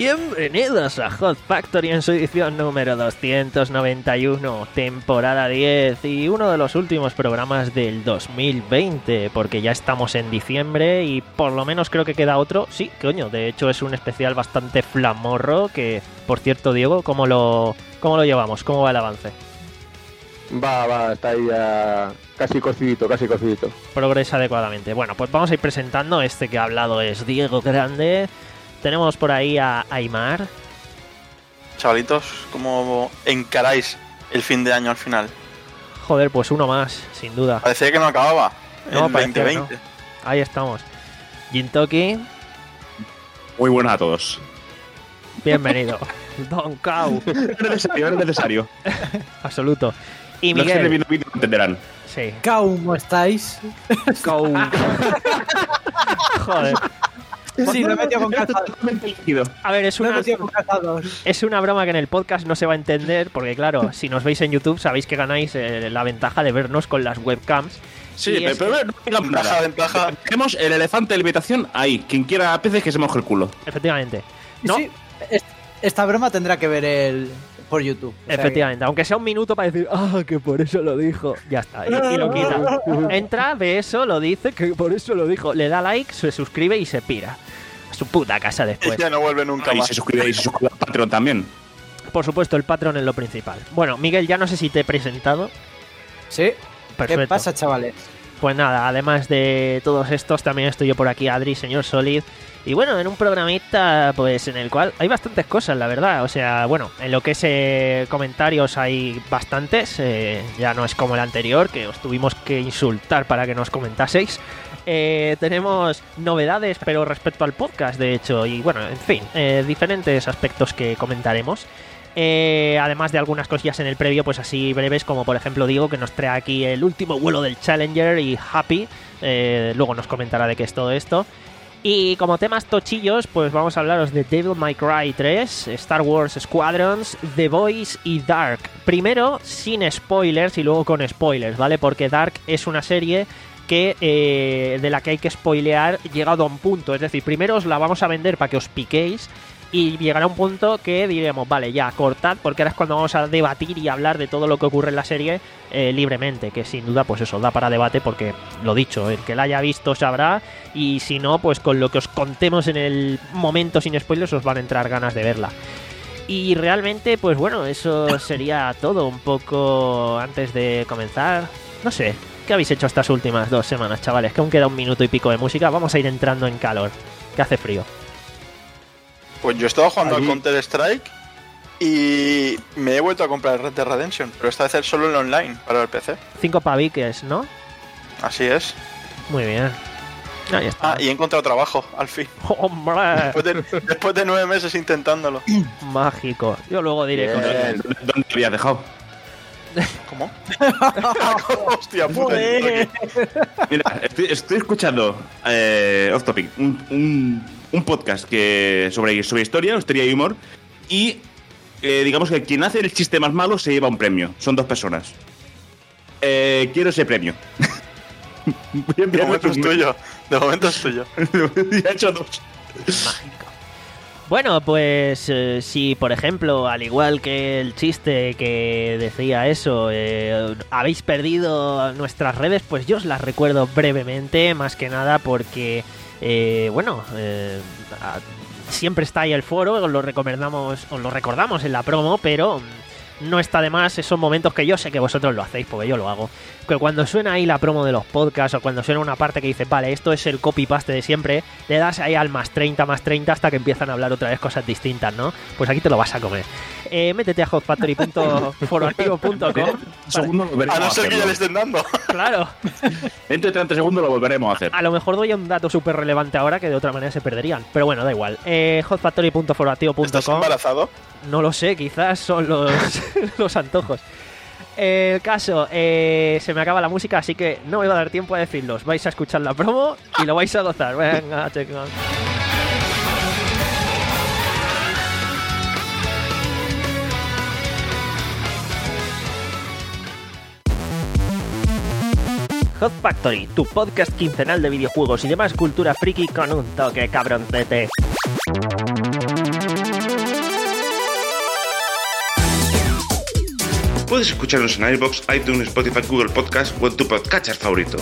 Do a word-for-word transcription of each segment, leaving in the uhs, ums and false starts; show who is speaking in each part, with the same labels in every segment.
Speaker 1: Bienvenidos a Hot Factory en su edición número doscientos noventa y uno, temporada diez y uno de los últimos programas del dos mil veinte, porque ya estamos en diciembre y por lo menos creo que queda otro. Sí, coño, de hecho es un especial bastante flamorro que, por cierto, Diego, ¿cómo lo, cómo lo llevamos? ¿Cómo va el avance?
Speaker 2: Va, va, está ahí ya casi cocidito, casi cocidito.
Speaker 1: Progresa adecuadamente. Bueno, pues vamos a ir presentando. Este que ha hablado es Diego Grande. Tenemos por ahí a Aymar.
Speaker 3: Chavalitos, ¿cómo encaráis el fin de año al final?
Speaker 1: Joder, pues uno más, sin duda.
Speaker 3: Parecía que no acababa
Speaker 1: No,
Speaker 3: el
Speaker 1: parecía
Speaker 3: veinte
Speaker 1: que no.
Speaker 3: veinte.
Speaker 1: Ahí estamos. Jintoki,
Speaker 4: Muy buenas a todos.
Speaker 1: bienvenido. Don Cow,
Speaker 4: No es necesario, no es necesario.
Speaker 1: absoluto. Y
Speaker 4: Los que estén
Speaker 1: Miguel,
Speaker 4: viendo el vídeo lo entenderán.
Speaker 1: sí.
Speaker 5: ¿Cómo estáis?
Speaker 1: Cow. Joder.
Speaker 5: Sí, lo he metido con calzador.
Speaker 4: Totalmente líquido.
Speaker 1: A ver, es
Speaker 5: Lo he
Speaker 1: una,
Speaker 5: metido con calzador.
Speaker 1: es una broma que en el podcast no se va a entender, porque claro, si nos veis en YouTube sabéis que ganáis eh, la ventaja de vernos con las webcams.
Speaker 4: Sí,
Speaker 1: Y
Speaker 4: pero,
Speaker 1: es
Speaker 4: pero
Speaker 1: que-
Speaker 4: no digamos
Speaker 3: Ventaja,
Speaker 4: nada.
Speaker 3: ventaja.
Speaker 4: Tenemos el elefante de la habitación ahí. Quien quiera peces que se moje el culo.
Speaker 1: Efectivamente. No,
Speaker 5: Sí, es- esta broma tendrá que ver el por YouTube. O sea
Speaker 1: efectivamente, aunque sea un minuto para decir, ah, que por eso lo dijo, ya está, y, y lo quita. Entra, ve eso, lo dice, que por eso lo dijo, le da like, se suscribe y se pira a su puta casa después.
Speaker 3: Ya no vuelve nunca
Speaker 4: Y
Speaker 3: más.
Speaker 4: se suscribe, y se suscribe al Patreon también.
Speaker 1: Por supuesto, el Patreon es lo principal. Bueno, Miguel, ya no sé si te he presentado.
Speaker 5: Sí.
Speaker 1: Perfecto.
Speaker 5: ¿Qué pasa, chavales?
Speaker 1: Pues nada, además de todos estos, también estoy yo por aquí, Adri, señor Solid. Y bueno, en un programita, pues en el cual hay bastantes cosas, la verdad. O sea, bueno, en lo que es eh, comentarios hay bastantes. Eh, ya no es como el anterior, que os tuvimos que insultar para que nos comentaseis. Eh, tenemos novedades, pero respecto al podcast, de hecho. Y bueno, en fin, eh, diferentes aspectos que comentaremos. Eh, además de algunas cosillas en el previo, pues así breves, como por ejemplo Diego, que nos trae aquí el último vuelo del Challenger y Happy. Eh, luego nos comentará de qué es todo esto. Y como temas tochillos, pues vamos a hablaros de Devil May Cry tres, Star Wars Squadrons, The Boys y Dark. Primero sin spoilers y luego con spoilers, ¿vale? Porque Dark es una serie que eh, de la que hay que spoilear llegado a un punto. Es decir, primero os la vamos a vender para que os piquéis y llegará un punto que diremos, vale, ya, cortad, porque ahora es cuando vamos a debatir y hablar de todo lo que ocurre en la serie eh, libremente, que sin duda, pues eso, da para debate, porque, lo dicho, el que la haya visto sabrá, y si no, pues con lo que os contemos en el momento sin spoilers os van a entrar ganas de verla. Y realmente, pues bueno, eso sería todo un poco antes de comenzar. No sé, ¿qué habéis hecho estas últimas dos semanas, chavales? Que aún queda un minuto y pico de música, vamos a ir entrando en calor, que hace frío.
Speaker 3: Pues yo he estado jugando
Speaker 2: Allí.
Speaker 3: al Counter Strike y me he vuelto a comprar Red Dead Redemption, pero esta vez solo en online para el P C.
Speaker 1: Cinco paviques, ¿no?
Speaker 3: Así es.
Speaker 1: Muy bien. Ahí está.
Speaker 3: Ah, y he encontrado trabajo, al fin.
Speaker 1: ¡Hombre!
Speaker 3: Después de, después de nueve meses intentándolo.
Speaker 1: Mágico. Yo luego diré con
Speaker 2: Bien.
Speaker 1: ello.
Speaker 4: ¿Dónde te habías dejado?
Speaker 3: ¿Cómo? Hostia puta.
Speaker 5: Joder.
Speaker 4: Mira, estoy, estoy escuchando eh, Off Topic, un, un, un podcast que sobre, sobre historia, historia y humor. Y eh, digamos que quien hace el chiste más malo se lleva un premio. Son dos personas. Eh, quiero ese premio. Voy a
Speaker 3: De
Speaker 4: enviarle
Speaker 3: momento es
Speaker 4: tu-
Speaker 3: tuyo. De momento es tuyo.
Speaker 4: Ya he hecho dos.
Speaker 1: Mágico. Bueno, pues eh, si por ejemplo, al igual que el chiste que decía eso, eh, habéis perdido nuestras redes, pues yo os las recuerdo brevemente, más que nada porque, eh, bueno, eh, a- siempre está ahí el foro, os lo recomendamos, os lo recordamos en la promo, pero mm, no está de más esos momentos que yo sé que vosotros lo hacéis, porque yo lo hago. Que cuando suena ahí la promo de los podcasts o cuando suena una parte que dice, vale, esto es el copy-paste de siempre, le das ahí al más treinta, más treinta hasta que empiezan a hablar otra vez cosas distintas, ¿no? Pues aquí te lo vas a comer. Eh, métete a hotfactory punto foroactivo punto com.
Speaker 4: Un segundo lo
Speaker 3: A
Speaker 4: volveremos a,
Speaker 3: no ser que ya le
Speaker 4: hacerlo.
Speaker 3: estén dando.
Speaker 1: Claro,
Speaker 4: Dentro de treinta segundos lo volveremos a hacer.
Speaker 1: a lo mejor doy un dato súper relevante ahora que de otra manera se perderían. Pero bueno, da igual. Eh, hotfactory punto foroactivo punto
Speaker 3: ¿Estás
Speaker 1: com.
Speaker 3: embarazado?
Speaker 1: No lo sé, quizás son los, los antojos. El caso, eh, se me acaba la música, así que no me va a dar tiempo a decirlos. Vais a escuchar la promo y lo vais a gozar. Venga, chicos. Hot Factory, tu podcast quincenal de videojuegos y demás cultura friki con un toque cabroncete.
Speaker 6: Puedes escucharnos en iVoox, iTunes, Spotify, Google Podcast o en tu podcatcher favorito.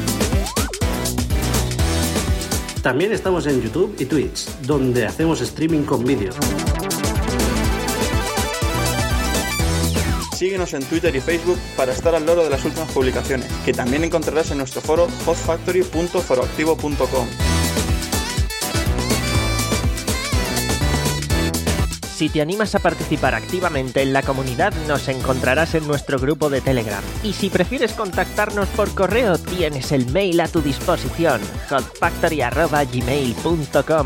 Speaker 7: También estamos en YouTube y Twitch, donde hacemos streaming con vídeo.
Speaker 3: Síguenos en Twitter y Facebook para estar al loro de las últimas publicaciones, que también encontrarás en nuestro foro hostfactory punto foroactivo punto com.
Speaker 1: Si te animas a participar activamente en la comunidad, nos encontrarás en nuestro grupo de Telegram. Y si prefieres contactarnos por correo, tienes el mail a tu disposición, hostfactory arroba gmail punto com.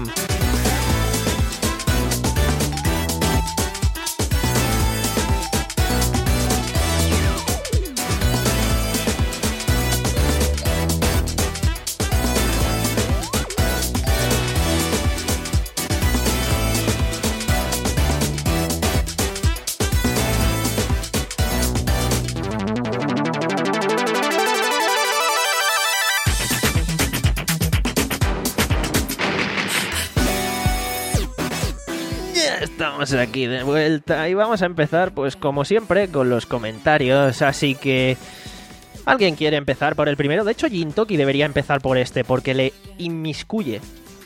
Speaker 1: Estamos aquí de vuelta y vamos a empezar, pues como siempre, con los comentarios. Así que ¿alguien quiere empezar por el primero? De hecho, Jintoki debería empezar por este, porque le inmiscuye.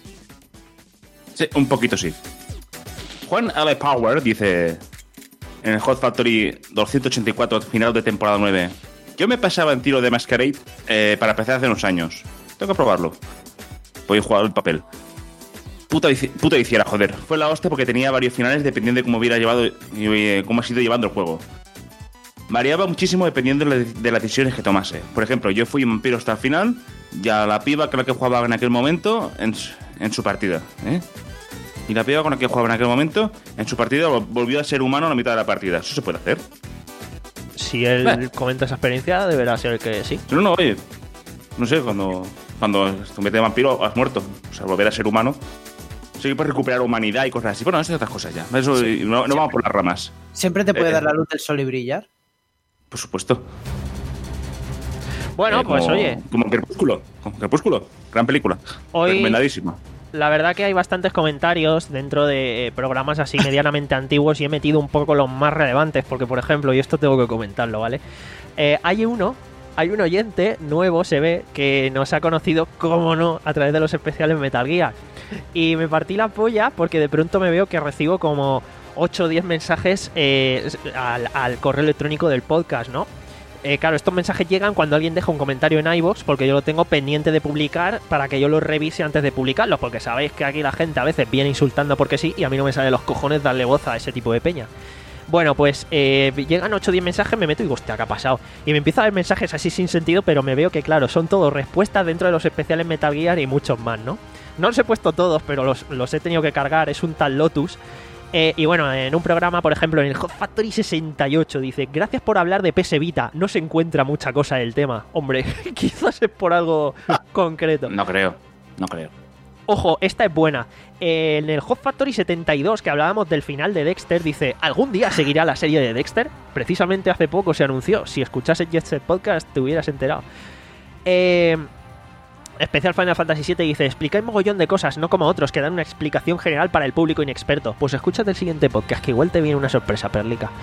Speaker 4: Sí, un poquito sí. Juan L. Power dice en el Hot Factory doscientos ochenta y cuatro, final de temporada nueve: yo me pasaba en tiro de Masquerade eh, para empezar hace unos años. Tengo que probarlo. Voy a jugar el papel. Puta, puta hiciera, joder. Fue la hostia porque tenía varios finales dependiendo de cómo hubiera llevado y cómo ha sido llevando el juego. Variaba muchísimo dependiendo de las decisiones que tomase. Por ejemplo, yo fui un vampiro hasta el final, ya la piba con la que jugaba en aquel momento en su, en su partida, ¿eh? Y la piba con la que jugaba en aquel momento en su partida volvió a ser humano a la mitad de la partida. ¿Eso se puede hacer?
Speaker 1: Si él
Speaker 4: Bah.
Speaker 1: comenta esa experiencia, deberá ser que sí.
Speaker 4: No, no, oye. No sé, cuando, cuando te conviertes de vampiro has muerto. O sea, volver a ser humano. Sí que puedes recuperar humanidad y cosas así. Bueno, eso es otras cosas ya. Eso,
Speaker 5: Sí.
Speaker 4: no, no vamos por las ramas.
Speaker 5: ¿Siempre te puede
Speaker 4: Eh,
Speaker 5: dar la luz del sol y brillar?
Speaker 4: Por supuesto.
Speaker 1: Bueno,
Speaker 4: Eh,
Speaker 1: pues
Speaker 4: como,
Speaker 1: oye,
Speaker 4: Como Crepúsculo. Como Crepúsculo. Gran película.
Speaker 1: Hoy-
Speaker 4: Recomendadísima.
Speaker 1: la verdad que hay bastantes comentarios dentro de eh, programas así medianamente antiguos y he metido un poco los más relevantes porque, por ejemplo, y esto tengo que comentarlo, ¿vale? Eh, hay uno, hay un oyente nuevo, se ve, que nos ha conocido, como no, a través de los especiales Metal Gear. Y me partí la polla porque de pronto me veo que recibo como ocho o diez mensajes eh, al, al correo electrónico del podcast, ¿no? Eh, claro, estos mensajes llegan cuando alguien deja un comentario en iVoox, porque yo lo tengo pendiente de publicar para que yo lo revise antes de publicarlos, porque sabéis que aquí la gente a veces viene insultando porque sí y a mí no me sale los cojones darle voz a ese tipo de peña. Bueno, pues eh, llegan ocho o diez mensajes, me meto y digo, hostia, ¿qué ha pasado? Y me empieza a ver mensajes así sin sentido, pero me veo que, claro, son todos respuestas dentro de los especiales Metal Gear y muchos más, ¿no? No los he puesto todos, pero los, los he tenido que cargar, es un tal Lotus. Eh, y bueno, en un programa, por ejemplo, en el Hot Factory sesenta y ocho, dice: gracias por hablar de P S Vita, no se encuentra mucha cosa del tema. Hombre, quizás es por algo concreto.
Speaker 4: No creo. No creo.
Speaker 1: Ojo, esta es buena. Eh, en el Hot Factory setenta y dos, que hablábamos del final de Dexter, dice: ¿algún día seguirá la serie de Dexter? Precisamente hace poco se anunció. Si escuchases Jet Set Podcast te hubieras enterado. Eh... Especial Final Fantasy siete dice: explicáis mogollón de cosas, no como otros que dan una explicación general para el público inexperto. Pues escúchate el siguiente podcast, que igual te viene una sorpresa, perlica.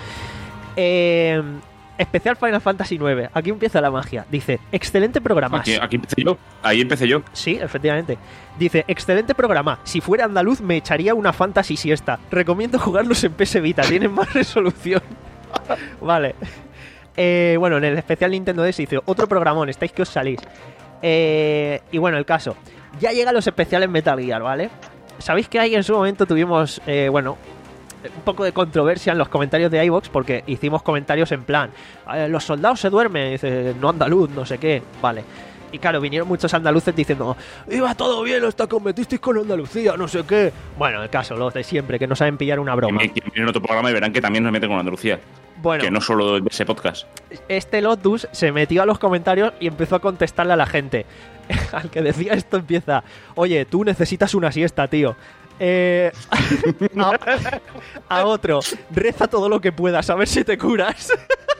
Speaker 1: Eh, especial Final Fantasy nueve, aquí empieza la magia. Dice: excelente programa.
Speaker 4: Aquí, aquí empecé yo. Ahí empecé yo.
Speaker 1: Sí, efectivamente. Dice: excelente programa. Si fuera andaluz me echaría una Fantasy siesta. Recomiendo jugarlos en P S Vita, tienen más resolución. Vale. Eh, bueno, en el especial Nintendo D S dice: otro programón, estáis que os salís. Eh, y bueno, el caso, ya llegan los especiales Metal Gear, ¿vale? Sabéis que ahí en su momento tuvimos, eh, bueno, un poco de controversia en los comentarios de iVoox, porque hicimos comentarios en plan: eh, los soldados se duermen, dice, no andaluz, no sé qué, vale. Y claro, vinieron muchos andaluces diciendo: iba todo bien hasta que os metisteis con Andalucía, no sé qué. Bueno, el caso, los de siempre, que no saben pillar una broma.
Speaker 4: Que vienen en otro programa y verán que también nos meten con Andalucía.
Speaker 1: Bueno,
Speaker 4: Que no solo de ese podcast.
Speaker 1: este Lotus se metió a los comentarios y empezó a contestarle a la gente. Al que decía esto empieza: oye, tú necesitas una siesta, tío. Eh, a, a otro: reza todo lo que puedas, a ver si te curas.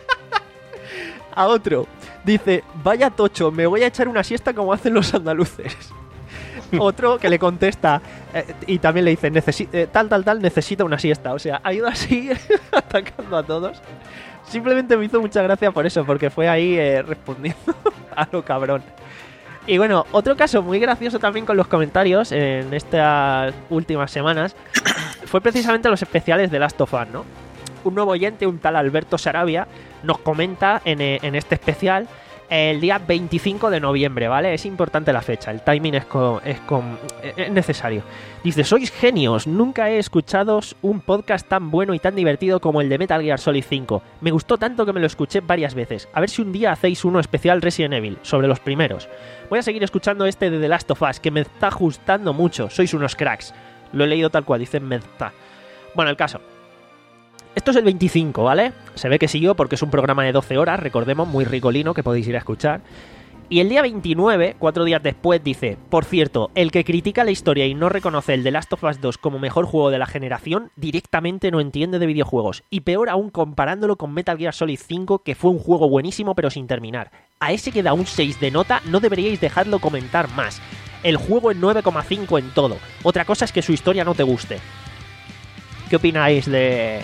Speaker 1: A otro dice: vaya tocho, me voy a echar una siesta como hacen los andaluces. Otro que le contesta: Eh, y también le dice, necesi eh, tal, tal, tal, necesita una siesta. O sea, ha ido así atacando a todos. Simplemente me hizo mucha gracia por eso, porque fue ahí eh, respondiendo a lo cabrón. Y bueno, otro caso muy gracioso también con los comentarios en estas últimas semanas fue precisamente los especiales de Last of Us, ¿no? Un nuevo oyente, un tal Alberto Sarabia, nos comenta en, en este especial el día veinticinco de noviembre, ¿vale? Es importante la fecha, el timing es, con, es, con, es necesario. Dice, sois genios, nunca he escuchado un podcast tan bueno y tan divertido como el de Metal Gear Solid cinco. Me gustó tanto que me lo escuché varias veces. A ver si un día hacéis uno especial Resident Evil, sobre los primeros. Voy a seguir escuchando este de The Last of Us, que me está gustando mucho, sois unos cracks. Lo he leído tal cual, dice Medta. Bueno, el caso. Esto es el veinticinco, ¿vale? Se ve que siguió porque es un programa de doce horas, recordemos, muy ricolino, que podéis ir a escuchar. Y el día veintinueve, cuatro días después, dice, por cierto, el que critica la historia y no reconoce el The Last of Us dos como mejor juego de la generación, directamente no entiende de videojuegos. Y peor aún comparándolo con Metal Gear Solid cinco, que fue un juego buenísimo pero sin terminar. A ese que da un seis de nota, no deberíais dejarlo comentar más. El juego es nueve coma cinco en todo. Otra cosa es que su historia no te guste. ¿Qué opináis de...?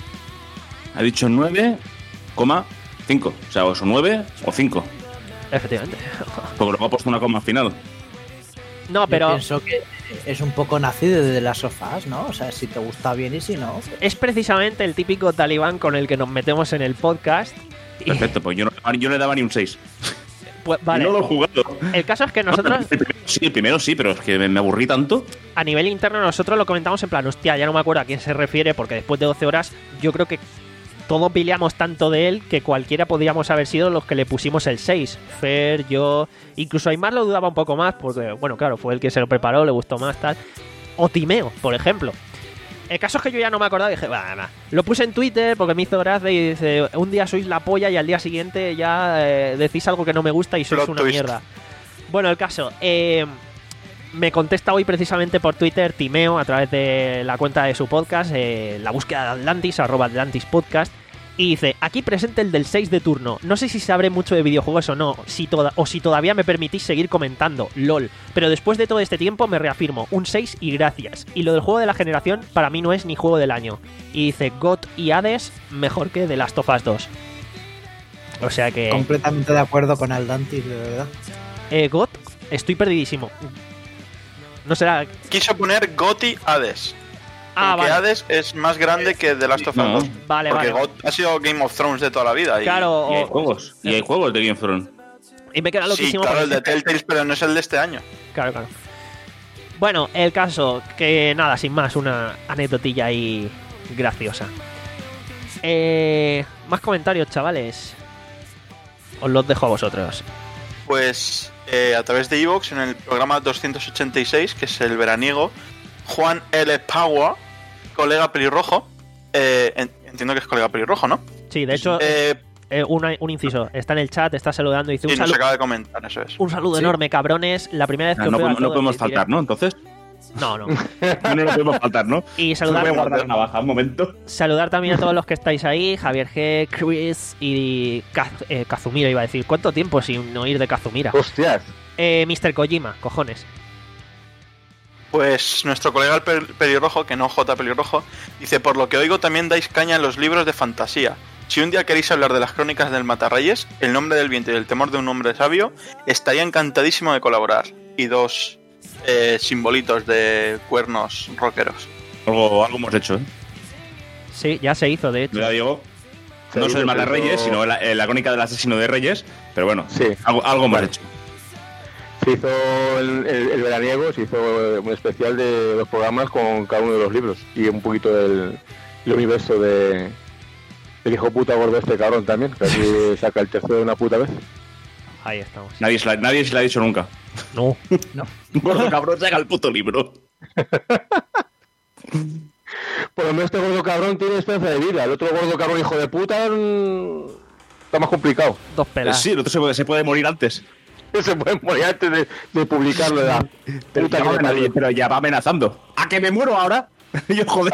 Speaker 4: Ha dicho nueve coma cinco. O sea, o son nueve o cinco.
Speaker 1: Efectivamente.
Speaker 4: Porque luego ha puesto una coma al final.
Speaker 1: No, pero...
Speaker 5: Yo pienso que es un poco nacido de las sofás, ¿no? O sea, si te gusta bien y si no...
Speaker 1: Es precisamente el típico talibán con el que nos metemos en el podcast. Y...
Speaker 4: Perfecto, pues yo no, yo no le daba ni un seis.
Speaker 1: Pues vale.
Speaker 4: No lo he jugado.
Speaker 1: El caso es que nosotros...
Speaker 4: El primero, sí, el primero sí, pero es que me, me aburrí tanto.
Speaker 1: A nivel interno nosotros lo comentamos en plan, hostia, ya no me acuerdo a quién se refiere, porque después de doce horas yo creo que todos peleamos tanto de él que cualquiera podríamos haber sido los que le pusimos el seis. Fer, yo... Incluso Aymar lo dudaba un poco más, porque, bueno, claro, fue el que se lo preparó, le gustó más, tal. O Timeo, por ejemplo. El caso es que yo ya no me acordaba y dije, va, va. Lo puse en Twitter porque me hizo gracia y dice, un día sois la polla y al día siguiente ya eh, decís algo que no me gusta y sois
Speaker 8: Plot
Speaker 1: una
Speaker 8: twist.
Speaker 1: mierda. Bueno, el caso, eh, me contesta hoy precisamente por Twitter Timeo a través de la cuenta de su podcast, eh, la búsqueda de Atlantis, arroba Atlantis Podcast, y dice, aquí presente el del seis de turno. No sé si sabré mucho de videojuegos o no, si toda, o si todavía me permitís seguir comentando, lol. Pero después de todo este tiempo me reafirmo, un seis y gracias. Y lo del juego de la generación para mí no es ni juego del año. Y dice, G O T y Hades mejor que The Last of Us dos. O sea que...
Speaker 5: Completamente de acuerdo con Aldantis, de verdad.
Speaker 1: Eh, G O T, estoy perdidísimo. No será...
Speaker 8: Quiso poner Goti Hades.
Speaker 1: Ah,
Speaker 8: porque
Speaker 1: vale.
Speaker 8: Hades es más grande que The Last of Us
Speaker 4: No.
Speaker 8: dos.
Speaker 1: Vale,
Speaker 8: porque
Speaker 1: vale.
Speaker 8: God ha sido Game of Thrones de toda la vida. Y,
Speaker 1: Claro,
Speaker 4: Y hay
Speaker 1: o-
Speaker 4: juegos. Y hay juegos de Game of Thrones.
Speaker 1: y me queda
Speaker 8: Sí,
Speaker 1: loquísimo.
Speaker 8: claro, el
Speaker 1: porque-
Speaker 8: de Telltale, pero no es el de este año.
Speaker 1: Claro, claro. Bueno, el caso, que nada, sin más, una anécdotilla ahí graciosa. Eh, más comentarios, chavales. Os los dejo a vosotros.
Speaker 8: Pues eh, a través de Evox, en el programa doscientos ochenta y seis, que es el veraniego, Juan L. Power, colega pelirrojo, eh, en- entiendo que es colega pelirrojo, ¿no?
Speaker 1: Sí, de hecho,
Speaker 8: Eh,
Speaker 1: eh, una- un inciso. Está en el chat, está saludando y dice
Speaker 8: y
Speaker 1: un,
Speaker 8: nos
Speaker 1: salu-
Speaker 8: acaba de comentar, eso es.
Speaker 1: un saludo
Speaker 5: Sí.
Speaker 1: enorme, cabrones. La primera vez que
Speaker 4: Ah,
Speaker 1: os
Speaker 4: no,
Speaker 1: veo a
Speaker 4: podemos- no
Speaker 1: todos
Speaker 4: podemos
Speaker 1: en directo.
Speaker 4: faltar, ¿no? Entonces.
Speaker 1: No, no.
Speaker 4: No, no podemos faltar, ¿no?
Speaker 1: Y
Speaker 4: Voy
Speaker 1: saludar,
Speaker 4: a guardar la navaja un momento.
Speaker 1: saludar también a todos los que estáis ahí. Javier G, Chris y Kaz- eh, Kazumira, iba a decir. ¿Cuánto tiempo sin oír de Kazumira?
Speaker 2: Hostias.
Speaker 1: Eh, mister Kojima, cojones.
Speaker 8: Pues nuestro colega el pel- pelirrojo, que no J pelirrojo, dice, por lo que oigo también dais caña en los libros de fantasía. Si un día queréis hablar de las crónicas del Matarreyes, El nombre del viento y El temor de un hombre sabio, estaría encantadísimo de colaborar. Y dos eh, simbolitos de cuernos rockeros.
Speaker 4: Algo, algo hemos hecho, ¿eh?
Speaker 1: Sí, ya se hizo, de hecho.
Speaker 4: Ya digo.
Speaker 2: Se
Speaker 4: No
Speaker 2: hizo,
Speaker 4: soy el Mata
Speaker 2: pero-
Speaker 4: Reyes, sino la, la crónica del asesino de Reyes. Pero bueno,
Speaker 2: Sí.
Speaker 4: algo, algo hemos
Speaker 2: Vale.
Speaker 4: hecho.
Speaker 2: Se hizo el, el- el veraniego, se hizo un especial de los programas con cada uno de los libros y un poquito del el universo de el hijo puta gordo este cabrón también, que así saca el tercero de una puta vez.
Speaker 1: Ahí estamos.
Speaker 4: Nadie se, la, nadie se la ha dicho nunca.
Speaker 1: No.
Speaker 4: Gordo cabrón, saca el puto libro.
Speaker 2: Por lo menos este gordo cabrón tiene esperanza de vida, el otro gordo cabrón hijo de puta mm, está más complicado.
Speaker 1: Dos
Speaker 4: Eh,
Speaker 1: pelas.
Speaker 4: Sí, el otro se puede, se puede morir antes.
Speaker 2: Se puede morir antes de, de publicarlo de la
Speaker 4: Pero
Speaker 2: puta
Speaker 4: ya,
Speaker 2: que
Speaker 4: va,
Speaker 2: le parió.
Speaker 4: pero ya va amenazando. ¿A que me muero ahora? Yo, joder.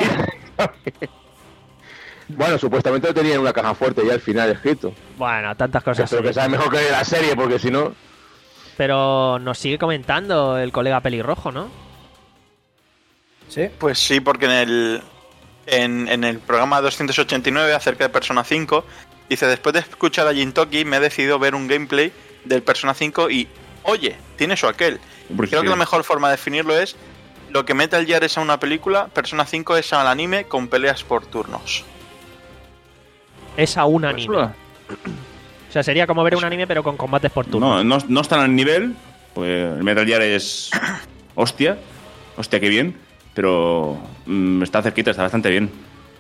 Speaker 2: Bueno, supuestamente lo tenía en una caja fuerte ya al final escrito.
Speaker 1: Bueno, tantas cosas.
Speaker 2: Pero que
Speaker 1: sí.
Speaker 2: sabe mejor que de la serie, porque si no...
Speaker 1: Pero nos sigue comentando el colega pelirrojo, ¿no?
Speaker 5: ¿Sí?
Speaker 8: Pues sí, porque en el, en, en el programa doscientos ochenta y nueve acerca de Persona cinco, dice, después de escuchar a Jintoki me he decidido ver un gameplay del Persona cinco y, oye, tiene su aquel.
Speaker 4: Pues
Speaker 8: Creo
Speaker 4: sí.
Speaker 8: que la mejor forma de definirlo es, lo que Metal Gear es a una película, Persona cinco es al anime con peleas por turnos.
Speaker 1: Es a un
Speaker 4: Pues,
Speaker 1: anime. O sea, sería como ver un anime pero con combates por turno.
Speaker 4: No, no, no están al nivel, pues el Metal Gear es hostia, hostia que bien, pero mm, está cerquita, está bastante bien.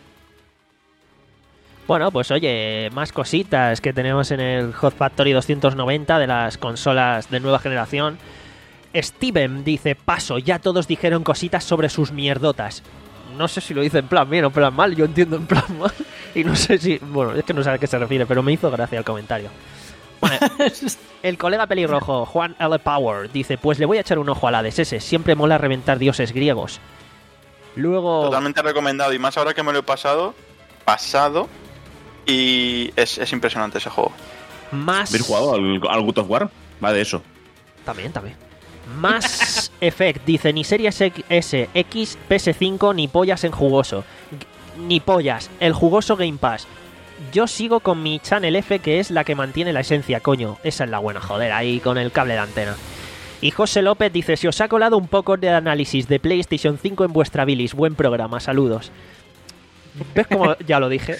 Speaker 1: Bueno, pues oye, más cositas que tenemos en el Hot Factory doscientos noventa de las consolas de nueva generación. Steven dice, paso, ya todos dijeron cositas sobre sus mierdotas. No sé si lo dice en plan bien o en plan mal, yo entiendo en plan mal. Y no sé si... Bueno, es que no sé a qué se refiere, pero me hizo gracia el comentario. Bueno, el colega pelirrojo, Juan L. Power, dice, pues le voy a echar un ojo a la D S S, siempre mola reventar dioses griegos. Luego...
Speaker 8: Totalmente recomendado, y más ahora que me lo he pasado, pasado, y es, es impresionante ese juego.
Speaker 1: Más...
Speaker 4: ¿Habéis jugado al, al God of War? Va de eso.
Speaker 1: También, también. Más Effect dice, ni Series S, X, P S cinco, ni pollas en jugoso. G- ni pollas, el jugoso Game Pass. Yo sigo con mi Channel F, que es la que mantiene la esencia, coño. Esa es la buena, joder, ahí con el cable de antena. Y José López dice, si os ha colado un poco de análisis de PlayStation cinco en vuestra bilis, buen programa, saludos. ¿Ves cómo ya lo dije?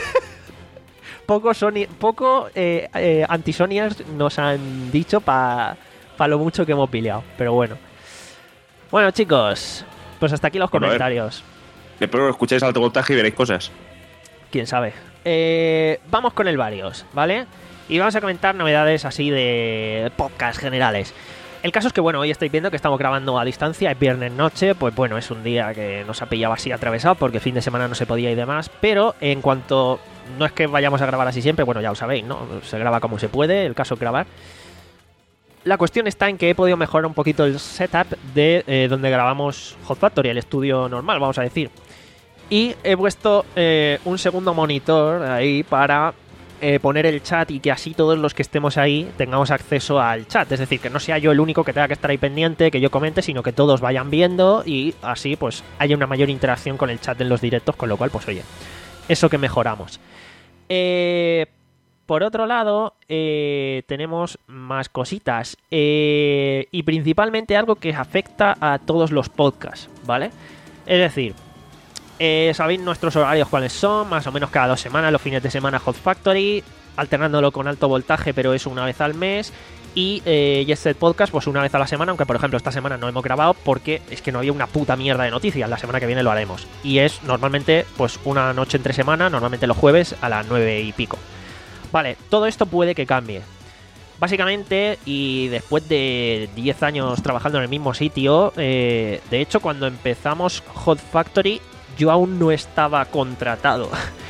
Speaker 1: Poco Sony, poco eh, eh, anti-Sonyers nos han dicho para pa lo mucho que hemos peleado, pero bueno. Bueno, chicos, pues hasta aquí los
Speaker 4: Bueno,
Speaker 1: comentarios.
Speaker 4: Espero que escuchéis alto voltaje y veréis cosas.
Speaker 1: Quién sabe. Eh, vamos con el varios, ¿vale? Y vamos a comentar novedades así de podcast generales. El caso es que, bueno, hoy estáis viendo que estamos grabando a distancia, es viernes noche, pues bueno, es un día que nos ha pillado así atravesado porque fin de semana no se podía y demás, pero en cuanto... No es que vayamos a grabar así siempre, bueno, ya lo sabéis, ¿no? Se graba como se puede, el caso es grabar. La cuestión está en que he podido mejorar un poquito el setup de eh, donde grabamos Hot Factory, el estudio normal, vamos a decir. Y he puesto eh, un segundo monitor ahí para eh, poner el chat y que así todos los que estemos ahí tengamos acceso al chat. Es decir, que no sea yo el único que tenga que estar ahí pendiente, que yo comente, sino que todos vayan viendo y así pues haya una mayor interacción con el chat en los directos, con lo cual pues oye, eso que mejoramos. Eh, por otro lado, eh, tenemos más cositas eh, y principalmente algo que afecta a todos los podcasts, ¿vale? Es decir, eh, sabéis nuestros horarios cuáles son, más o menos cada dos semanas, los fines de semana Hot Factory, alternándolo con alto voltaje, pero eso una vez al mes. Y eh, Jet Set Podcast, pues una vez a la semana, aunque por ejemplo esta semana no hemos grabado porque es que no había una puta mierda de noticias. La semana que viene lo haremos. Y es normalmente pues una noche entre semana, normalmente los jueves a las nueve y pico. Vale, todo esto puede que cambie. Básicamente, y después de diez años trabajando en el mismo sitio, eh, de hecho cuando empezamos Hot Factory yo aún no estaba contratado.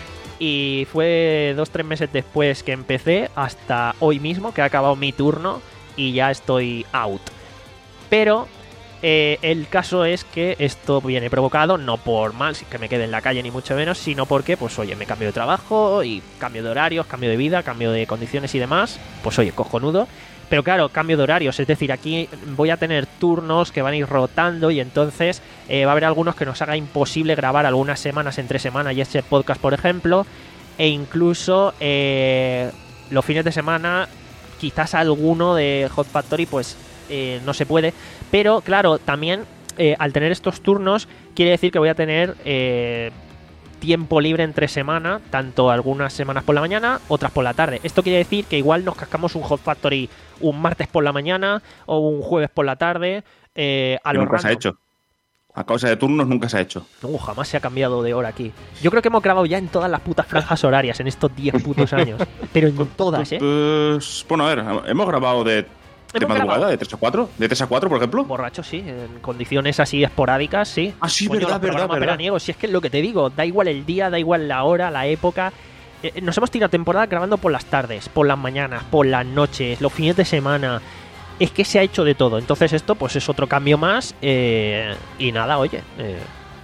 Speaker 1: Y fue dos o tres meses después que empecé, hasta hoy mismo, que ha acabado mi turno y ya estoy out. Pero eh, el caso es que esto viene provocado, no por mal, que me quede en la calle ni mucho menos, sino porque, pues oye, me cambio de trabajo y cambio de horarios, cambio de vida, cambio de condiciones y demás. Pues oye, cojonudo. Pero claro, cambio de horarios, es decir, aquí voy a tener turnos que van a ir rotando y entonces eh, va a haber algunos que nos haga imposible grabar algunas semanas entre semana y ese podcast, por ejemplo, e incluso eh, los fines de semana, quizás alguno de Hot Factory, pues eh, no se puede. Pero claro, también eh, al tener estos turnos, quiere decir que voy a tener... Eh, tiempo libre entre semana, tanto algunas semanas por la mañana, otras por la tarde. Esto quiere decir que igual nos cascamos un Hot Factory un martes por la mañana o un jueves por la tarde. Eh, a lo
Speaker 4: nunca se ha hecho. A causa de turnos nunca se ha hecho.
Speaker 1: No, jamás se ha cambiado de hora aquí. Yo creo que hemos grabado ya en todas las putas franjas horarias en estos diez putos años. Pero en todas, ¿eh?
Speaker 4: Pues, bueno, a ver, hemos grabado de... ¿De
Speaker 1: Hemos
Speaker 4: madrugada?
Speaker 1: grabado.
Speaker 4: ¿De tres a cuatro? ¿De tres a cuatro, por ejemplo?
Speaker 1: Borracho, sí, en condiciones así esporádicas, sí.
Speaker 4: Ah, sí,
Speaker 1: Coño,
Speaker 4: verdad,
Speaker 1: los
Speaker 4: verdad,
Speaker 1: programas
Speaker 4: verdad.
Speaker 1: veraniegos, si es que es lo que te digo, da igual el día, da igual la hora, la época. Eh, nos hemos tirado temporada grabando por las tardes, por las mañanas, por las noches, los fines de semana. Es que se ha hecho de todo. Entonces esto pues es otro cambio más. Eh, y nada, oye, eh,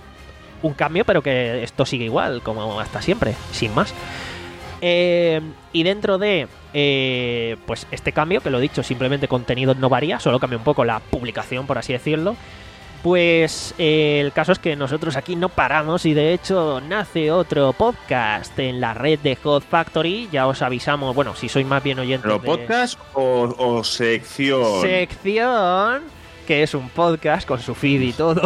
Speaker 1: un cambio, pero que esto sigue igual, como hasta siempre, sin más. Eh, y dentro de eh, pues este cambio, que lo he dicho, simplemente contenido no varía, solo cambia un poco la publicación, por así decirlo. Pues eh, el caso es que nosotros aquí no paramos y de hecho nace otro podcast en la red de Hot Factory. Ya os avisamos, bueno, si sois más bien oyentes
Speaker 4: ¿Pero
Speaker 1: de...
Speaker 4: podcast o, o sección?
Speaker 1: Sección, que es un podcast con su feed y todo.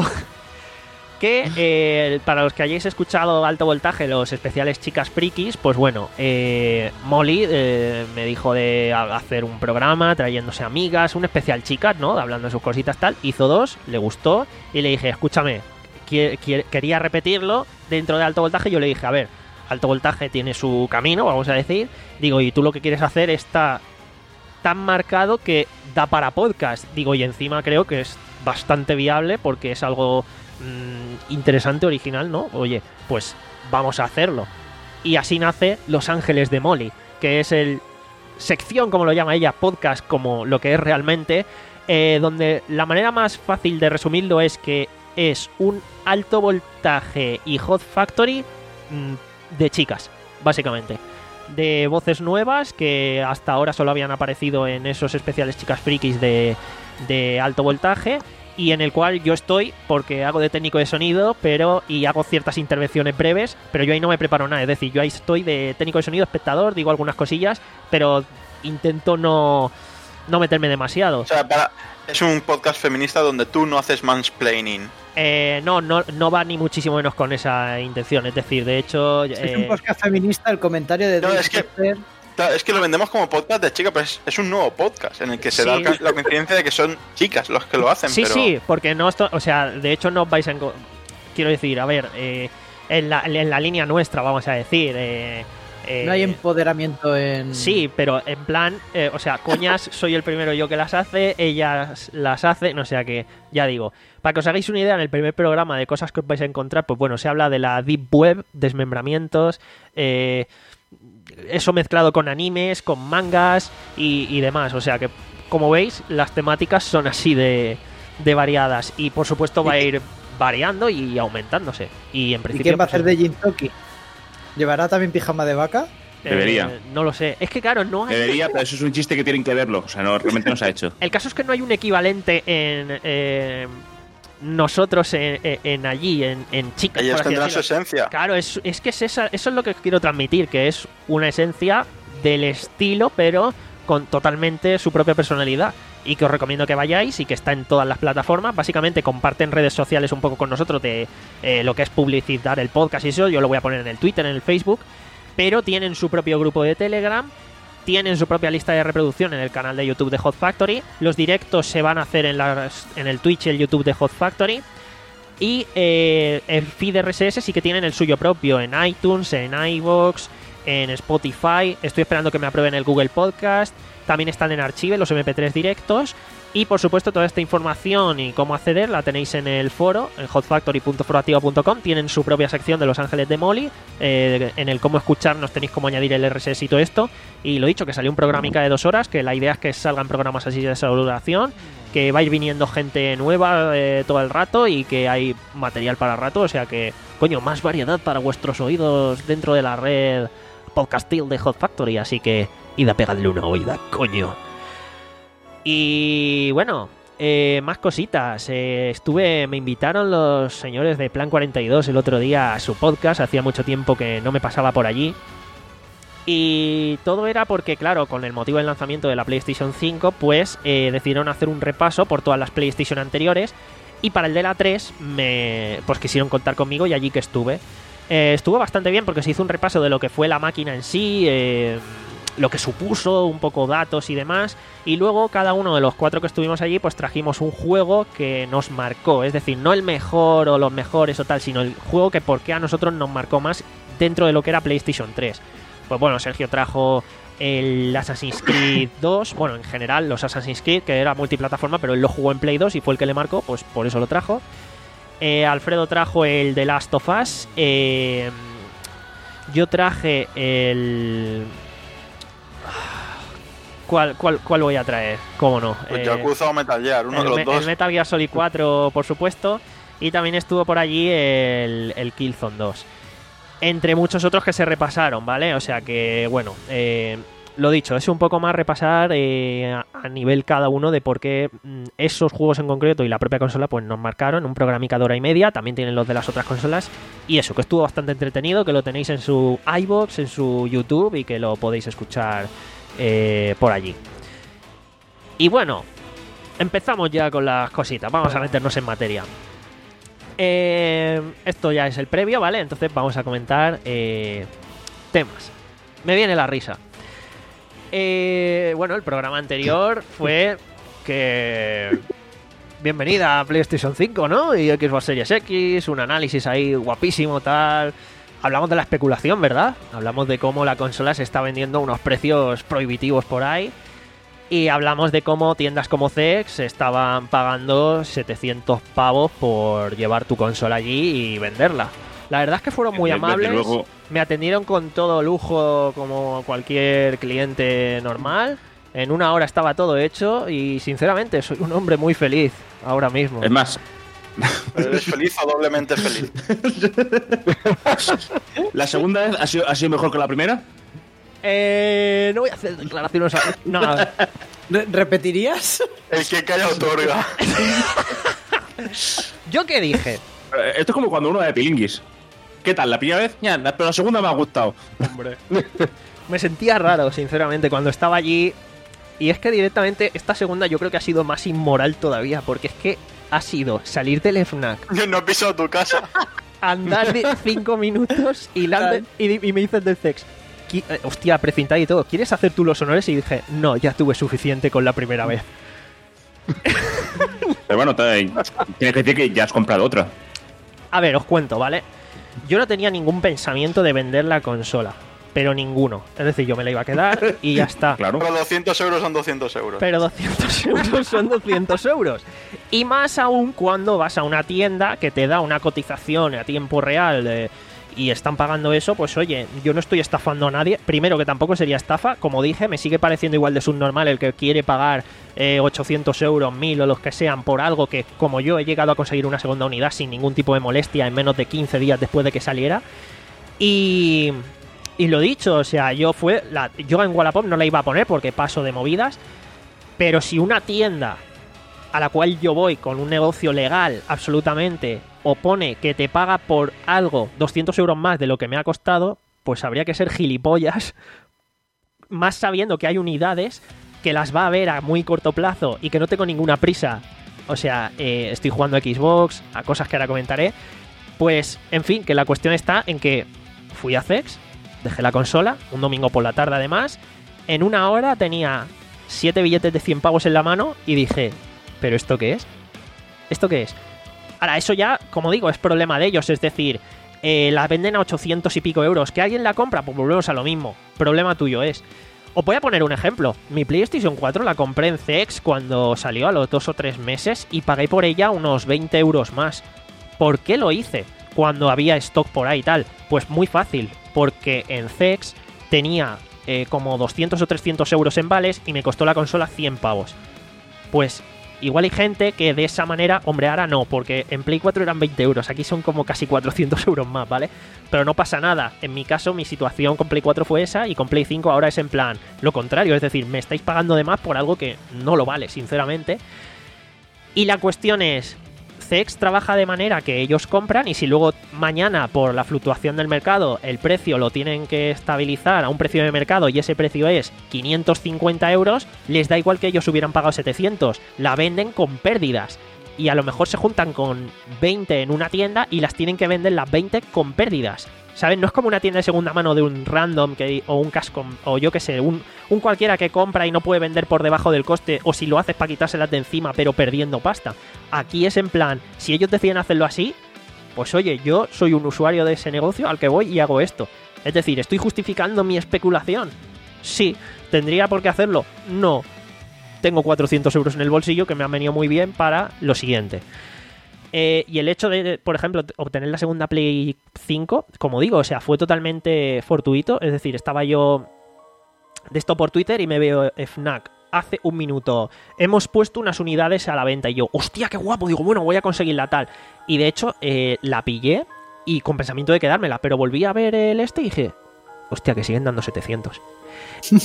Speaker 1: Que eh, para los que hayáis escuchado Alto Voltaje, los especiales Chicas Frikis, pues bueno, eh, Molly eh, me dijo de hacer un programa trayéndose amigas, un especial chicas, ¿no? Hablando de sus cositas tal. Hizo dos, le gustó y le dije, escúchame, que, que, quería repetirlo dentro de Alto Voltaje. Yo le dije, a ver, Alto Voltaje tiene su camino, vamos a decir. Digo, y tú lo que quieres hacer está tan marcado que da para podcast. Digo, y encima creo que es bastante viable porque es algo... interesante, original, ¿no? Oye, pues vamos a hacerlo. Y así nace Los Ángeles de Molly, que es el sección, como lo llama ella, podcast como lo que es realmente, eh, donde la manera más fácil de resumirlo es que es un Alto Voltaje y Hot Factory mmm, de chicas, básicamente. De voces nuevas que hasta ahora solo habían aparecido en esos especiales Chicas Frikis de, de Alto Voltaje, y en el cual yo estoy porque hago de técnico de sonido, pero y hago ciertas intervenciones breves, pero yo ahí no me preparo nada, es decir, yo ahí estoy de técnico de sonido, espectador, digo algunas cosillas, pero intento no, no meterme demasiado.
Speaker 8: O sea, para, es un podcast feminista donde tú no haces mansplaining.
Speaker 1: Eh, no, no, no va ni muchísimo menos con esa intención, es decir, de hecho...
Speaker 5: Si
Speaker 1: eh,
Speaker 5: es un podcast feminista, el comentario de...
Speaker 8: No,
Speaker 5: Dave
Speaker 8: es que...
Speaker 5: Hester...
Speaker 8: Claro, es que lo vendemos como podcast de chicas, pero es, es un nuevo podcast en el que se
Speaker 1: Sí.
Speaker 8: da la coincidencia de que son chicas los que lo hacen.
Speaker 1: Sí,
Speaker 8: pero...
Speaker 1: sí, porque no esto, o sea, de hecho no os vais a... enco- Quiero decir, a ver, eh, en, la, en la línea nuestra, vamos a decir... Eh, eh,
Speaker 5: No hay empoderamiento en...
Speaker 1: Sí, pero en plan, eh, o sea, coñas, soy el primero yo que las hace, ellas las hacen, o sea que, ya digo, para que os hagáis una idea, en el primer programa de cosas que os vais a encontrar, pues bueno, se habla de la Deep Web, desmembramientos, eh... eso mezclado con animes, con mangas y, y demás. O sea que, como veis, las temáticas son así de, de variadas. Y por supuesto va a ir variando y aumentándose. Y en
Speaker 5: ¿Y
Speaker 1: principio...
Speaker 5: quién va a
Speaker 1: pues,
Speaker 5: hacer de Jintoki? ¿Llevará también pijama de vaca?
Speaker 1: eh,
Speaker 4: Debería.
Speaker 1: no lo sé. Es que claro, no hay...
Speaker 4: Debería, pero eso es un chiste que tienen que verlo. O sea, no, realmente no se ha hecho.
Speaker 1: El caso es que no hay un equivalente en... eh, nosotros en, en allí, en, en chicas.
Speaker 8: Ellas
Speaker 1: por así
Speaker 8: tendrán su
Speaker 1: decirlo.
Speaker 8: esencia.
Speaker 1: Claro, es, es que es esa, eso es lo que quiero transmitir, que es una esencia del estilo, pero con totalmente su propia personalidad. Y que os recomiendo que vayáis y que está en todas las plataformas. Básicamente comparten redes sociales un poco con nosotros de eh, lo que es publicitar el podcast y eso. Yo lo voy a poner en el Twitter, en el Facebook. Pero tienen su propio grupo de Telegram. Tienen su propia lista de reproducción en el canal de YouTube de Hot Factory. Los directos se van a hacer en, las, en el Twitch y el YouTube de Hot Factory. Y eh, el feed R S S sí que tienen el suyo propio en iTunes, en iVoox, en Spotify. Estoy esperando que me aprueben el Google Podcast. También están en Archive los eme pe tres directos. Y por supuesto toda esta información y cómo acceder la tenéis en el foro, en hot factory punto foroactivo punto com. Tienen su propia sección de Los Ángeles de Molly, eh, en el cómo escucharnos tenéis cómo añadir el R S S y todo esto. Y lo dicho, que salió un programica de dos horas, que la idea es que salgan programas así de esa duración, que va a ir viniendo gente nueva eh, todo el rato y que hay material para rato. O sea que, coño, más variedad para vuestros oídos dentro de la red podcastil de Hot Factory. Así que id a pegarle una oída, coño. Y bueno, eh, más cositas. Eh, estuve, me invitaron los señores de Plan cuarenta y dos el otro día a su podcast. Hacía mucho tiempo que no me pasaba por allí. Y todo era porque, claro, con el motivo del lanzamiento de la PlayStation cinco, pues eh, decidieron hacer un repaso por todas las PlayStation anteriores. Y para el de la tres, me, pues quisieron contar conmigo y allí que estuve. Eh, estuvo bastante bien porque se hizo un repaso de lo que fue la máquina en sí, eh, lo que supuso, un poco datos y demás. Y luego cada uno de los cuatro que estuvimos allí pues trajimos un juego que nos marcó. Es decir, no el mejor o los mejores o tal, sino el juego que por qué a nosotros nos marcó más dentro de lo que era PlayStation tres. Pues bueno, Sergio trajo el Assassin's Creed dos, bueno, en general los Assassin's Creed, que era multiplataforma, pero él lo jugó en Play dos y fue el que le marcó, pues por eso lo trajo. Eh, Alfredo trajo el The Last of Us. Eh, yo traje el... ¿Cuál, cuál, ¿Cuál voy a traer? ¿Cómo no?
Speaker 8: Pues
Speaker 1: Eh,
Speaker 8: Yakuza o Metal Gear, uno
Speaker 1: el,
Speaker 8: de los
Speaker 1: me-
Speaker 8: dos.
Speaker 1: el Metal Gear Solid cuatro, por supuesto. Y también estuvo por allí el, el Killzone dos. Entre muchos otros que se repasaron, ¿vale? O sea que, bueno, eh, lo dicho, es un poco más repasar eh, a, a nivel cada uno de por qué mm, esos juegos en concreto y la propia consola pues nos marcaron. Un programica de hora y media, también tienen los de las otras consolas. Y eso, que estuvo bastante entretenido, que lo tenéis en su iVoox, en su YouTube y que lo podéis escuchar eh, por allí. Y bueno, empezamos ya con las cositas, vamos a meternos en materia. Eh, esto ya es el previo, ¿vale? Entonces vamos a comentar eh, temas. Me viene la risa. Eh, bueno, el programa anterior fue que... Bienvenida a PlayStation cinco, ¿no? Y Xbox Series X, un análisis ahí guapísimo, tal. Hablamos de la especulación, ¿verdad? Hablamos de cómo la consola se está vendiendo a unos precios prohibitivos por ahí. Y hablamos de cómo tiendas como C E X estaban pagando setecientos pavos por llevar tu consola allí y venderla. La verdad es que fueron muy amables. Luego... Me atendieron con todo lujo como cualquier cliente normal. En una hora estaba todo hecho y sinceramente soy un hombre muy feliz ahora mismo.
Speaker 4: Es más...
Speaker 8: ¿Eres feliz o doblemente feliz?
Speaker 4: ¿La segunda vez ha sido, ha sido mejor que la primera?
Speaker 1: Eh, no voy a hacer declaraciones. A... No.
Speaker 5: ¿Repetirías?
Speaker 8: El que calla otorga.
Speaker 1: ¿Yo qué dije?
Speaker 4: Esto es como cuando uno va de pilinguis. ¿Qué tal? ¿La primera vez? Ya, pero la segunda me ha gustado.
Speaker 1: Hombre. Me sentía raro, sinceramente, cuando estaba allí. Y es que directamente esta segunda yo creo que ha sido más inmoral todavía. Porque es que ha sido salir del FNAC.
Speaker 8: Yo no he pisado tu casa.
Speaker 1: Andar de cinco minutos y, la, y, y me dices del C E X. Hostia, precintada y todo. ¿Quieres hacer tú los honores? Y dije, no, ya tuve suficiente con la primera vez.
Speaker 4: Pero bueno, te, tienes que decir que ya has comprado otra.
Speaker 1: A ver, os cuento, ¿vale? Yo no tenía ningún pensamiento de vender la consola. Pero ninguno. Es decir, yo me la iba a quedar y ya está.
Speaker 4: Claro.
Speaker 8: Pero doscientos euros son doscientos euros.
Speaker 1: Pero doscientos euros son doscientos euros. Y más aún cuando vas a una tienda que te da una cotización a tiempo real de... y están pagando eso, pues oye, yo no estoy estafando a nadie. Primero, que tampoco sería estafa. Como dije, me sigue pareciendo igual de subnormal el que quiere pagar eh, ochocientos euros, mil o los que sean por algo que, como yo, he llegado a conseguir una segunda unidad sin ningún tipo de molestia en menos de quince días después de que saliera. Y... Y lo dicho, o sea, yo fue la, yo en Wallapop no la iba a poner porque paso de movidas. Pero si una tienda a la cual yo voy con un negocio legal absolutamente o pone que te paga por algo doscientos euros más de lo que me ha costado, pues habría que ser gilipollas, más sabiendo que hay unidades que las va a ver a muy corto plazo y que no tengo ninguna prisa. O sea, eh, estoy jugando a Xbox, a cosas que ahora comentaré. Pues, en fin, que la cuestión está en que fui a C E X, dejé la consola, un domingo por la tarde además, en una hora tenía siete billetes de cien pavos en la mano y dije, ¿pero esto qué es? ¿Esto qué es? Ahora, eso ya, como digo, es problema de ellos, es decir, eh, la venden a ochocientos y pico euros, ¿que alguien la compra? Pues volvemos a lo mismo, problema tuyo es. Os voy a poner un ejemplo, mi PlayStation cuatro la compré en C E X cuando salió a los dos o tres meses y pagué por ella unos veinte euros más. ¿Por qué lo hice cuando había stock por ahí y tal? Pues muy fácil, porque en C E X tenía eh, como doscientos o trescientos euros en vales y me costó la consola cien pavos. Pues igual hay gente que de esa manera, hombre, ahora no, porque en Play cuatro eran veinte euros, aquí son como casi cuatrocientos euros más, ¿vale? Pero no pasa nada, en mi caso mi situación con Play cuatro fue esa y con Play cinco ahora es en plan lo contrario, es decir, me estáis pagando de más por algo que no lo vale, sinceramente. Y la cuestión es... C E X trabaja de manera que ellos compran y si luego mañana por la fluctuación del mercado el precio lo tienen que estabilizar a un precio de mercado y ese precio es quinientos cincuenta euros, les da igual que ellos hubieran pagado setecientos, la venden con pérdidas y a lo mejor se juntan con veinte en una tienda y las tienen que vender las veinte con pérdidas. ¿Sabes? No es como una tienda de segunda mano de un random que, o un casco, o yo que sé, un, un cualquiera que compra y no puede vender por debajo del coste, o si lo haces para quitárselas de encima, pero perdiendo pasta. Aquí es en plan, si ellos deciden hacerlo así, pues oye, yo soy un usuario de ese negocio al que voy y hago esto. Es decir, ¿estoy justificando mi especulación? Sí. ¿Tendría por qué hacerlo? No. Tengo cuatrocientos euros en el bolsillo que me han venido muy bien para lo siguiente. Eh, y el hecho de, por ejemplo, obtener la segunda Play cinco, como digo, o sea, fue totalmente fortuito. Es decir, estaba yo de esto por Twitter y me veo FNAC hace un minuto. Hemos puesto unas unidades a la venta. Y yo, hostia, qué guapo. Digo, bueno, voy a conseguirla tal. Y de hecho, eh, la pillé y con pensamiento de quedármela. Pero volví a ver el este y dije, hostia, que siguen dando setecientos.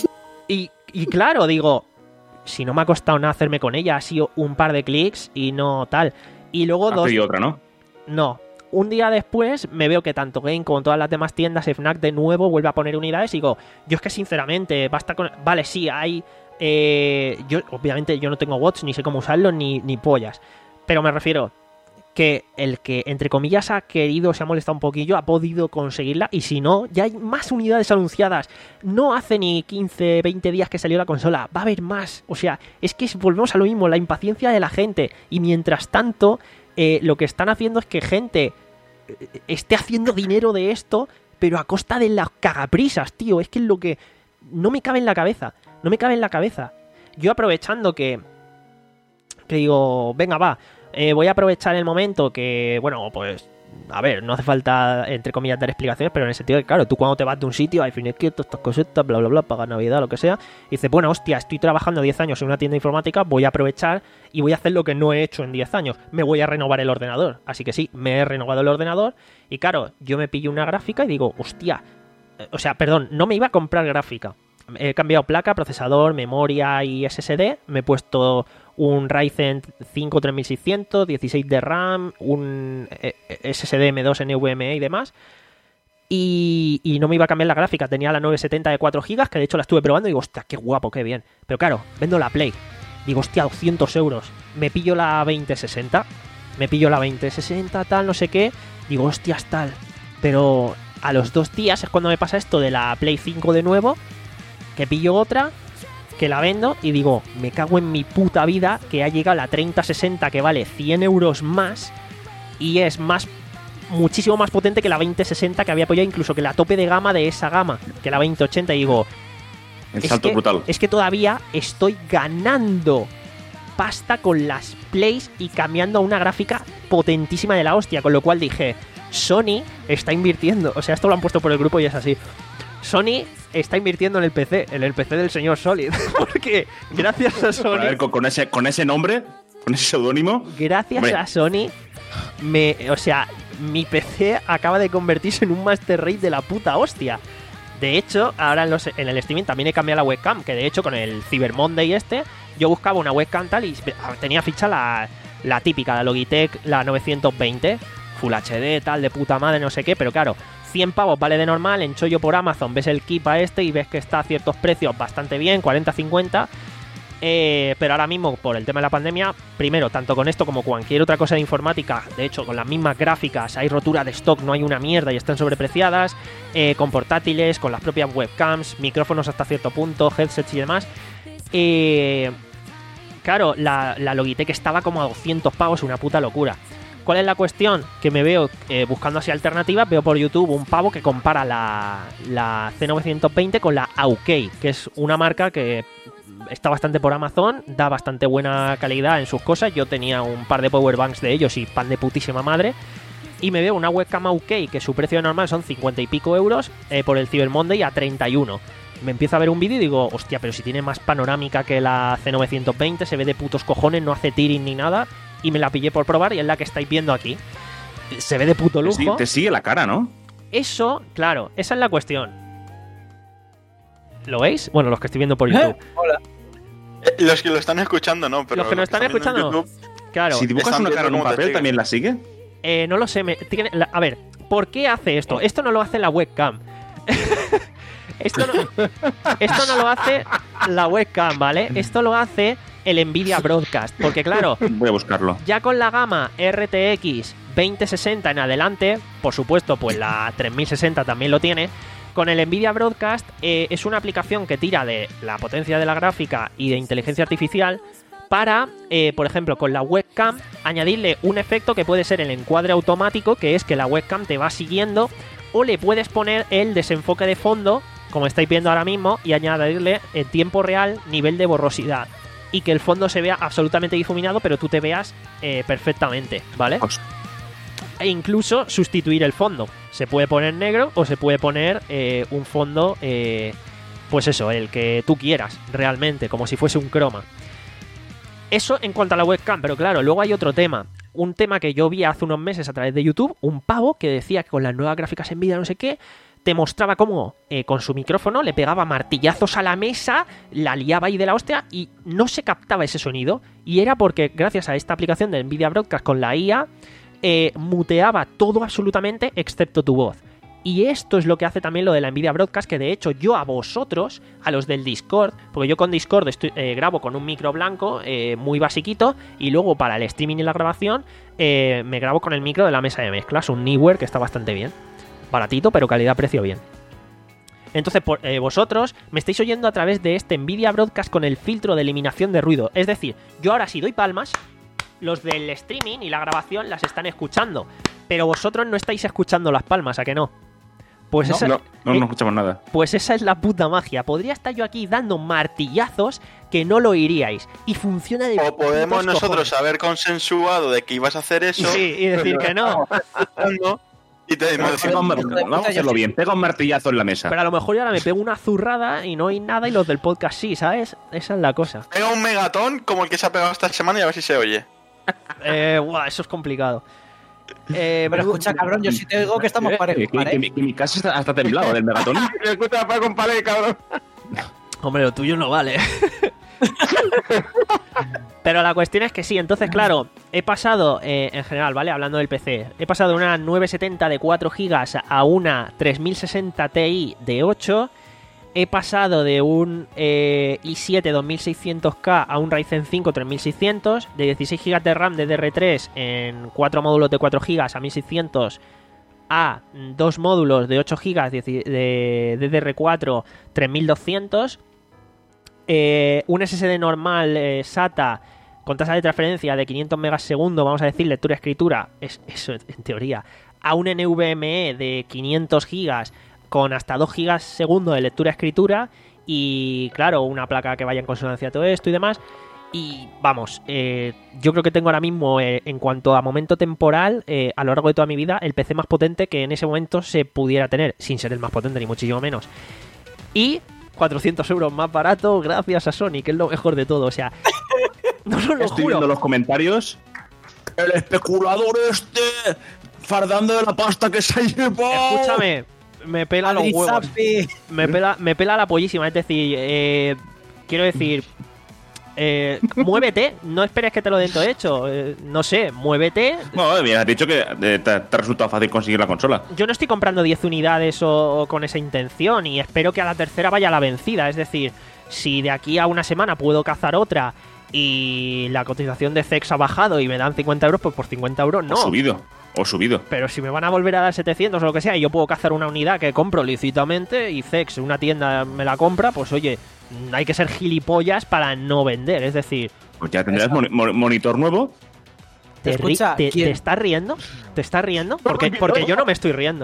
Speaker 1: Y, y claro, digo, si no me ha costado nada hacerme con ella, ha sido un par de clics y no tal. Y luego dos...
Speaker 4: Y otra, ¿no?
Speaker 1: No. Un día después me veo que tanto Game como todas las demás tiendas, Fnac de nuevo vuelve a poner unidades y digo, yo es que sinceramente, basta con... Vale, sí, hay... Eh... Yo, obviamente yo no tengo bots, ni sé cómo usarlos, ni, ni pollas. Pero me refiero que el que, entre comillas, ha querido, se ha molestado un poquillo, ha podido conseguirla. Y si no, ya hay más unidades anunciadas. No hace ni quince, veinte días que salió la consola. Va a haber más. O sea, es que volvemos a lo mismo, la impaciencia de la gente. Y mientras tanto... Eh, lo que están haciendo es que gente eh, esté haciendo dinero de esto, pero a costa de las cagaprisas, tío. Es que es lo que no me cabe en la cabeza. No me cabe en la cabeza. Yo aprovechando que... Que digo, venga, va. Eh, voy a aprovechar el momento que, bueno, pues... A ver, no hace falta, entre comillas, dar explicaciones, pero en el sentido de que, claro, tú cuando te vas de un sitio, hay fines quietos, estas cositas, bla, bla, bla, paga Navidad, lo que sea, y dices, bueno, hostia, estoy trabajando diez años en una tienda informática, voy a aprovechar y voy a hacer lo que no he hecho en diez años, me voy a renovar el ordenador. Así que sí, me he renovado el ordenador y, claro, yo me pillo una gráfica y digo, hostia, o sea, perdón, no me iba a comprar gráfica. He cambiado placa, procesador, memoria y S S D, me he puesto... un Ryzen cinco tres mil seiscientos, dieciséis de RAM, un S S D M dos NVMe y demás. Y, y no me iba a cambiar la gráfica. Tenía la novecientos setenta de cuatro gigas, que de hecho la estuve probando y digo, hostia, qué guapo, qué bien. Pero claro, vendo la Play. Digo, hostia, doscientos euros. Me pillo la veinte sesenta. Me pillo la veinte sesenta, tal, no sé qué. Digo, hostias, tal. Pero a los dos días es cuando me pasa esto de la Play cinco de nuevo, que pillo otra... que la vendo y digo, me cago en mi puta vida que ha llegado la treinta sesenta que vale cien euros más y es más, muchísimo más potente que la veinte sesenta que había apoyado, incluso que la tope de gama de esa gama, que la veinte ochenta, y digo,
Speaker 4: el salto
Speaker 1: es que,
Speaker 4: brutal.
Speaker 1: Es que todavía estoy ganando pasta con las Plays y cambiando a una gráfica potentísima de la hostia, con lo cual dije, Sony está invirtiendo, o sea, esto lo han puesto por el grupo y es así. Sony está invirtiendo en el P C, en el P C del señor Solid, porque gracias a Sony...
Speaker 4: A ver, con, con, ese, con ese nombre, con ese seudónimo...
Speaker 1: Gracias
Speaker 4: hombre.
Speaker 1: a Sony, me, o sea, mi P C acaba de convertirse en un Master Race de la puta hostia. De hecho, ahora en, los, en el streaming también he cambiado la webcam, que de hecho con el Cyber Monday este, yo buscaba una webcam tal y tenía ficha la, la típica, la Logitech, la novecientos veinte, Full H D, tal, de puta madre, no sé qué, pero claro... cien pavos vale de normal, en chollo por Amazon ves el Kipa este y ves que está a ciertos precios bastante bien, cuarenta cincuenta, eh, pero ahora mismo por el tema de la pandemia, primero, tanto con esto como cualquier otra cosa de informática, de hecho con las mismas gráficas hay rotura de stock, no hay una mierda y están sobrepreciadas, eh, con portátiles, con las propias webcams, micrófonos hasta cierto punto, headsets y demás, eh, claro, la, la Logitech estaba como a doscientos pavos, una puta locura. ¿Cuál es la cuestión? Que me veo eh, buscando así alternativas, veo por YouTube un pavo que compara la, la C novecientos veinte con la Aukey, que es una marca que está bastante por Amazon, da bastante buena calidad en sus cosas. Yo tenía un par de powerbanks de ellos y pan de putísima madre. Y me veo una webcam Aukey que su precio normal son cincuenta y pico euros, eh, por el Cyber Monday a treinta y uno. Me empiezo a ver un vídeo y digo, hostia, pero si tiene más panorámica que la C novecientos veinte, se ve de putos cojones, no hace tearing ni nada. Y me la pillé por probar y es la que estáis viendo aquí. Se ve de puto lujo.
Speaker 4: Te sigue, te sigue la cara, ¿no?
Speaker 1: Eso, claro, esa es la cuestión. ¿Lo veis? Bueno, los que estoy viendo por YouTube.
Speaker 5: ¿Eh? Hola.
Speaker 8: Eh, los que lo están escuchando, no, pero
Speaker 1: los que no están escuchando,
Speaker 8: YouTube,
Speaker 1: claro.
Speaker 4: Si dibujas una cara en un papel, ¿también la sigue?
Speaker 1: Eh, no lo sé. Me, tiene, la, a ver, ¿por qué hace esto? Esto no lo hace la webcam. esto, no, esto no lo hace la webcam, ¿vale? Esto lo hace el Nvidia Broadcast. Porque claro,
Speaker 4: voy a buscarlo.
Speaker 1: Ya con la gama R T X veinte sesenta en adelante, por supuesto, pues la tres mil sesenta también lo tiene. Con el Nvidia Broadcast eh, es una aplicación que tira de la potencia de la gráfica y de inteligencia artificial para, eh, por ejemplo, con la webcam, añadirle un efecto que puede ser el encuadre automático, que es que la webcam te va siguiendo, o le puedes poner el desenfoque de fondo, como estáis viendo ahora mismo, y añadirle en tiempo real nivel de borrosidad. Y que el fondo se vea absolutamente difuminado, pero tú te veas eh, perfectamente, ¿vale?
Speaker 4: Pues...
Speaker 1: E incluso sustituir el fondo. Se puede poner negro o se puede poner eh, un fondo, eh, pues eso, el que tú quieras, realmente, como si fuese un croma. Eso en cuanto a la webcam, pero claro, luego hay otro tema. Un tema que yo vi hace unos meses a través de YouTube, un pavo que decía que con las nuevas gráficas Nvidia no sé qué, te mostraba cómo eh, con su micrófono le pegaba martillazos a la mesa, la liaba ahí de la hostia y no se captaba ese sonido. Y era porque gracias a esta aplicación de Nvidia Broadcast con la I A, eh, muteaba todo absolutamente excepto tu voz. Y esto es lo que hace también lo de la Nvidia Broadcast, que de hecho yo a vosotros, a los del Discord, porque yo con Discord estoy, eh, grabo con un micro blanco eh, muy basiquito, y luego para el streaming y la grabación eh, me grabo con el micro de la mesa de mezclas, un Neewer que está bastante bien. Baratito, pero calidad-precio bien. Entonces, por, eh, vosotros me estáis oyendo a través de este Nvidia Broadcast con el filtro de eliminación de ruido. Es decir, yo ahora si doy palmas, los del streaming y la grabación las están escuchando, pero vosotros no estáis escuchando las palmas, ¿a que no? Pues
Speaker 4: no,
Speaker 1: esa,
Speaker 4: no, no,
Speaker 1: eh,
Speaker 4: no escuchamos nada.
Speaker 1: Pues esa es la puta magia. Podría estar yo aquí dando martillazos que no lo oiríais. Y funciona de
Speaker 8: O podemos
Speaker 1: putos
Speaker 8: nosotros
Speaker 1: cojones.
Speaker 8: haber consensuado de que ibas a hacer eso.
Speaker 1: Sí, y decir que no.
Speaker 8: Y te
Speaker 4: Vamos a hacer- vamos a hacerlo bien. Pega un martillazo en la mesa.
Speaker 1: Pero a lo mejor yo ahora me pego una zurrada y no hay nada y los del podcast sí, ¿sabes? Esa es la cosa.
Speaker 8: Pega un megatón como el que se ha pegado esta semana y a ver si se oye.
Speaker 1: Eh, guau, eso es complicado. Eh,
Speaker 5: Pero escucha, cabrón, yo sí te digo que estamos
Speaker 4: Eh,
Speaker 5: parejos.
Speaker 4: que, que, mi- que mi casa está hasta temblado del megatón.
Speaker 2: Me escucha para con pared, cabrón.
Speaker 1: Hombre, lo tuyo no vale. Pero la cuestión es que sí, entonces claro, he pasado, eh, en general, ¿vale? Hablando del P C, he pasado de una nueve setenta de cuatro gigas a una tres mil sesenta Ti de ocho. He pasado de un eh, i siete dos mil seiscientos K a un Ryzen cinco tres mil seiscientos, de dieciséis gigas de RAM de D D R tres en cuatro módulos de cuatro gigas a mil seiscientos, a dos módulos de ocho gigas de D D R cuatro tres mil doscientos. Eh, un S S D normal eh, SATA con tasa de transferencia de quinientos megas segundo, vamos a decir, lectura-escritura, es, eso en teoría, a un NVMe de quinientos gigas con hasta dos gigas segundo de lectura-escritura y, claro, una placa que vaya en consonancia a todo esto y demás. Y, vamos, eh, yo creo que tengo ahora mismo, eh, en cuanto a momento temporal, eh, a lo largo de toda mi vida, el P C más potente que en ese momento se pudiera tener, sin ser el más potente ni muchísimo menos. Y cuatrocientos euros más barato gracias a Sony, que es lo mejor de todo. O sea, no os lo
Speaker 4: Estoy
Speaker 1: juro.
Speaker 4: viendo los comentarios. El especulador este fardando de la pasta que se ha llevado.
Speaker 1: Escúchame, me pela los
Speaker 5: Adri
Speaker 1: huevos.
Speaker 5: Zappi.
Speaker 1: Me pela, me pela la pollísima. Es decir, eh, quiero decir, eh, muévete. No esperes que te lo den todo hecho. Eh, no sé, muévete.
Speaker 4: No, bien, has dicho que eh, te, te ha resultado fácil conseguir la consola.
Speaker 1: Yo no estoy comprando diez unidades o, o con esa intención y espero que a la tercera vaya la vencida. Es decir, si de aquí a una semana puedo cazar otra y la cotización de C E X ha bajado y me dan cincuenta euros, pues por cincuenta euros no.
Speaker 4: O subido. O subido.
Speaker 1: Pero si me van a volver a dar setecientos o lo que sea y yo puedo cazar una unidad que compro lícitamente y C E X, una tienda me la compra, pues oye, hay que ser gilipollas para no vender. Es decir,
Speaker 4: Pues ya tendrás mon- mon- monitor nuevo.
Speaker 1: ¿te, ri-
Speaker 5: Escucha,
Speaker 1: te,
Speaker 5: ¿quién?
Speaker 1: te estás riendo? ¿Te estás riendo? Porque, porque yo no me estoy riendo.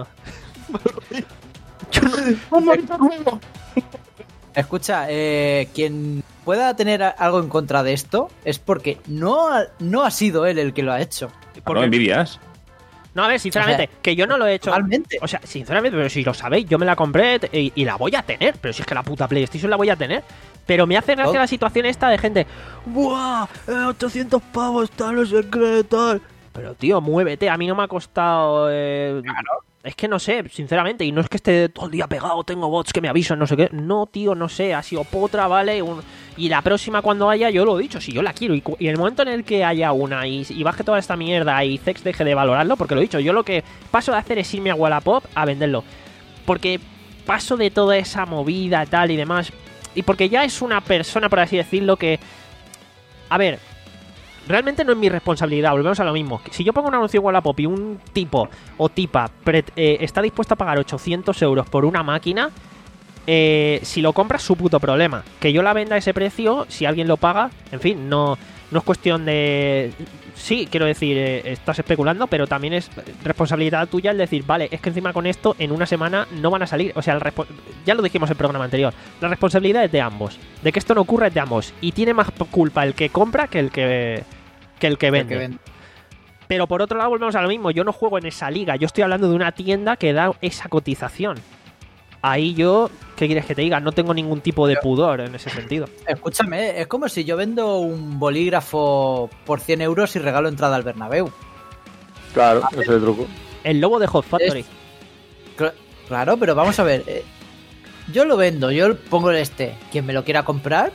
Speaker 4: Un monitor nuevo.
Speaker 5: Escucha, eh, quien pueda tener a- algo en contra de esto es porque no ha, no ha sido él el que lo ha hecho.
Speaker 4: No
Speaker 1: Porque-
Speaker 4: envidias.
Speaker 1: No, a ver, sinceramente,
Speaker 5: O sea,
Speaker 1: que yo no lo he hecho.
Speaker 5: Totalmente.
Speaker 1: O sea, sinceramente, pero si lo sabéis, yo me la compré t- y, y la voy a tener. Pero si es que la puta PlayStation la voy a tener. Pero me hace gracia
Speaker 5: Todo.
Speaker 1: la situación esta de gente. ¡Buah! Eh, ochocientos pavos, tal, no sé qué, tal. Pero tío, muévete. A mí no me ha costado. Eh... Es que no sé, sinceramente. Y no es que esté todo el día pegado, tengo bots que me avisan, no sé qué. No, tío, no sé. Ha sido potra, ¿vale? Un- Y la próxima, cuando haya, yo lo he dicho, si yo la quiero. Y, cu- y en el momento en el que haya una y, y baje toda esta mierda y C E X deje de valorarlo, porque lo he dicho, yo lo que paso de hacer es irme a Wallapop a venderlo. Porque paso de toda esa movida, tal y demás. Y porque ya es una persona, por así decirlo, que. A ver. Realmente no es mi responsabilidad, volvemos a lo mismo. Si yo pongo un anuncio en Wallapop y un tipo o tipa pre- eh, está dispuesto a pagar ochocientos euros por una máquina, eh, si lo compras, su puto problema. Que yo la venda a ese precio, si alguien lo paga, en fin, no, no es cuestión de... Sí, quiero decir, eh, estás especulando, pero también es responsabilidad tuya el decir, vale, es que encima con esto en una semana no van a salir. O sea, el respo- ya lo dijimos en el programa anterior, la responsabilidad es de ambos. De que esto no ocurra es de ambos. Y tiene más culpa el que compra que el que, que, el que vende.
Speaker 5: El que vende.
Speaker 1: Pero por otro lado volvemos a lo mismo, yo no juego en esa liga, yo estoy hablando de una tienda que da esa cotización. Ahí yo, ¿qué quieres que te diga? No tengo ningún tipo de pudor en ese sentido.
Speaker 5: Escúchame, es como si yo vendo un bolígrafo por cien euros y regalo entrada al Bernabéu.
Speaker 2: Claro, ese es el truco.
Speaker 1: El lobo de Hot Factory.
Speaker 5: Cla- Claro, pero vamos a ver. eh, yo lo vendo, yo pongo el este. Quien me lo quiera comprar.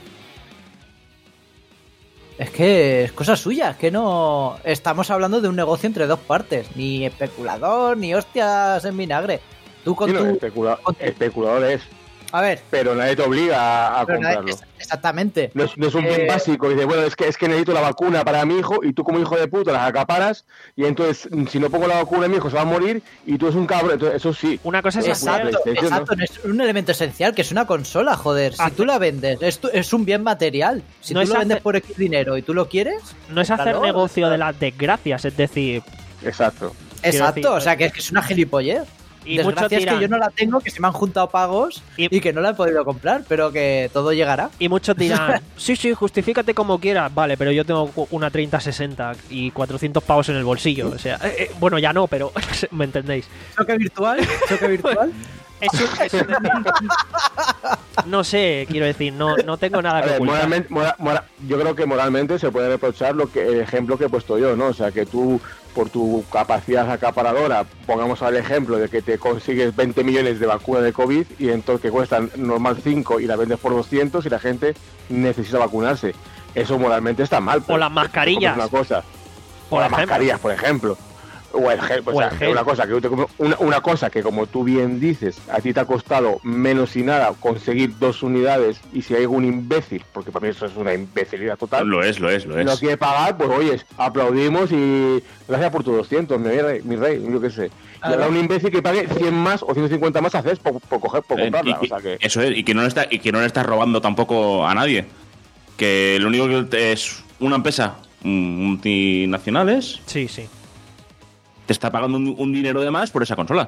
Speaker 5: Es que es cosa suya, es que no. Estamos hablando de un negocio entre dos partes. Ni especulador, ni hostias en vinagre. Tú con
Speaker 2: Sí, no,
Speaker 5: tu.
Speaker 2: especula-
Speaker 5: con tu-
Speaker 2: especulador es,
Speaker 5: A ver,
Speaker 2: pero nadie te obliga a, a
Speaker 5: pero nadie-
Speaker 2: comprarlo.
Speaker 5: es- exactamente.
Speaker 2: No es, no es un
Speaker 5: Eh,
Speaker 2: bien básico, y dice, bueno, es que, es que necesito la vacuna para mi hijo, y tú como hijo de puta las acaparas, y entonces, si no pongo la vacuna, mi hijo se va a morir, y tú eres un cabrón. Entonces, eso sí.
Speaker 1: Una cosa es hacer...
Speaker 5: Exacto,
Speaker 2: PlayStation, ¿no?
Speaker 5: exacto, no es un elemento esencial, que es una consola, joder. Si
Speaker 1: Hace-
Speaker 5: tú la vendes, es, tu- es un bien material. Si
Speaker 1: No
Speaker 5: tú
Speaker 1: es
Speaker 5: lo vendes
Speaker 1: hacer-
Speaker 5: por X dinero y tú lo quieres,
Speaker 1: No es hacer
Speaker 5: cómpralo.
Speaker 1: negocio de las desgracias, es decir...
Speaker 2: Exacto.
Speaker 5: Exacto,
Speaker 1: decir,
Speaker 5: o sea, que es, que es una gilipollez.
Speaker 1: Y muchos
Speaker 5: Desgracia es
Speaker 1: dirán...
Speaker 5: que yo no la tengo, que se me han juntado pagos
Speaker 1: Y-
Speaker 5: y, que no la he podido comprar, pero que todo llegará.
Speaker 1: Y muchos dirán, sí, sí, justifícate como quieras. Vale, pero yo tengo cu- una treinta sesenta y cuatrocientos pavos en el bolsillo. O sea, eh, eh, bueno, ya no, pero me entendéis.
Speaker 5: Choque virtual, choque virtual.
Speaker 1: Es un- es un- no sé, quiero decir, no, no tengo nada
Speaker 2: A
Speaker 1: que
Speaker 2: ver,
Speaker 1: ocultar.
Speaker 2: moralmente, mora- mora- yo creo que moralmente se puede reprochar lo que el ejemplo que he puesto yo, ¿no? O sea, que tú, por tu capacidad acaparadora, pongamos al ejemplo de que te consigues veinte millones de vacunas de COVID y entonces que cuestan normal cinco y la vendes por doscientos y la gente necesita vacunarse. Eso moralmente está mal.
Speaker 1: O las mascarillas.
Speaker 2: Es una cosa.
Speaker 1: Por
Speaker 2: o las
Speaker 1: ejemplo.
Speaker 2: mascarillas, por ejemplo. O el gel, o
Speaker 1: O
Speaker 2: sea,
Speaker 1: el gel.
Speaker 2: Una, cosa que, una, una cosa que, como tú bien dices, a ti te ha costado menos y nada conseguir dos unidades, y si hay algún imbécil, porque para mí eso es una imbecilidad total,
Speaker 4: Lo es, lo es, lo
Speaker 2: no
Speaker 4: es.
Speaker 2: quiere pagar, pues oye, aplaudimos y gracias por tus doscientos, mi rey, mi rey, yo qué sé. Y habrá un imbécil que pague cien más o ciento cincuenta más haces por, por coger, por
Speaker 4: Eh,
Speaker 2: comprarla.
Speaker 4: y que-
Speaker 2: O sea que,
Speaker 4: Eso es, y que no le está, y que no le estás robando tampoco a nadie. Que lo único que te- es una empresa mm, multinacionales
Speaker 1: Sí, sí,
Speaker 4: te está pagando un, un dinero de más por esa consola.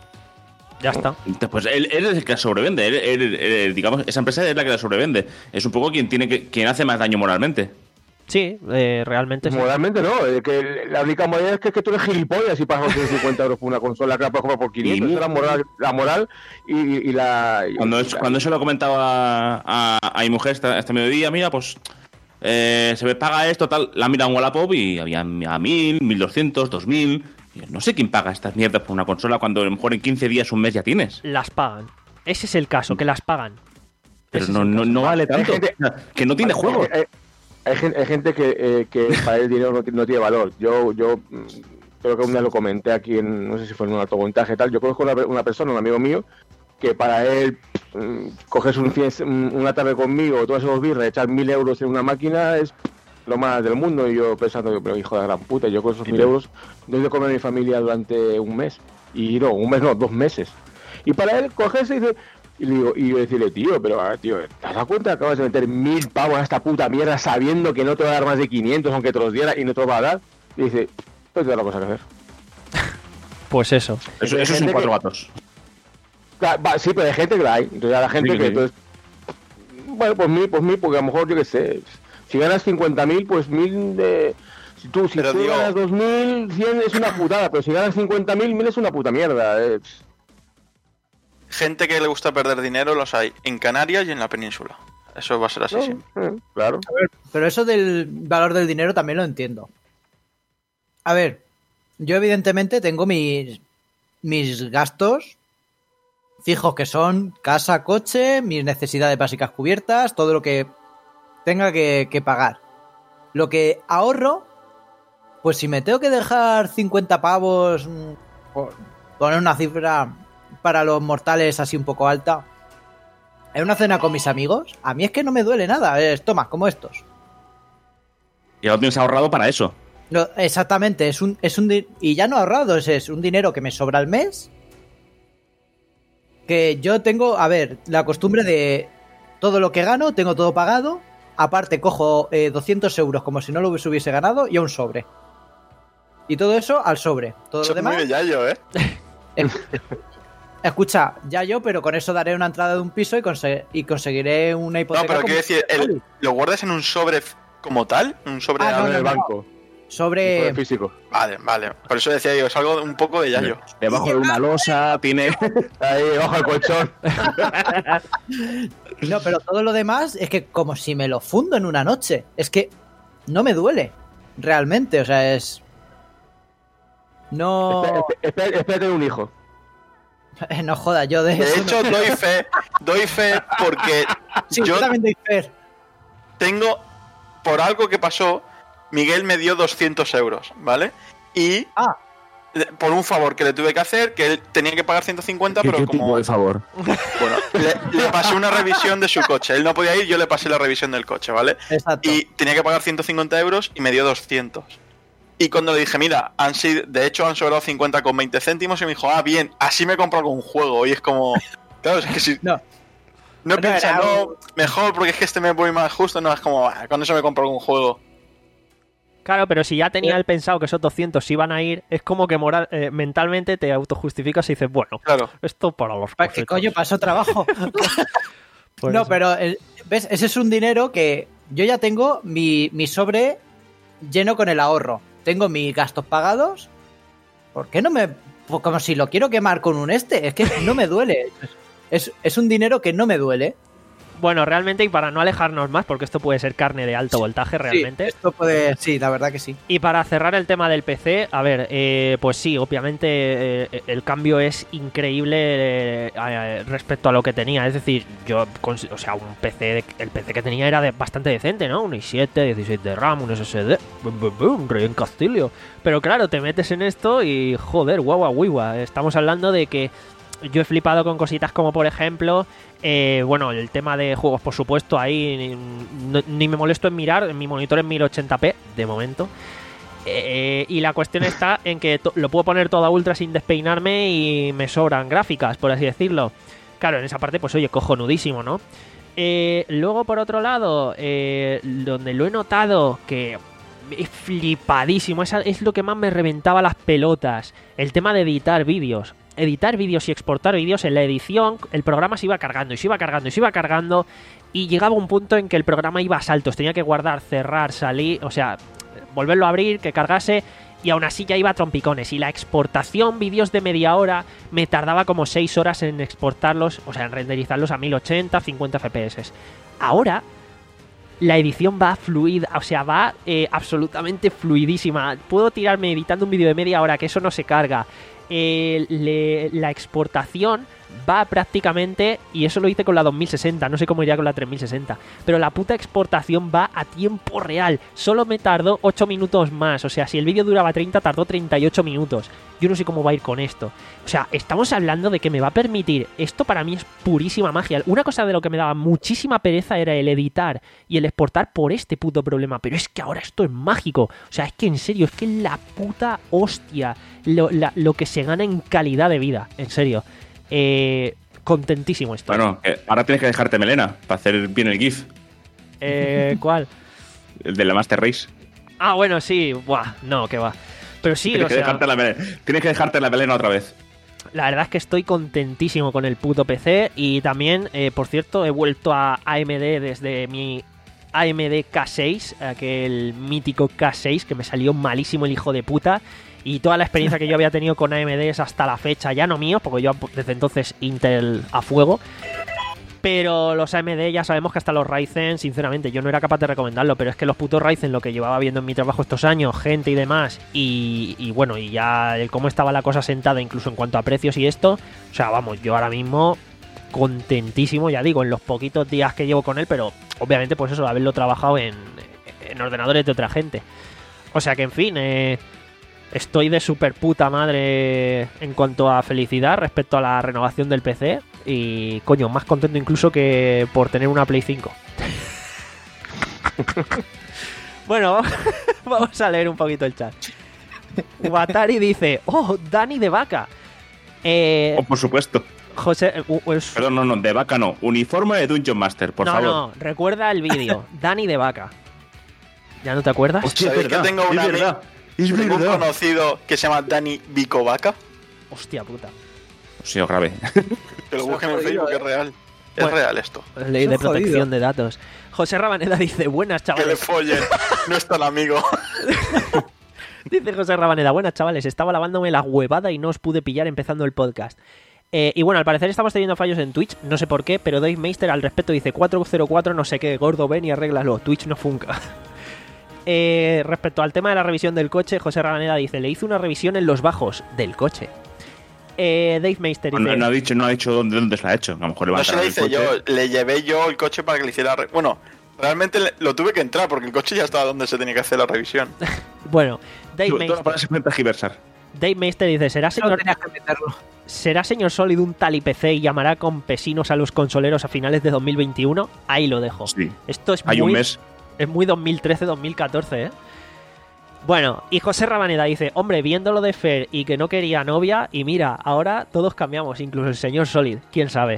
Speaker 1: ya está.
Speaker 4: Entonces, pues él, él es el que la sobrevende. Él- él- él- digamos, esa empresa es la que la sobrevende. Es un poco quien tiene que, quien hace más daño moralmente.
Speaker 1: Sí, eh, realmente sí.
Speaker 2: moralmente no, eh, que la única modalidad es que, es que tú eres gilipollas y pagas ciento cincuenta euros por una consola que la puedes comprar por quinientos.
Speaker 4: Y-
Speaker 2: Esa es la moral, la moral y, y la... y-
Speaker 4: Cuando,
Speaker 2: y
Speaker 4: es,
Speaker 2: la-
Speaker 4: cuando eso lo comentaba a, a mi mujer hasta, hasta mediodía, mira, pues eh, se me paga esto, tal. La mira en Wallapop y había a mil, mil doscientos, dos mil. Y yo, no sé quién paga estas mierdas por una consola cuando a lo mejor en quince días, un mes ya tienes.
Speaker 1: Las pagan. Ese es el caso, que las pagan.
Speaker 4: Pero
Speaker 1: Ese es
Speaker 4: no,
Speaker 1: el
Speaker 4: no,
Speaker 1: caso.
Speaker 4: no vale tanto.
Speaker 2: gente-
Speaker 4: O sea, que no tiene
Speaker 2: Hay-
Speaker 4: juego.
Speaker 2: Hay, hay gen- hay gente que, eh, que para el dinero no, ti- no tiene valor. Yo, yo mm, creo que una vez lo comenté aquí, en, no sé si fue en un automontaje y tal. Yo conozco una, una persona, un amigo mío, que para él mm, cogerse un fin- un- una tarde conmigo, todos esos birras, echar mil euros en una máquina es lo más del mundo. Y yo pensando, pero hijo de la gran puta, yo con esos mil euros doy de comer a mi familia durante un mes. Y no, un mes no, dos meses. Y para él cogerse y dice... Y, le digo, y yo decirle, tío, pero ah, tío, ¿te has dado cuenta que acabas de meter mil pavos a esta puta mierda sabiendo que no te va a dar más de quinientos aunque te los diera y no te los va a dar? Y dice, pues te da la cosa que hacer.
Speaker 1: Pues eso.
Speaker 4: Eso,
Speaker 2: hay
Speaker 4: eso son
Speaker 2: gente
Speaker 4: cuatro
Speaker 2: que-
Speaker 4: gatos.
Speaker 2: Claro, va, sí, pero hay gente que la hay. Entonces a la gente
Speaker 4: Sí,
Speaker 2: que
Speaker 4: sí.
Speaker 2: entonces, bueno, pues mil, pues mil, porque a lo mejor yo qué sé, si ganas cincuenta mil, pues mil de... Si tú, si
Speaker 8: Pero
Speaker 2: tú
Speaker 8: digo-
Speaker 2: ganas dos mil, cien es una putada, pero si ganas cincuenta mil, mil es una puta mierda. eh.
Speaker 8: Gente que le gusta perder dinero los hay en Canarias y en la península. Eso va a ser así
Speaker 2: ¿No?
Speaker 8: siempre.
Speaker 2: Eh, claro.
Speaker 5: Pero eso del valor del dinero también lo entiendo. A ver, yo evidentemente tengo mis, mis gastos fijos, que son casa, coche, mis necesidades básicas cubiertas, todo lo que tenga que, que pagar. Lo que ahorro, pues si me tengo que dejar cincuenta pavos, mm, por poner una cifra para los mortales así un poco alta, en una cena con mis amigos, a mí es que no me duele nada. Es, toma, como estos.
Speaker 4: Y ahora tienes ahorrado para eso.
Speaker 5: No, exactamente, es un, es un di- y ya no ahorrado, es, es un dinero que me sobra al mes. Que yo tengo, a ver, la costumbre de todo lo que gano, tengo todo pagado. Aparte, cojo eh, doscientos euros como si no lo hubiese ganado y a un sobre. Y todo eso al sobre. Todo
Speaker 8: Eso
Speaker 5: lo
Speaker 8: es muy
Speaker 5: demás.
Speaker 8: de Yayo, ¿eh?
Speaker 5: Escucha, ya yo, pero con eso daré una entrada de un piso y, conse- y conseguiré una
Speaker 8: No,
Speaker 5: hipoteca.
Speaker 8: pero
Speaker 5: como-
Speaker 8: quiero decir, el- ¿lo guardas en un sobre f- como tal? ¿Un sobre
Speaker 5: Ah, no,
Speaker 8: de-
Speaker 2: en el
Speaker 5: no, no.
Speaker 2: banco,
Speaker 5: Sobre.
Speaker 2: el físico.
Speaker 8: Vale, vale. Por eso decía yo, es algo un poco de Yayo.
Speaker 4: Debajo de una losa, tiene.
Speaker 2: Ahí, bajo el colchón.
Speaker 5: No, pero todo lo demás es que como si me lo fundo en una noche. Es que no me duele. Realmente, o sea, es. No.
Speaker 2: Espérate, espérate, espérate un hijo.
Speaker 5: Eh, no jodas, yo de,
Speaker 8: De
Speaker 5: eso
Speaker 8: hecho,
Speaker 5: no-
Speaker 8: doy fe, doy fe porque
Speaker 5: Sí, yo
Speaker 8: yo
Speaker 5: también doy fe.
Speaker 8: tengo, por algo que pasó, Miguel me dio doscientos euros, ¿vale? Y
Speaker 5: Ah,
Speaker 8: eh, por un favor que le tuve que hacer, que él tenía que pagar ciento cincuenta,
Speaker 2: ¿Qué,
Speaker 8: pero
Speaker 2: qué
Speaker 8: como...
Speaker 2: tipo de favor?
Speaker 8: Bueno, le, le pasé una revisión de su coche. Él no podía ir, yo le pasé la revisión del coche, ¿vale?
Speaker 5: exacto.
Speaker 8: Y tenía que pagar ciento cincuenta euros y me dio doscientos. Y cuando le dije, mira, han sido, de hecho han sobrado cincuenta con veinte céntimos, y me dijo, ah, bien, así me compro algún juego. Y es como, claro, es que si...
Speaker 5: No.
Speaker 8: No
Speaker 5: No,
Speaker 8: piensa,
Speaker 5: era
Speaker 8: no,
Speaker 5: un-
Speaker 8: mejor porque es que este me voy más justo, no, es como, ah, con eso me compro algún juego.
Speaker 1: Claro, pero si ya tenía él pensado que esos doscientos iban a ir, es como que moral, eh, mentalmente te autojustificas y dices, bueno,
Speaker 8: Claro.
Speaker 1: esto para los
Speaker 5: ¿Para ¿Qué
Speaker 1: cositos.
Speaker 5: coño pasó trabajo?
Speaker 1: Por
Speaker 5: no,
Speaker 1: eso.
Speaker 5: pero el- ¿ves? Ese es un dinero que yo ya tengo mi, mi sobre lleno con el ahorro. Tengo mis gastos pagados. ¿Por qué no me...? Pues como si lo quiero quemar con un este. Es que no me duele. Es, es un dinero que no me duele.
Speaker 1: Bueno, realmente, y para no alejarnos más, porque esto puede ser carne de alto voltaje realmente.
Speaker 5: Sí, esto puede... Sí, la verdad que sí.
Speaker 1: Y para cerrar el tema del P C, a ver, eh, pues sí, obviamente eh, el cambio es increíble eh, eh, respecto a lo que tenía. Es decir, yo, cons- o sea, un P C, de- el P C que tenía era de, bastante decente, ¿no? Un i siete, dieciséis de RAM, un S S D, bum, bum, bum, rey en Castillo. Pero claro, te metes en esto y joder, guau, guau, guau. Estamos hablando de que yo he flipado con cositas como, por ejemplo, eh, bueno, el tema de juegos, por supuesto, ahí ni, no- ni me molesto en mirar, mi monitor es mil ochenta p, de momento. Eh, y la cuestión está en que to- lo puedo poner todo a ultra sin despeinarme y me sobran gráficas, por así decirlo. Claro, en esa parte, pues oye, cojonudísimo, ¿no? Eh, luego, por otro lado, eh, donde lo he notado que es flipadísimo, esa es lo que más me reventaba las pelotas, el tema de editar vídeos. Editar vídeos y exportar vídeos, en la edición el programa se iba cargando y se iba cargando y se iba cargando y llegaba un punto en que el programa iba a saltos, tenía que guardar, cerrar, salir, o sea, volverlo a abrir, que cargase, y aún así ya iba a trompicones. Y la exportación, vídeos de media hora, me tardaba como seis horas en exportarlos, o sea, en renderizarlos a mil ochenta, cincuenta F P S. Ahora la edición va fluida, o sea, va eh, absolutamente fluidísima. Puedo tirarme editando un vídeo de media hora que eso no se carga. Eh, le- la exportación va prácticamente, y eso lo hice con la dos mil sesenta, no sé cómo iría con la tres mil sesenta, pero la puta exportación va a tiempo real. Solo me tardó ocho minutos más, o sea, si el vídeo duraba treinta, tardó treinta y ocho minutos. Yo no sé cómo va a ir con esto. O sea, estamos hablando de que me va a permitir, esto para mí es purísima magia. Una cosa de lo que me daba muchísima pereza era el editar y el exportar por este puto problema, pero es que ahora esto es mágico. O sea, es que en serio, es que la puta hostia lo, la- lo que se gana en calidad de vida, en serio. Eh, contentísimo estoy.
Speaker 4: Bueno, eh, ahora tienes que dejarte melena para hacer bien el GIF,
Speaker 1: Eh, ¿Cuál?
Speaker 4: el de la Master Race.
Speaker 1: Ah, bueno, sí. Buah, no, que va. Pero sí,
Speaker 4: Tienes
Speaker 1: o
Speaker 4: que,
Speaker 1: sea,
Speaker 4: dejarte la melena. Tienes que dejarte la melena otra vez.
Speaker 1: la verdad es que estoy contentísimo con el puto P C. Y también, eh, por cierto, he vuelto a A M D desde mi A M D K seis, aquel mítico K seis que me salió malísimo el hijo de puta. Y toda la experiencia que yo había tenido con A M D es hasta la fecha, ya no mío, porque yo desde entonces Intel a fuego. Pero los A M D ya sabemos que hasta los Ryzen, sinceramente, yo no era capaz de recomendarlo, pero es que los putos Ryzen, lo que llevaba viendo en mi trabajo estos años, gente y demás, y, y bueno, y ya el cómo estaba la cosa sentada, incluso en cuanto a precios y esto, o sea, vamos, yo ahora mismo contentísimo, ya digo, en los poquitos días que llevo con él, pero obviamente pues eso, haberlo trabajado en, en ordenadores de otra gente. O sea que, en fin, eh, estoy de super puta madre en cuanto a felicidad respecto a la renovación del P C. Y, coño, más contento incluso que por tener una Play cinco. Bueno, vamos a leer un poquito el chat. Watari dice: Oh, Dani de Vaca. Eh,
Speaker 4: Oh, por supuesto.
Speaker 1: José. Uh, pues-
Speaker 4: Perdón, no, no, de vaca no. Uniforme de Dungeon Master, por
Speaker 1: no,
Speaker 4: favor.
Speaker 1: no, recuerda el vídeo. Dani de Vaca. ¿Ya no te acuerdas?
Speaker 4: Hostia, es
Speaker 8: ¿Sabéis que
Speaker 4: verdad,
Speaker 8: tengo
Speaker 4: es
Speaker 8: un ami-
Speaker 4: verdad. Es
Speaker 8: Tengo un
Speaker 4: verdad.
Speaker 8: conocido que se llama Dani Bicovaca.
Speaker 1: Hostia puta.
Speaker 4: Sí, o grave.
Speaker 8: Que lo
Speaker 5: Se ha
Speaker 8: busquen en
Speaker 5: jodido,
Speaker 8: Facebook,
Speaker 5: eh.
Speaker 8: es real. Es
Speaker 1: Bueno.
Speaker 8: real esto.
Speaker 1: Ley de
Speaker 5: Eso es
Speaker 1: protección
Speaker 5: jodido.
Speaker 1: de datos. José Rabaneda dice: Buenas,
Speaker 8: Que le
Speaker 1: chavales.
Speaker 8: follen. No es tan amigo.
Speaker 1: Dice José Rabaneda: Buenas, chavales. Estaba lavándome la huevada y no os pude pillar empezando el podcast. Eh, y bueno, al parecer estamos teniendo fallos en Twitch, no sé por qué, pero Dave Meister al respecto dice cuatro cero cuatro, no sé qué, gordo, ven y arréglalo, Twitch no funca. eh, respecto al tema de la revisión del coche, José Rabaneda dice: le hizo una revisión en los bajos del coche. Eh, Dave Meister dice...
Speaker 4: No, no ha dicho, no ha dicho dónde, dónde se la ha hecho. A lo mejor le va
Speaker 8: No
Speaker 4: a
Speaker 8: se lo
Speaker 4: cargar el
Speaker 8: hice
Speaker 4: coche.
Speaker 8: yo, le llevé yo el coche para que le hiciera... Re... Bueno, realmente le- lo tuve que entrar porque el coche ya estaba donde se tenía que hacer la revisión.
Speaker 1: Bueno, Dave
Speaker 4: Tú- tú
Speaker 1: Meister,
Speaker 4: para simplemente tergiversar.
Speaker 1: Dave Meister dice, ¿será
Speaker 5: No
Speaker 1: señor,
Speaker 5: tenías que meterlo.
Speaker 1: ¿será señor Solid un tal I P C y llamará con pesinos a los consoleros a finales de dos mil veintiuno? Ahí lo dejo.
Speaker 4: Sí.
Speaker 1: Esto es
Speaker 4: Hay
Speaker 1: muy,
Speaker 4: un mes.
Speaker 1: es muy dos mil trece dos mil catorce, ¿eh? Bueno, y José Rabaneda dice, hombre, viendo lo de Fer y que no quería novia, y mira, ahora todos cambiamos, incluso el señor Solid, quién sabe.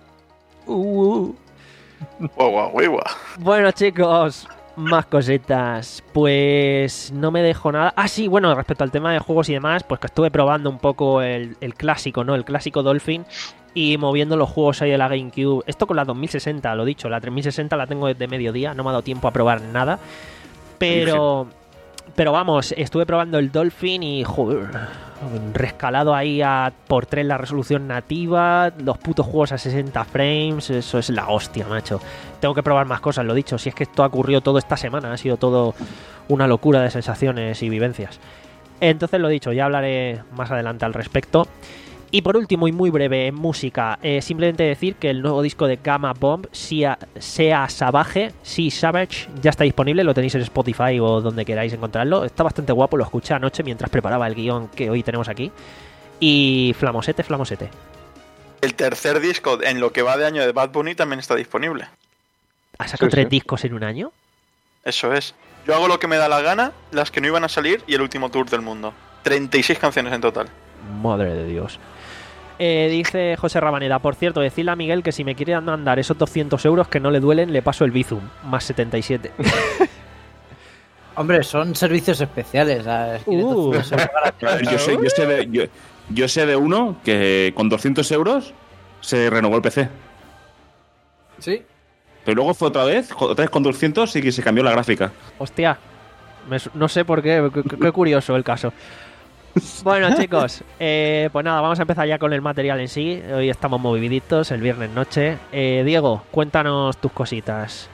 Speaker 1: Uh.
Speaker 8: Guau, guau, guau, guau.
Speaker 1: Bueno, chicos, más cositas. Pues no me dejo nada. Ah, sí, bueno, respecto al tema de juegos y demás, pues que estuve probando un poco el, el clásico, ¿no? El clásico Dolphin y moviendo los juegos ahí de la GameCube. Esto con la dos mil sesenta, lo dicho, la tres mil sesenta la tengo desde mediodía, no me ha dado tiempo a probar nada. Pero... Pero vamos, estuve probando el Dolphin y, joder, rescalado ahí a por tres la resolución nativa, los putos juegos a sesenta frames, eso es la hostia, macho. Tengo que probar más cosas, lo dicho, si es que esto ha ocurrido todo esta semana, ha sido todo una locura de sensaciones y vivencias. Entonces, lo dicho, ya hablaré más adelante al respecto. Y por último, y muy breve, en música, eh, simplemente decir que el nuevo disco de Gamma Bomb, Sea, Sea Savage, Sea Savage, ya está disponible, lo tenéis en Spotify o donde queráis encontrarlo. Está bastante guapo, lo escuché anoche mientras preparaba el guión que hoy tenemos aquí. Y flamosete, flamosete.
Speaker 8: El tercer disco en lo que va de año de Bad Bunny también está disponible.
Speaker 1: ¿Has sacado
Speaker 2: Sí,
Speaker 1: tres
Speaker 2: sí.
Speaker 1: discos en un año?
Speaker 8: Eso es. Yo hago lo que me da la gana, las que no iban a salir y el último tour del mundo. treinta y seis canciones en total.
Speaker 1: Madre de Dios. Eh, dice José Rabaneda, por cierto, decirle a Miguel que si me quiere mandar esos doscientos euros que no le duelen, le paso el Bizum, más setenta y siete.
Speaker 5: Hombre, son servicios especiales. ¿Sabes?
Speaker 1: Uh.
Speaker 5: quinientos euros gratis.
Speaker 4: A ver, yo, sé, yo, sé de, yo, yo sé de uno que con doscientos euros se renovó el P C.
Speaker 5: Sí.
Speaker 4: Pero luego fue otra vez, otra vez con doscientos y que se cambió la gráfica.
Speaker 1: Hostia, me su- no sé por qué, qué, qué curioso el caso. Bueno, chicos, eh, pues nada, vamos a empezar ya con el material en sí. Hoy estamos moviditos, el viernes noche. Eh, Diego, cuéntanos tus cositas.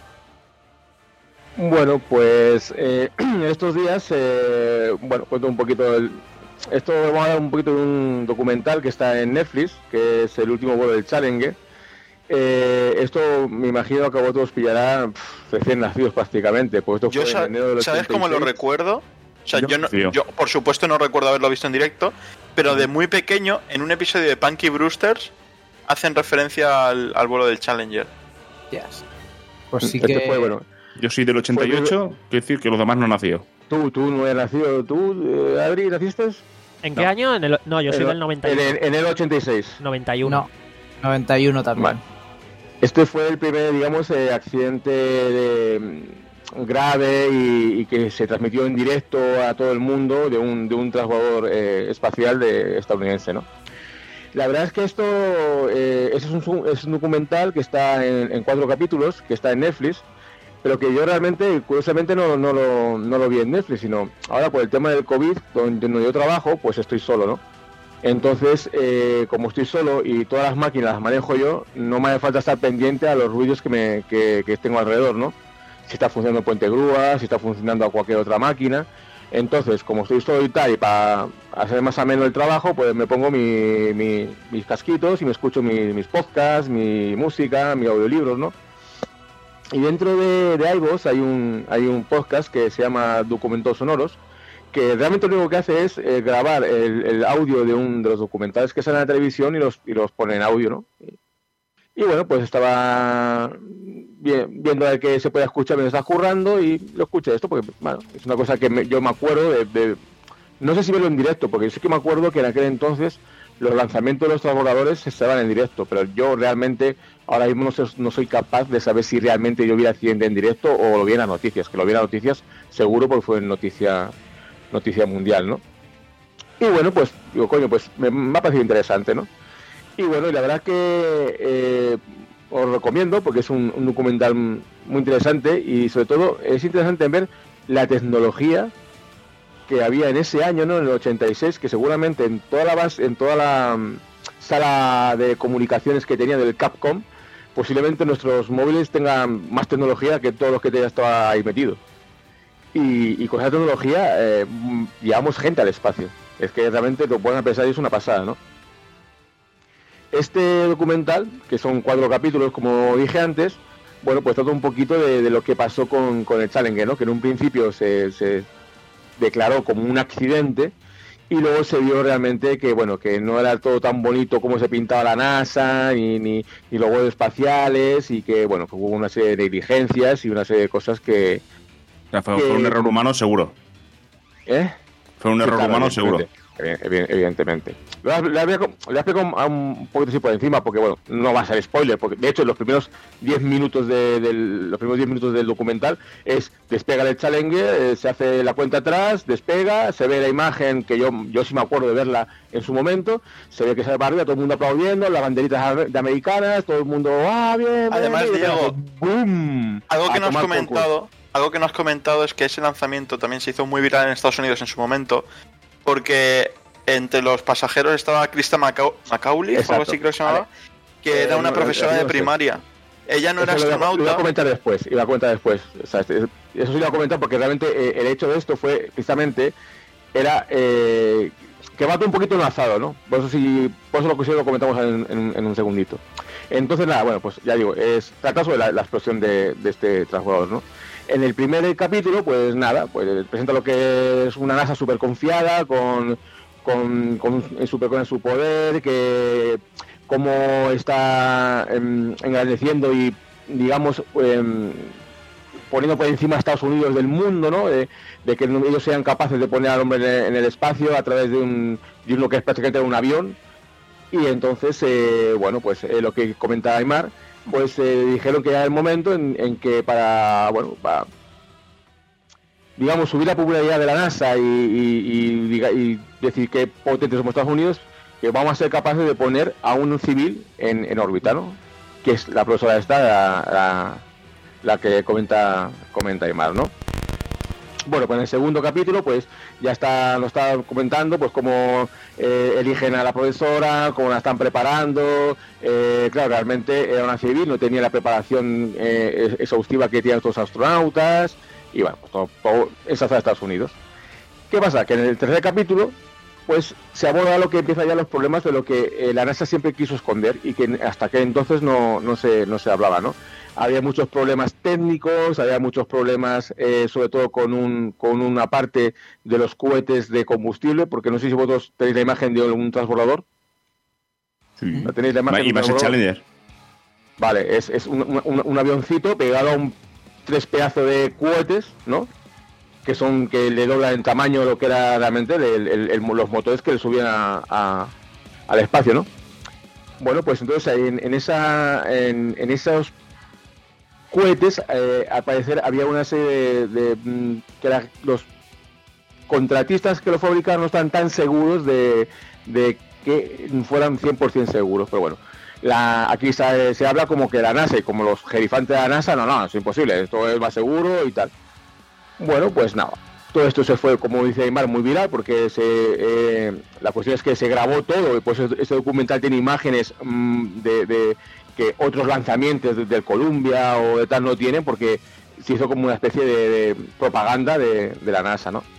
Speaker 2: Bueno, pues eh, estos días, eh, bueno, cuento un poquito el... Esto vamos a hablar un poquito de un documental que está en Netflix, que es el último vuelo del Challenger. Eh, esto, me imagino que a vosotros os pillará pff, recién nacidos prácticamente, pues esto
Speaker 8: Yo
Speaker 2: fue
Speaker 8: sa-
Speaker 2: en enero del
Speaker 8: ¿Sabes cómo lo
Speaker 2: ochenta y seis.
Speaker 8: recuerdo? O sea,
Speaker 4: Yo
Speaker 8: yo, no-
Speaker 4: confío.
Speaker 8: yo, por supuesto no recuerdo haberlo visto en directo, pero de muy pequeño, en un episodio de Punky Brewsters, hacen referencia al, al vuelo del Challenger.
Speaker 5: Yes. Pues sí
Speaker 2: Este
Speaker 5: que...
Speaker 2: fue, bueno,
Speaker 4: Yo soy del ochenta y ocho, quiere decir que los demás no han nacido.
Speaker 2: tú, tú no eres nacido, tú, eh, Adri, ¿naciste?
Speaker 1: ¿En qué año? En el, no, yo soy
Speaker 2: En-
Speaker 1: del noventa y
Speaker 2: En,
Speaker 1: uno.
Speaker 2: en, en el ochenta y seis.
Speaker 1: noventa y uno.
Speaker 5: No, noventa y uno también.
Speaker 2: Vale. Este fue el primer, digamos, eh, accidente de, mm, grave y, y que se transmitió en directo a todo el mundo de un, de un transbordador eh, espacial de, estadounidense, ¿no? La verdad es que esto eh, ese es, un, es un documental que está en, en cuatro capítulos, que está en Netflix, pero que yo realmente, curiosamente, no, no, lo, no lo vi en Netflix, sino ahora por el tema del COVID, donde, donde yo trabajo, pues estoy solo, ¿no? Entonces, eh, como estoy solo y todas las máquinas las manejo yo, no me hace falta estar pendiente a los ruidos que, me, que, que tengo alrededor, ¿no? Si está funcionando el puente grúa, si está funcionando a cualquier otra máquina. Entonces, como estoy solo y tal, y para hacer más ameno el trabajo, pues me pongo mi, mi- mis casquitos y me escucho mi- mis podcasts, mi música, mis audiolibros, ¿no? Y dentro de, de iVoox hay un, hay un podcast que se llama Documentos Sonoros, que realmente lo único que hace es eh, grabar el, el audio de un de los documentales que salen en la televisión y los, y los pone en audio, ¿no? Y bueno, pues estaba bien- viendo a ver qué se puede escuchar mientras estás currando y lo escuché esto porque, bueno, es una cosa que me- yo me acuerdo de, de- No sé si verlo en directo, porque sí que me acuerdo que en aquel entonces los lanzamientos de los transbordadores se estaban en directo, pero yo realmente ahora mismo no, sé- no soy capaz de saber si realmente yo vi el accidente en directo o lo vi en las noticias, que lo vi en las noticias seguro porque fue en noticia, noticia mundial, ¿no? Y bueno, pues digo, coño, pues me, me ha parecido interesante, ¿no? Y bueno, y la verdad que eh, os recomiendo porque es un, un documental muy interesante y sobre todo es interesante ver la tecnología que había en ese año, ¿no? En el ochenta y seis, que seguramente en toda la base, en toda la mm, sala de comunicaciones que tenía del Capcom, posiblemente nuestros móviles tengan más tecnología que todos los que ya estaba ahí metido. Y, y con esa tecnología eh, mm, llevamos gente al espacio. Es que realmente lo pones a pensar y es una pasada, ¿no? Este documental, que son cuatro capítulos, como dije antes, bueno, pues trata un poquito de, de lo que pasó con, con el Challenger, ¿no? Que en un principio se, se declaró como un accidente y luego se vio realmente que, bueno, que no era todo tan bonito como se pintaba la NASA, ni, ni, ni los vuelos espaciales, y que, bueno, que hubo una serie de negligencias y una serie de cosas que...
Speaker 4: O sea, fue,
Speaker 2: que...
Speaker 4: fue un error humano seguro.
Speaker 2: ¿Eh?
Speaker 4: Fue un
Speaker 2: Sí,
Speaker 4: error
Speaker 2: claro,
Speaker 4: humano seguro.
Speaker 2: Evidentemente. Le voy a explicar un poquito así por encima, porque bueno, no va a ser spoiler, porque de hecho los primeros diez minutos de, del, los primeros diez minutos del documental es despega el Challenger, eh, se hace la cuenta atrás, despega, se ve la imagen que yo yo sí me acuerdo de verla en su momento, se ve que sale para arriba, todo el mundo aplaudiendo, las banderitas de americanas, todo el mundo, ah, bien,
Speaker 8: Además,
Speaker 2: bien,
Speaker 8: Diego,
Speaker 2: boom,
Speaker 8: algo que no has
Speaker 2: tomar por culo.
Speaker 8: comentado, algo que no has comentado es que ese lanzamiento también se hizo muy viral en Estados Unidos en su momento, porque entre los pasajeros estaba Krista Macau- Macaulay, o algo así creo que se llamaba,
Speaker 2: Vale.
Speaker 8: que
Speaker 2: Eh,
Speaker 8: era una
Speaker 2: no,
Speaker 8: profesora
Speaker 2: no
Speaker 8: de
Speaker 2: sé.
Speaker 8: primaria. Ella no era
Speaker 2: Eso lo iba- Lo iba a
Speaker 8: astronauta.
Speaker 2: comentar después, iba a comentar después. O sea, este- eso sí lo iba a comentar porque realmente eh, el hecho de esto fue precisamente era eh, que va todo un poquito enlazado, ¿no? Por eso sí, por eso lo que sí lo comentamos en, en- en un segundito. Entonces nada, bueno, pues ya digo, es trata sobre la, la explosión de, de este transbordador, ¿no? En el primer capítulo, pues nada, pues presenta lo que es una NASA súper confiada, con con, con un super en su poder, que cómo está em, engrandeciendo y digamos em, poniendo por encima a Estados Unidos del mundo, ¿no? De, de que ellos sean capaces de poner al hombre en el, en el espacio a través de un de uno que es prácticamente un avión. Y entonces, eh, bueno, pues eh, lo que comenta Aymar, pues eh, dijeron que era el momento en, en que para, bueno, para digamos, subir la popularidad de la NASA y, y, y, y decir que potentes somos Estados Unidos, que vamos a ser capaces de poner a un civil en, en órbita, ¿no? Que es la profesora esta, la, la, la que comenta comenta Aymar, ¿no? Bueno, pues en el segundo capítulo, pues ya está, lo está comentando, pues cómo eh, eligen a la profesora, cómo la están preparando. Eh, claro, realmente era una civil, no tenía la preparación eh, exhaustiva que tienen otros astronautas. Y bueno, pues todo, todo esa zona de Estados Unidos. ¿Qué pasa? Que en el tercer capítulo, pues se aborda lo que empieza ya los problemas de lo que eh, la NASA siempre quiso esconder y que hasta que entonces no, no, se, no se hablaba, ¿no? Había muchos problemas técnicos, había muchos problemas, eh, sobre todo con un con una parte de los cohetes de combustible, porque no sé si vosotros tenéis la imagen de un transbordador.
Speaker 4: Sí.
Speaker 2: ¿No tenéis la imagen?
Speaker 4: Y va a ser Challenger.
Speaker 2: Vale, es, es un, un, un avioncito pegado a un tres pedazos de cohetes, ¿no? Que son que le doblan en tamaño lo que era realmente el, el, el, los motores que le subían a, a, al espacio, ¿no? Bueno, pues entonces en, en esa en, en esos cohetes eh, al parecer había una serie de, de, de que era, los contratistas que lo fabricaban no están tan seguros de, de que fueran cien por ciento seguros, pero bueno. La, aquí se, se habla como que la NASA y como los gerifantes de la NASA, no, no, es imposible, esto es más seguro y tal. Bueno, pues nada, todo esto se fue, como dice Aymar, muy viral, porque se, eh, la cuestión es que se grabó todo, y pues este documental tiene imágenes mmm, de, de que otros lanzamientos del Columbia o de tal no tienen, porque se hizo como una especie de, de propaganda de, de la NASA, ¿no?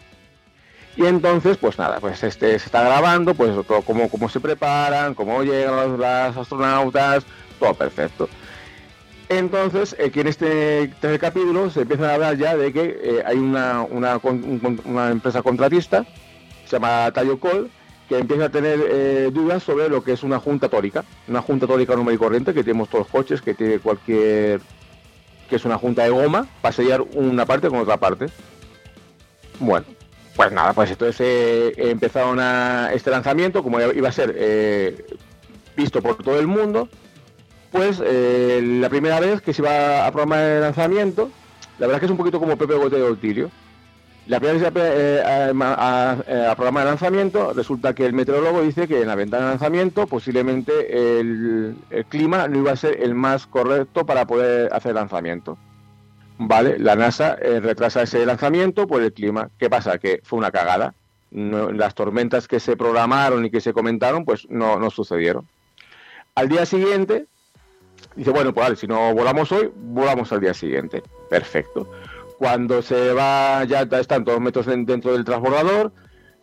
Speaker 2: Y entonces, pues nada, pues este se está grabando, pues todo cómo, cómo se preparan, cómo llegan los, las astronautas, todo perfecto. Entonces, aquí en este tercer capítulo se empieza a hablar ya de que eh, hay una, una, un, una empresa contratista, se llama Tayocol, que empieza a tener eh, dudas sobre lo que es una junta tórica, una junta tórica normal y corriente que tenemos todos los coches, que tiene cualquier, que es una junta de goma para sellar una parte con otra parte. Bueno. Pues nada, pues entonces eh, empezaron a este lanzamiento, como iba a ser eh, visto por todo el mundo, pues eh, la primera vez que se iba a programar el lanzamiento, la verdad es que es un poquito como Pepe Goteo del Tirio. La primera vez que se va eh, a, a, a programar el lanzamiento, resulta que el meteorólogo dice que en la ventana de lanzamiento posiblemente el, el clima no iba a ser el más correcto para poder hacer el lanzamiento. Vale, la NASA eh, retrasa ese lanzamiento por el clima. ¿Qué pasa? Que fue una cagada. No, las tormentas que se programaron y que se comentaron, pues no, no sucedieron. Al día siguiente, dice, bueno, pues vale, si no volamos hoy, volamos al día siguiente. Perfecto. Cuando se va, ya están todos metros dentro del transbordador,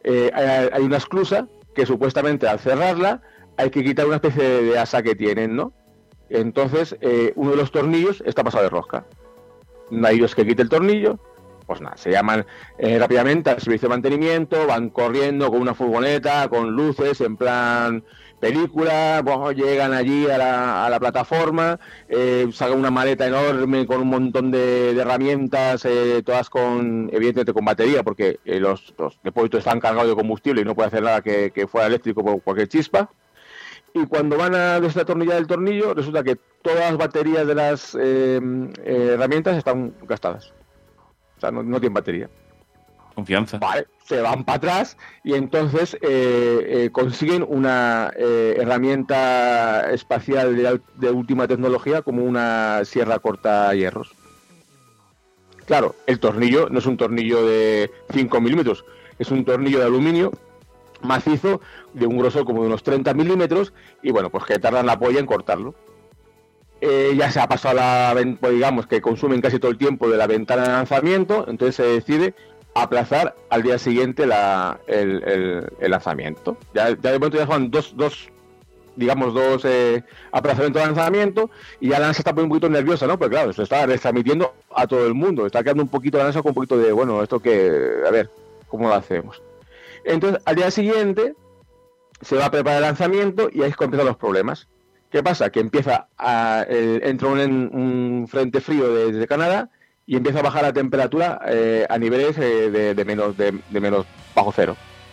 Speaker 2: eh, hay, hay una esclusa que supuestamente al cerrarla hay que quitar una especie de, de asa que tienen, ¿no? Entonces, eh, uno de los tornillos está pasado de rosca. No hay Dios que quite el tornillo. Pues nada, se llaman eh, rápidamente al servicio de mantenimiento, van corriendo con una furgoneta, con luces, en plan película, pues, llegan allí a la, a la plataforma, eh, sacan una maleta enorme con un montón de, de herramientas, eh, todas con, evidentemente con batería, porque eh, los, los depósitos están cargados de combustible y no puede hacer nada que, que fuera eléctrico por cualquier chispa. Y cuando van a desatornillar el tornillo, resulta que todas las baterías de las eh, eh, herramientas están gastadas. O sea, no, no tienen batería.
Speaker 4: Confianza.
Speaker 2: Vale, se van para atrás y entonces eh, eh, consiguen una eh, herramienta espacial de, de última tecnología como una sierra corta hierros. Claro, el tornillo no es un tornillo de cinco milímetros, es un tornillo de aluminio macizo de un grosor como de unos treinta milímetros y bueno, pues que tardan la polla en cortarlo. Eh, ya se ha pasado la, pues digamos que consumen casi todo el tiempo de la ventana de lanzamiento, entonces se decide aplazar al día siguiente la, el, el, el lanzamiento. Ya, ya de momento ya son dos, dos digamos, dos eh, aplazamientos de lanzamiento y ya la NASA está un poquito nerviosa, ¿no? Porque claro, se está retransmitiendo a todo el mundo, está quedando un poquito la NASA con un poquito de, bueno, esto que, a ver, ¿cómo lo hacemos? Entonces, al día siguiente se va a preparar el lanzamiento y ahí es cuando empiezan los problemas. ¿Qué pasa? Que empieza a, eh, entra un, un frente frío desde Canadá y empieza a bajar la temperatura eh, a niveles eh, de, de menos de, de menos bajo cero.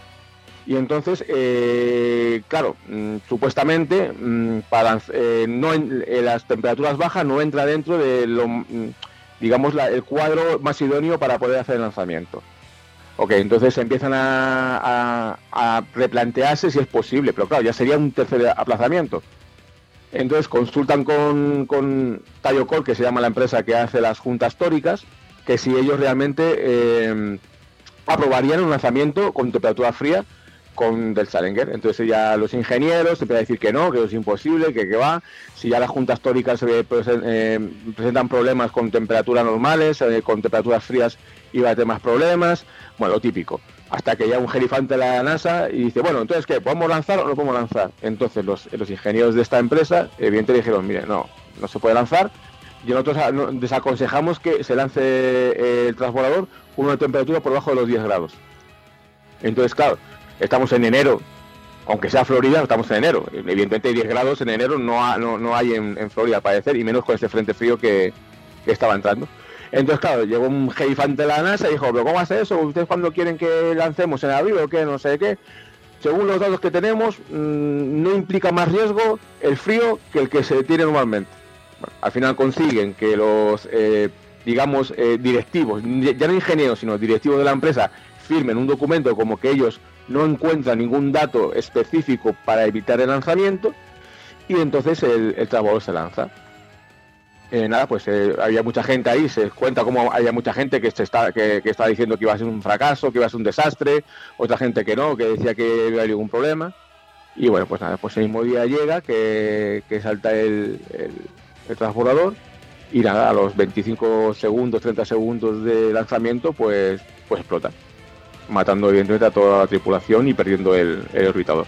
Speaker 2: Y entonces, eh, claro, mmm, supuestamente mmm, para eh, no en, eh, las temperaturas bajas no entra dentro de lo, mmm, digamos la, el cuadro más idóneo para poder hacer el lanzamiento. Ok, entonces empiezan a, a, a replantearse si es posible, pero claro, ya sería un tercer aplazamiento. Entonces consultan con, con Tayocol, que se llama la empresa que hace las juntas tóricas, que si ellos realmente eh, aprobarían un lanzamiento con temperatura fría con del Challenger. Entonces ya los ingenieros empiezan a decir que no, que es imposible, que, que va. Si ya las juntas tóricas eh, eh, presentan problemas con temperaturas normales, eh, con temperaturas frías iba a tener más problemas. Bueno, lo típico. Hasta que ya un gerifante de la NASA y dice, bueno, entonces, ¿qué? ¿Podemos lanzar o no podemos lanzar? Entonces los, los ingenieros de esta empresa, evidentemente, dijeron, mire, no, no se puede lanzar. Y nosotros desaconsejamos que se lance el transbordador con una temperatura por debajo de los diez grados. Entonces, claro, estamos en enero, aunque sea Florida, estamos en enero. Evidentemente diez grados en enero no, ha, no, no hay en, en Florida, al parecer, y menos con este frente frío que, que estaba entrando. Entonces, claro, llegó un gerifante de la NASA y dijo, ¿pero cómo hace eso? ¿Ustedes cuándo quieren que lancemos en abril o qué? No sé qué. Según los datos que tenemos, mmm, no implica más riesgo el frío que el que se tiene normalmente. Bueno, al final consiguen que los, eh, digamos, eh, directivos, ya no ingenieros, sino directivos de la empresa, firmen un documento como que ellos no encuentran ningún dato específico para evitar el lanzamiento y entonces el, el transbordador se lanza. Eh, nada, pues eh, había mucha gente ahí, se cuenta como había mucha gente que se está que, que estaba diciendo que iba a ser un fracaso, que iba a ser un desastre, otra gente que no, que decía que no había ningún problema. Y bueno, pues nada, pues el mismo día llega que, que salta el, el, el transbordador y nada, a los veinticinco segundos, treinta segundos de lanzamiento, pues, pues explota, matando evidentemente a toda la tripulación y perdiendo el, el orbitador.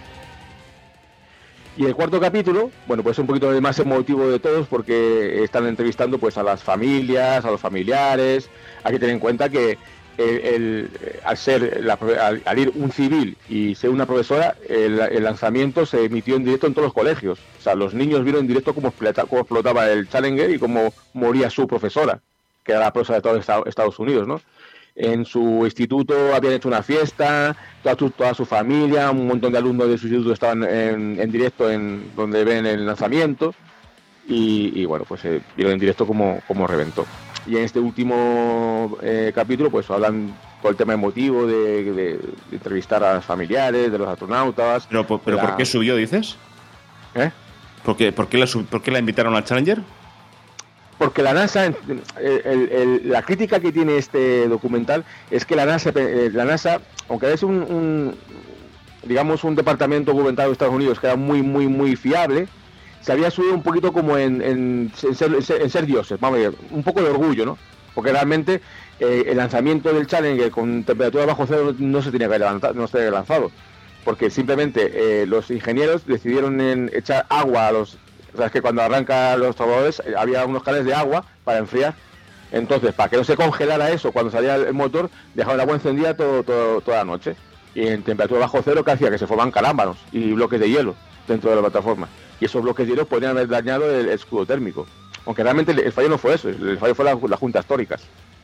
Speaker 2: Y el cuarto capítulo, bueno, pues es un poquito más emotivo de todos porque están entrevistando pues a las familias, a los familiares. Hay que tener en cuenta que el, el, al ser la, al, al ir un civil y ser una profesora, el, el lanzamiento se emitió en directo en todos los colegios. O sea, los niños vieron en directo cómo, explota, cómo explotaba el Challenger y cómo moría su profesora, que era la profesora de todo Estados Unidos, ¿no? En su instituto habían hecho una fiesta, toda su, toda su familia, un montón de alumnos de su instituto estaban en, en directo en donde ven el lanzamiento y, y bueno, pues eh, vieron en directo cómo, cómo reventó. Y en este último eh, capítulo pues hablan todo el tema emotivo de, de, de entrevistar a los familiares, de los astronautas.
Speaker 4: ¿Pero, pero
Speaker 2: la...
Speaker 4: por qué subió, dices?
Speaker 2: ¿Eh?
Speaker 4: ¿Por qué, por qué, la, por qué la invitaron al Challenger?
Speaker 2: Porque la NASA, el, el, el, la crítica que tiene este documental es que la NASA, la NASA aunque es un, un digamos un departamento gubernamental de Estados Unidos que era muy muy muy fiable, se había subido un poquito como en, en, en, ser, en ser dioses, vamos a ver, un poco de orgullo, ¿no? porque realmente eh, el lanzamiento del Challenger con temperatura bajo cero no se tenía que levantar, no se tenía que lanzado, porque simplemente eh, los ingenieros decidieron en echar agua a los, o sea, es que cuando arranca los trabajadores eh, había unos canales de agua para enfriar. Entonces, para que no se congelara eso cuando salía el motor, dejaban el agua encendida todo, todo, toda la noche. Y en temperatura bajo cero, que hacía que se forman calámbanos y bloques de hielo dentro de la plataforma. Y esos bloques de hielo podrían haber dañado el escudo térmico. Aunque realmente el fallo no fue eso, el fallo fue la, las juntas tóricas.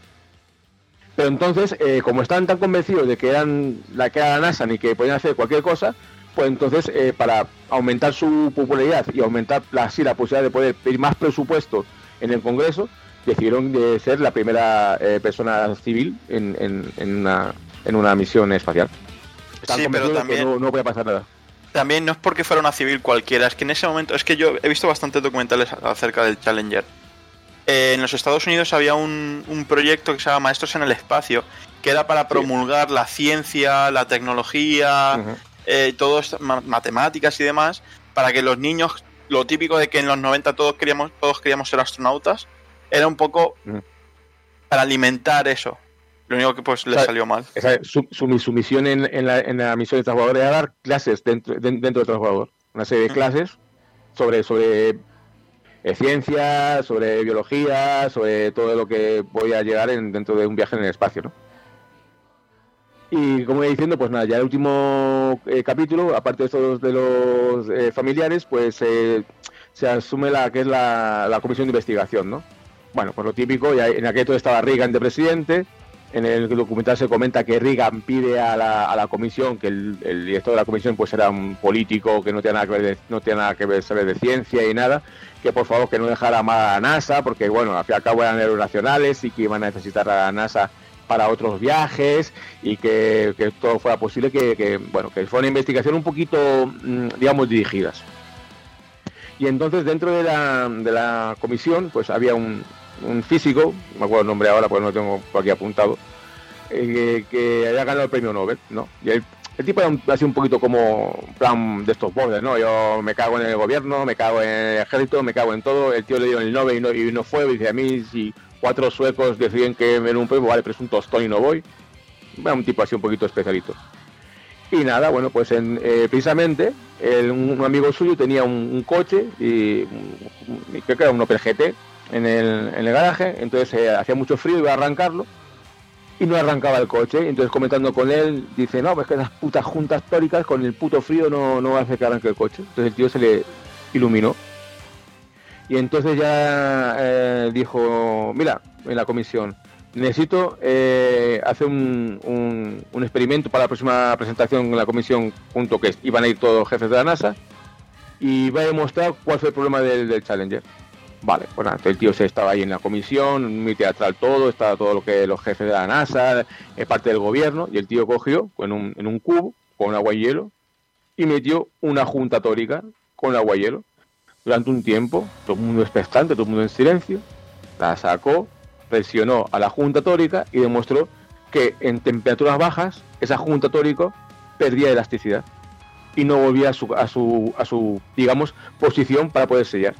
Speaker 2: Pero entonces, eh, como estaban tan convencidos de que eran la que era la NASA ni que podían hacer cualquier cosa, pues entonces, eh, para aumentar su popularidad y aumentar la, así la posibilidad de poder pedir más presupuesto en el Congreso, decidieron de ser la primera eh, persona civil en, en, en, una, en una misión espacial. Están
Speaker 8: sí, pero también
Speaker 2: no, no puede pasar nada.
Speaker 8: También no es porque fuera una civil cualquiera, es que en ese momento, es que yo he visto bastantes documentales acerca del Challenger. Eh, en los Estados Unidos había un, un proyecto que se llama Maestros en el Espacio, que era para promulgar sí. la ciencia, la tecnología, uh-huh. eh, todo esto, ma- matemáticas y demás, para que los niños, lo típico de que en los noventa todos queríamos, todos queríamos ser astronautas, era un poco uh-huh. para alimentar eso. Lo único que pues le o sea, salió mal.
Speaker 2: Esa, su, su, su misión en, en, la, en la misión de transbordador era dar clases dentro, de, dentro del transbordador. Una serie de uh-huh. clases sobre, sobre eh, ciencia, sobre biología, sobre todo lo que voy a llegar en, dentro de un viaje en el espacio, ¿no? Y como iba diciendo, pues nada, ya el último eh, capítulo, aparte de estos de los eh, familiares, pues eh, se asume la que es la, la comisión de investigación, ¿no? Bueno, pues lo típico, ya en aquel todo estaba Reagan de presidente. En el documental se comenta que Reagan pide a la, a la comisión, que el, el director de la comisión pues era un político que no tiene nada que ver de, no tiene nada que ver saber de ciencia y nada, que por favor que no dejara mal a la NASA, porque bueno, al fin y al cabo eran aeronacionales y que iban a necesitar a la NASA para otros viajes y que, que todo fuera posible, que, que bueno, que fuera una investigación un poquito, digamos, dirigidas. Y entonces dentro de la, de la comisión pues había un un físico, me acuerdo el nombre ahora porque no lo tengo por aquí apuntado, eh, que, que había ganado el premio Nobel, ¿no? Y el, el tipo era un, así un poquito como plan de estos bordes, ¿no? Yo me cago en el gobierno, me cago en el ejército, me cago en todo. El tío le dio el Nobel y no, y no fue, y dice a mí si cuatro suecos deciden que me den un premio, vale, pero es un tostón y no voy. Era un tipo así un poquito especialito. Y nada, bueno, pues en, eh, precisamente el, un, un amigo suyo tenía un, un coche, y, y creo que era un Opel G T, en el, en el garaje, entonces eh, hacía mucho frío, iba a arrancarlo y no arrancaba el coche. Entonces comentando con él, dice, no, pues que las putas juntas tóricas con el puto frío no, no hace que arranque el coche. Entonces el tío se le iluminó y entonces ya eh, dijo, mira, en la comisión necesito eh, hacer un, un, un experimento para la próxima presentación en la comisión junto, que iban a ir todos los jefes de la NASA, y va a demostrar cuál fue el problema del, del Challenger. Vale, pues nada, el tío se estaba ahí en la comisión, muy teatral todo, estaba todo lo que los jefes de la NASA, es parte del gobierno, y el tío cogió con un, en un cubo, con agua y hielo, y metió una junta tórica con agua y hielo. Durante un tiempo, todo el mundo expectante, todo el mundo en silencio, la sacó, presionó a la junta tórica y demostró que en temperaturas bajas, esa junta tórica perdía elasticidad y no volvía a su, a su, a su digamos, posición para poder sellar.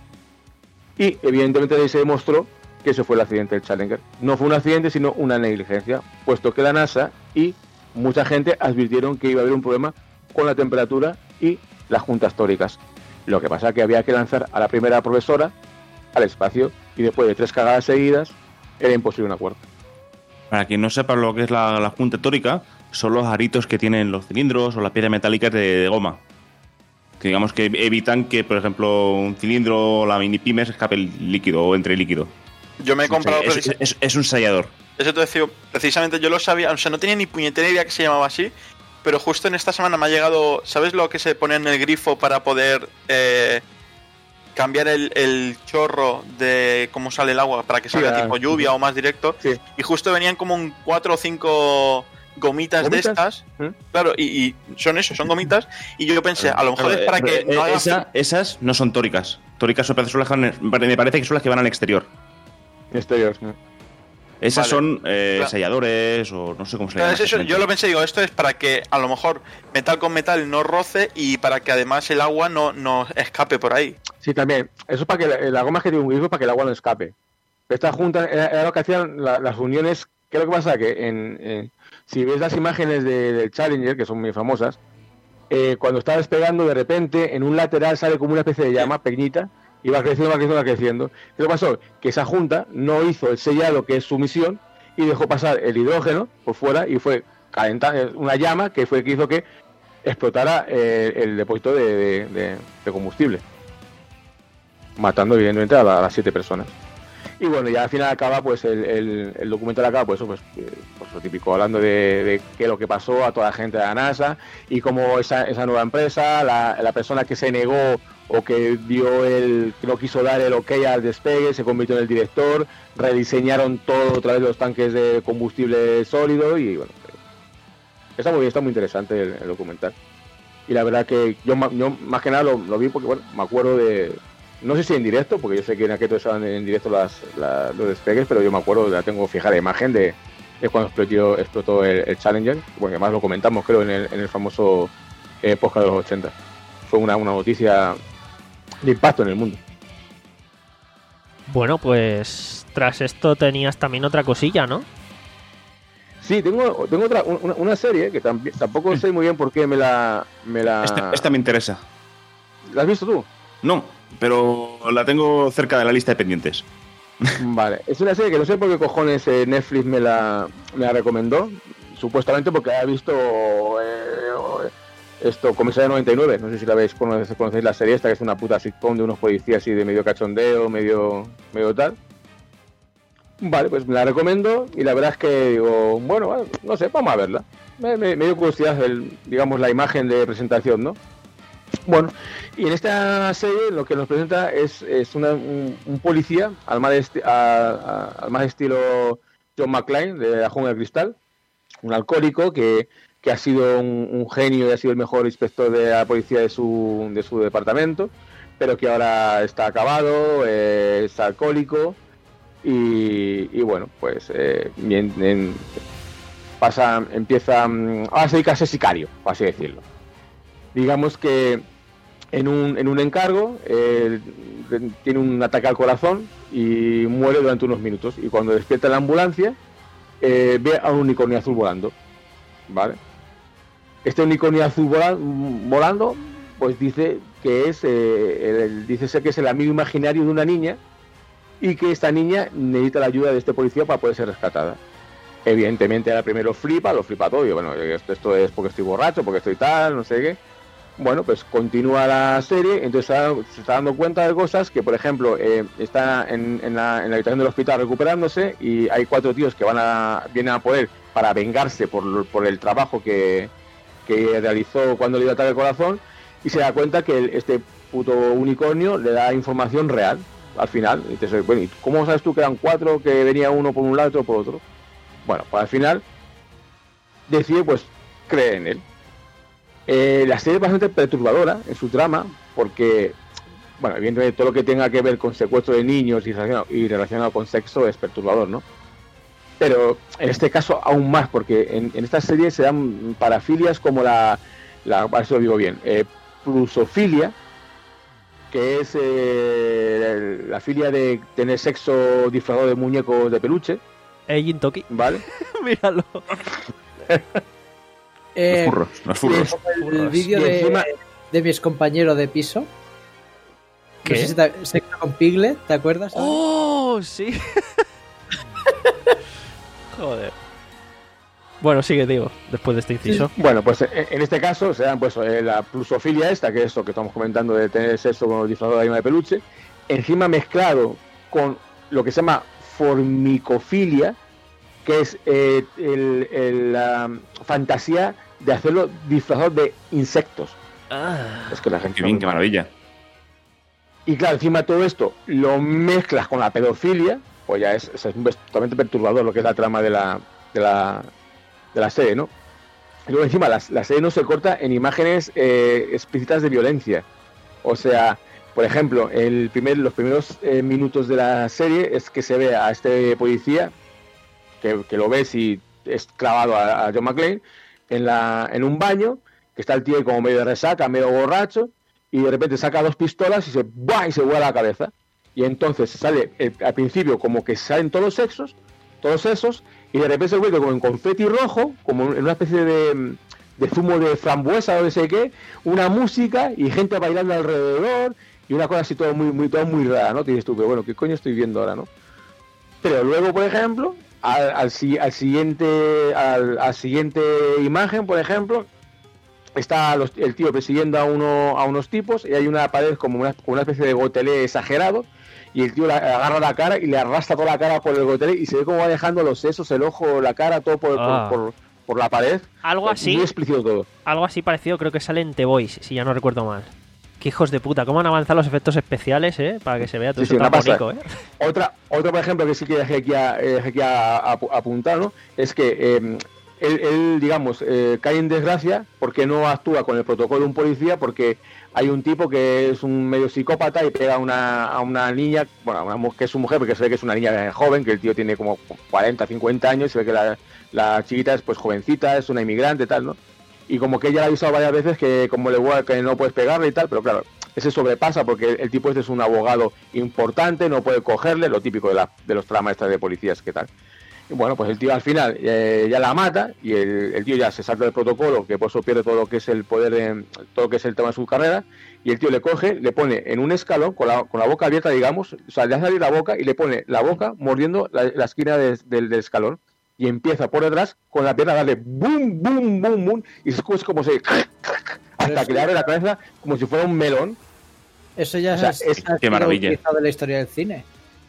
Speaker 2: Y evidentemente ahí se demostró que ese fue el accidente del Challenger. No fue un accidente, sino una negligencia, puesto que la NASA y mucha gente advirtieron que iba a haber un problema con la temperatura y las juntas tóricas. Lo que pasa es que había que lanzar a la primera profesora al espacio y después de tres cagadas seguidas era imposible un acuerdo.
Speaker 4: Para quien no sepa lo que es la, la junta tórica, son los aritos que tienen los cilindros o las piezas metálicas de, de goma. Que digamos que evitan que, por ejemplo, un cilindro o la mini pyme se escape el líquido o entre líquido.
Speaker 8: Yo me he comprado...
Speaker 4: Es, es, es, es un sellador.
Speaker 8: Eso te decía, precisamente yo lo sabía, o sea, no tenía ni puñetera idea que se llamaba así, pero justo en esta semana me ha llegado, ¿sabes lo que se pone en el grifo para poder eh, cambiar el, el chorro de cómo sale el agua para que salga sí, tipo lluvia sí. o más directo? Sí. Y justo venían como un cuatro o cinco... Gomitas, ¿Gomitas? de estas, ¿Eh? claro, y, y son eso, son gomitas, y yo pensé, a lo mejor es para que no haga...
Speaker 4: Esa, esas no son tóricas, tóricas son las que van, me parece que son las que van al exterior.
Speaker 2: Exterior, ¿no?
Speaker 4: Esas
Speaker 8: vale.
Speaker 4: son eh, claro. selladores o no sé cómo se llama.
Speaker 8: Eso, yo lo pensé, digo, esto es para que a lo mejor metal con metal no roce y para que además el agua no, no escape por ahí.
Speaker 2: Sí, también, eso es para que la, la goma que tiene un grifo para que el agua no escape. Esta junta era, era lo que hacían la, las uniones. ¿Qué es lo que pasa? Que en, en, si ves las imágenes de, del Challenger, que son muy famosas, eh, cuando está despegando, de repente, en un lateral sale como una especie de llama pequeñita, y va creciendo, va creciendo, va creciendo. ¿Qué pasó? Que esa junta no hizo el sellado, que es su misión, y dejó pasar el hidrógeno por fuera, y fue calentar una llama que fue el que hizo que explotara eh, el depósito de, de, de, de combustible, matando evidentemente a, la, a las siete personas. Y bueno, ya al final acaba, pues el, el, el documental acaba, pues eso, pues, pues lo típico, hablando de, de qué es lo que pasó a toda la gente de la NASA y cómo esa, esa nueva empresa, la, la persona que se negó o que dio el, que no quiso dar el ok al despegue, se convirtió en el director, rediseñaron todo otra vez los tanques de combustible sólido y bueno, está muy bien, está muy interesante el, el documental. Y la verdad que yo, yo más que nada lo, lo vi porque, bueno, me acuerdo de... No sé si en directo, porque yo sé que en aquel estaban en directo las, las, los despegues, pero yo me acuerdo, la tengo fija la imagen de, de cuando explotó, explotó el, el Challenger, porque además lo comentamos creo en el, en el famoso eh, podcast de los ochenta. Fue una, una noticia de impacto en el mundo.
Speaker 1: Bueno, pues tras esto tenías también otra cosilla, ¿no?
Speaker 2: Sí, tengo, tengo otra, una, una serie que también, tampoco sé muy bien por qué me la... Me la...
Speaker 4: Esta, esta me interesa.
Speaker 2: ¿La has visto tú?
Speaker 4: No, pero la tengo cerca de la lista de pendientes.
Speaker 2: Vale, es una serie que no sé por qué cojones eh, Netflix me la, me la recomendó, supuestamente porque ha visto eh, esto, Comisaría noventa y nueve, no sé si la veis, conocéis la serie esta, que es una puta sitcom de unos policías así de medio cachondeo, medio, medio tal. Vale, pues me la recomiendo y la verdad es que digo, bueno, bueno no sé, vamos a verla. Me, me, me dio curiosidad, el, digamos, la imagen de presentación, ¿no? Bueno, y en esta serie lo que nos presenta es, es una, un, un policía al más, esti- a, a, al más estilo John McClane de La Jungla de Cristal, un alcohólico que, que ha sido un, un genio y ha sido el mejor inspector de la policía de su, de su departamento, pero que ahora está acabado, eh, es alcohólico y, y bueno, pues eh, en, en, pasa, empieza a dedicarse sicario, por así decirlo. Digamos que en un, en un encargo eh, tiene un ataque al corazón y muere durante unos minutos. Y cuando despierta en la ambulancia, eh, ve a un unicornio azul volando. ¿Vale? Este unicornio azul vola, volando, pues dice que es, eh, el, dice ser que es el amigo imaginario de una niña y que esta niña necesita la ayuda de este policía para poder ser rescatada. Evidentemente, ahora primero flipa, lo flipa todo. Y bueno, esto, esto es porque estoy borracho, porque estoy tal, no sé qué. Bueno, pues continúa la serie, entonces se está dando cuenta de cosas que, por ejemplo, eh, está en, en, la, en la habitación del hospital recuperándose y hay cuatro tíos que van a vienen a poder para vengarse por, por el trabajo que, que realizó cuando le dio ataque al corazón y se da cuenta que el, este puto unicornio le da información real al final. Entonces, bueno, ¿y cómo sabes tú que eran cuatro, que venía uno por un lado y otro por otro? Bueno, pues al final decide pues creer en él. Eh, la serie es bastante perturbadora en su trama porque, bueno, evidentemente todo lo que tenga que ver con secuestro de niños y relacionado, y relacionado con sexo es perturbador, ¿no? Pero en este caso aún más, porque en, en esta serie se dan parafilias como la, la a ver si lo digo bien, eh, plusofilia, que es eh, la filia de tener sexo disfrazado de muñecos de peluche.
Speaker 1: Ey, Intoki.
Speaker 2: ¿Vale?
Speaker 1: Míralo.
Speaker 5: Eh,
Speaker 4: los furros, los furros.
Speaker 5: El vídeo de,
Speaker 2: encima...
Speaker 5: de mi excompañero de piso.
Speaker 1: ¿Qué?
Speaker 5: No sé si te, sexo con Piglet, ¿te acuerdas?
Speaker 1: ¡Oh, sí! Joder. Bueno, sigue, digo, después de este inciso.
Speaker 2: Bueno, pues en este caso se dan pues la plusofilia esta, que es esto que estamos comentando de tener sexo con los disfrazados de animal de peluche, encima mezclado con lo que se llama formicofilia, que es eh, el, el, la fantasía de hacerlo disfrazado de insectos.
Speaker 1: Ah,
Speaker 2: es que la gente
Speaker 4: qué bien, qué maravilla.
Speaker 2: Y claro, encima todo esto lo mezclas con la pedofilia, pues ya es, es totalmente perturbador lo que es la trama de la, de la, de la serie, ¿no? Y luego encima la, la serie no se corta en imágenes eh, explícitas de violencia. O sea, por ejemplo, el primer, los primeros eh, minutos de la serie es que se ve a este policía Que, que lo ves y es clavado a, a John McClane en, la, en un baño, que está el tío como medio de resaca, medio borracho, y de repente saca dos pistolas y se ¡buah! Y se vuela la cabeza. y entonces sale eh, al principio como que salen todos los sexos, todos esos, y de repente se vuelve como en confeti rojo, como en una especie de, de zumo de frambuesa o no sé qué, una música y gente bailando alrededor, y una cosa así todo muy, muy, todo muy rara, ¿no? Tienes tú, pero bueno, ¿qué coño estoy viendo ahora, no? Pero luego, por ejemplo, al, al, al siguiente, al, al siguiente imagen, por ejemplo, está los, el tío persiguiendo a uno a unos tipos y hay una pared como una, una especie de gotelé exagerado y el tío le agarra la cara y le arrastra toda la cara por el gotelé y se ve como va dejando los sesos, el ojo, la cara, todo por, ah. por, por, por la pared.
Speaker 1: Algo así.
Speaker 2: Muy explícito todo.
Speaker 1: Algo así parecido creo que sale en The Voice, si ya no recuerdo mal. Qué hijos de puta, cómo han avanzado los efectos especiales, ¿eh? Para que se vea todo
Speaker 2: sí,
Speaker 1: eso
Speaker 2: sí,
Speaker 1: tan bonito, ¿eh?
Speaker 2: Otra, otra, por ejemplo, que sí que dejé aquí a, eh, aquí a, a, a apuntar, ¿no? Es que eh, él, él, digamos, eh, cae en desgracia porque no actúa con el protocolo de un policía, porque hay un tipo que es un medio psicópata y pega a una, a una niña, bueno, a una, que es su mujer, porque se ve que es una niña joven, que el tío tiene como cuarenta, cincuenta años, y se ve que la, la chiquita es pues jovencita, es una inmigrante y tal, ¿no? Y como que ella le ha avisado varias veces que como le voy a, que no puedes pegarle y tal, pero claro, ese sobrepasa porque el, el tipo este es un abogado importante, no puede cogerle, lo típico de, la, de los tramas estas de policías, ¿qué tal? Y bueno, pues el tío al final eh, ya la mata y el, el tío ya se salta del protocolo, que por eso pierde todo lo que es el poder, de, todo lo que es el tema de su carrera, y el tío le coge, le pone en un escalón, con la, con la boca abierta, digamos, o sea, le hace abrir la boca y le pone la boca mordiendo la, la esquina de, de, del escalón. Y empieza por detrás con la pierna a darle boom, boom, boom, boom, y es como se hasta que le abre la cabeza como si fuera un melón.
Speaker 5: Eso ya
Speaker 2: o sea,
Speaker 5: es,
Speaker 2: es
Speaker 4: qué maravilla
Speaker 5: de la historia del cine.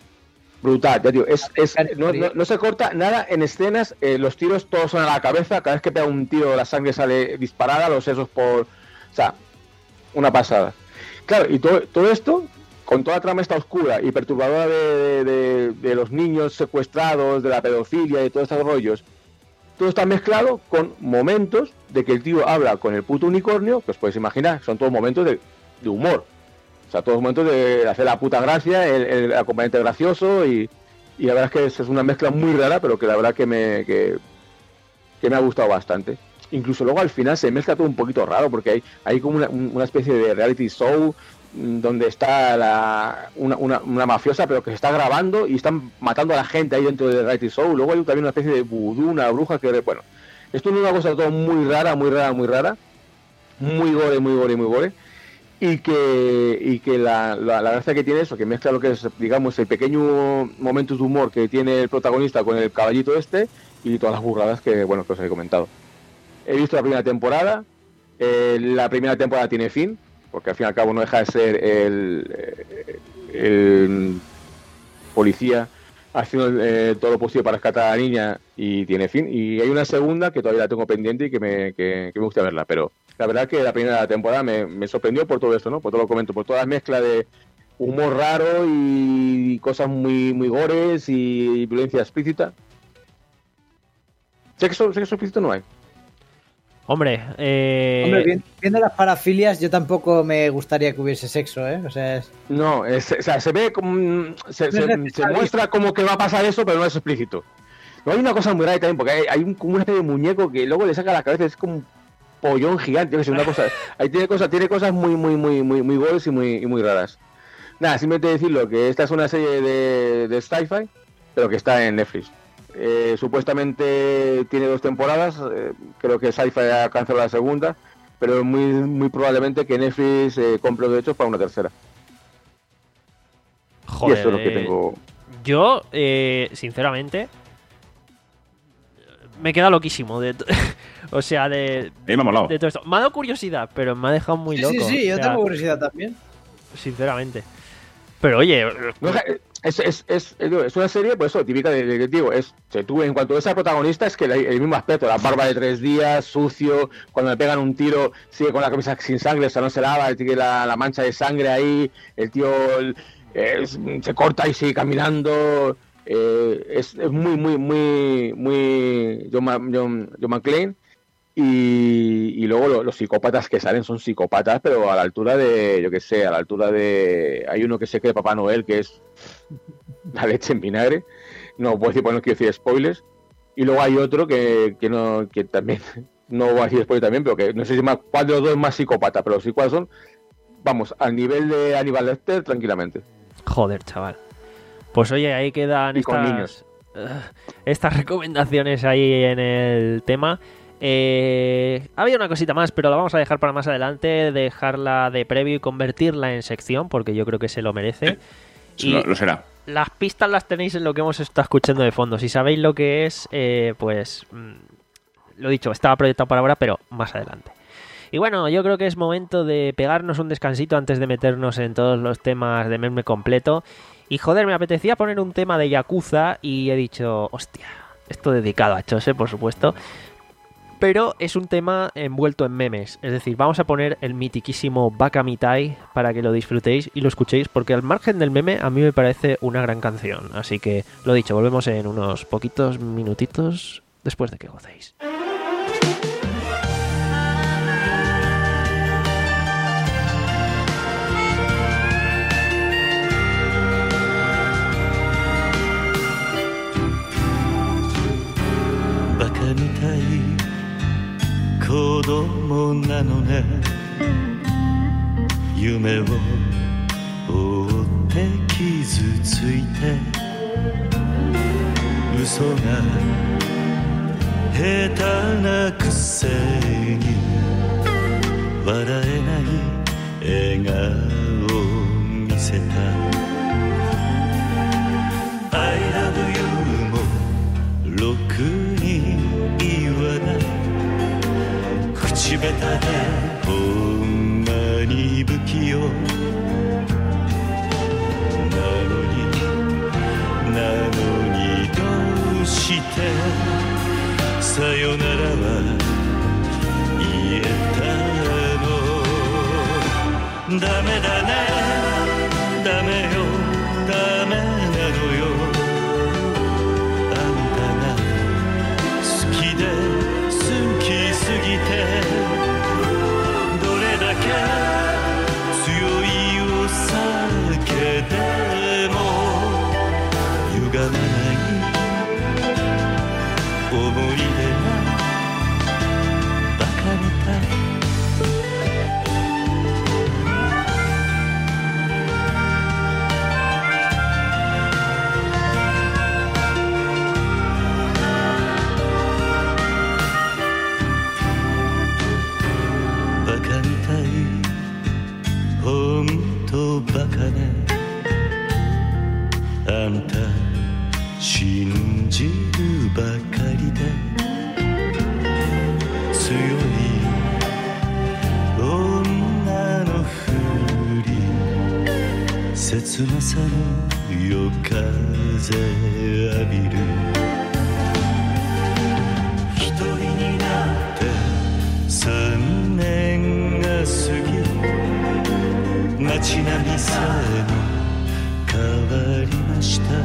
Speaker 2: Brutal, ya tío, es, es, no, no, no se corta nada en escenas, eh, los tiros todos son a la cabeza, cada vez que pega un tiro la sangre sale disparada, los sesos por... O sea, una pasada. Claro, y todo, todo esto, con toda la trama esta oscura y perturbadora de, de, de, de los niños secuestrados, de la pedofilia y todos estos rollos, todo está mezclado con momentos de que el tío habla con el puto unicornio, que os podéis imaginar, son todos momentos de, de humor. O sea, todos momentos de hacer la puta gracia, el, el acompañante gracioso y, y la verdad es que es, es una mezcla muy rara, pero que la verdad que me, que, que me ha gustado bastante. Incluso luego al final se mezcla todo un poquito raro, porque hay, hay como una, una especie de reality show donde está la, una, una, una mafiosa, pero que se está grabando y están matando a la gente ahí dentro del reality show. Luego hay también una especie de vudú, una bruja que... Bueno, esto es una cosa todo muy rara, muy rara, muy rara. Muy gore, muy gore, muy gore. Y que, y que la, la, la gracia que tiene eso, que mezcla lo que es, digamos, el pequeño momento de humor que tiene el protagonista con el caballito este y todas las burradas que, bueno, que os he comentado. He visto la primera temporada. Eh, la primera temporada tiene fin, porque al fin y al cabo no deja de ser el, el policía haciendo eh, todo lo posible para rescatar a la niña y tiene fin. Y hay una segunda que todavía la tengo pendiente y que me, que, que me gusta verla, pero la verdad que la primera temporada me, me sorprendió por todo esto, ¿no? Por todo lo comento, por toda la mezcla de humor raro y cosas muy muy gores y violencia explícita. Sé que eso, sé que eso explícito no hay.
Speaker 1: Hombre, eh...
Speaker 5: Hombre, viendo las parafilias, yo tampoco me gustaría que hubiese sexo, ¿eh? O sea, es...
Speaker 2: No, es, o sea, se ve como... Se, se, se muestra como que va a pasar eso, pero no es explícito. No, hay una cosa muy rara también, porque hay, hay un, como una especie de muñeco que luego le saca la cabeza, es como un pollón gigante, que es una cosa... Ahí tiene cosas, tiene cosas muy, muy, muy, muy, muy goles y muy, y muy raras. Nada, simplemente decirlo, que esta es una serie de, de sci-fi, pero que está en Netflix. Eh, supuestamente tiene dos temporadas, eh, creo que Sci-Fi ha cancelado la segunda, pero muy muy probablemente que Netflix eh, compre los derechos para una tercera.
Speaker 1: Joder,
Speaker 2: y eso es lo que tengo.
Speaker 1: Yo, eh, sinceramente, me he quedado loquísimo de t- o sea, de,
Speaker 4: me ha molado.
Speaker 1: de todo esto. Me ha dado curiosidad, pero me ha dejado muy
Speaker 5: sí,
Speaker 1: loco.
Speaker 5: Sí, sí, yo
Speaker 1: o sea,
Speaker 5: tengo curiosidad también.
Speaker 1: Sinceramente. Pero oye...
Speaker 2: No, es, es, es, es una serie, pues eso, típica de detective. Es, tú, en cuanto a esa protagonista, es que el, el mismo aspecto, la barba de tres días, sucio, cuando le pegan un tiro, sigue con la camisa sin sangre, o sea, no se lava, tiene la, la mancha de sangre ahí, el tío el, es, se corta y sigue caminando. Eh, es, es muy, muy, muy, muy John, John, John McClane. Y, y luego lo, los psicópatas que salen son psicópatas, pero a la altura de, yo que sé, a la altura de... Hay uno que se cree Papá Noel, que es la leche en vinagre. No puedo decir, pues no quiero decir spoilers. Y luego hay otro que, que no que también, no voy a decir spoilers también, pero que no sé si más, cuál de los dos es más psicópata, pero sí cuáles son, vamos, al nivel de Aníbal Lecter tranquilamente.
Speaker 1: Joder, chaval. Pues oye, ahí quedan
Speaker 2: Y con
Speaker 1: estas,
Speaker 2: niños.
Speaker 1: uh, estas recomendaciones ahí en el tema. Eh, había una cosita más, pero la vamos a dejar para más adelante, dejarla de previo y convertirla en sección, porque yo creo que se lo merece.
Speaker 4: Sí, lo, lo será.
Speaker 1: Las pistas las tenéis en lo que hemos estado escuchando de fondo. Si sabéis lo que es, eh, pues mmm, lo dicho, estaba proyectado para ahora, pero más adelante. Y bueno, yo creo que es momento de pegarnos un descansito antes de meternos en todos los temas de meme completo. Y joder, me apetecía poner un tema de Yakuza y he dicho, hostia, esto dedicado a Chose, por supuesto. Pero es un tema envuelto en memes. Es decir, vamos a poner el mitiquísimo Baka Mitai para que lo disfrutéis y lo escuchéis, porque al margen del meme a mí me parece una gran canción. Así que, lo dicho, volvemos en unos poquitos minutitos después de que gocéis.
Speaker 9: みたい子供なのね夢を追って傷ついて嘘が下手なくせに笑えない笑顔を見せた I love you もろくに言わない口下手でほんまに不器用なのになのにどうしてさよならは言えたのダメだねダメよダメなのよあんたが好きで好きすぎてどれだけ強いお酒でも歪まない思い出がバカみたいバカみたいほんとバカねあんた信じるばかりで強い女のふり切なさの夜風浴びる一人になって三年が過ぎ街並みさえも変わりました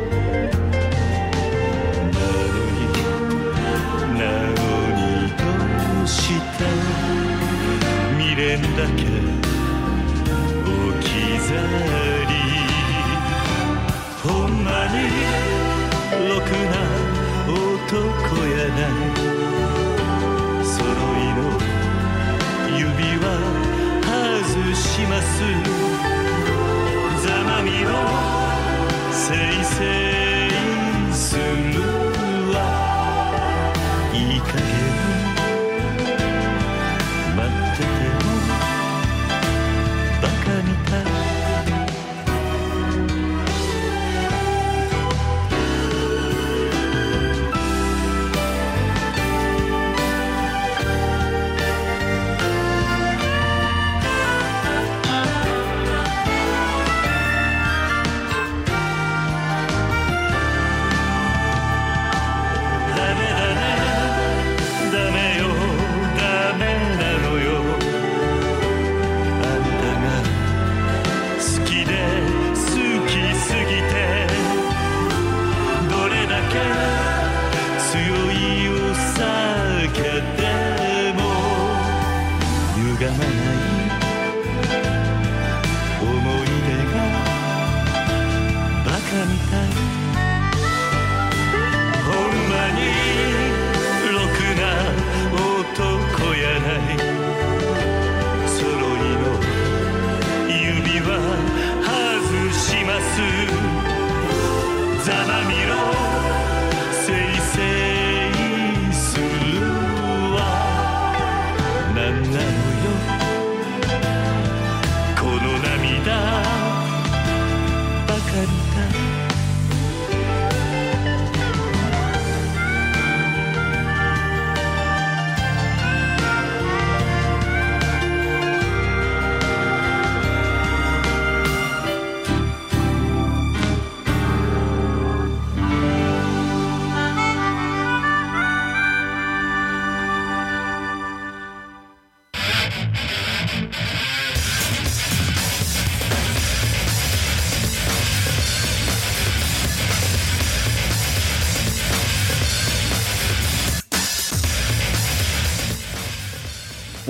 Speaker 9: 未練だけ置き去りほんまにろくな男やない揃いの指輪外しますざまみをせいせいするわいい加減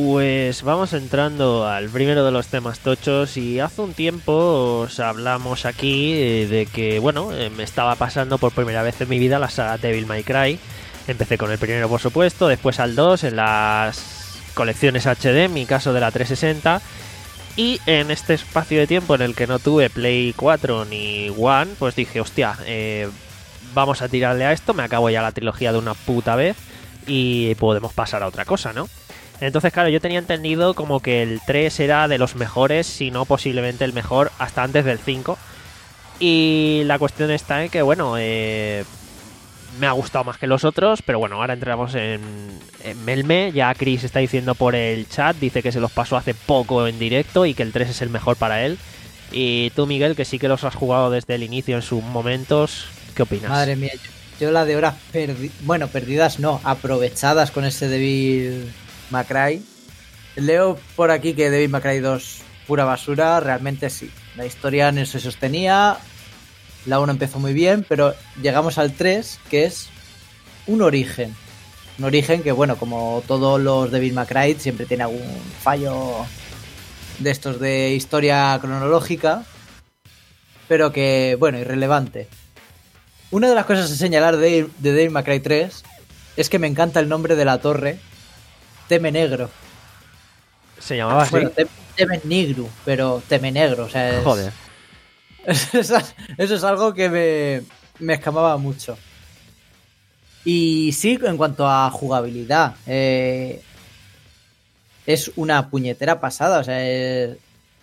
Speaker 1: Pues vamos entrando al primero de los temas tochos y hace un tiempo os hablamos aquí eh, de que, bueno, eh, me estaba pasando por primera vez en mi vida la saga Devil May Cry. Empecé con el primero, por supuesto, después al dos en las colecciones H D, en mi caso de la trescientos sesenta. Y en este espacio de tiempo en el que no tuve Play cuatro ni One, pues dije, hostia, eh, vamos a tirarle a esto, me acabo ya la trilogía de una puta vez y podemos pasar a otra cosa, ¿no? Entonces, claro, yo tenía entendido como que el tres era de los mejores, si no posiblemente el mejor, hasta antes del cinco. Y la cuestión está en que, bueno, eh, me ha gustado más que los otros, pero bueno, ahora entramos en, en Melme. Ya Chris está diciendo por el chat, dice que se los pasó hace poco en directo y que el tres es el mejor para él. Y tú, Miguel, que sí que los has jugado desde el inicio en sus momentos, ¿qué opinas?
Speaker 5: Madre mía, yo, yo la de horas perdidas, bueno, perdidas no, aprovechadas con ese Devil May Cry. Leo por aquí que Devil May Cry dos pura basura, realmente sí. La historia no se sostenía, la uno empezó muy bien, pero llegamos al tres, que es un origen. Un origen que, bueno, como todos los Devil May Cry, siempre tiene algún fallo de estos de historia cronológica, pero que, bueno, irrelevante. Una de las cosas a señalar de, de Devil May Cry tres es que me encanta el nombre de la torre, Teme Negro.
Speaker 1: Se llamaba así.
Speaker 5: Bueno, Teme Negro, pero Teme Negro, o sea, es...
Speaker 1: Joder.
Speaker 5: Eso es algo que me, me escamaba mucho. Y sí, en cuanto a jugabilidad, eh, es una puñetera pasada. O sea, es,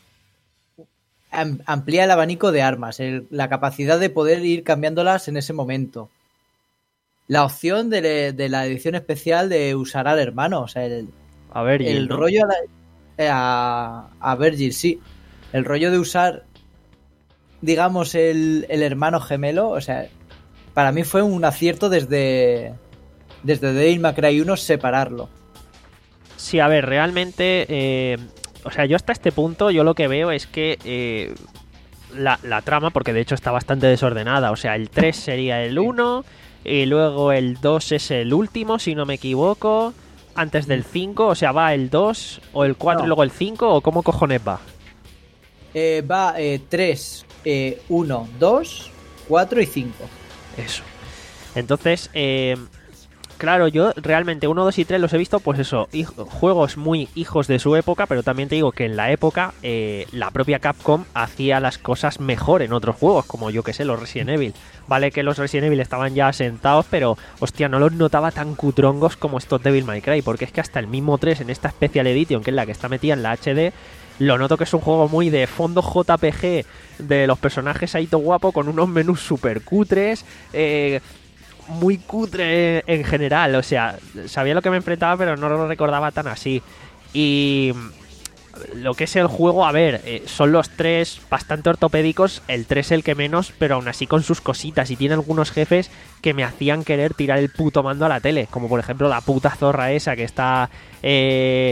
Speaker 5: am, amplía el abanico de armas, el, la capacidad de poder ir cambiándolas en ese momento. La opción de, de la edición especial de usar al hermano, o sea, el,
Speaker 1: a ver,
Speaker 5: el
Speaker 1: ¿no?
Speaker 5: rollo a, la, a, a Virgil, sí. El rollo de usar, digamos, el, el hermano gemelo, o sea, para mí fue un acierto desde desde Devil May Cry uno separarlo.
Speaker 1: Sí, a ver, realmente, eh, o sea, yo hasta este punto, yo lo que veo es que eh, la, la trama, porque de hecho está bastante desordenada, o sea, el tres sería el uno, y luego el dos es el último, si no me equivoco, antes del cinco, o sea, va el dos, o el cuatro no. Y luego el cinco, o ¿cómo cojones va?
Speaker 5: Eh, va eh, tres, eh, uno, dos, cuatro y cinco.
Speaker 1: Eso. Entonces, eh, claro, yo realmente uno, dos y tres los he visto, pues eso, hijo, juegos muy hijos de su época, pero también te digo que en la época eh, la propia Capcom hacía las cosas mejor en otros juegos, como yo que sé, los Resident Evil. Vale que los Resident Evil estaban ya asentados, pero hostia, no los notaba tan cutrongos como estos Devil May Cry, porque es que hasta el mismo tres en esta Special Edition, que es la que está metida en la H D, lo noto que es un juego muy de fondo J P G, de los personajes ahí todo guapo, con unos menús super cutres, eh, muy cutre en general. O sea, sabía lo que me enfrentaba, pero no lo recordaba tan así. Y lo que es el juego, a ver, eh, son los tres bastante ortopédicos, el tres el que menos, pero aún así con sus cositas. Y tiene algunos jefes que me hacían querer tirar el puto mando a la tele, como por ejemplo la puta zorra esa que está... Eh,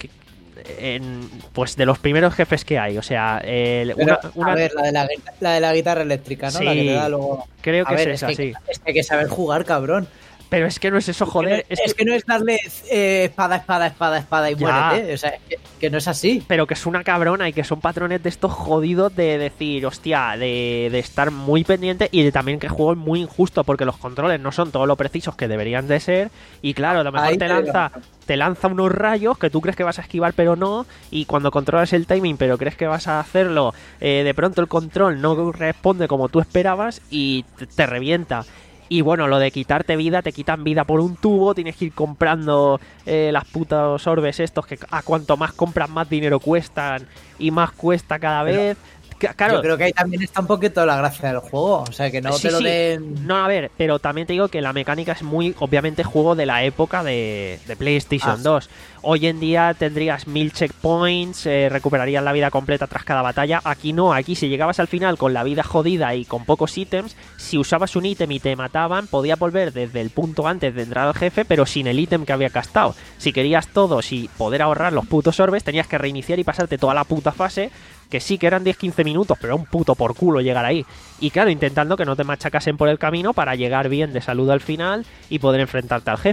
Speaker 1: En, pues de los primeros jefes que hay, o sea, eh,
Speaker 5: Pero,
Speaker 1: una, una...
Speaker 5: a ver, la de la, la de la guitarra eléctrica, ¿no?
Speaker 1: Sí,
Speaker 5: la que te da luego...
Speaker 1: creo que
Speaker 5: a ver,
Speaker 1: es esa,
Speaker 5: es que,
Speaker 1: sí.
Speaker 5: Es que hay que saber jugar, cabrón.
Speaker 1: Pero es que no es eso, joder.
Speaker 5: Es que, es que no es darle eh, espada, espada, espada, espada y
Speaker 1: ya.
Speaker 5: muérete. O sea, que, que no es así.
Speaker 1: Pero que es una cabrona y que son patrones de estos jodidos de decir, hostia, de, de estar muy pendiente y de también que el juego es muy injusto porque los controles no son todo lo precisos que deberían de ser. Y claro, a lo mejor
Speaker 5: Ahí
Speaker 1: te
Speaker 5: te
Speaker 1: lanza, te lanza unos rayos que tú crees que vas a esquivar pero no. Y cuando controlas el timing pero crees que vas a hacerlo, eh, de pronto el control no responde como tú esperabas y te, te revienta. Y bueno, lo de quitarte vida, te quitan vida por un tubo, tienes que ir comprando eh, las putas orbes estos que a cuanto más compras más dinero cuestan y más cuesta cada vez. Claro,
Speaker 5: yo creo que ahí también está un poquito la gracia del juego, o sea, que no
Speaker 1: sí,
Speaker 5: te lo
Speaker 1: sí.
Speaker 5: den...
Speaker 1: No, a ver, pero también te digo que la mecánica es muy, obviamente, juego de la época de, de PlayStation
Speaker 5: ah,
Speaker 1: dos. Hoy en día tendrías mil checkpoints, eh, recuperarías la vida completa tras cada batalla. Aquí no, aquí si llegabas al final con la vida jodida y con pocos ítems, si usabas un ítem y te mataban, podías volver desde el punto antes de entrar al jefe, pero sin el ítem que había gastado. Si querías todos y poder ahorrar los putos orbes, tenías que reiniciar y pasarte toda la puta fase, que sí que eran diez a quince minutos, pero era un puto por culo llegar ahí. Y claro, intentando que no te machacasen por el camino para llegar bien de salud al final y poder enfrentarte al jefe.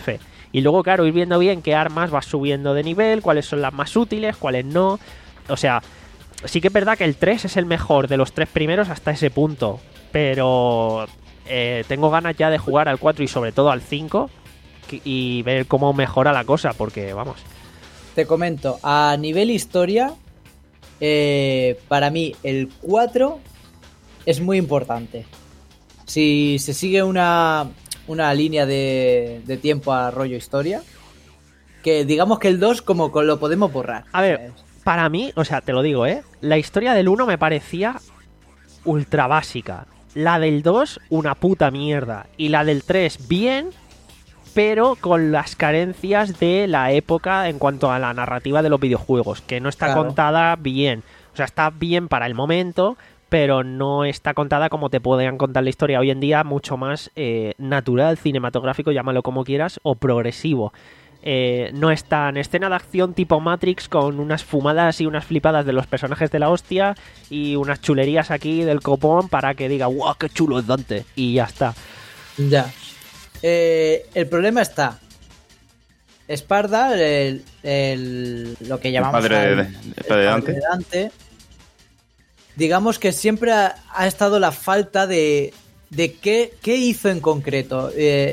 Speaker 1: Y luego, claro, ir viendo bien qué armas vas subiendo de nivel, cuáles son las más útiles, cuáles no. O sea, sí que es verdad que el tres es el mejor de los tres primeros hasta ese punto. Pero eh, tengo ganas ya de jugar al cuatro y sobre todo al cinco y ver cómo mejora la cosa, porque vamos.
Speaker 5: Te comento, a nivel historia, eh, para mí el cuatro es muy importante. Si se sigue una, una línea de, de tiempo a rollo historia, que digamos que el dos como lo podemos borrar.
Speaker 1: A ver, para mí, o sea, te lo digo, ¿eh? La historia del uno me parecía ultra básica. La del dos, una puta mierda. Y la del tres, bien, pero con las carencias de la época en cuanto a la narrativa de los videojuegos, que no está
Speaker 5: Claro.
Speaker 1: contada bien. O sea, está bien para el momento, pero no está contada como te podrían contar la historia hoy en día, mucho más eh, natural, cinematográfico, llámalo como quieras, o progresivo. Eh, no es tan escena de acción tipo Matrix con unas fumadas y unas flipadas de los personajes de la hostia y unas chulerías aquí del copón para que diga ¡guau, qué chulo es Dante! Y ya está.
Speaker 5: Ya. Eh, el problema está. Esparda, el, el- lo que llamamos
Speaker 4: padre
Speaker 5: al-
Speaker 4: de- el padre de Dante.
Speaker 5: Dante, digamos que siempre ha, ha estado la falta de, de qué, qué hizo en concreto. Eh,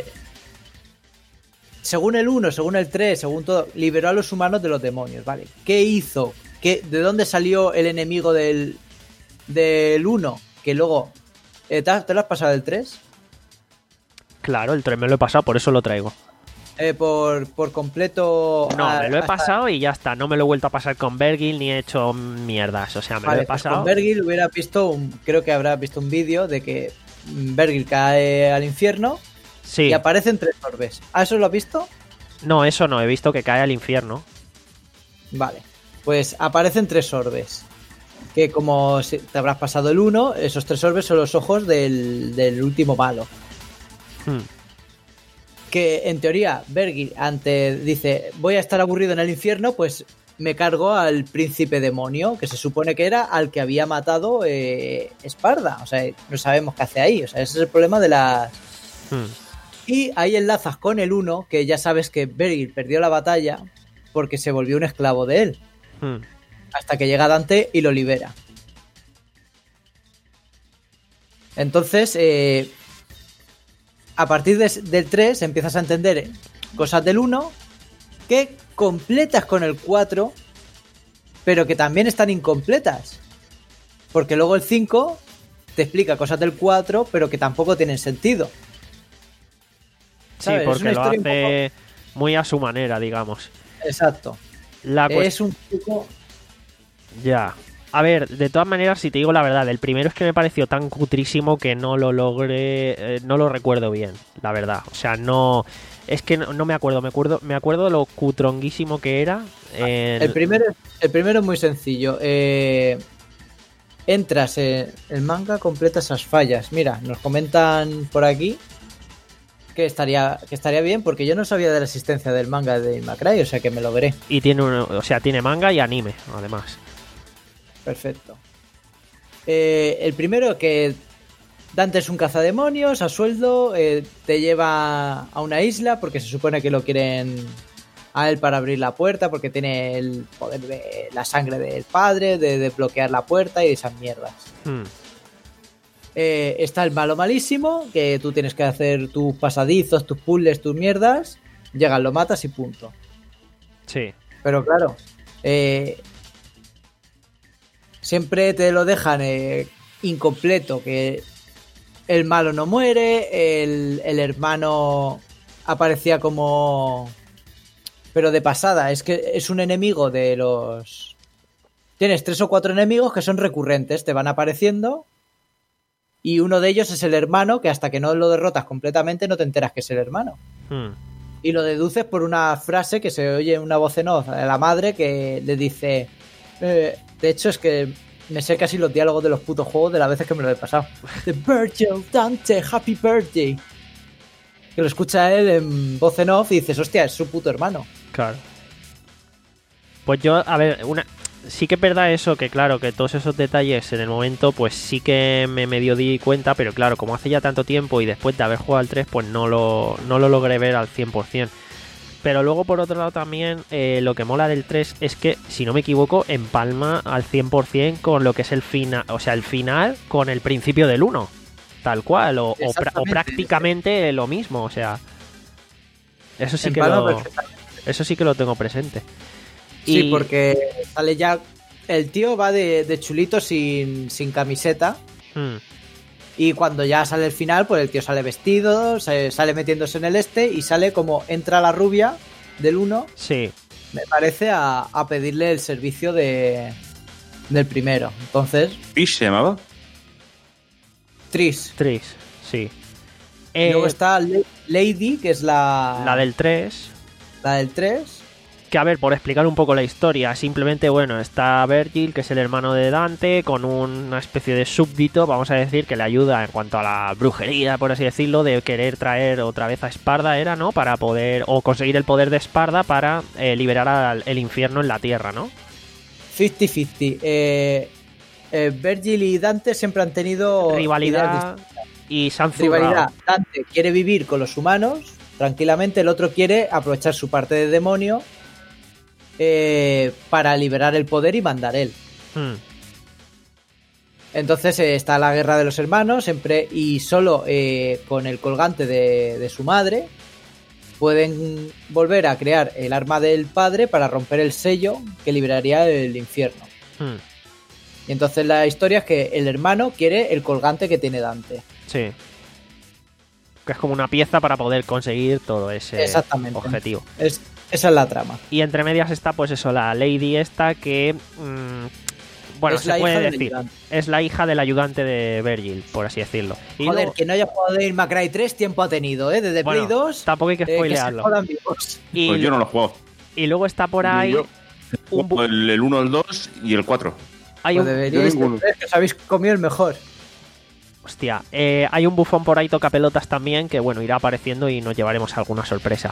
Speaker 5: según el uno, según el tres, según todo, liberó a los humanos de los demonios, ¿vale? ¿Qué hizo? ¿Qué, ¿De dónde salió el enemigo del, del uno? Que luego... eh, ¿te, has- ¿Te lo has pasado el tres?
Speaker 1: Claro, el tres me lo he pasado, por eso lo traigo.
Speaker 5: Eh, por, por completo.
Speaker 1: No,
Speaker 5: a-
Speaker 1: me lo he
Speaker 5: hasta-
Speaker 1: pasado y ya está. No me lo he vuelto a pasar con Vergil ni he hecho mierdas. O sea, me
Speaker 5: Vale,
Speaker 1: lo he
Speaker 5: pues
Speaker 1: pasado.
Speaker 5: con Vergil hubiera visto un, creo que habrá visto un vídeo de que mm, Vergil cae al infierno
Speaker 1: Sí.
Speaker 5: y aparecen tres orbes. ¿Ah, eso lo has visto?
Speaker 1: No, eso no. He visto que cae al infierno.
Speaker 5: Vale. Pues aparecen tres orbes. Que como si- te habrás pasado el uno, esos tres orbes son los ojos del, del último malo.
Speaker 1: Hmm.
Speaker 5: Que en teoría Vergil ante dice voy a estar aburrido en el infierno, pues me cargo al príncipe demonio, que se supone que era al que había matado eh, Esparda. O sea, no sabemos qué hace ahí. O sea, ese es el problema de las...
Speaker 1: Hmm.
Speaker 5: Y ahí enlazas con el uno, que ya sabes que Vergil perdió la batalla porque se volvió un esclavo de él.
Speaker 1: Hmm.
Speaker 5: Hasta que llega Dante y lo libera. Entonces, eh, a partir de- del tres empiezas a entender cosas del uno que completas con el cuatro, pero que también están incompletas. Porque luego el cinco te explica cosas del cuatro, pero que tampoco tienen sentido.
Speaker 1: Sí,
Speaker 5: ¿Sabes? Es
Speaker 1: porque
Speaker 5: una
Speaker 1: lo
Speaker 5: historia un
Speaker 1: hace muy a su manera, digamos.
Speaker 5: Exacto.
Speaker 1: La cuest-
Speaker 5: Es un poco...
Speaker 1: Ya. A ver, de todas maneras, si te digo la verdad, el primero es que me pareció tan cutrísimo que no lo logré, eh, no lo recuerdo bien, la verdad. O sea, no, es que no, no me acuerdo, me acuerdo, me acuerdo de lo cutronguísimo que era. en-
Speaker 5: El primero, el primero es muy sencillo. Eh, entras en el manga, completa esas fallas. Mira, nos comentan por aquí que estaría, que estaría bien, porque yo no sabía de la existencia del manga de Macray, o sea que me lo veré.
Speaker 1: Y tiene un, o sea, tiene manga y anime, además.
Speaker 5: Perfecto. Eh, el primero que Dante es un cazademonios a sueldo, eh, te lleva a una isla porque se supone que lo quieren a él para abrir la puerta porque tiene el poder de la sangre del padre, de desbloquear la puerta y esas mierdas.
Speaker 1: Hmm.
Speaker 5: Eh, está el malo malísimo, que tú tienes que hacer tus pasadizos, tus puzzles, tus mierdas, llegas, lo matas y punto.
Speaker 1: Sí.
Speaker 5: Pero claro, eh, siempre te lo dejan eh, incompleto, que el malo no muere, el, el hermano aparecía como... Pero de pasada, es que es un enemigo de los... Tienes tres o cuatro enemigos que son recurrentes, te van apareciendo y uno de ellos es el hermano, que hasta que no lo derrotas completamente no te enteras que es el hermano.
Speaker 1: Hmm.
Speaker 5: Y lo deduces por una frase que se oye en una voz en off de la madre que le dice... eh, de hecho es que me sé casi los diálogos de los putos juegos de las veces que me lo he pasado. The Virgil Dante, Happy Birthday. Que lo escucha él en voz en off y dices, hostia, es su puto hermano.
Speaker 1: Claro. Pues yo, a ver, una sí que es verdad eso, que claro, que todos esos detalles en el momento, pues sí que me medio di cuenta, pero claro, como hace ya tanto tiempo y después de haber jugado al tres, pues no lo, no lo logré ver al cien por ciento. Pero luego, por otro lado, también eh, lo que mola del tres es que, si no me equivoco, empalma al cien por ciento con lo que es el final, o sea, el final con el principio del uno, tal cual, o, o, pra- o prácticamente lo mismo, o sea, eso sí que lo, eso sí que lo tengo presente.
Speaker 5: Sí,
Speaker 1: Y-
Speaker 5: porque sale ya, el tío va de, de chulito sin, sin camiseta.
Speaker 1: Hmm.
Speaker 5: Y cuando ya sale el final, pues el tío sale vestido, se, sale metiéndose en el este y sale como entra la rubia del uno,
Speaker 1: Sí,
Speaker 5: me parece, a, a pedirle el servicio de del primero. Entonces,
Speaker 4: ¿Fish se llamaba?
Speaker 5: Tris.
Speaker 1: Tris, sí.
Speaker 5: Y
Speaker 1: Eh,
Speaker 5: luego está La- Lady, que es la,
Speaker 1: la del tres.
Speaker 5: la del tres.
Speaker 1: Que a ver, por explicar un poco la historia, simplemente, bueno, está Virgil, que es el hermano de Dante, con una especie de súbdito, vamos a decir, que le ayuda en cuanto a la brujería, por así decirlo, de querer traer otra vez a Esparda, era, ¿no? Para poder, o conseguir el poder de Esparda para eh, liberar al el infierno en la tierra, ¿no?
Speaker 5: cincuenta cincuenta. Eh, eh, Virgil y Dante siempre han tenido
Speaker 1: Rivalidad
Speaker 5: ideas
Speaker 1: y se han
Speaker 5: distintas. Rivalidad.
Speaker 1: zurrado.
Speaker 5: Dante quiere vivir con los humanos tranquilamente, el otro quiere aprovechar su parte de demonio eh, para liberar el poder y mandar él.
Speaker 1: Hmm.
Speaker 5: Entonces eh, está la guerra de los hermanos, siempre y solo eh, con el colgante de, de su madre pueden volver a crear el arma del padre para romper el sello que liberaría el infierno.
Speaker 1: Hmm.
Speaker 5: Y entonces la historia es que el hermano quiere el colgante que tiene Dante.
Speaker 1: Sí. Que es como una pieza para poder conseguir todo ese
Speaker 5: Exactamente.
Speaker 1: objetivo.
Speaker 5: Es, esa es la trama.
Speaker 1: Y entre medias está, pues eso, la Lady esta que... mmm, bueno,
Speaker 5: Es
Speaker 1: se
Speaker 5: la
Speaker 1: puede
Speaker 5: hija del
Speaker 1: decir.
Speaker 5: ayudante.
Speaker 1: Es la hija del ayudante de Virgil, por así decirlo. Y
Speaker 5: Joder,
Speaker 1: luego-
Speaker 5: que no haya jugado Devil May Cry tres tiempo ha tenido, ¿eh? Desde
Speaker 1: bueno,
Speaker 5: Play dos.
Speaker 1: tampoco hay que
Speaker 5: eh, que se
Speaker 1: spoilearlo.
Speaker 5: jodan vivos.
Speaker 1: y,
Speaker 4: Pues yo no lo he jugado.
Speaker 1: y luego está por ahí...
Speaker 4: Yo.
Speaker 1: un bu-
Speaker 4: El, el uno, el dos y el cuatro.
Speaker 1: hay
Speaker 5: Pues
Speaker 1: un,
Speaker 5: deberíais
Speaker 2: yo ninguno.
Speaker 5: tener, que os habéis comido el mejor.
Speaker 1: hostia, eh, hay un bufón por ahí toca pelotas también que, bueno, irá apareciendo y nos llevaremos alguna sorpresa.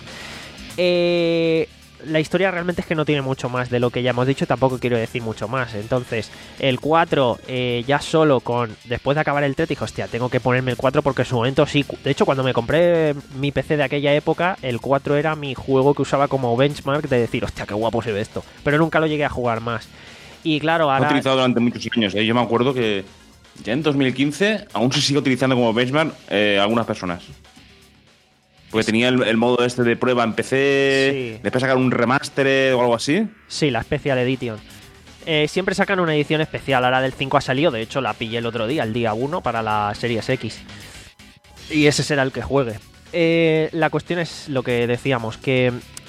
Speaker 1: Eh... La historia realmente es que no tiene mucho más de lo que ya hemos dicho, tampoco quiero decir mucho más. Entonces, el cuatro, eh, ya solo con... Después de acabar el tres, dije, hostia, tengo que ponerme el cuatro porque en su momento sí... De hecho, cuando me compré mi P C de aquella época, el cuatro era mi juego que usaba como benchmark de decir, hostia, qué guapo se ve esto. Pero nunca lo llegué a jugar más. Y claro,
Speaker 4: Lo he
Speaker 1: ahora...
Speaker 4: utilizado durante muchos años. ¿eh? Yo me acuerdo que ya en dos mil quince aún se sigue utilizando como benchmark eh, algunas personas. Porque tenía el, el modo este de prueba en P C,
Speaker 1: Sí.
Speaker 4: después sacar un remaster o algo así.
Speaker 1: Sí, la Special Edition. Eh, siempre sacan una edición especial. Ahora del cinco ha salido. De hecho, la pillé el otro día, el día uno, para la Series X. Y ese será el que juegue. Eh, la cuestión es lo que decíamos, que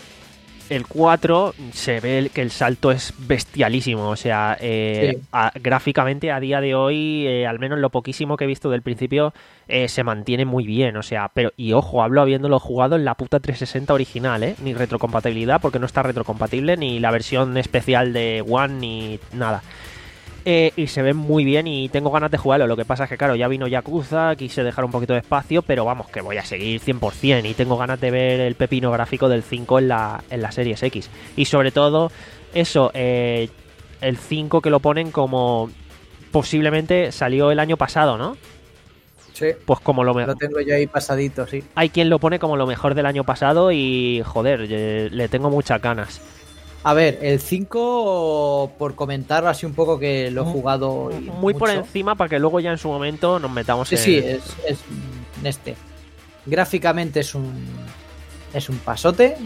Speaker 1: el cuatro se ve que el salto es bestialísimo. O sea, eh,
Speaker 5: Sí.
Speaker 1: a- gráficamente a día de hoy, eh, al menos lo poquísimo que he visto del principio, eh, se mantiene muy bien. O sea, pero y ojo, hablo habiéndolo jugado en la puta trescientos sesenta original, ¿eh? Ni retrocompatibilidad, porque no está retrocompatible, ni la versión especial de One, ni nada. Eh, y se ve muy bien y tengo ganas de jugarlo. Lo que pasa es que, claro, ya vino Yakuza, quise dejar un poquito de espacio, pero vamos, que voy a seguir cien por ciento y tengo ganas de ver el pepino gráfico del cinco en la, en la Series X. Y sobre todo, eso, eh, el cinco que lo ponen como posiblemente salió el año pasado, ¿no?
Speaker 5: Sí.
Speaker 1: Pues como lo
Speaker 5: Lo
Speaker 1: mejor.
Speaker 5: tengo yo ahí pasadito, sí.
Speaker 1: Hay quien lo pone como lo mejor del año pasado y, joder, eh, le tengo muchas ganas.
Speaker 5: A ver, el cinco, por comentarlo así un poco que lo he jugado. y
Speaker 1: Muy por
Speaker 5: mucho.
Speaker 1: encima para que luego ya en su momento nos metamos
Speaker 5: Sí,
Speaker 1: en...
Speaker 5: sí, es, es en este. Gráficamente es un es un pasote.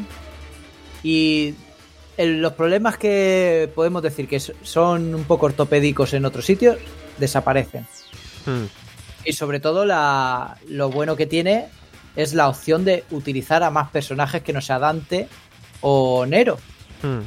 Speaker 5: Y el- los problemas que podemos decir que s- son un poco ortopédicos en otros sitios desaparecen.
Speaker 1: Hmm.
Speaker 5: Y sobre todo la, lo bueno que tiene es la opción de utilizar a más personajes que no sea Dante o Nero.
Speaker 1: Hmm.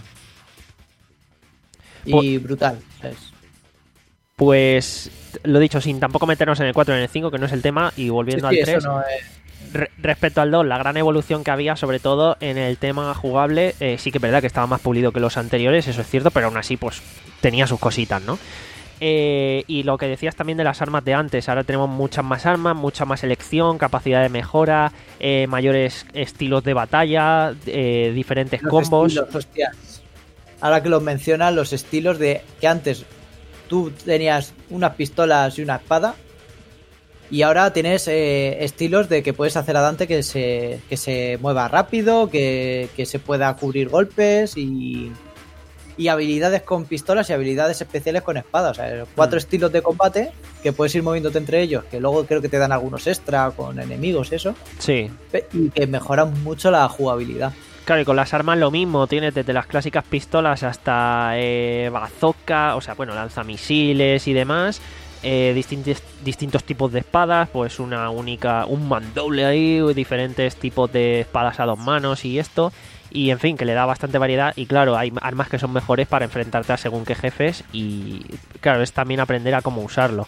Speaker 5: Y brutal. ¿sabes?
Speaker 1: Pues lo dicho, sin tampoco meternos en el cuatro y en el cinco, que no es el tema, y volviendo
Speaker 5: Sí, sí,
Speaker 1: al
Speaker 5: eso
Speaker 1: tres,
Speaker 5: no es-
Speaker 1: re- respecto al dos, la gran evolución que había, sobre todo en el tema jugable, eh, sí que es verdad que estaba más pulido que los anteriores, eso es cierto, pero aún así pues tenía sus cositas, ¿no? Eh, y lo que decías también de las armas de antes, ahora tenemos muchas más armas, mucha más selección, capacidad de mejora, eh, mayores estilos de batalla, eh, diferentes
Speaker 5: los
Speaker 1: combos.
Speaker 5: estilos, hostias. Ahora que los mencionas, los estilos de que antes tú tenías unas pistolas y una espada, Y ahora tienes eh, estilos de que puedes hacer a Dante que se, que se mueva rápido, que, que se pueda cubrir golpes y, y habilidades con pistolas y habilidades especiales con espadas. O sea, cuatro mm. estilos de combate que puedes ir moviéndote entre ellos, que luego creo que te dan algunos extra con enemigos, eso.
Speaker 1: Sí.
Speaker 5: Y que mejoran mucho la jugabilidad.
Speaker 1: Claro, y con las armas lo mismo, tienes desde las clásicas pistolas hasta eh, bazooka, o sea, bueno, lanzamisiles y demás. Eh, distintos, distintos tipos de espadas, pues una única, un mandoble ahí, diferentes tipos de espadas a dos manos y esto, y en fin, que le da bastante variedad. Y claro, hay armas que son mejores para enfrentarte a según qué jefes, y claro, es también aprender a cómo usarlo.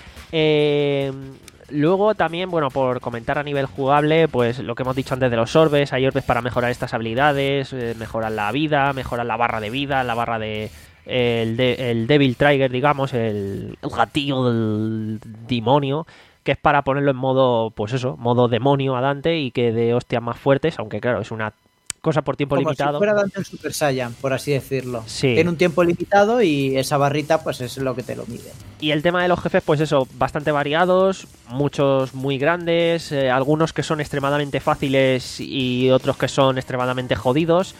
Speaker 1: Eh, luego también, bueno, por comentar a nivel jugable, pues lo que hemos dicho antes de los orbes, hay orbes para mejorar estas habilidades, eh, mejorar la vida, mejorar la barra de vida, la barra de El, de, el Devil Trigger, digamos, el, el gatillo del demonio, que es para ponerlo en modo, pues eso, modo demonio a Dante y que dé hostias más fuertes, aunque claro, es una cosa por tiempo
Speaker 5: Como
Speaker 1: limitado.
Speaker 5: Como si fuera Dante en Super Saiyan, por así decirlo.
Speaker 1: Sí.
Speaker 5: Tiene un tiempo limitado y esa barrita pues es lo que te lo mide.
Speaker 1: Y el tema de los jefes, pues eso, bastante variados, muchos muy grandes, eh, algunos que son extremadamente fáciles y otros que son extremadamente jodidos.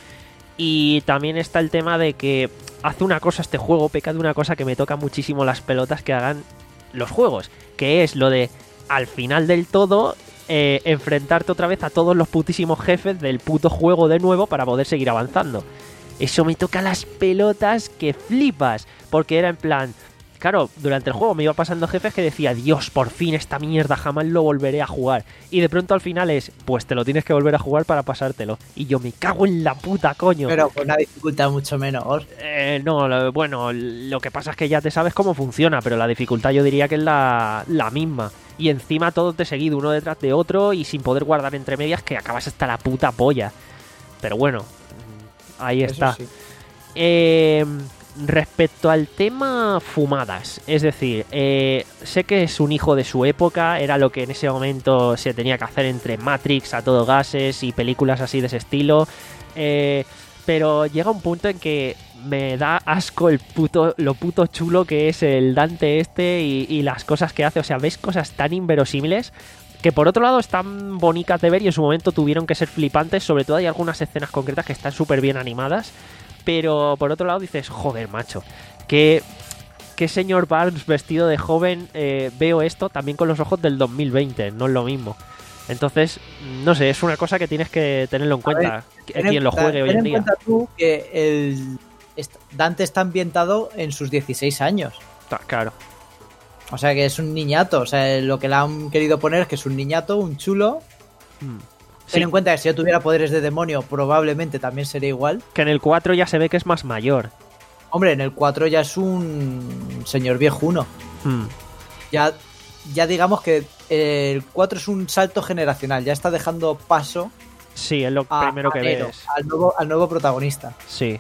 Speaker 1: Y también está el tema de que hace una cosa este juego, peca de una cosa que me toca muchísimo las pelotas que hagan los juegos, que es lo de, al final del todo, eh, enfrentarte otra vez a todos los putísimos jefes del puto juego de nuevo para poder seguir avanzando. Eso me toca las pelotas que flipas, porque era en plan... Claro, durante el juego me iba pasando jefes que decía, Dios, por fin esta mierda, jamás lo volveré a jugar. Y de pronto al final es, pues te lo tienes que volver a jugar para pasártelo. Y yo me cago en la puta, coño.
Speaker 5: Pero con una dificultad mucho menos.
Speaker 1: Eh, no, lo, bueno, lo que pasa es que ya te sabes cómo funciona, pero la dificultad yo diría que es la, la misma. Y encima todos de seguido, uno detrás de otro y sin poder guardar entre medias, que acabas hasta la puta polla. Pero bueno, ahí está.
Speaker 5: Sí.
Speaker 1: Eh... Respecto al tema fumadas, es decir, eh, sé que es un hijo de su época, era lo que en ese momento se tenía que hacer entre Matrix a todo gases y películas así de ese estilo, eh, pero llega un punto en que me da asco el puto, lo puto chulo que es el Dante este y, y las cosas que hace, o sea, ves cosas tan inverosímiles que por otro lado están bonitas de ver y en su momento tuvieron que ser flipantes, sobre todo hay algunas escenas concretas que están súper bien animadas. Pero por otro lado dices, joder, macho, que, que señor Barnes vestido de joven, eh, veo esto también con los ojos del dos mil veinte, no es lo mismo. Entonces, no sé, es una cosa que tienes que tenerlo en cuenta, ver, quien lo juegue hoy en día.
Speaker 5: Ten en cuenta tú que el Dante está ambientado en sus dieciséis años.
Speaker 1: Claro.
Speaker 5: O sea que es un niñato, o sea, lo que le han querido poner es que es un niñato, un chulo... Hmm. Ten sí. en cuenta que si yo tuviera poderes de demonio probablemente también sería igual.
Speaker 1: Que en el cuatro ya se ve que es más mayor.
Speaker 5: Hombre, en el cuatro ya es un señor viejuno. Hmm. Ya, ya digamos que el cuatro es un salto generacional, ya está dejando paso.
Speaker 1: Sí, es lo a, primero que
Speaker 5: a Nero,
Speaker 1: ves.
Speaker 5: Al nuevo, al nuevo protagonista.
Speaker 1: Sí.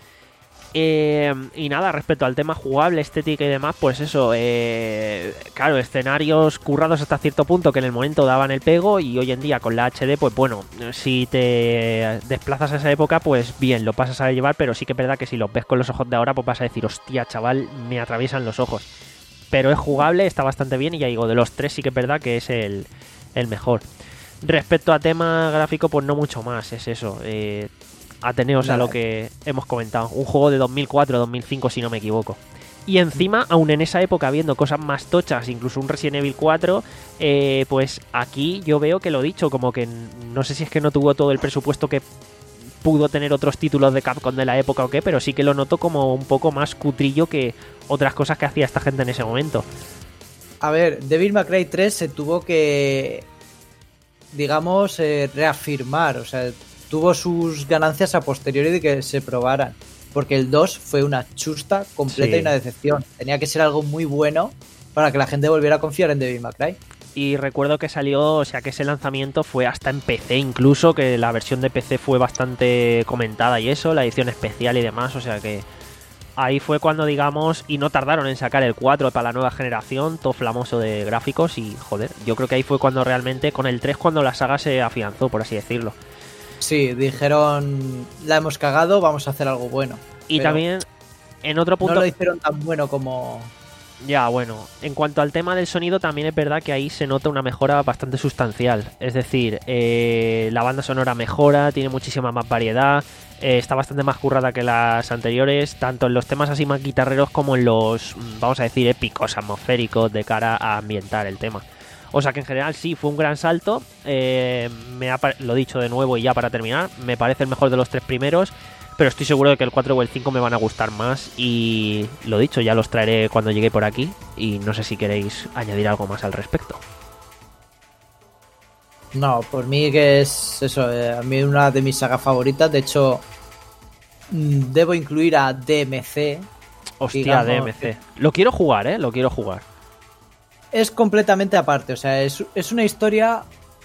Speaker 1: Eh, y nada, respecto al tema jugable, estética y demás, pues eso, eh, claro, escenarios currados hasta cierto punto que en el momento daban el pego y hoy en día con la H D, pues bueno, si te desplazas a esa época, pues bien, lo pasas a llevar, pero sí que es verdad que si lo ves con los ojos de ahora, pues vas a decir, hostia, chaval, me atraviesan los ojos. Pero es jugable, está bastante bien y ya digo, de los tres sí que es verdad que es el, el mejor. Respecto a tema gráfico, pues no mucho más, es eso, eh... ateneos a lo que hemos comentado. Un juego de dos mil cuatro, dos mil cinco, si no me equivoco. Y encima, aún en esa época, viendo cosas más tochas, incluso un Resident Evil cuatro, eh, pues aquí yo veo que lo dicho, como que no sé si es que no tuvo todo el presupuesto que pudo tener otros títulos de Capcom de la época o qué, pero sí que lo noto como un poco más cutrillo que otras cosas que hacía esta gente en ese momento.
Speaker 5: A ver, Devil May Cry tres se tuvo que, digamos, eh, reafirmar, o sea... tuvo sus ganancias a posteriori de que se probaran, porque el dos fue una chusta completa sí. y una decepción. Tenía que ser algo muy bueno para que la gente volviera a confiar en Devil May Cry.
Speaker 1: Y recuerdo que salió, o sea que ese lanzamiento fue hasta en P C incluso, que la versión de P C fue bastante comentada y eso, la edición especial y demás, o sea que ahí fue cuando, digamos, y no tardaron en sacar el cuatro para la nueva generación, todo flamoso de gráficos y joder, yo creo que ahí fue cuando realmente, con el tres, cuando la saga se afianzó, por así decirlo.
Speaker 5: Sí, dijeron, la hemos cagado, vamos a hacer algo bueno.
Speaker 1: Y también, en otro punto...
Speaker 5: No lo hicieron tan bueno como,
Speaker 1: Ya, bueno, en cuanto al tema del sonido, también es verdad que ahí se nota una mejora bastante sustancial. Es decir, eh, la banda sonora mejora, tiene muchísima más variedad, eh, está bastante más currada que las anteriores, tanto en los temas así más guitarreros como en los, vamos a decir, épicos, atmosféricos, de cara a ambientar el tema. O sea que en general sí, fue un gran salto. Eh, me ha, lo dicho de nuevo y ya para terminar, me parece el mejor de los tres primeros. Pero estoy seguro de que el cuatro o el cinco me van a gustar más. Y lo dicho, ya los traeré cuando llegue por aquí. Y no sé si queréis añadir algo más al respecto.
Speaker 5: No, por mí que es eso, eh, a mí una de mis sagas favoritas. De hecho, mm, debo incluir a D M C.
Speaker 1: Hostia,
Speaker 5: digamos,
Speaker 1: D M C. Lo quiero jugar, ¿eh? Lo quiero jugar.
Speaker 5: Es completamente aparte, o sea, es, es una historia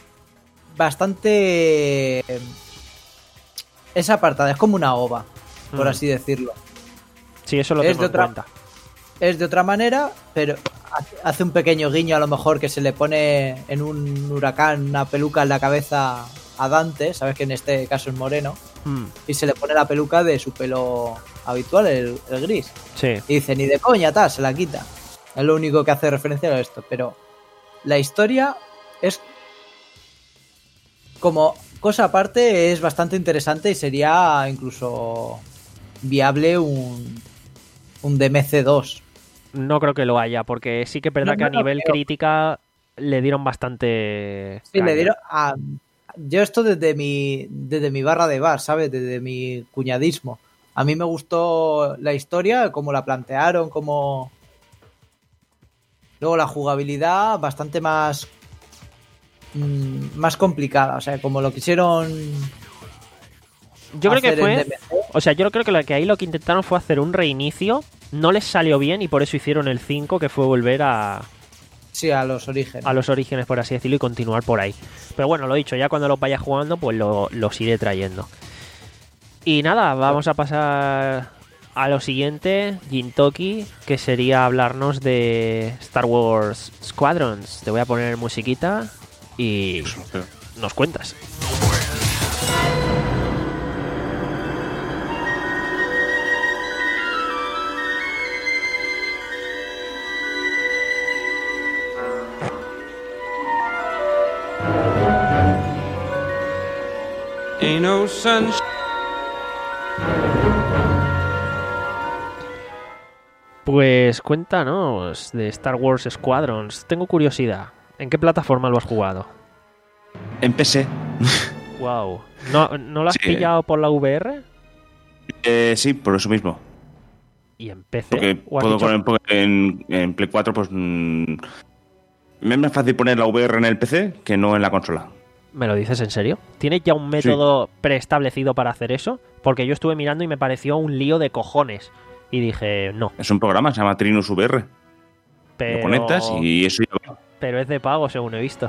Speaker 5: bastante... Es apartada, es como una ova, por
Speaker 1: Mm.
Speaker 5: así decirlo.
Speaker 1: Sí, eso lo
Speaker 5: Es
Speaker 1: tengo
Speaker 5: de
Speaker 1: en
Speaker 5: otra-
Speaker 1: cuenta.
Speaker 5: Es de otra manera, pero hace- hace un pequeño guiño a lo mejor que se le pone en un huracán una peluca en la cabeza a Dante, sabes que en este caso es moreno,
Speaker 1: Mm,
Speaker 5: y se le pone la peluca de su pelo habitual, el, el gris.
Speaker 1: sí.
Speaker 5: Y dice, ni de coña, tal, se la quita. Es lo único que hace referencia a esto, pero la historia es como cosa aparte, es bastante interesante y sería incluso viable un, un D M C dos.
Speaker 1: No creo que lo haya, porque sí que es verdad
Speaker 5: No,
Speaker 1: que a
Speaker 5: no, no
Speaker 1: nivel
Speaker 5: creo.
Speaker 1: crítica le dieron bastante...
Speaker 5: Sí, le
Speaker 1: caña.
Speaker 5: dieron a- yo esto desde mi, desde mi barra de bar, ¿sabes? Desde mi cuñadismo. A mí me gustó la historia, cómo la plantearon, cómo... Luego la jugabilidad bastante más... mm, más complicada, o sea, como lo quisieron...
Speaker 1: Yo creo que
Speaker 5: hacer en
Speaker 1: fue...
Speaker 5: D M C.
Speaker 1: O sea, yo creo que, lo que ahí lo que intentaron fue hacer un reinicio. No les salió bien y por eso hicieron el cinco, que fue volver a,
Speaker 5: Sí, a los orígenes.
Speaker 1: a los orígenes, por así decirlo, y continuar por ahí. Pero bueno, lo dicho, ya cuando los vaya jugando, pues lo- los iré trayendo. Y nada, vamos a pasar a lo siguiente, Gintoki, que sería hablarnos de Star Wars Squadrons. Te voy a poner musiquita y nos cuentas.
Speaker 10: Ain't no sunshine.
Speaker 1: Pues cuéntanos de Star Wars Squadrons. Tengo curiosidad. ¿En qué plataforma lo has jugado?
Speaker 4: En P C.
Speaker 1: Wow. ¿No, ¿no lo has
Speaker 4: Sí.
Speaker 1: pillado por la V R?
Speaker 4: Eh, sí, por eso mismo.
Speaker 1: ¿Y en P C?
Speaker 4: Porque
Speaker 1: ¿O has
Speaker 4: puedo
Speaker 1: dicho-
Speaker 4: poner porque en, en Play cuatro, pues. mm, me es más fácil poner la V R en el P C que no en la consola.
Speaker 1: ¿Me lo dices en serio? ¿Tienes ya un método preestablecido para hacer eso? Porque yo estuve mirando y me pareció un lío de cojones. Y dije, no.
Speaker 4: Es un programa, se llama Trinus V R.
Speaker 1: Pero,
Speaker 4: Lo conectas y eso ya va.
Speaker 1: pero es de pago, según he visto.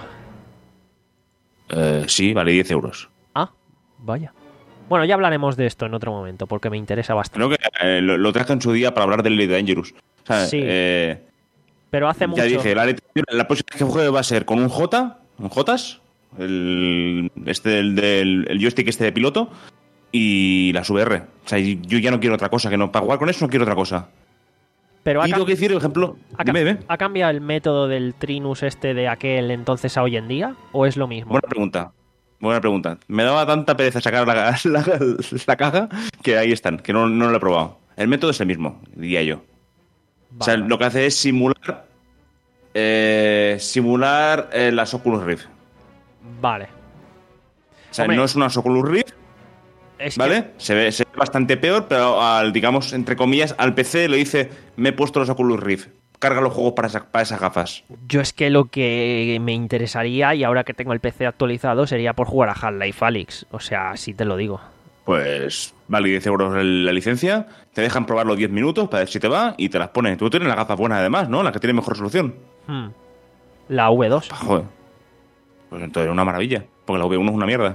Speaker 4: Eh, sí, vale diez euros.
Speaker 1: Ah, vaya. Bueno, ya hablaremos de esto en otro momento, porque me interesa bastante.
Speaker 4: Creo que eh, lo, lo traje en su día para hablar del Elite Dangerous. O sea,
Speaker 1: Sí.
Speaker 4: eh,
Speaker 1: Pero hace
Speaker 4: ya
Speaker 1: mucho...
Speaker 4: dije, la, la próxima vez que juegue va a ser con un J, un Jotas, el, este del, del el joystick este de piloto, y las V R. O sea, yo ya no quiero otra cosa, que no, para jugar con eso no quiero otra cosa.
Speaker 1: Pero ha,
Speaker 4: Y
Speaker 1: cam-
Speaker 4: tengo que decir, por ejemplo,
Speaker 1: ha,
Speaker 4: dime,
Speaker 1: cam-
Speaker 4: dime.
Speaker 1: ¿ha cambiado el método del Trinus este de aquel entonces a hoy en día? ¿O es lo mismo?
Speaker 4: Buena pregunta. Buena pregunta. Me daba tanta pereza sacar la, la, la caja que ahí están, que no, no lo he probado. El método es el mismo, diría yo. O sea,
Speaker 1: Vale.
Speaker 4: lo que hace es simular eh, simular eh, las Oculus Rift.
Speaker 1: Vale.
Speaker 4: O sea,
Speaker 1: Hombre.
Speaker 4: no es una Oculus Rift,
Speaker 1: Es
Speaker 4: ¿vale?
Speaker 1: que-
Speaker 4: Se ve, se ve bastante peor, pero al, digamos, entre comillas, al P C le dice, me he puesto los Oculus Rift. Carga los juegos para, esa- para esas gafas.
Speaker 1: Yo es que lo que me interesaría, y ahora que tengo el P C actualizado, sería por jugar a Half-Life Alyx. O sea, así te lo digo.
Speaker 4: Pues vale diez euros el- la licencia, te dejan probarlo diez minutos para ver si te va y te las pones. Tú tienes las gafas buenas además, ¿no? Las que tienen mejor resolución.
Speaker 1: Hmm. La V dos.
Speaker 4: Ah, joder. Pues entonces es una maravilla, porque la V uno es una mierda.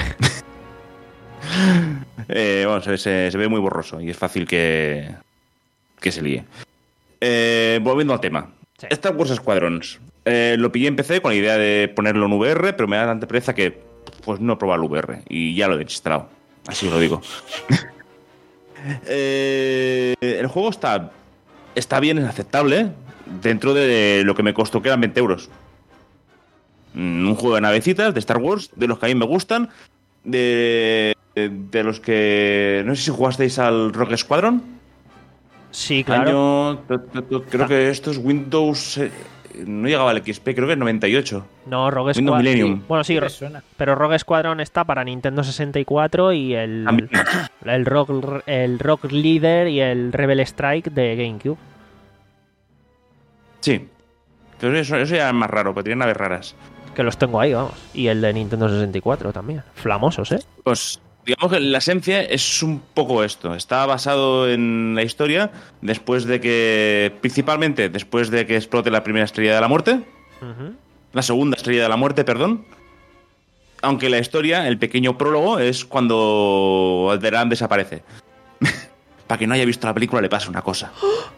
Speaker 4: eh, bueno, se, se- se ve muy borroso y es fácil que, que se líe. Eh, volviendo al tema.
Speaker 1: Sí.
Speaker 4: Star Wars Squadrons. Eh, lo pillé en P C con la idea de ponerlo en V R, pero me da tanta pereza que pues no he probado el V R y ya lo he desinstalado. Así os lo digo. eh, el juego está, está bien, es aceptable. dentro de lo que me costó, que eran veinte euros. Un juego de navecitas, de Star Wars, de los que a mí me gustan, de, de los que... No sé si jugasteis al Rogue Squadron.
Speaker 1: Sí, claro.
Speaker 4: Año, creo que esto es Windows... Eh, no llegaba al X P, creo que es noventa y ocho.
Speaker 1: No, Rogue
Speaker 4: Windows
Speaker 1: Squadron.
Speaker 4: Millennium.
Speaker 1: Sí. Bueno, sí,
Speaker 5: Me suena.
Speaker 1: pero Rogue Squadron está para Nintendo sesenta y cuatro y el,
Speaker 4: También.
Speaker 1: el, Rock, el Rock Leader y el Rebel Strike de GameCube.
Speaker 4: Sí. Pero eso, eso ya es más raro, porque tienen naves raras.
Speaker 1: Que los tengo ahí, vamos. Y el de Nintendo sesenta y cuatro también. Flamosos, ¿eh?
Speaker 4: Pues digamos que la esencia es un poco esto. Está basado en la historia después de que... Principalmente después de que explote la primera estrella de la muerte.
Speaker 1: Uh-huh.
Speaker 4: La segunda estrella de la muerte, perdón. Aunque la historia, el pequeño prólogo, es cuando Alderaan desaparece. Para quien no haya visto la película, le pasa una cosa.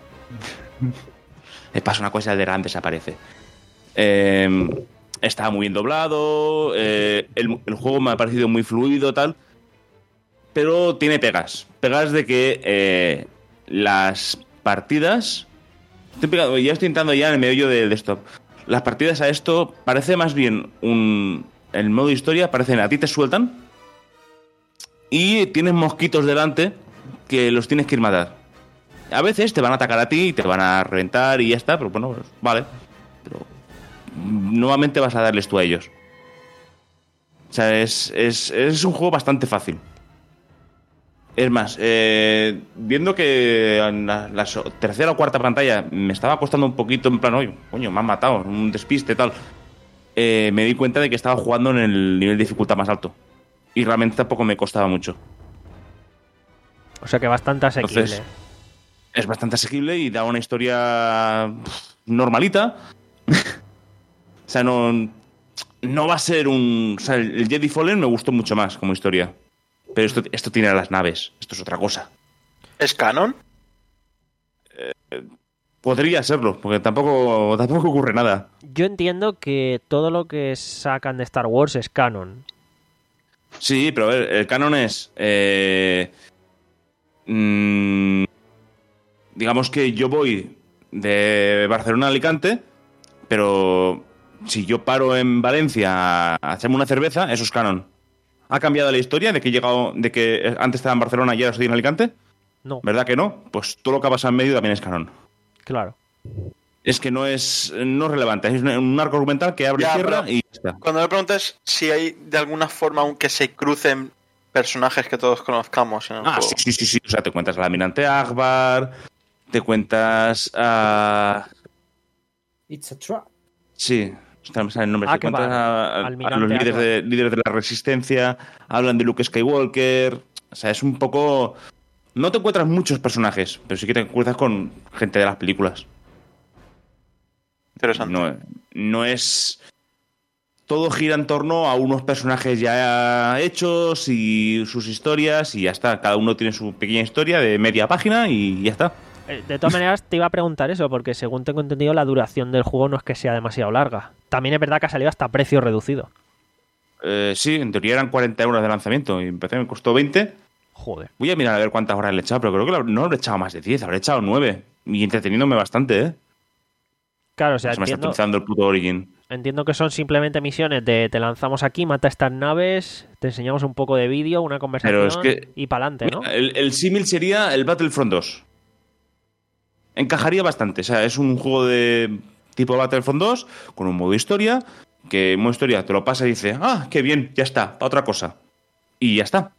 Speaker 4: Le pasa una cosa y Alderaan desaparece. Eh, está muy bien doblado. Eh, el, el juego me ha parecido muy fluido, tal. Pero tiene pegas. Pegas de que eh, las partidas... Estoy pegado, ya estoy entrando ya en el meollo de, de esto. Las partidas a esto parece más bien un... El modo historia parecen a ti te sueltan y tienes mosquitos delante que los tienes que ir a matar. A veces te van a atacar a ti y te van a reventar y ya está, pero bueno, pues, vale. Pero nuevamente vas a darles tú a ellos. O sea, es, es, es un juego bastante fácil. Es más, eh, viendo que en la, la tercera o cuarta pantalla me estaba costando un poquito en plan, oye, coño, me han matado, un despiste tal, eh, me di cuenta de que estaba jugando en el nivel de dificultad más alto. Y realmente tampoco me costaba mucho.
Speaker 1: O sea que bastante asequible.
Speaker 4: Entonces, es bastante asequible y da una historia normalita. O sea, no, no va a ser un... O sea, el Jedi Fallen me gustó mucho más como historia. Pero esto, esto tiene a las naves. Esto es otra cosa.
Speaker 8: ¿Es canon?
Speaker 4: Eh, podría serlo, porque tampoco, tampoco ocurre nada.
Speaker 1: Yo entiendo que todo lo que sacan de Star Wars es canon.
Speaker 4: Sí, pero a ver, el canon es... Eh, mmm, digamos que yo voy de Barcelona a Alicante, pero si yo paro en Valencia a echarme una cerveza, eso es canon. ¿Ha cambiado la historia de que he llegado, de que antes estaba en Barcelona y ahora estoy en Alicante?
Speaker 1: No.
Speaker 4: ¿Verdad que no? Pues todo lo que ha pasado en medio también es canon.
Speaker 1: Claro.
Speaker 4: Es que no es, no es relevante. Es un arco argumental que abre y
Speaker 8: Ya,
Speaker 4: cierra
Speaker 8: pero
Speaker 4: y ya está.
Speaker 8: Cuando me preguntas si hay de alguna forma aunque se crucen personajes que todos conozcamos en el
Speaker 4: Ah,
Speaker 8: juego.
Speaker 4: sí, sí, sí, sí. O sea, te cuentas al almirante Akbar, te cuentas a...
Speaker 5: It's a trap.
Speaker 4: Sí, no me sale el nombre. Te
Speaker 1: Akbar,
Speaker 4: cuentas a, a- a
Speaker 1: almirante
Speaker 4: los líderes
Speaker 1: Akbar.
Speaker 4: de, líderes de la resistencia, hablan de Luke Skywalker. O sea, es un poco... No te encuentras muchos personajes, pero sí que te encuentras con gente de las películas.
Speaker 8: Interesante.
Speaker 4: No, no es... Todo gira en torno a unos personajes ya hechos y sus historias y ya está. Cada uno tiene su pequeña historia de media página y ya está.
Speaker 1: Eh, De todas maneras, te iba a preguntar eso, porque según tengo entendido, la duración del juego no es que sea demasiado larga. También es verdad que ha salido hasta precio reducido.
Speaker 4: Eh, sí, en teoría eran cuarenta euros de lanzamiento y empecé, me costó veinte.
Speaker 1: Joder.
Speaker 4: Voy a mirar a ver cuántas horas le he echado, pero creo que la- no le he echado más de diez, habré echado nueve. Y entreteniéndome bastante, ¿eh?
Speaker 1: Claro, o sea,
Speaker 4: Se me está
Speaker 1: entiendo,
Speaker 4: actualizando el puto Origin.
Speaker 1: entiendo que son simplemente misiones de te lanzamos aquí, mata estas naves, te enseñamos un poco de vídeo, una conversación
Speaker 4: Pero es que-
Speaker 1: y pa'lante, ¿no?
Speaker 4: Mira, el, el símil sería el Battlefront dos. Encajaría bastante. O sea, es un juego de tipo Battlefront dos con un modo historia, que en modo historia te lo pasa y dice, ah, qué bien, ya está, para otra cosa. Y ya está.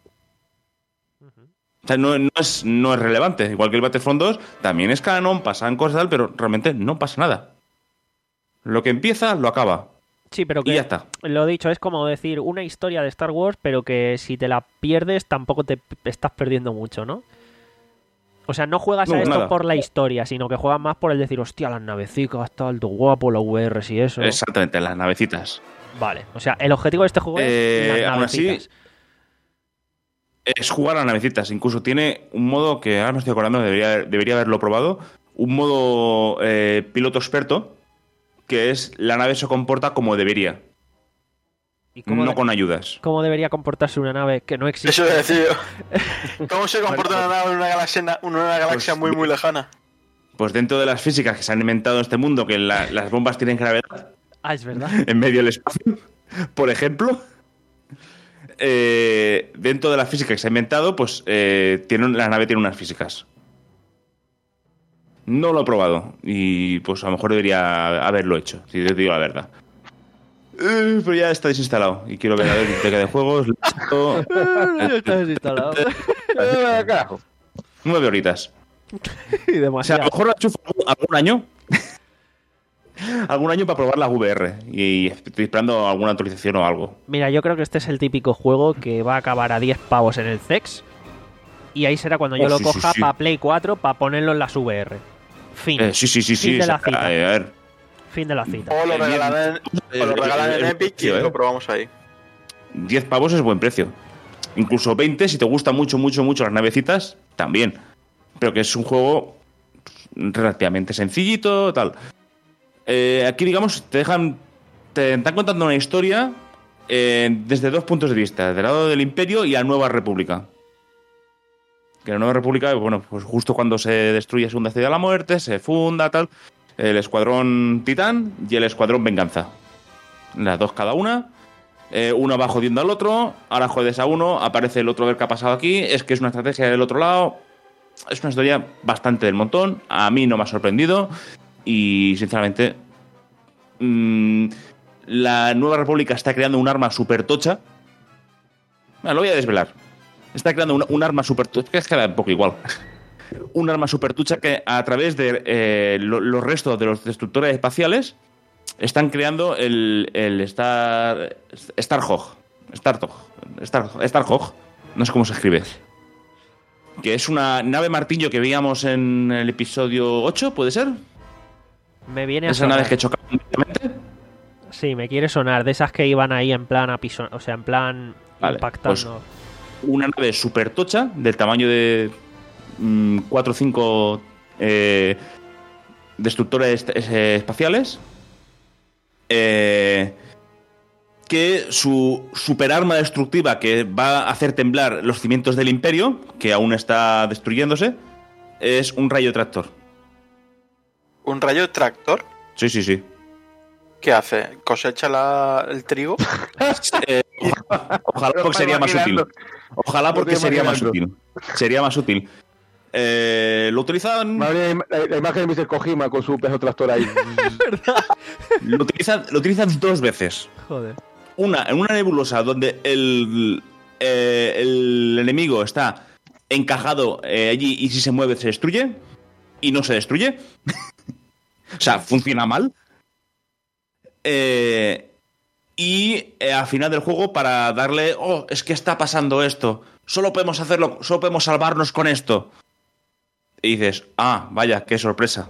Speaker 4: O sea, no, no es, no es relevante. Igual que el Battlefront dos, también es canon, pasan cosas tal, pero realmente no pasa nada. Lo que empieza, lo acaba.
Speaker 1: Sí, pero
Speaker 4: Y
Speaker 1: que
Speaker 4: ya está.
Speaker 1: lo dicho, es como decir una historia de Star Wars, pero que si te la pierdes tampoco te p- estás perdiendo mucho, ¿no? O sea, no juegas
Speaker 4: No,
Speaker 1: a esto
Speaker 4: nada.
Speaker 1: por la historia, sino que juegas más por el decir, hostia, las navecitas, tal, todo guapo, los V Rs y eso.
Speaker 4: Exactamente, las navecitas.
Speaker 1: Vale, o sea, el objetivo de este juego
Speaker 4: Eh,
Speaker 1: es las
Speaker 4: aún así,
Speaker 1: navecitas.
Speaker 4: Es jugar a las navecitas. Incluso tiene un modo que ahora me estoy acordando, debería, debería haberlo probado. Un modo eh, piloto experto, que es la nave se comporta como debería,
Speaker 1: ¿Y cómo,
Speaker 4: no
Speaker 1: de-
Speaker 4: con ayudas.
Speaker 1: cómo debería comportarse una nave que no existe?
Speaker 8: Eso es decir, ¿cómo se comporta una nave en una galaxia, en una galaxia
Speaker 4: Pues,
Speaker 8: muy muy lejana?
Speaker 4: pues dentro de las físicas que se han inventado en este mundo, que la, las bombas tienen gravedad.
Speaker 1: Ah, es verdad.
Speaker 4: En medio del espacio, por ejemplo. Eh, dentro de la física que se ha inventado, pues eh, tiene, la nave tiene unas físicas. No lo he probado y pues a lo mejor debería haberlo hecho, si te digo la verdad. Eh, pero ya está desinstalado y quiero ver la biblioteca de juegos. Listo.
Speaker 1: Ya está desinstalado.
Speaker 2: Carajo.
Speaker 4: Nueve horitas.
Speaker 1: Y
Speaker 4: O sea, a
Speaker 1: demasiado.
Speaker 4: lo mejor la enchufo algún año. algún año para probar la V R y estoy esperando alguna actualización o algo.
Speaker 1: Mira, yo creo que este es el típico juego que va a acabar a diez pavos en el C E X y ahí será cuando yo
Speaker 4: Oh,
Speaker 1: lo
Speaker 4: sí, sí,
Speaker 1: coja
Speaker 4: sí.
Speaker 1: para Play cuatro para ponerlo en las V R. Fin.
Speaker 4: Eh, sí, sí, sí,
Speaker 1: Fin
Speaker 4: sí.
Speaker 1: de la
Speaker 4: o sea,
Speaker 1: cita.
Speaker 4: eh, a ver.
Speaker 1: Fin de la cita.
Speaker 8: O lo
Speaker 4: El bien-
Speaker 8: regalan en, o lo
Speaker 4: el-
Speaker 8: regalan
Speaker 4: el-
Speaker 8: en
Speaker 4: el
Speaker 8: Epic y
Speaker 4: precio, ¿eh?
Speaker 8: lo probamos ahí.
Speaker 4: diez pavos es buen precio. Incluso veinte, si te gustan mucho, mucho, mucho las navecitas, también. Pero que es un juego relativamente sencillito, tal. Eh, aquí, digamos, te dejan. Te están contando una historia eh, desde dos puntos de vista: del lado del Imperio y la Nueva República. Que la Nueva República, bueno, pues justo cuando se destruye Segunda Estrella de la Muerte, se funda, tal. El Escuadrón Titán y el Escuadrón Venganza. Las dos cada una. Eh, uno va jodiendo al otro, ahora jodes a uno, aparece el otro a ver qué ha pasado aquí, es que es una estrategia del otro lado. Es una historia bastante del montón, a mí no me ha sorprendido y sinceramente mmm, la Nueva República está creando un arma super tocha. Bueno, lo voy a desvelar. Está creando un, un arma super tocha, que es que da un poco igual. Un arma super tucha que a través de eh, lo, los restos de los destructores espaciales están creando el, el Star Starhawk. Starhawk. Star, Starhawk. No sé cómo se escribe. Que es una nave martillo que veíamos en el episodio ocho, ¿puede ser?
Speaker 1: Me viene a
Speaker 4: Esa
Speaker 1: sonar.
Speaker 4: nave que chocaban directamente.
Speaker 1: Sí, me quiere sonar. De esas que iban ahí en plan apiso... O sea, en plan
Speaker 4: Vale,
Speaker 1: impactando.
Speaker 4: Una nave super tocha, del tamaño de mmm, cuatro o cinco eh, destructores eh, espaciales. Eh, que su superarma destructiva que va a hacer temblar los cimientos del Imperio, que aún está destruyéndose, es un rayo tractor.
Speaker 8: ¿Un rayo tractor?
Speaker 4: Sí, sí, sí.
Speaker 8: ¿Qué hace? ¿Cosecha la- el trigo?
Speaker 4: Eh, ojalá, ojalá
Speaker 2: Lo
Speaker 4: porque
Speaker 2: estoy
Speaker 4: sería más útil.
Speaker 2: imaginando.
Speaker 4: Ojalá
Speaker 2: Lo
Speaker 4: porque
Speaker 2: estoy
Speaker 4: sería más
Speaker 2: imaginando.
Speaker 4: útil. Sería más útil. Eh, lo utilizan.
Speaker 2: Madre, la, la imagen de mister Kojima con su peso tractor ahí.
Speaker 4: Lo utilizan, lo utilizan dos veces.
Speaker 1: Joder.
Speaker 4: Una en una nebulosa donde el, eh, el enemigo está encajado eh, allí y si se mueve se destruye. Y no se destruye. O sea, funciona mal. Eh, y eh, al final del juego, para darle. Oh, es que está pasando esto. Solo podemos hacerlo. Solo podemos salvarnos con esto. Y dices, ah, vaya, qué sorpresa.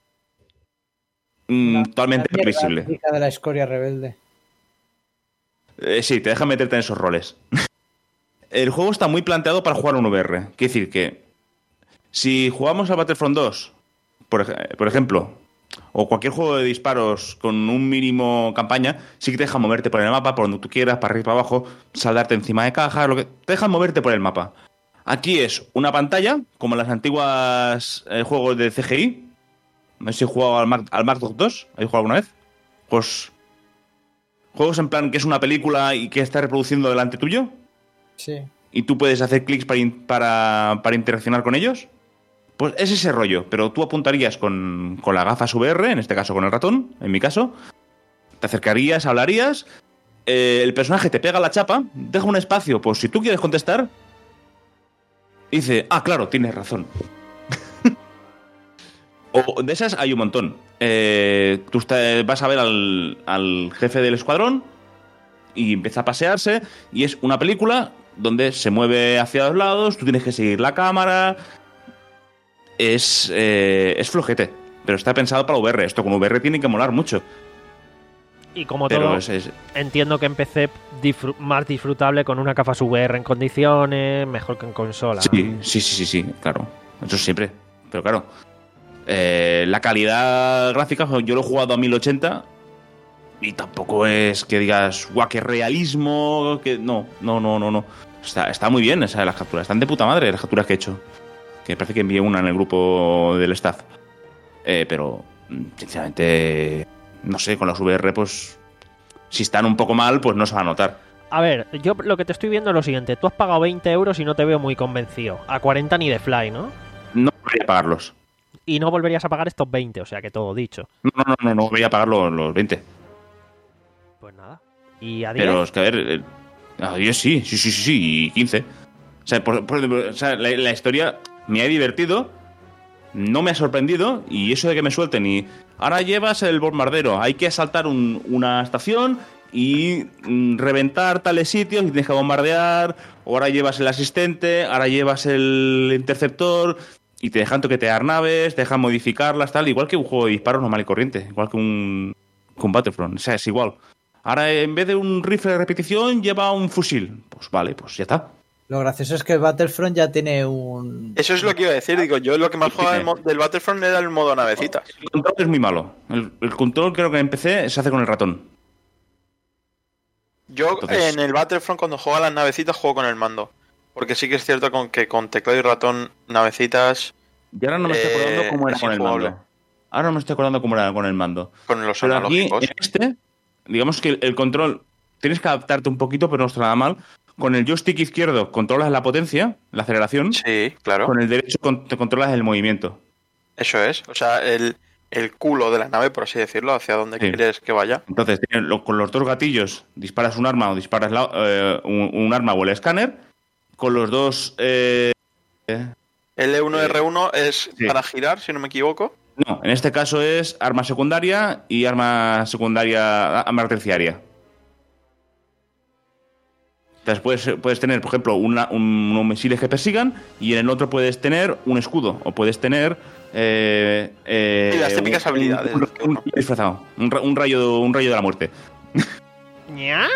Speaker 4: Mm, totalmente
Speaker 5: La mierda,
Speaker 4: previsible.
Speaker 5: hija de la escoria rebelde.
Speaker 4: Eh, sí, te deja meterte en esos roles. El juego está muy planteado para jugar un V R. Quiere decir que si jugamos a Battlefront dos, por, ej- por ejemplo, o cualquier juego de disparos con un mínimo campaña, sí que te deja moverte por el mapa, por donde tú quieras, para arriba, para abajo, saldarte encima de cajas, lo que te deja moverte por el mapa. Aquí es una pantalla, como en las antiguas eh, juegos de C G I. No sé si he jugado al, Mar- al Mark dos. ¿Habéis jugado alguna vez? Pues juegos en plan que es una película y que está reproduciendo delante tuyo
Speaker 5: Sí.
Speaker 4: y tú puedes hacer clics para, in- para, para interaccionar con ellos. Pues es ese rollo, pero tú apuntarías con, con las gafas V R, en este caso con el ratón, en mi caso. Te acercarías, hablarías, eh, el personaje te pega la chapa, deja un espacio, pues si tú quieres contestar, dice, ah, claro, tienes razón. O de esas hay un montón. Eh, tú está- vas a ver al, al jefe del escuadrón y empieza a pasearse y es una película donde se mueve hacia los lados, tú tienes que seguir la cámara. Es, eh, es flojete, pero está pensado para V R. Esto con V R tiene que molar mucho.
Speaker 1: Y como
Speaker 4: Pero
Speaker 1: todo,
Speaker 4: es, es-
Speaker 1: entiendo que en P C disfr- más disfrutable con una gafas V R en condiciones, mejor que en consola.
Speaker 4: sí, sí, sí, sí, sí, claro. Eso siempre. Pero claro, eh, la calidad gráfica, yo lo he jugado a mil ochenta y tampoco es que digas, guau, qué realismo, que no, no, no, no, no. Está, está muy bien esa, las capturas, están de puta madre las capturas que he hecho. Que parece que envié una en el grupo del staff. Eh, pero, sinceramente, no sé, con las V R, pues, si están un poco mal, pues no se va a notar.
Speaker 1: A ver, yo lo que te estoy viendo es lo siguiente. Tú has pagado veinte euros y no te veo muy convencido. A cuarenta ni de fly, ¿no?
Speaker 4: No voy a pagarlos.
Speaker 1: Y no volverías a pagar estos veinte, o sea que todo dicho.
Speaker 4: No, no, no, no voy a pagar los, los veinte.
Speaker 1: Pues nada. ¿Y a diez?
Speaker 4: Pero es que, a ver, eh, a diez sí, sí, sí, sí, sí, y quince. O sea, por, por, o sea la, la historia me ha divertido, no me ha sorprendido, y eso de que me suelten y ahora llevas el bombardero, hay que asaltar un, una estación y mm, reventar tales sitios y tienes que bombardear, o ahora llevas el asistente, ahora llevas el interceptor, y te dejan toquetear naves, te dejan modificarlas, tal, igual que un juego de disparos normal y corriente, igual que un, que un Battlefront, o sea, es igual. Ahora, en vez de un rifle de repetición, lleva un fusil. Pues vale, pues ya está.
Speaker 5: Lo gracioso es que el Battlefront ya tiene un...
Speaker 8: Eso es lo que iba a decir, digo, yo lo que más jugaba del, mo- del Battlefront era el modo navecitas.
Speaker 4: El control es muy malo. El, el control creo que en P C se hace con el ratón.
Speaker 8: Yo
Speaker 4: Entonces...
Speaker 8: en el Battlefront cuando juego a las navecitas juego con el mando. Porque sí que es cierto con que con teclado y ratón, navecitas...
Speaker 4: Y ahora no me estoy acordando
Speaker 8: eh,
Speaker 4: cómo era
Speaker 8: es
Speaker 4: con el
Speaker 8: injugable.
Speaker 4: mando. Ahora no me estoy acordando cómo era con el mando.
Speaker 8: Con los
Speaker 4: Pero aquí,
Speaker 8: analógicos.
Speaker 4: en este, digamos que el, el control... Tienes que adaptarte un poquito, pero no está nada mal. Con el joystick izquierdo controlas la potencia, la aceleración.
Speaker 8: Sí, claro.
Speaker 4: Con el derecho con- te controlas el movimiento.
Speaker 8: Eso es. O sea, el, el culo de la nave, por así decirlo, hacia donde
Speaker 4: Sí.
Speaker 8: quieres que vaya.
Speaker 4: Entonces, tienes lo- con los dos gatillos disparas un arma o disparas la- eh, un, un arma o el escáner. Con los dos... eh,
Speaker 8: L uno R uno es
Speaker 4: sí.
Speaker 8: para girar, si no me equivoco.
Speaker 4: no, en este caso es arma secundaria y arma secundaria, arma terciaria. Entonces puedes, puedes tener, por ejemplo, una, un, unos misiles que persigan y en el otro puedes tener un escudo o puedes tener... Eh, eh,
Speaker 8: Y las típicas
Speaker 4: un,
Speaker 8: habilidades.
Speaker 4: Un, un- un disfrazado, un, ra- un rayo, un rayo de la muerte.
Speaker 1: ¡Ña!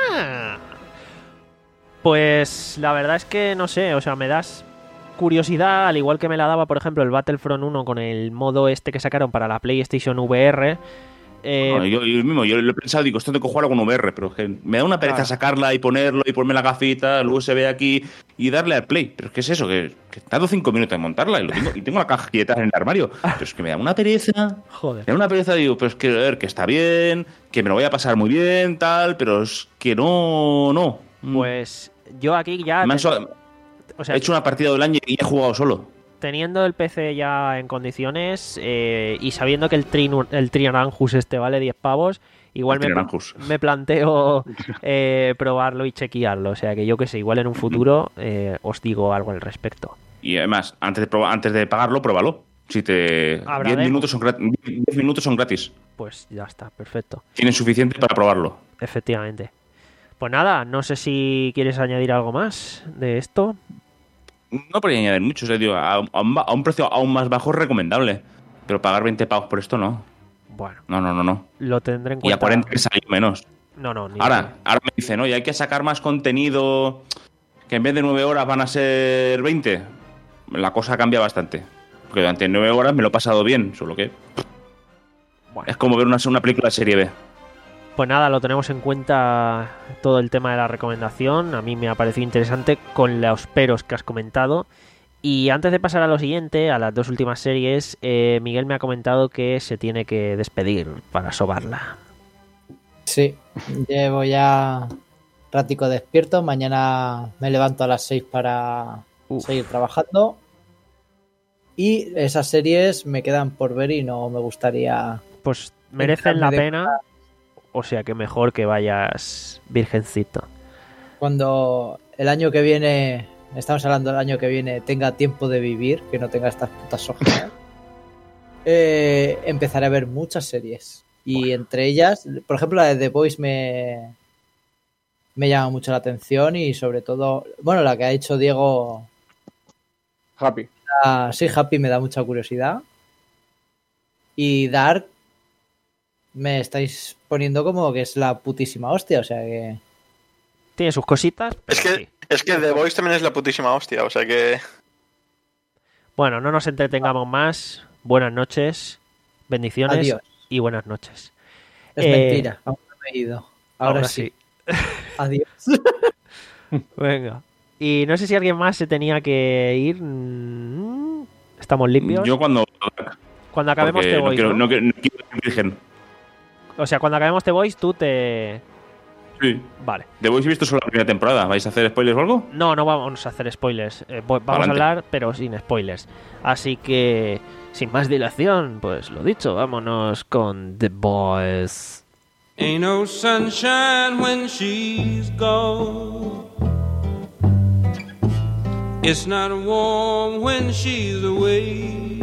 Speaker 1: Pues la verdad es que no sé, o sea, me das curiosidad, al igual que me la daba, por ejemplo, el Battlefront uno con el modo este que sacaron para la PlayStation V R. Eh,
Speaker 4: No, yo, yo mismo, yo lo he pensado, digo, esto tengo que jugarlo con V R, pero es que me da una pereza
Speaker 1: Claro.
Speaker 4: sacarla y ponerlo y ponerme la gafita, el U S B aquí y darle al play. Pero es que es eso, que, que tardo cinco minutos en montarla y, lo tengo, y tengo la cajita en el armario. Pero es que me da una pereza.
Speaker 1: joder.
Speaker 4: Me da una pereza, digo, pero es que, a ver, que está bien, que me lo voy a pasar muy bien, tal, pero es que no, no.
Speaker 1: Pues yo aquí ya...
Speaker 4: Me han
Speaker 1: ten-
Speaker 4: so-
Speaker 1: o sea,
Speaker 4: he hecho una partida del año y he jugado solo.
Speaker 1: teniendo el P C ya en condiciones eh, y sabiendo que el, Trin, el Triaranjus este vale diez pavos, igual
Speaker 4: El
Speaker 1: me,
Speaker 4: Triaranjus.
Speaker 1: me planteo eh, probarlo y chequearlo. O sea que yo que sé, igual en un futuro eh, os digo algo al respecto.
Speaker 4: Y además, antes de, proba- antes de pagarlo, pruébalo. Si te...
Speaker 1: Habrá
Speaker 4: diez
Speaker 1: demo.
Speaker 4: minutos son gratis. diez minutos son gratis.
Speaker 1: Pues ya está, perfecto.
Speaker 4: Tienes suficiente para probarlo.
Speaker 1: Efectivamente. Pues nada, no sé si quieres añadir algo más de esto.
Speaker 4: No podría añadir mucho, o sea, digo, a, a un, ba- a un precio aún más bajo es recomendable. Pero pagar veinte pavos por esto no.
Speaker 1: Bueno,
Speaker 4: No, no, no, no.
Speaker 1: lo tendré en
Speaker 4: Y
Speaker 1: cuenta.
Speaker 4: a cuarenta que salió menos.
Speaker 1: No, no, ni
Speaker 4: Ahora, ahora me dicen, oye, hay que sacar más contenido, que en vez de nueve horas van a ser veinte. La cosa cambia bastante. Porque durante nueve horas me lo he pasado bien, solo que...
Speaker 1: Bueno.
Speaker 4: Es como ver una, una película de serie B.
Speaker 1: Pues nada, lo tenemos en cuenta todo el tema de la recomendación. A mí me ha parecido interesante con los peros que has comentado. Y antes de pasar a lo siguiente, a las dos últimas series, eh, Miguel me ha comentado que se tiene que despedir para sobarla.
Speaker 5: Sí, llevo ya ratico despierto. Mañana me levanto a las seis para
Speaker 1: Uf.
Speaker 5: seguir trabajando. Y esas series me quedan por ver y no me gustaría...
Speaker 1: Pues merecen la
Speaker 5: Entrarme de-
Speaker 1: pena, o sea que mejor que vayas virgencito.
Speaker 5: Cuando el año que viene, estamos hablando del año que viene, tenga tiempo de vivir, que no tenga estas putas ojeras, eh, empezaré a ver muchas series. Y entre ellas, por ejemplo, la de The Voice me, me llama mucho la atención y sobre todo, bueno, la que ha hecho Diego,
Speaker 2: Happy.
Speaker 5: ah, sí, Happy me da mucha curiosidad. Y Dark me estáis poniendo como que es la putísima hostia, o sea que...
Speaker 1: Tiene sus cositas, pero
Speaker 8: Es que,
Speaker 1: sí.
Speaker 8: es que The Voice también es la putísima hostia, o sea que...
Speaker 1: Bueno, no nos entretengamos más. Buenas noches, bendiciones
Speaker 5: Adiós.
Speaker 1: y buenas noches.
Speaker 5: Es
Speaker 1: Eh,
Speaker 5: mentira, aún no me he ido. Ahora,
Speaker 1: ahora
Speaker 5: sí.
Speaker 1: sí.
Speaker 5: Adiós.
Speaker 1: Venga. Y no sé si alguien más se tenía que ir. Mm, ¿Estamos limpios?
Speaker 4: Yo cuando...
Speaker 1: Cuando Cuando acabemos
Speaker 4: Porque
Speaker 1: The
Speaker 4: no
Speaker 1: Voice,
Speaker 4: quiero,
Speaker 1: ¿no?
Speaker 4: no quiero- no quiero ser virgen.
Speaker 1: O sea, cuando acabemos The Voice, tú te...
Speaker 4: Sí.
Speaker 1: Vale.
Speaker 4: The Voice he visto solo la primera temporada. ¿Vais a hacer spoilers o algo?
Speaker 1: No, no vamos a hacer spoilers. Eh, voy- vamos
Speaker 4: Adelante.
Speaker 1: a hablar, pero sin spoilers. Así que, sin más dilación, pues lo dicho, vámonos con The Boys.
Speaker 9: Ain't no sunshine when she's gone. It's not warm when she's away.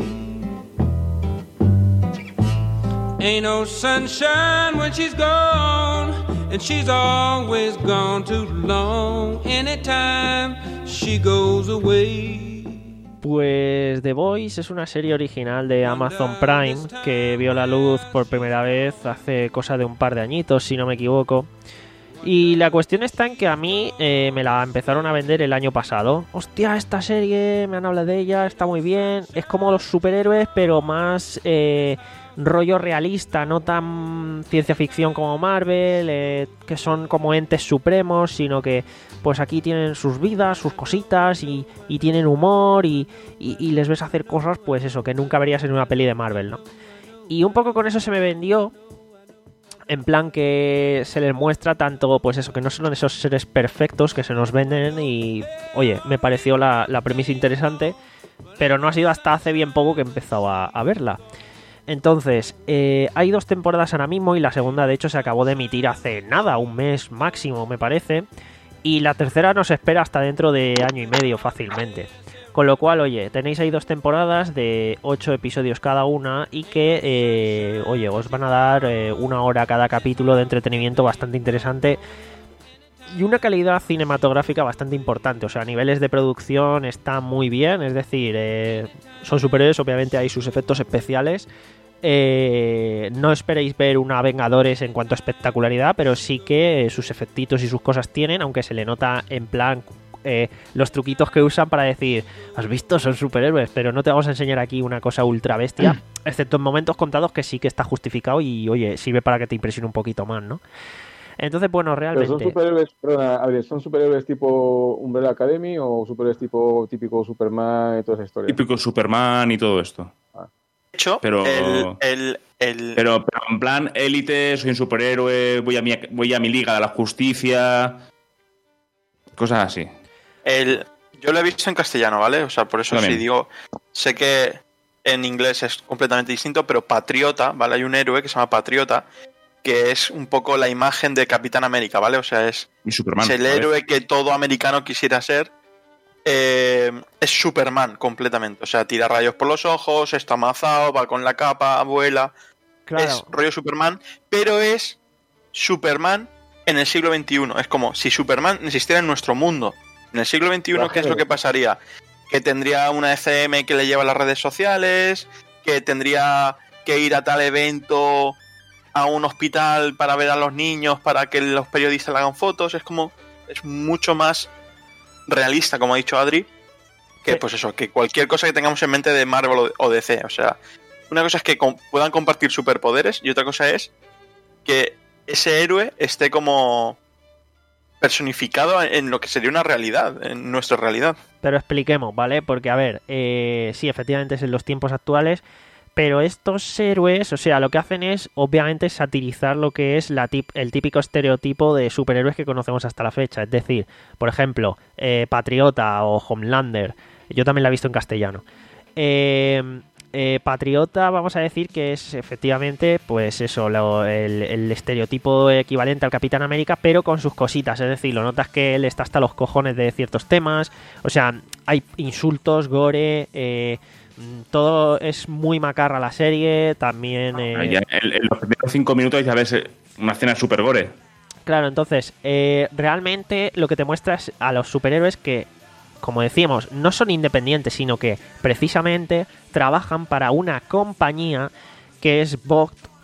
Speaker 9: Ain't no sunshine when she's gone, and she's always gone too long. Anytime she goes away.
Speaker 1: Pues The Voice es una serie original de Amazon Prime que vio la luz por primera vez hace cosa de un par de añitos, si no me equivoco. Y la cuestión está en que a mí eh, me la empezaron a vender el año pasado. Hostia, esta serie, me han hablado de ella, está muy bien. Es como los superhéroes, pero más eh, rollo realista, no tan ciencia ficción como Marvel, eh, que son como entes supremos, sino que pues aquí tienen sus vidas, sus cositas y, y tienen humor y, y, y les ves hacer cosas, pues eso, que nunca verías en una peli de Marvel, ¿no? Y un poco con eso se me vendió. En plan que se les muestra tanto, pues eso, que no son esos seres perfectos que se nos venden y, oye, me pareció la, la premisa interesante, pero no ha sido hasta hace bien poco que he empezado a, a verla. Entonces, eh, hay dos temporadas ahora mismo y la segunda de hecho se acabó de emitir hace nada, un mes máximo me parece, y la tercera nos espera hasta dentro de año y medio fácilmente. Con lo cual, oye, tenéis ahí dos temporadas de ocho episodios cada una y que, eh, oye, os van a dar eh, una hora cada capítulo de entretenimiento bastante interesante y una calidad cinematográfica bastante importante. O sea, a niveles de producción está muy bien, es decir, eh, son superhéroes, obviamente hay sus efectos especiales. Eh, no esperéis ver una Vengadores en cuanto a espectacularidad, pero sí que eh, sus efectitos y sus cosas tienen, aunque se le nota en plan... Eh, los truquitos que usan para decir, ¿has visto? Son superhéroes, pero no te vamos a enseñar aquí una cosa ultra bestia, excepto en momentos contados que sí que está justificado y, oye, sirve para que te impresione un poquito más, ¿no? Entonces, bueno, realmente...
Speaker 2: ¿Pero son superhéroes, perdona, a ver, ¿son superhéroes tipo Umbrella Academy o superhéroes tipo típico Superman y toda esa historia?
Speaker 4: Típico Superman y todo esto.
Speaker 8: De hecho,
Speaker 4: Pero-
Speaker 8: el, el, el-
Speaker 4: Pero, pero en plan élite, soy un superhéroe, voy a mi, voy a mi liga de la justicia. Cosas así.
Speaker 8: el- yo lo he visto en castellano, ¿vale? O sea, por eso
Speaker 4: También.
Speaker 8: sí digo, sé que en inglés es completamente distinto, pero Patriota, ¿vale? Hay un héroe que se llama Patriota, que es un poco la imagen de Capitán América, ¿vale? O sea, es,
Speaker 4: Y Superman.
Speaker 8: es el
Speaker 4: ¿vale?
Speaker 8: héroe que todo americano quisiera ser. Eh, es Superman completamente. O sea, tira rayos por los ojos, está amazado, va con la capa, vuela.
Speaker 1: Claro,
Speaker 8: Es rollo Superman, pero es Superman en el siglo veintiuno. Es como si Superman existiera en nuestro mundo. En el siglo veintiuno, ¿qué es lo que pasaría? Que tendría una E C M que le lleva a las redes sociales, que tendría que ir a tal evento, a un hospital para ver a los niños, para que los periodistas le hagan fotos. Es como, es mucho más realista, como ha dicho Adri, que
Speaker 1: Sí.
Speaker 8: pues eso, que cualquier cosa que tengamos en mente de Marvel o- o D C. O sea, una cosa es que com- puedan compartir superpoderes y otra cosa es que ese héroe esté como personificado en lo que sería una realidad, en nuestra realidad.
Speaker 1: pero expliquemos, ¿vale? Porque, a ver, eh, sí, efectivamente es en los tiempos actuales, pero estos héroes, o sea, lo que hacen es, obviamente, satirizar lo que es la tip- el típico estereotipo de superhéroes que conocemos hasta la fecha. Es decir, por ejemplo, eh, Patriota o Homelander. Yo también la he visto en castellano. Eh, eh, Patriota, vamos a decir que es efectivamente, pues eso, lo- el, el estereotipo equivalente al Capitán América, pero con sus cositas. Es decir, lo notas que él está hasta los cojones de ciertos temas. O sea, hay insultos, gore, eh, mm, todo es muy macarra la serie. También. eh,
Speaker 4: Ya en, en los primeros cinco minutos ya ves eh, una escena super gore.
Speaker 1: Claro, entonces, eh, realmente lo que te muestra es a los superhéroes que, como decíamos, no son independientes, sino que precisamente trabajan para una compañía que es Vogt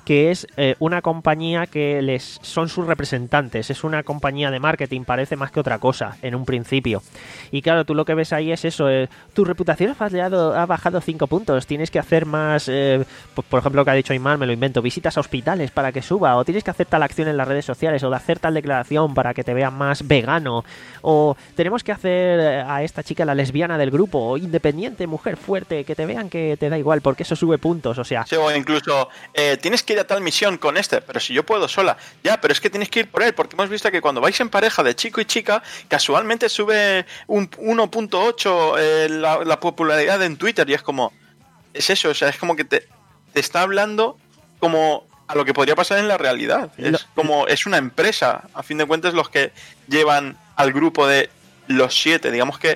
Speaker 1: que es eh, una compañía que les son sus representantes, es una compañía de marketing, parece más que otra cosa en un principio. Y claro, tú lo que ves ahí es eso, eh, tu reputación ha fallado, ha bajado cinco puntos, tienes que hacer más, eh, pues, por ejemplo, lo que ha dicho Imán, me lo invento, visitas a hospitales para que suba, o tienes que hacer tal acción en las redes sociales, o de hacer tal declaración para que te vean más vegano, o tenemos que hacer a esta chica la lesbiana del grupo, o independiente, mujer fuerte, que te vean que te da igual, porque eso sube puntos, o sea...
Speaker 8: Sí, o incluso, eh, tienes que ir a tal misión con este, pero si yo puedo sola, ya, pero es que tienes que ir por él, porque hemos visto que cuando vais en pareja de chico y chica, casualmente sube un uno punto ocho eh, la, la popularidad en Twitter, y es como, es eso, o sea, es como que te, te está hablando como a lo que podría pasar en la realidad, es
Speaker 1: Lo...
Speaker 8: como, es una empresa, a fin de cuentas los que llevan al grupo de los siete, digamos que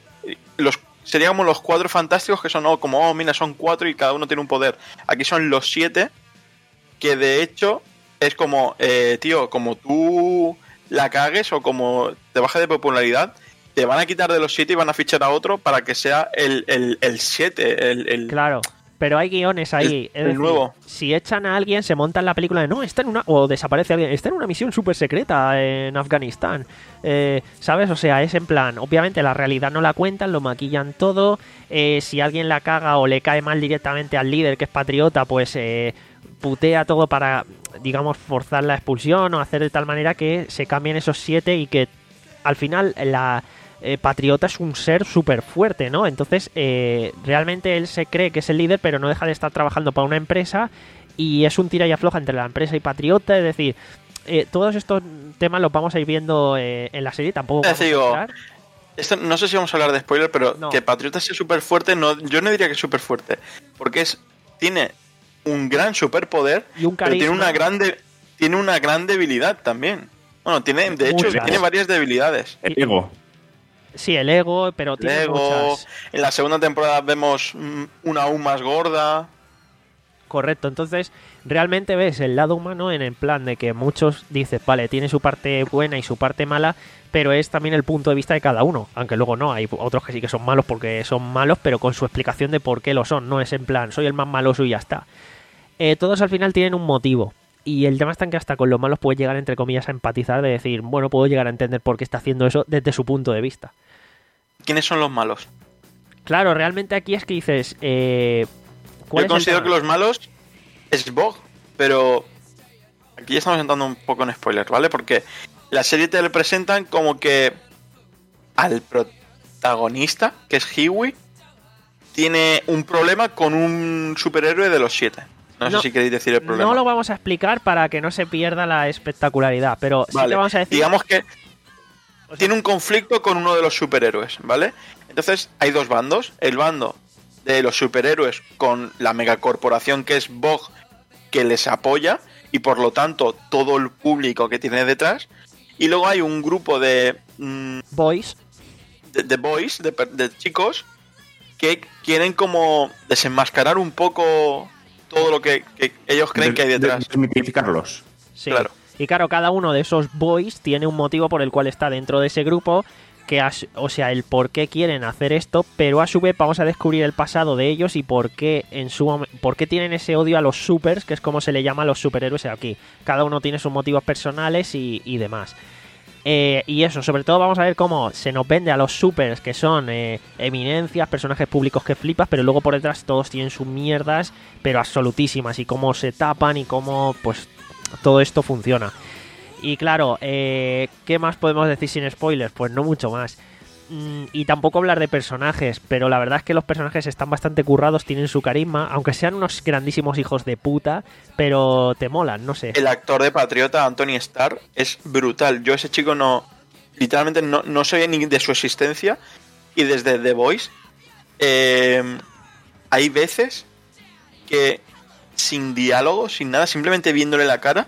Speaker 8: los serían como los cuatro fantásticos, que son oh, como, oh, mira, son cuatro y cada uno tiene un poder. Aquí son los siete, que de hecho es como, eh, tío, como tú la cagues o como te baje de popularidad, te van a quitar de los siete y van a fichar a otro para que sea el el, el siete. El, el...
Speaker 1: Claro. Pero hay guiones ahí.
Speaker 8: El,
Speaker 1: es decir,
Speaker 8: el nuevo.
Speaker 1: Si echan a alguien, se montan la película de no, está en una. O desaparece alguien, está en una misión súper secreta en Afganistán. Eh, ¿Sabes? O sea, es en plan. Obviamente la realidad no la cuentan, lo maquillan todo. Eh, si alguien la caga o le cae mal directamente al líder, que es patriota, pues eh, putea todo para, digamos, forzar la expulsión o hacer de tal manera que se cambien esos siete y que al final la. Eh, Patriota es un ser súper fuerte, ¿no? Entonces, eh, realmente él se cree que es el líder, pero no deja de estar trabajando para una empresa y es un tira y afloja entre la empresa y Patriota. Es decir, eh, todos estos temas los vamos a ir viendo eh, en la serie, tampoco vamos
Speaker 8: digo,
Speaker 1: a
Speaker 8: esto, no sé si vamos a hablar de spoiler, pero
Speaker 1: no.
Speaker 8: Que Patriota sea súper fuerte, no, yo no diría que es súper fuerte, porque es tiene un gran superpoder,
Speaker 1: y un
Speaker 8: pero tiene una, gran de, tiene una gran debilidad también. Bueno, tiene, de hecho,
Speaker 1: Muchas.
Speaker 8: tiene varias debilidades.
Speaker 4: El ego.
Speaker 1: Sí, el ego, pero tiene
Speaker 8: Ego,
Speaker 1: muchas.
Speaker 8: en la segunda temporada vemos mm, una aún más gorda.
Speaker 1: Correcto, entonces realmente ves el lado humano en el plan de que muchos dicen, vale, tiene su parte buena y su parte mala, pero es también el punto de vista de cada uno, aunque luego no, hay otros que sí que son malos porque son malos, pero con su explicación de por qué lo son, no es en plan, soy el más maloso y ya está. Eh, todos al final tienen un motivo. Y el tema está en que hasta con los malos puede llegar, entre comillas, a empatizar, de decir, bueno, puedo llegar a entender por qué está haciendo eso desde su punto de vista.
Speaker 8: ¿Quiénes son los malos?
Speaker 1: Claro, realmente aquí es que dices, eh, ¿cuál
Speaker 8: Yo
Speaker 1: es el
Speaker 8: considero
Speaker 1: tema?
Speaker 8: que los malos es Bog, pero aquí ya estamos entrando un poco en spoilers, ¿vale? Porque la serie te le presentan como que al protagonista, que es Hiwi, tiene un problema con un superhéroe de los siete. No,
Speaker 1: No,
Speaker 8: sé si queréis decir el problema.
Speaker 1: No lo vamos a explicar para que no se pierda la espectacularidad, pero sí
Speaker 8: Vale,
Speaker 1: que vamos a decir...
Speaker 8: digamos que tiene un conflicto con uno de los superhéroes, ¿vale? Entonces hay dos bandos. El bando de los superhéroes con la megacorporación que es Bog, que les apoya, y por lo tanto todo el público que tiene detrás. Y luego hay un grupo de... Mmm,
Speaker 1: Boys.
Speaker 8: De, de boys, de, de chicos, que quieren como desenmascarar un poco todo lo que, que ellos creen
Speaker 4: de,
Speaker 8: que hay detrás.
Speaker 4: De, desmitificarlos.
Speaker 1: Sí.
Speaker 8: Claro.
Speaker 1: Y claro, cada uno de esos boys tiene un motivo por el cual está dentro de ese grupo, que a, o sea, el por qué quieren hacer esto, pero a su vez vamos a descubrir el pasado de ellos y por qué en su por qué tienen ese odio a los supers, que es como se le llama a los superhéroes aquí. Cada uno tiene sus motivos personales y, y demás. Eh, y eso, sobre todo vamos a ver cómo se nos vende a los supers, que son eh, eminencias, personajes públicos que flipas, pero luego por detrás todos tienen sus mierdas, pero absolutísimas, y cómo se tapan y cómo pues todo esto funciona. Y claro, eh, ¿qué más podemos decir sin spoilers? Pues no mucho más. Mm, y tampoco hablar de personajes, pero la verdad es que los personajes están bastante currados, tienen su carisma, aunque sean unos grandísimos hijos de puta, pero te molan, no sé.
Speaker 8: El actor de Patriota, Anthony Starr, es brutal. Yo ese chico no... Literalmente no, no sabía ni de su existencia. Y desde The Voice eh, hay veces que sin diálogo, sin nada, simplemente viéndole la cara,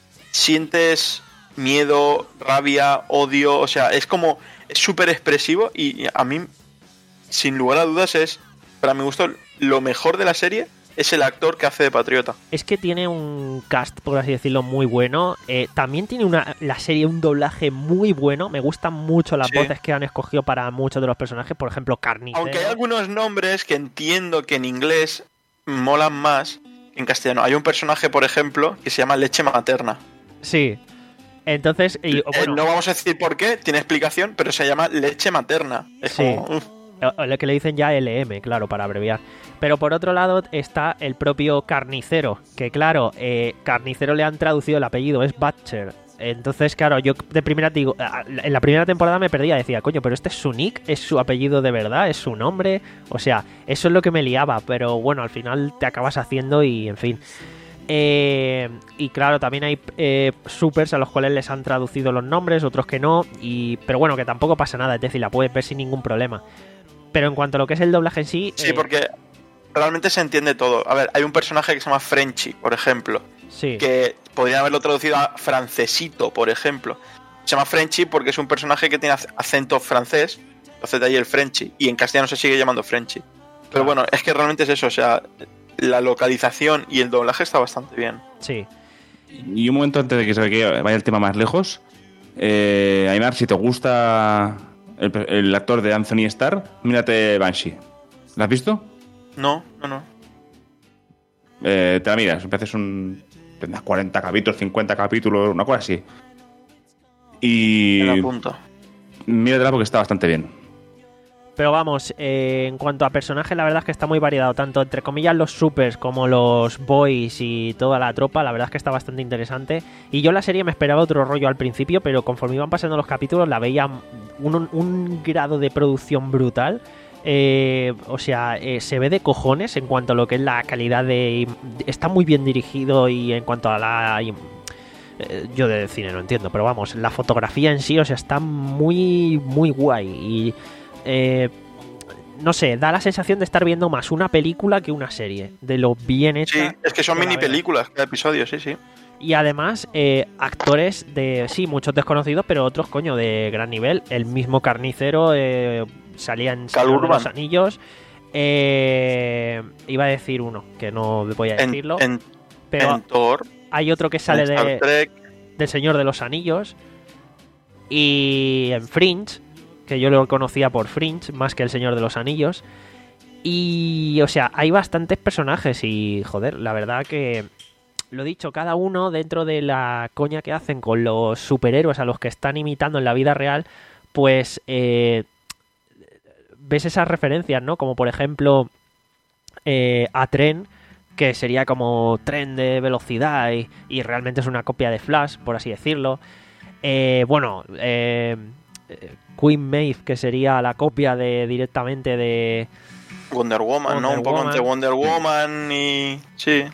Speaker 8: sientes miedo, rabia, odio, o sea, es como, es súper expresivo y a mí, sin lugar a dudas, es, para mi gusto, lo mejor de la serie es el actor que hace de Patriota.
Speaker 1: Es que tiene un cast, por así decirlo, muy bueno. Eh, también tiene una la serie un doblaje muy bueno. Me gustan mucho las
Speaker 8: Sí.
Speaker 1: voces que han escogido para muchos de los personajes. Por ejemplo, Carnicero.
Speaker 8: Aunque hay algunos nombres que entiendo que en inglés molan más, en castellano. Hay un personaje, por ejemplo, que se llama Leche Materna.
Speaker 1: Sí. Entonces, y,
Speaker 8: Eh,
Speaker 1: bueno,
Speaker 8: no vamos a decir por qué, tiene explicación, pero se llama Leche Materna. Es
Speaker 1: Sí.
Speaker 8: como, uf.
Speaker 1: o- lo que le dicen ya L M, claro, para abreviar. Pero por otro lado está el propio Carnicero, que claro, eh, Carnicero le han traducido el apellido, es Butcher. Entonces, claro, yo de primera digo, a- en la primera temporada me perdía, decía, coño, pero este es su nick, es su apellido de verdad, es su nombre. O sea, eso es lo que me liaba, pero bueno, al final te acabas haciendo y en fin. Eh, y claro, también hay eh, supers a los cuales les han traducido los nombres, otros que no, y pero bueno, que tampoco pasa nada, es decir, la puedes ver sin ningún problema. Pero en cuanto a lo que es el doblaje en sí,
Speaker 8: Sí,
Speaker 1: eh,
Speaker 8: porque realmente se entiende todo. A ver, hay un personaje que se llama Frenchy, por ejemplo,
Speaker 1: sí,
Speaker 8: que podrían haberlo traducido a Francesito, por ejemplo. Se llama Frenchy porque es un personaje que tiene ac- acento francés, entonces de ahí el Frenchy, y en castellano se sigue llamando Frenchy. Pero
Speaker 1: Claro.
Speaker 8: bueno, es que realmente es eso, o sea, la localización y el doblaje está bastante bien.
Speaker 1: sí.
Speaker 4: Y un momento antes de que se vaya el tema más lejos, eh, Aymar, si te gusta el, el actor de Anthony Starr, mírate Banshee. ¿La has visto?
Speaker 8: No, no, no.
Speaker 4: Eh, te la miras, empiezas un... tendrás cuarenta capítulos, cincuenta capítulos, una cosa así. Y...
Speaker 8: Me la apunto.
Speaker 4: míratela porque está bastante bien.
Speaker 1: Pero vamos, eh, en cuanto a personajes, la verdad es que está muy variado, tanto entre comillas los supers como los boys y toda la tropa, la verdad es que está bastante interesante. Y yo la serie me esperaba otro rollo al principio, pero conforme iban pasando los capítulos la veía un, un grado de producción brutal. Eh, o sea, eh, se ve de cojones en cuanto a lo que es la calidad de... Está muy bien dirigido y en cuanto a la... eh, yo de cine no entiendo, pero vamos, la fotografía en sí, o sea, está muy, muy guay y... Eh, no sé, da la sensación de estar viendo más una película que una serie, de lo bien hecha.
Speaker 8: Sí, es que son
Speaker 1: que la
Speaker 8: mini
Speaker 1: veo.
Speaker 8: películas cada episodio, sí, sí.
Speaker 1: Y además, eh, actores de, sí, muchos desconocidos, pero otros, coño, de gran nivel. El mismo Carnicero eh, salía en
Speaker 8: Cal
Speaker 1: Señor de los
Speaker 8: Urban.
Speaker 1: Anillos. Eh, iba a decir uno, que no voy a
Speaker 8: En,
Speaker 1: decirlo.
Speaker 8: en,
Speaker 1: pero
Speaker 8: en Thor,
Speaker 1: hay otro que sale
Speaker 8: en Star
Speaker 1: de,
Speaker 8: Trek,
Speaker 1: del Señor de los Anillos. Y en Fringe, que yo lo conocía por Fringe, más que el Señor de los Anillos. Y, o sea, hay bastantes personajes y, joder, la verdad que, lo dicho, cada uno dentro de la coña que hacen con los superhéroes a los que están imitando en la vida real, pues eh, ves esas referencias, ¿no? Como por ejemplo eh, a Tren, que sería como tren de velocidad y, y realmente es una copia de Flash, por así decirlo. Eh, bueno, eh, Queen Maeve, que sería la copia de directamente de...
Speaker 8: Wonder Woman, ¿no?
Speaker 1: Wonder
Speaker 8: Un poco
Speaker 1: Woman.
Speaker 8: entre Wonder Woman y... Sí.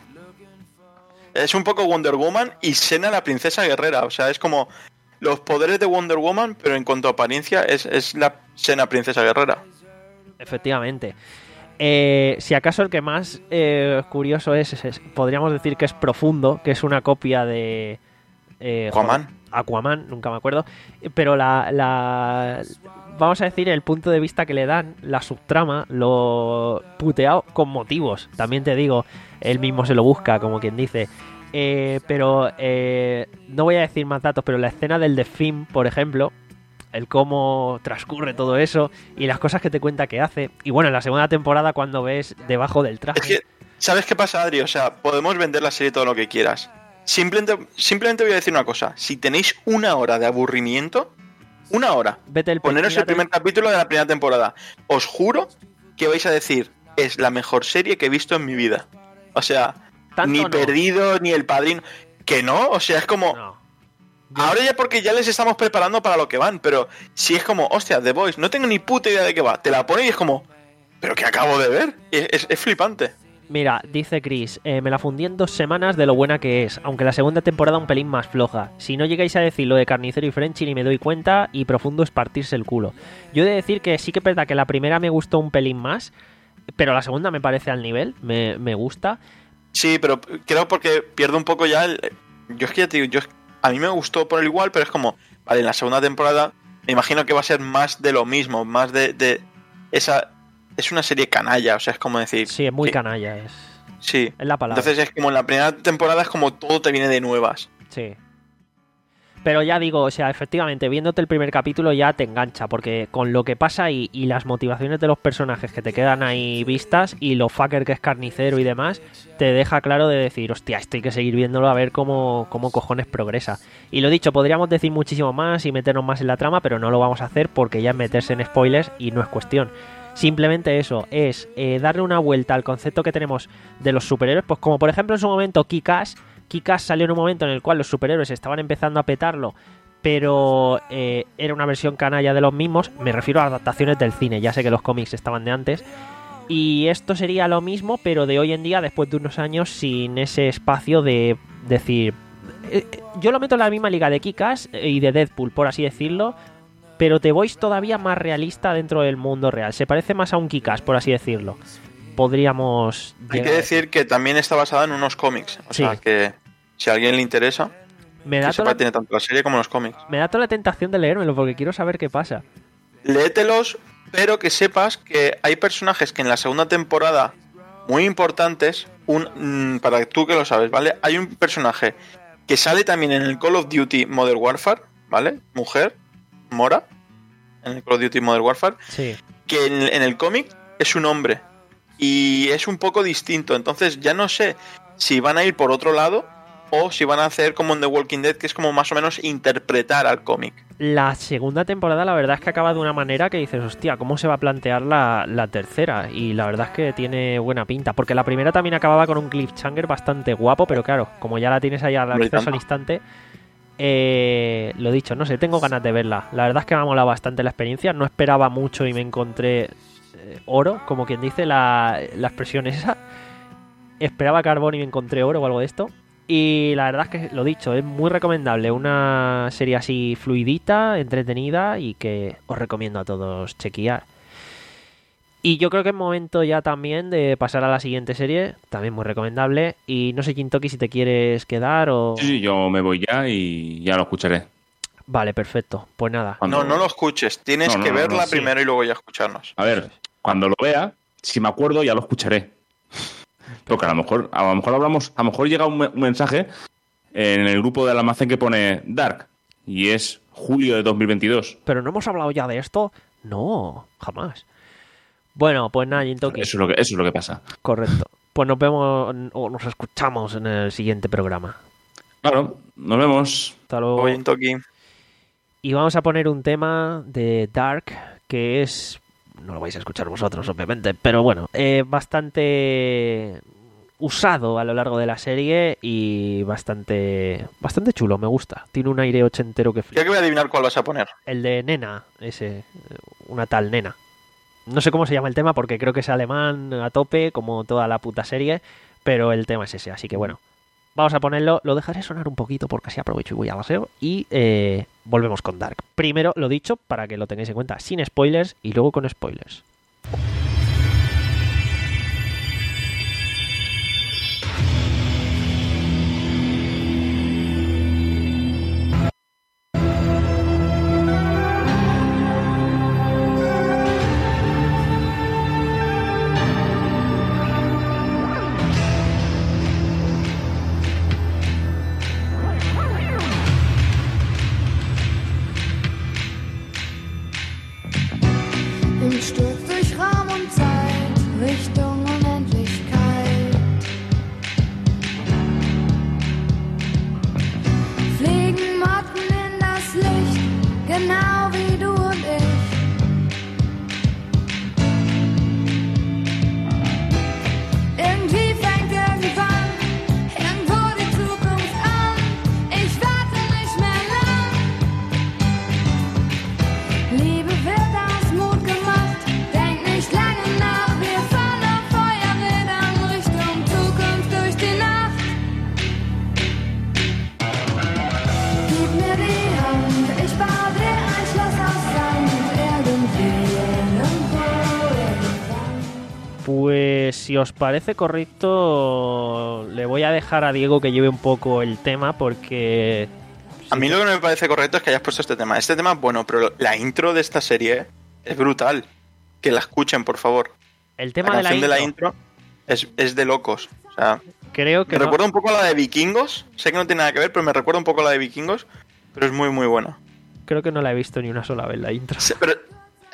Speaker 8: Es un poco Wonder Woman y Xena la princesa guerrera. O sea, es como los poderes de Wonder Woman, pero en cuanto a apariencia es, es la Xena princesa guerrera.
Speaker 1: Efectivamente. Eh, si acaso el que más eh, curioso es, es, es- podríamos decir que es Profundo, que es una copia de... eh,
Speaker 8: Aquaman.
Speaker 1: joder, Aquaman, nunca me acuerdo. Pero la, la... Vamos a decir el punto de vista que le dan, la subtrama, lo puteado con motivos. También te digo, él mismo se lo busca, como quien dice. Eh, pero eh, no voy a decir más datos, pero la escena del The Film, por ejemplo, el cómo transcurre todo eso y las cosas que te cuenta que hace. Y bueno, en la segunda temporada cuando ves debajo del traje...
Speaker 8: Es que, ¿sabes qué pasa, Adri? O sea, podemos vender la serie todo lo que quieras. Simplemente, simplemente voy a decir una cosa. Si tenéis una hora de aburrimiento, una hora,
Speaker 1: Vete el
Speaker 8: poneros el
Speaker 1: mírate-
Speaker 8: primer capítulo de la primera temporada. Os juro que vais a decir, es la mejor serie que he visto en mi vida. O sea,
Speaker 1: Tanto
Speaker 8: ni
Speaker 1: no.
Speaker 8: Perdido, ni El Padrino. Que no, o sea, es como...
Speaker 1: No.
Speaker 8: Ahora ya porque ya les estamos preparando para lo que van, pero si es como, hostia, The Voice, no tengo ni puta idea de qué va. Te la pone y es como, ¿pero qué acabo de ver? Es, es- es flipante.
Speaker 1: Mira, dice Chris, eh, me la fundí en dos semanas de lo buena que es, aunque la segunda temporada un pelín más floja. Si no llegáis a decir lo de Carnicero y Frenchy ni me doy cuenta, y Profundo es partirse el culo. Yo he de decir que sí que es verdad que la primera me gustó un pelín más, pero la segunda me parece al nivel, me, me gusta.
Speaker 8: Sí, pero creo porque pierde un poco ya el... Yo es que ya te digo, yo, a mí me gustó por el igual, pero es como, vale, en la segunda temporada me imagino que va a ser más de lo mismo, más de... de esa Es una serie canalla, o sea, es como decir...
Speaker 1: Sí, es muy
Speaker 8: que-
Speaker 1: canalla, es,
Speaker 8: Sí.
Speaker 1: es la palabra.
Speaker 8: Entonces es como en la primera temporada es como todo te viene de nuevas.
Speaker 1: Sí. Pero ya digo, o sea, efectivamente, viéndote el primer capítulo ya te engancha, porque con lo que pasa y, y las motivaciones de los personajes que te quedan ahí vistas y lo fucker que es Carnicero y demás, te deja claro de decir, hostia, esto hay que seguir viéndolo a ver cómo, cómo cojones progresa. Y lo dicho, podríamos decir muchísimo más y meternos más en la trama, pero no lo vamos a hacer porque ya es meterse en spoilers y no es cuestión. Simplemente eso, es eh, darle una vuelta al concepto que tenemos de los superhéroes, pues como por ejemplo en su momento Kick-Ass. Kick-Ass salió en un momento en el cual los superhéroes estaban empezando a petarlo, pero eh, era una versión canalla de los mismos. Me refiero a adaptaciones del cine, ya sé que los cómics estaban de antes. Y esto sería lo mismo, pero de hoy en día, después de unos años, sin ese espacio de decir... Eh, yo lo meto en la misma liga de Kick-Ass y de Deadpool, por así decirlo, pero The Voice todavía más realista dentro del mundo real. Se parece más a un Kick-Ass, por así decirlo. Podríamos...
Speaker 8: Hay que decir que también está basada en unos cómics. O
Speaker 1: sí.
Speaker 8: sea que si a alguien le interesa,
Speaker 1: me da
Speaker 8: que sepa,
Speaker 1: la...
Speaker 8: tiene tanto la serie como los cómics.
Speaker 1: Me da toda la tentación de leérmelo porque quiero saber qué pasa.
Speaker 8: Léetelos, pero que sepas que hay personajes que en la segunda temporada, muy importantes, un, mmm, para tú que lo sabes, ¿vale? Hay un personaje que sale también en el Call of Duty Modern Warfare, ¿vale? Mujer, Mora, en el Call of Duty Modern Warfare,
Speaker 1: sí.
Speaker 8: Que en, en el cómic es un hombre. Y es un poco distinto, entonces ya no sé si van a ir por otro lado o si van a hacer como en The Walking Dead, que es como más o menos interpretar al cómic.
Speaker 1: La segunda temporada la verdad es que acaba de una manera que dices, hostia, ¿cómo se va a plantear la, la tercera? Y la verdad es que tiene buena pinta, porque la primera también acababa con un cliffhanger bastante guapo, pero claro, como ya la tienes ahí al acceso al instante, eh, lo dicho, no sé, tengo ganas de verla. La verdad es que me ha molado bastante la experiencia, no esperaba mucho y me encontré... oro, como quien dice la, la expresión esa. Esperaba carbón y me encontré oro o algo de esto. Y la verdad es que, lo dicho, es muy recomendable. Una serie así fluidita, entretenida y que os recomiendo a todos chequear. Y yo creo que es momento ya también de pasar a la siguiente serie, también muy recomendable. Y no sé, Kintoki, si te quieres quedar o...
Speaker 4: Sí, sí, yo me voy ya y ya lo escucharé.
Speaker 1: Vale, perfecto. Pues nada.
Speaker 8: Cuando... No, no lo escuches. Tienes no, no, que verla no, no, primero sí. Y luego ya escucharnos.
Speaker 4: A ver, cuando lo vea, si me acuerdo, ya lo escucharé. Porque a lo mejor, a lo mejor hablamos, a lo mejor llega un, un mensaje en el grupo del almacén que pone Dark y es julio de dos mil veintidós.
Speaker 1: Pero no hemos hablado ya de esto. No, jamás. Bueno, pues nada, Kintoki.
Speaker 4: Eso es lo que, eso es lo que pasa.
Speaker 1: Correcto. Pues nos vemos o nos escuchamos en el siguiente programa.
Speaker 4: Claro, nos vemos.
Speaker 1: Hasta luego.
Speaker 8: Oye, Kintoki.
Speaker 1: Y vamos a poner un tema de Dark que es... No lo vais a escuchar vosotros, obviamente, pero bueno, eh, bastante usado a lo largo de la serie y bastante bastante chulo, me gusta. Tiene un aire ochentero que flipa.
Speaker 8: Ya que voy a adivinar cuál vas a poner.
Speaker 1: El de Nena, ese, una tal Nena. No sé cómo se llama el tema porque creo que es alemán a tope, como toda la puta serie, pero el tema es ese, así que bueno. Vamos a ponerlo, lo dejaré sonar un poquito porque así aprovecho y voy a paseo y eh, volvemos con Dark. Primero, lo dicho, para que lo tengáis en cuenta, sin spoilers y luego con spoilers. Pues si os parece correcto, le voy a dejar a Diego que lleve un poco el tema porque...
Speaker 8: A mí lo que no me parece correcto es que hayas puesto este tema. Este tema es bueno, pero la intro de esta serie es brutal. Que la escuchen, por favor.
Speaker 1: El tema
Speaker 8: la
Speaker 1: de la
Speaker 8: canción
Speaker 1: intro,
Speaker 8: de la intro es, es de locos. O sea,
Speaker 1: creo que
Speaker 8: me
Speaker 1: no...
Speaker 8: recuerda un poco a la de Vikingos. Sé que no tiene nada que ver, pero me recuerda un poco a la de Vikingos. pero es muy muy buena.
Speaker 1: Creo que no la he visto ni una sola vez la intro.
Speaker 8: Sí, pero...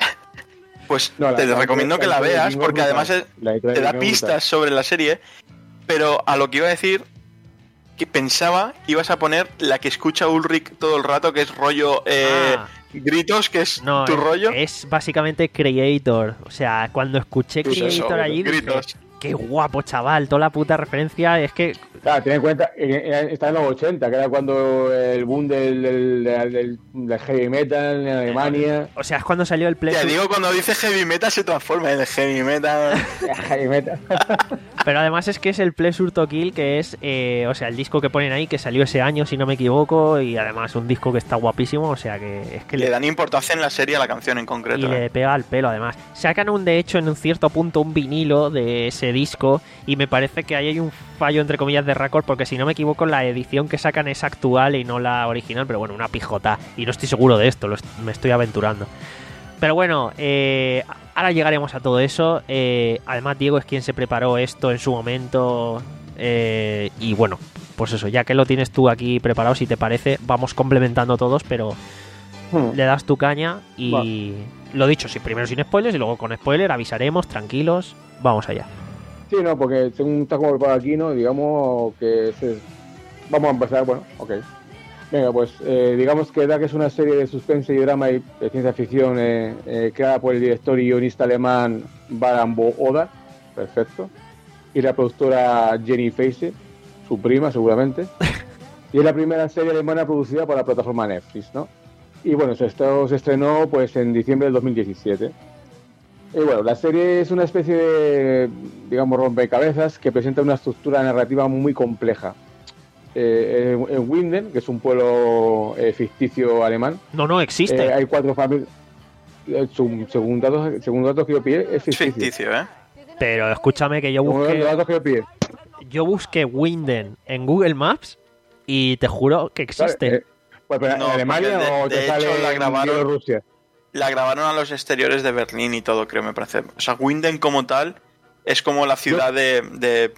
Speaker 8: Pues
Speaker 2: No, la-
Speaker 8: te
Speaker 2: la-
Speaker 8: recomiendo
Speaker 2: la-
Speaker 8: que la
Speaker 2: la- la-
Speaker 8: veas
Speaker 2: la-
Speaker 8: porque
Speaker 2: la-
Speaker 8: además es-
Speaker 2: la- la-
Speaker 8: te da
Speaker 2: la-
Speaker 8: pistas sobre la serie, pero a lo que iba a decir, que pensaba que ibas a poner la que escucha Ulrich todo el rato, que es rollo eh,
Speaker 1: Ah.
Speaker 8: gritos, que es
Speaker 1: No,
Speaker 8: tu
Speaker 1: es,
Speaker 8: rollo.
Speaker 1: es básicamente Creator. O sea, cuando escuché
Speaker 8: Pues eso,
Speaker 1: Creator allí, dije,
Speaker 8: gritos.
Speaker 1: qué guapo, chaval. Toda la puta referencia. Es que
Speaker 2: Claro, ten en cuenta, eh, eh, está en los ochenta, que era cuando el boom del, del, del- del heavy metal en Alemania.
Speaker 1: O sea, es cuando salió el Play.
Speaker 8: Te digo, cuando dice heavy metal se transforma en el heavy metal.
Speaker 2: Heavy metal.
Speaker 1: Pero además es que es el Pleasure to Kill, que es, eh, o sea, el disco que ponen ahí, que salió ese año, si no me equivoco, y además un disco que está guapísimo, o sea, que es que
Speaker 8: Le dan importancia en la serie a la canción en
Speaker 1: y
Speaker 8: concreto.
Speaker 1: le
Speaker 8: ¿eh?
Speaker 1: pega al pelo, además. Sacan un, de hecho, en un cierto punto, un vinilo de ese disco, y me parece que ahí hay un fallo, entre comillas, de récord, porque si no me equivoco, la edición que sacan es actual y no la original, pero bueno, una pijota. Y no estoy seguro de esto, lo est- me estoy aventurando. Pero bueno, eh, ahora llegaremos a todo eso. Eh, además, Diego es quien se preparó esto en su momento. eh, y bueno, pues eso, ya que lo tienes tú aquí preparado, si te parece, vamos complementando todos, pero
Speaker 2: Hmm.
Speaker 1: le das tu caña y lo dicho, sí, primero sin spoilers y luego con spoiler, avisaremos, tranquilos, vamos allá.
Speaker 2: Sí, no, porque según está como preparado aquí, ¿no? Digamos que se- vamos a empezar, bueno, ok. Venga, pues eh, digamos que Dark es una serie de suspense y drama y de ciencia ficción eh, eh, creada por el director y guionista alemán Baran Bo Oda, perfecto, y la productora Jenny Feise, su prima seguramente, y es la primera serie alemana producida por la plataforma Netflix, ¿no? Y bueno, se, esto se estrenó pues en diciembre del dos mil diecisiete. Y bueno, la serie es una especie de, digamos, rompecabezas que presenta una estructura narrativa muy compleja. Eh, en, en Winden, que es un pueblo eh, ficticio alemán,
Speaker 1: No, no, existe.
Speaker 2: eh, hay cuatro familias. eh, su- Según datos, según datos que yo pillé, es
Speaker 8: Es
Speaker 2: ficticio.
Speaker 8: ficticio, ¿eh?
Speaker 1: Pero escúchame que yo
Speaker 2: Según los
Speaker 1: busqué,
Speaker 2: datos que yo pillé.
Speaker 1: yo busqué Winden en Google Maps y te juro que existe.
Speaker 2: Claro, eh, pues, pero
Speaker 8: No,
Speaker 2: ¿en Alemania
Speaker 8: porque de-
Speaker 2: o te
Speaker 8: de hecho
Speaker 2: sale
Speaker 8: la
Speaker 2: en
Speaker 8: grabaron-
Speaker 2: Bielorrusia?
Speaker 8: La grabaron a los exteriores de Berlín y todo, creo, me parece. O sea, Winden como tal es como la ciudad de... de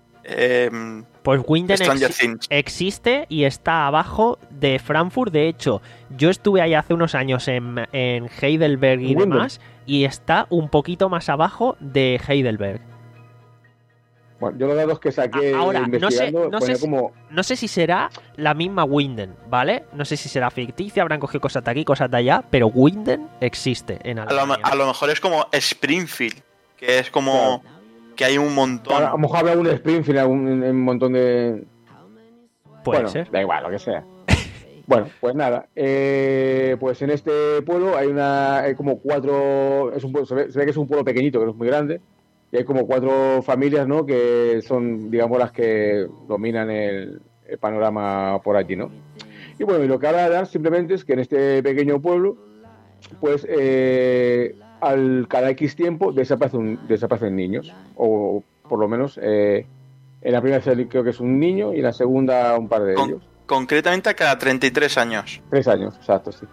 Speaker 8: em,
Speaker 1: Pues Winden
Speaker 8: Stranger
Speaker 1: exi-
Speaker 8: Things.
Speaker 1: existe y está abajo de Frankfurt. De hecho, yo estuve ahí hace unos años en, en Heidelberg y
Speaker 2: Winden.
Speaker 1: demás, y está un poquito más abajo de Heidelberg.
Speaker 2: Bueno, yo los datos que saqué
Speaker 1: A- ahora, no sé-
Speaker 2: investigando
Speaker 1: no sé
Speaker 2: ponía
Speaker 1: si-
Speaker 2: como...
Speaker 1: No sé si será la misma Winden, ¿vale? No sé si será ficticia, habrán cogido cosas de aquí, cosas de allá, pero Winden existe en
Speaker 8: a, lo,
Speaker 1: Alemania.
Speaker 8: a lo mejor es como Springfield, que es como... que hay un montón.
Speaker 2: A lo mejor habla un Springfield, un, un montón de...
Speaker 1: Puede
Speaker 2: bueno,
Speaker 1: ser.
Speaker 2: da igual, lo que sea. Bueno, pues nada, eh, pues en este pueblo hay una, hay como cuatro, es un pueblo, se, ve, se ve que es un pueblo pequeñito, que no es muy grande, y hay como cuatro familias, ¿no? Que son, digamos, las que dominan el, el panorama por allí, ¿no? Y bueno, y lo que habla de dar simplemente es que en este pequeño pueblo, pues eh, al cada X tiempo desaparecen, desaparecen niños, o por lo menos eh, en la primera serie creo que es un niño y en la segunda un par de
Speaker 8: Con-
Speaker 2: ellos.
Speaker 8: concretamente a cada treinta y tres años.
Speaker 2: Tres años, exacto, sí.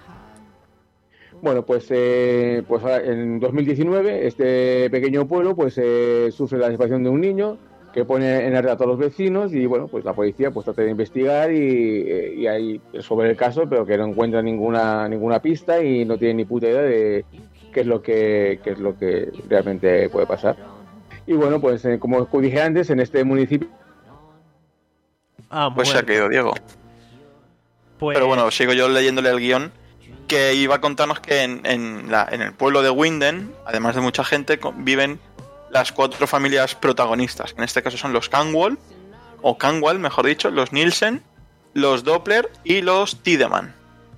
Speaker 2: Bueno, pues, eh, pues ahora, en dos mil diecinueve este pequeño pueblo pues eh, sufre la desaparición de un niño que pone en alerta a todos los vecinos y bueno, pues la policía pues trata de investigar y, eh, y hay sobre el caso, pero que no encuentra ninguna ninguna pista y no tiene ni puta idea de qué es lo que qué es lo que realmente puede pasar. Y bueno, pues eh, como dije antes, en este municipio
Speaker 1: Ah,
Speaker 8: Pues se ha
Speaker 1: bueno,
Speaker 8: caído Diego.
Speaker 1: pues-
Speaker 8: Pero bueno, sigo yo leyéndole el guión, que iba a contarnos que en, en, la, en el pueblo de Winden, además de mucha gente, co- viven las cuatro familias protagonistas, que en este caso son los Canwall, o Canwall, mejor dicho, los Nielsen, los Doppler y los Tiedemann.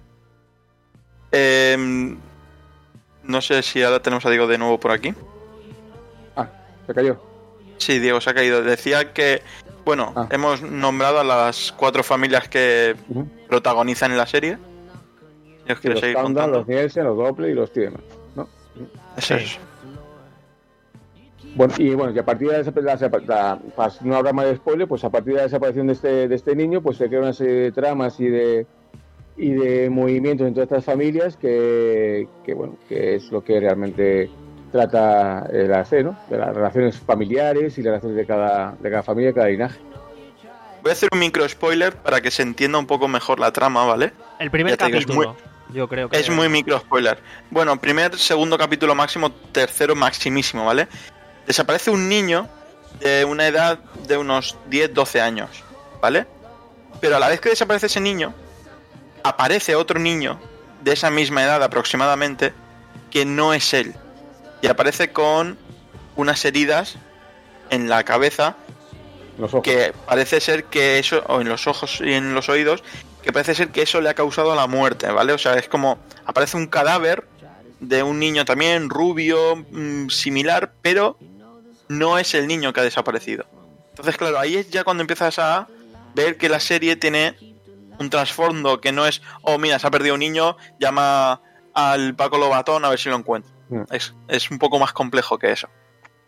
Speaker 8: Em, no sé si ahora tenemos a Diego de nuevo por aquí.
Speaker 2: ah, se cayó.
Speaker 8: Sí, Diego se ha caído. Decía que, bueno,
Speaker 2: Ah.
Speaker 8: hemos nombrado a las cuatro familias que
Speaker 2: Ujú.
Speaker 8: protagonizan en la serie. ¿Y os quieres
Speaker 2: Los
Speaker 8: seguir
Speaker 2: Countdown,
Speaker 8: contando?
Speaker 2: los Nielsen, los Doppler y los Tiedemann, ¿no?
Speaker 8: Eso
Speaker 1: Sí.
Speaker 8: es.
Speaker 2: Bueno, y bueno, y a partir de la, la, la- para no hablar más de spoiler, pues a partir de la desaparición de este, de este niño, pues se crea una serie de tramas y de y de movimientos en todas estas familias que, que bueno, que es lo que realmente trata la serie, ¿no? De las relaciones familiares y las relaciones de cada, de cada familia, de cada linaje.
Speaker 8: Voy a hacer un micro spoiler para que se entienda un poco mejor la trama, ¿vale?
Speaker 1: El primer
Speaker 8: Ya te digo, es
Speaker 1: capítulo,
Speaker 8: muy-
Speaker 1: yo creo que...
Speaker 8: Es muy micro spoiler. Bueno, primer, segundo capítulo máximo, tercero maximísimo, ¿vale? Desaparece un niño de una edad de unos diez doce años, ¿vale? Pero a la vez que desaparece ese niño, aparece otro niño de esa misma edad aproximadamente, que no es él. Y aparece con unas heridas en la cabeza,
Speaker 2: Los ojos.
Speaker 8: que parece ser que eso, o en los ojos y en los oídos, que parece ser que eso le ha causado la muerte, ¿vale? O sea, es como, aparece un cadáver de un niño también, rubio, mmm, similar, pero no es el niño que ha desaparecido. Entonces, claro, ahí es ya cuando empiezas a ver que la serie tiene un trasfondo que no es, oh, mira, se ha perdido un niño, llama al Paco Lobatón a ver si lo encuentra.
Speaker 2: Mm.
Speaker 8: Es, es un poco más complejo que eso.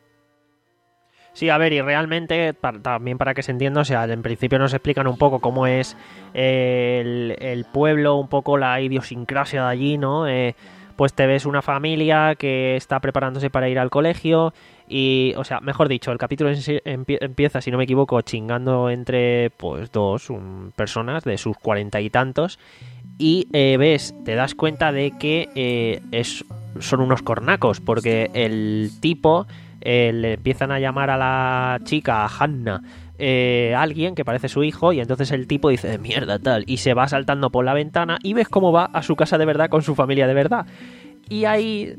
Speaker 1: Sí, a ver, y realmente, para- también para que se entienda, o sea, en principio nos explican un poco cómo es eh, el, el pueblo, un poco la idiosincrasia de allí, ¿no? Eh, pues te ves una familia que está preparándose para ir al colegio y, o sea, mejor dicho, el capítulo en sí empie- empieza, si no me equivoco, chingando entre, pues, dos un- personas de sus cuarenta y tantos y eh, ves, te das cuenta de que eh, es, son unos cornacos, porque el tipo... Eh, le empiezan a llamar a la chica, a Hannah, eh, alguien que parece su hijo, y entonces el tipo dice, de mierda, tal, y se va saltando por la ventana y ves cómo va a su casa de verdad con su familia de verdad. Y ahí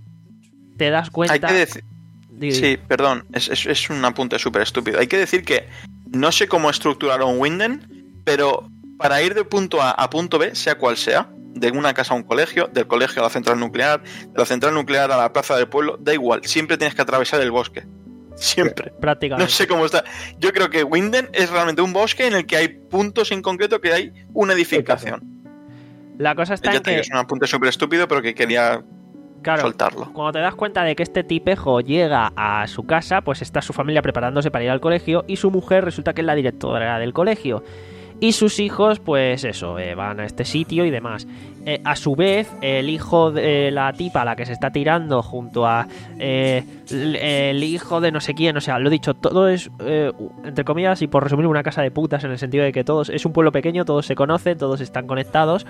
Speaker 1: te das cuenta...
Speaker 8: Hay que decir...
Speaker 1: Di- di.
Speaker 8: Sí, perdón, es, es, es un apunte súper estúpido. Hay que decir que no sé cómo estructuraron Winden, pero para ir de punto A a punto B, sea cual sea, de una casa a un colegio, del colegio a la central nuclear, de la central nuclear a la plaza del pueblo, da igual, siempre tienes que atravesar el bosque. Siempre.
Speaker 1: Prácticamente.
Speaker 8: No sé cómo está. Yo creo que Winden es realmente un bosque en el que hay puntos en concreto que hay una edificación.
Speaker 1: La cosa está
Speaker 8: Ya
Speaker 1: en
Speaker 8: te digo,
Speaker 1: que...
Speaker 8: es un apunte súper estúpido, pero que quería
Speaker 1: Claro,
Speaker 8: soltarlo.
Speaker 1: cuando te das cuenta de que este tipejo llega a su casa, pues está su familia preparándose para ir al colegio y su mujer resulta que es la directora del colegio. Y sus hijos, pues eso, eh, van a este sitio y demás. Eh, a su vez, el hijo de la tipa a la que se está tirando junto a eh, l- el hijo de no sé quién, o sea, lo he dicho, todo es, eh, entre comillas, y por resumir, una casa de putas en el sentido de que todos, es un pueblo pequeño, todos se conocen, todos están conectados.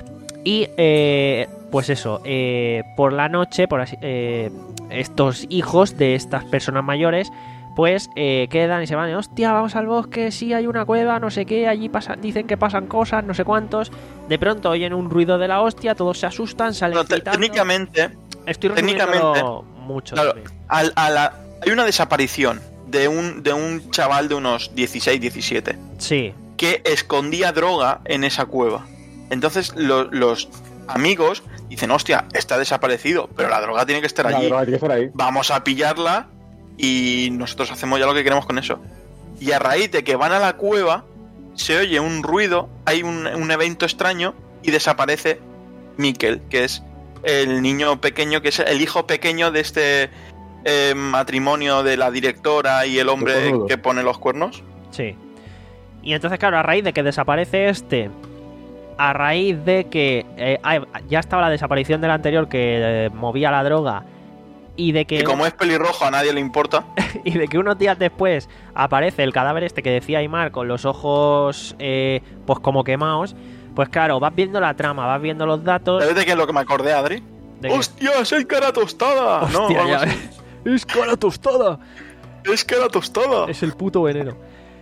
Speaker 1: Y eh, pues eso, eh, por la noche, por así, eh, estos hijos de estas personas mayores, pues eh, quedan y se van, hostia, vamos al bosque, sí, hay una cueva, no sé qué, allí pasan, dicen que pasan cosas, no sé cuántos. De pronto oyen un ruido de la hostia, todos se asustan, salen
Speaker 8: Bueno, te-
Speaker 1: gritando.
Speaker 8: técnicamente,
Speaker 1: Estoy
Speaker 8: técnicamente,
Speaker 1: resumiéndolo mucho.
Speaker 8: claro,
Speaker 1: también.
Speaker 8: al- a la- hay una desaparición de un, de un chaval de unos dieciséis diecisiete
Speaker 1: Sí,
Speaker 8: que escondía droga en esa cueva. Entonces lo- los amigos dicen, hostia, está desaparecido, pero la droga tiene que estar
Speaker 2: La
Speaker 8: allí.
Speaker 2: droga tiene que estar ahí.
Speaker 8: Vamos a pillarla y nosotros hacemos ya lo que queremos con eso. Y a raíz de que van a la cueva, se oye un ruido, hay un, un evento extraño y desaparece Mikkel, que es el niño pequeño, que es el hijo pequeño de este eh, matrimonio de la directora y el hombre
Speaker 2: cornudo.
Speaker 8: que pone los cuernos.
Speaker 1: sí. Y entonces, claro, a raíz de que desaparece este, a raíz de que eh, hay- ya estaba la desaparición del anterior que eh, movía la droga, y de que...
Speaker 8: Que como es pelirrojo a nadie le importa.
Speaker 1: Y de que unos días después aparece el cadáver este que decía Aymar con los ojos eh, pues como quemados, pues claro, vas viendo la trama, vas viendo los datos.
Speaker 8: ¿Sabes de qué es lo que me acordé, Adri?
Speaker 1: de que-
Speaker 8: ¡Hostia, es el cara tostada!
Speaker 1: Hostia,
Speaker 8: no, algo
Speaker 1: ya
Speaker 8: así.
Speaker 1: ves. Es cara tostada.
Speaker 8: Es cara tostada.
Speaker 1: Es el puto veneno.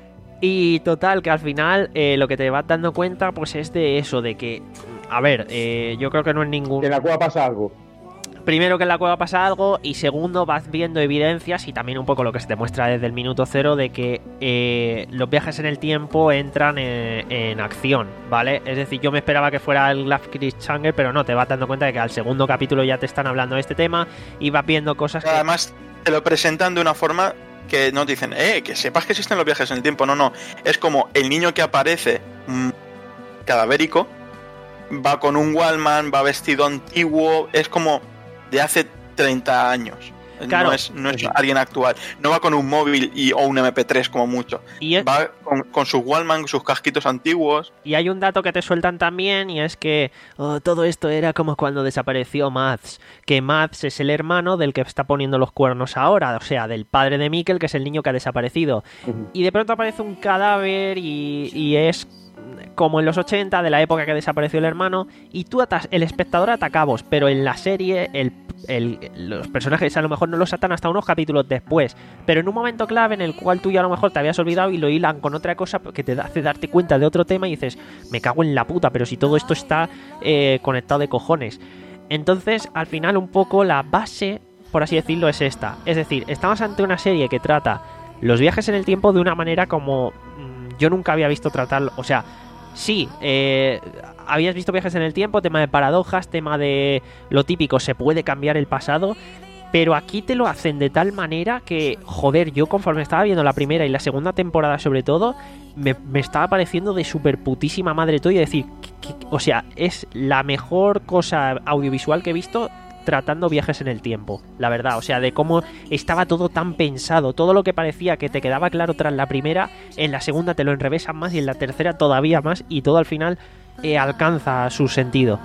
Speaker 1: Y total, que al final eh, lo que te vas dando cuenta pues es de eso, de que, a ver, eh, yo creo que no es ningún...
Speaker 2: En la cueva pasa algo.
Speaker 1: Primero, que en la cueva pasa algo, y segundo, vas viendo evidencias y también un poco lo que se te muestra desde el minuto cero de que eh, los viajes en el tiempo entran en, en acción, ¿vale? Es decir, yo me esperaba que fuera el Love Chris Changer, pero no, te vas dando cuenta de que al segundo capítulo ya te están hablando de este tema y vas viendo cosas que...
Speaker 8: Además, te lo presentan de una forma que no te dicen, eh, que sepas que existen los viajes en el tiempo. No, no. Es como el niño que aparece mmm, cadavérico, va con un Wallman, va vestido antiguo, es como de hace treinta años.
Speaker 1: Claro.
Speaker 8: No es, no es alguien actual. No va con un móvil y, o un eme pe tres como mucho.
Speaker 1: Y es-
Speaker 8: Va con, con sus Wallman, sus casquitos antiguos.
Speaker 1: Y hay un dato que te sueltan también, y es que oh, todo esto era como cuando desapareció Mads, que Mads es el hermano del que está poniendo los cuernos ahora, o sea, del padre de Mikkel, que es el niño que ha desaparecido.
Speaker 2: Ujú.
Speaker 1: Y de pronto aparece un cadáver y, y es como en los ochenta, de la época que desapareció el hermano, y tú atas, el espectador ata cabos, pero en la serie el, el- los personajes a lo mejor no los atan hasta unos capítulos después, pero en un momento clave en el cual tú ya a lo mejor te habías olvidado y lo hilan con otra cosa que te hace darte cuenta de otro tema y dices, me cago en la puta, pero si todo esto está eh, conectado de cojones. Entonces, al final un poco la base, por así decirlo, es esta. Es decir, estamos ante una serie que trata los viajes en el tiempo de una manera como mm, yo nunca había visto tratarlo. O sea, sí, eh, habías visto viajes en el tiempo, tema de paradojas, tema de lo típico, se puede cambiar el pasado, pero aquí te lo hacen de tal manera que, joder, yo conforme estaba viendo la primera y la segunda temporada sobre todo, me, me estaba pareciendo de super putísima madre todo y decir, que- que- o sea, es la mejor cosa audiovisual que he visto tratando viajes en el tiempo, la verdad, o sea, de cómo estaba todo tan pensado, todo lo que parecía que te quedaba claro tras la primera, en la segunda te lo enrevesan más y en la tercera todavía más y todo al final eh, alcanza su sentido.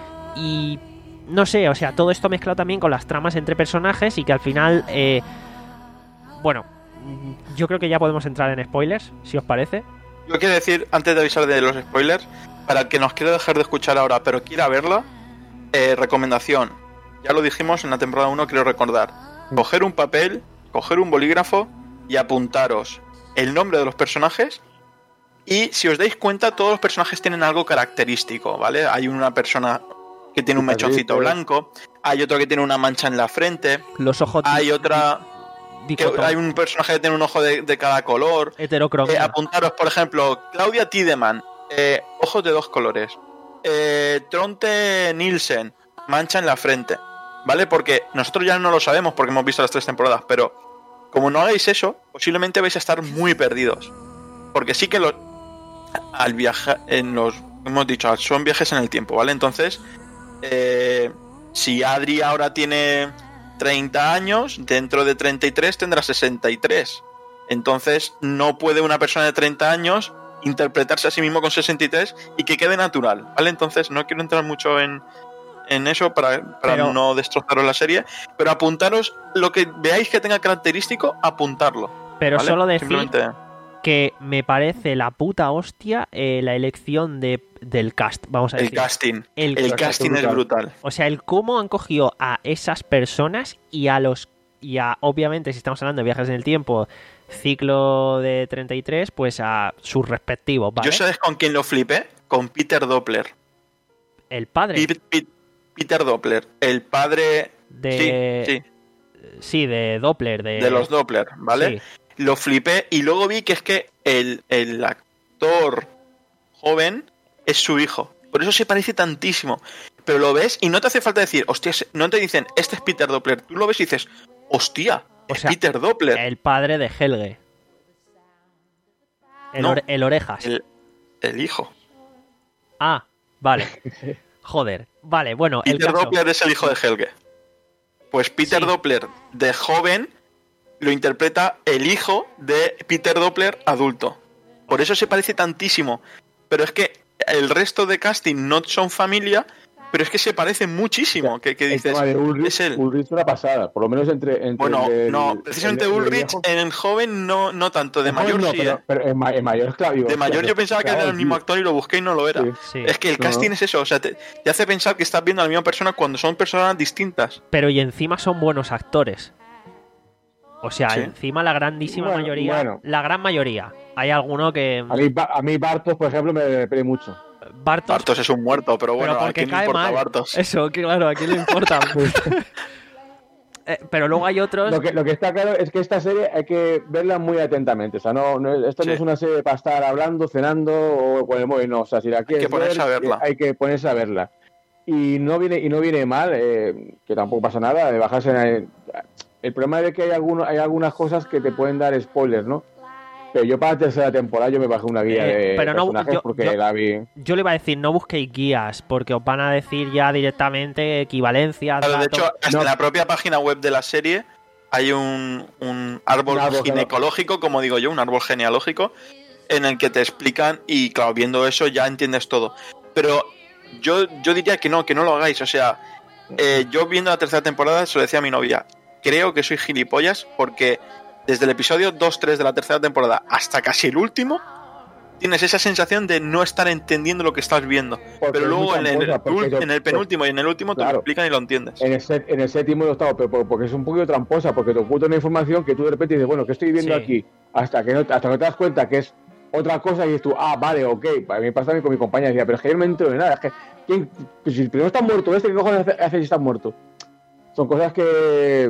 Speaker 1: Y no sé, o sea, todo esto mezclado también con las tramas entre personajes y que al final, eh, bueno, yo creo que ya podemos entrar en spoilers, si os parece.
Speaker 8: Yo quiero decir, antes de avisar de los spoilers, para el que nos quiera dejar de escuchar ahora, pero quiera verla, eh, recomendación. Ya lo dijimos en la temporada uno, quiero recordar. Coger un papel, coger un bolígrafo y apuntaros el nombre de los personajes. Y si os dais cuenta, todos los personajes tienen algo característico, ¿vale? Hay una persona que tiene un mechoncito blanco, hay otro que tiene una mancha en la frente,
Speaker 1: Los ojos
Speaker 8: hay otra... que
Speaker 1: dicotom-
Speaker 8: hay un personaje que tiene un ojo de, de cada color.
Speaker 1: heterocromía.
Speaker 8: Eh, apuntaros, por ejemplo, Claudia Tiedemann, eh, ojos de dos colores. Eh, Tronte Nielsen, mancha en la frente. ¿Vale? Porque nosotros ya no lo sabemos porque hemos visto las tres temporadas, pero como no hagáis eso, posiblemente vais a estar muy perdidos. Porque sí que los, al viajar, en los, hemos dicho, son viajes en el tiempo, ¿vale? Entonces, eh, si Adri ahora tiene treinta años, dentro de treinta y tres tendrá sesenta y tres. Entonces, no puede una persona de treinta años interpretarse a sí mismo con sesenta y tres y que quede natural, ¿vale? Entonces, no quiero entrar mucho en, en eso para, para
Speaker 1: Pero-
Speaker 8: no destrozaros la serie, pero apuntaros lo que veáis que tenga característico, apuntarlo.
Speaker 1: Pero
Speaker 8: ¿vale?
Speaker 1: solo decir
Speaker 8: Simplemente-
Speaker 1: que me parece la puta hostia eh, la elección de, del cast, vamos a
Speaker 8: el
Speaker 1: decir.
Speaker 8: casting.
Speaker 1: El-
Speaker 8: El, casting es brutal.
Speaker 1: O sea, el cómo han cogido a esas personas y a los... Y a, obviamente, si estamos hablando de viajes en el tiempo, ciclo de treinta y tres, pues a sus respectivos, ¿vale?
Speaker 8: ¿Yo sabes con quién lo flipé? Con Peter Doppler.
Speaker 1: El padre
Speaker 8: Pi- Pi- Peter Doppler, el padre
Speaker 1: de...
Speaker 8: sí, sí,
Speaker 1: Sí, de Doppler, de...
Speaker 8: de los Doppler, ¿vale?
Speaker 1: Sí.
Speaker 8: Lo flipé y luego vi que es que el, el actor joven es su hijo. Por eso se parece tantísimo. Pero lo ves y no te hace falta decir, hostia, se- no te dicen, este es Peter Doppler. Tú lo ves y dices, hostia,
Speaker 1: O
Speaker 8: es
Speaker 1: sea,
Speaker 8: Peter Doppler.
Speaker 1: El padre de Helge. El,
Speaker 8: No.
Speaker 1: ore- el orejas.
Speaker 8: El, el hijo.
Speaker 1: Ah, vale. Joder. Vale, bueno, el
Speaker 8: Peter
Speaker 1: caso.
Speaker 8: Doppler es el hijo de Helge. Pues Peter
Speaker 1: Sí.
Speaker 8: Doppler de joven lo interpreta el hijo de Peter Doppler adulto. Por eso se parece tantísimo. Pero es que el resto de casting no son familia, pero es que se parecen muchísimo. Que, que
Speaker 2: El
Speaker 8: dices,
Speaker 2: tema de Ulrich,
Speaker 8: es él.
Speaker 2: Ulrich es una pasada, por lo menos entre... entre
Speaker 8: Bueno,
Speaker 2: el-
Speaker 8: no, precisamente
Speaker 2: el- el
Speaker 8: Ulrich
Speaker 2: viejo-
Speaker 8: en joven no, no tanto, de
Speaker 2: el joven
Speaker 8: mayor
Speaker 2: no,
Speaker 8: sí.
Speaker 2: pero,
Speaker 8: ¿eh?
Speaker 2: pero en, ma- en mayor, claro. digo,
Speaker 8: De mayor
Speaker 2: hostia,
Speaker 8: yo pensaba que
Speaker 2: claro,
Speaker 8: era el mismo
Speaker 2: tío.
Speaker 8: actor y lo busqué y no lo era.
Speaker 2: Sí.
Speaker 1: Sí.
Speaker 8: Es que el
Speaker 2: No,
Speaker 8: casting
Speaker 2: no.
Speaker 8: es eso, o sea, te, te hace pensar que estás viendo a la misma persona cuando son personas distintas.
Speaker 1: Pero y encima son buenos actores. O sea,
Speaker 8: Sí.
Speaker 1: encima la grandísima
Speaker 2: Bueno,
Speaker 1: mayoría.
Speaker 2: bueno.
Speaker 1: La gran mayoría. Hay alguno que.
Speaker 2: A mí, Ba- a mí Bartos, por ejemplo, me repele mucho.
Speaker 1: Bartos.
Speaker 8: Bartos es un muerto, pero bueno,
Speaker 1: pero
Speaker 8: ¿a
Speaker 1: porque
Speaker 8: quién le
Speaker 1: cae
Speaker 8: importa
Speaker 1: mal.
Speaker 8: Bartos?
Speaker 1: Eso, que claro, a quién le importa. Eh, pero luego hay otros.
Speaker 2: Lo que, lo que está claro es que esta serie hay que verla muy atentamente. O sea, no, no- esto
Speaker 8: Sí.
Speaker 2: no es una serie para estar hablando, cenando o con el móvil, no. O sea, si la quieres
Speaker 8: que ponerse
Speaker 2: ver,
Speaker 8: a verla.
Speaker 2: eh, hay que ponerse a verla. Y no viene, y no viene mal, eh, que tampoco pasa nada, de bajarse en el, el problema es que hay, alguno, hay algunas cosas que te pueden dar spoilers, ¿no? Pero yo para la tercera temporada yo me bajé una guía
Speaker 1: Eh,
Speaker 2: de
Speaker 1: pero no,
Speaker 2: personajes
Speaker 1: yo-
Speaker 2: porque
Speaker 1: yo-
Speaker 2: la vi.
Speaker 1: Yo le iba a decir, no busquéis guías, porque os van a decir ya directamente equivalencia.
Speaker 8: Claro, de
Speaker 1: datos.
Speaker 8: hecho, hasta
Speaker 2: No.
Speaker 8: en la propia página web de la serie hay un, un árbol
Speaker 2: Un árbol
Speaker 8: ginecológico, como digo yo, un árbol genealógico, en el que te explican y claro, viendo eso ya entiendes todo. Pero yo, yo diría que no, que no lo hagáis. O sea, eh, yo viendo la tercera temporada se lo decía a mi novia, creo que soy gilipollas porque desde el episodio dos tres de la tercera temporada hasta casi el último tienes esa sensación de no estar entendiendo lo que estás viendo.
Speaker 2: Porque
Speaker 8: Pero
Speaker 2: es
Speaker 8: luego
Speaker 2: muy
Speaker 8: en el,
Speaker 2: tramposa, porque yo-
Speaker 8: en el penúltimo y en el último te
Speaker 2: Claro.
Speaker 8: lo explican y lo entiendes.
Speaker 2: En el, set- en el séptimo y octavo, pero por- porque es un poquito tramposa, porque te oculta una información que tú de repente dices, bueno, ¿qué estoy viendo
Speaker 1: Sí.
Speaker 2: aquí? Hasta que, no, hasta que te das cuenta que es otra cosa y dices tú, ah, vale, ok. A mí me pasa también con mi compañera, decía, pero es que yo no me entero de nada, es que, ¿quién, pues si primero está muerto este, ¿qué cojones hace, hace si está muerto? Son cosas que...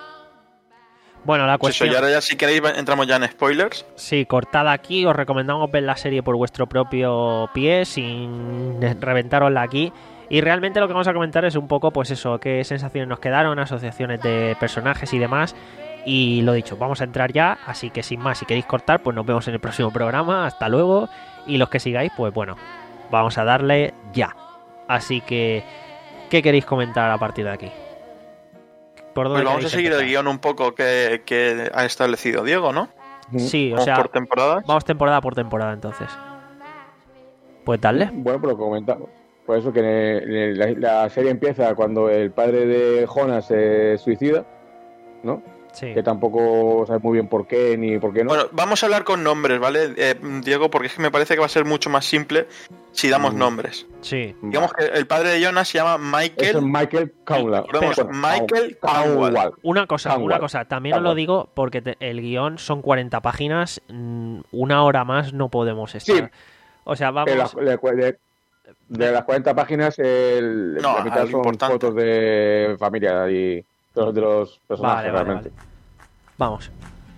Speaker 1: Bueno, la
Speaker 8: Pues eso,
Speaker 1: cuestión...
Speaker 8: y ahora ya si queréis va- entramos ya en spoilers.
Speaker 1: Sí, cortada aquí, os recomendamos ver la serie por vuestro propio pie, sin reventarosla aquí. Y realmente lo que vamos a comentar es un poco, pues eso, qué sensaciones nos quedaron, asociaciones de personajes y demás. Y lo dicho, vamos a entrar ya, así que sin más, si queréis cortar, pues nos vemos en el próximo programa. Hasta luego. Y los que sigáis, pues bueno, vamos a darle ya. Así que, ¿qué queréis comentar a partir de aquí? ¿Por dónde
Speaker 8: Pues vamos a
Speaker 1: queréis
Speaker 8: seguir el
Speaker 1: empezar?
Speaker 8: guión un poco que, que ha establecido Diego, ¿no?
Speaker 1: Sí, o
Speaker 8: Vamos
Speaker 1: sea,
Speaker 8: por temporadas.
Speaker 1: vamos temporada por temporada entonces. Pues darle.
Speaker 2: Bueno, pero comentamos. Por eso que eh, la, la serie empieza cuando el padre de Jonas se suicida, ¿no?
Speaker 1: Sí.
Speaker 2: Que tampoco sabes muy bien por qué ni por qué no.
Speaker 8: Bueno, vamos a hablar con nombres, ¿vale, eh, Diego? Porque es que me parece que va a ser mucho más simple si damos
Speaker 2: Mm.
Speaker 8: nombres.
Speaker 1: Sí.
Speaker 8: Digamos que el padre de Jonas se llama
Speaker 2: Eso es
Speaker 8: Michael.
Speaker 2: Michael Kaula.
Speaker 8: Recordemos, Michael Kawnwall.
Speaker 1: Una cosa,
Speaker 2: Canwall.
Speaker 1: una cosa, también os lo
Speaker 2: Canwall.
Speaker 1: digo porque te- el guión son cuarenta páginas, mm, una hora más no podemos estar.
Speaker 2: Sí.
Speaker 1: O sea,
Speaker 2: De las,
Speaker 1: vamos...
Speaker 2: de- de- de las cuarenta páginas, el,
Speaker 8: No,
Speaker 2: la mitad
Speaker 8: algo
Speaker 2: son
Speaker 8: importante.
Speaker 2: fotos de familia y de los, de los personajes
Speaker 1: Vale, vale,
Speaker 2: realmente.
Speaker 1: vale. Vamos.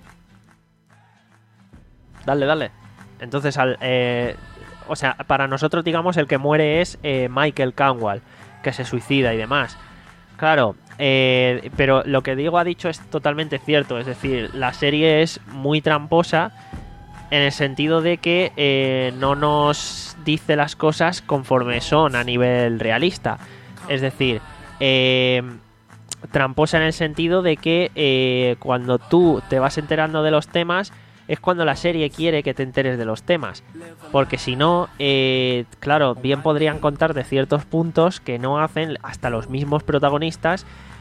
Speaker 1: Dale, dale. Entonces, al, eh, o sea, para nosotros, digamos, el que muere es eh, Michael Kawnwall, que se suicida y demás. Claro, eh, pero lo que Diego ha dicho es totalmente cierto. Es decir, la serie es muy tramposa en el sentido de que eh, no nos dice las cosas conforme son a nivel realista. Es decir, eh, tramposa en el sentido de que eh, cuando tú te vas enterando de los temas es cuando la serie quiere que te enteres de los temas, porque si no, eh, claro, bien podrían contar de ciertos puntos que no hacen hasta los mismos protagonistas,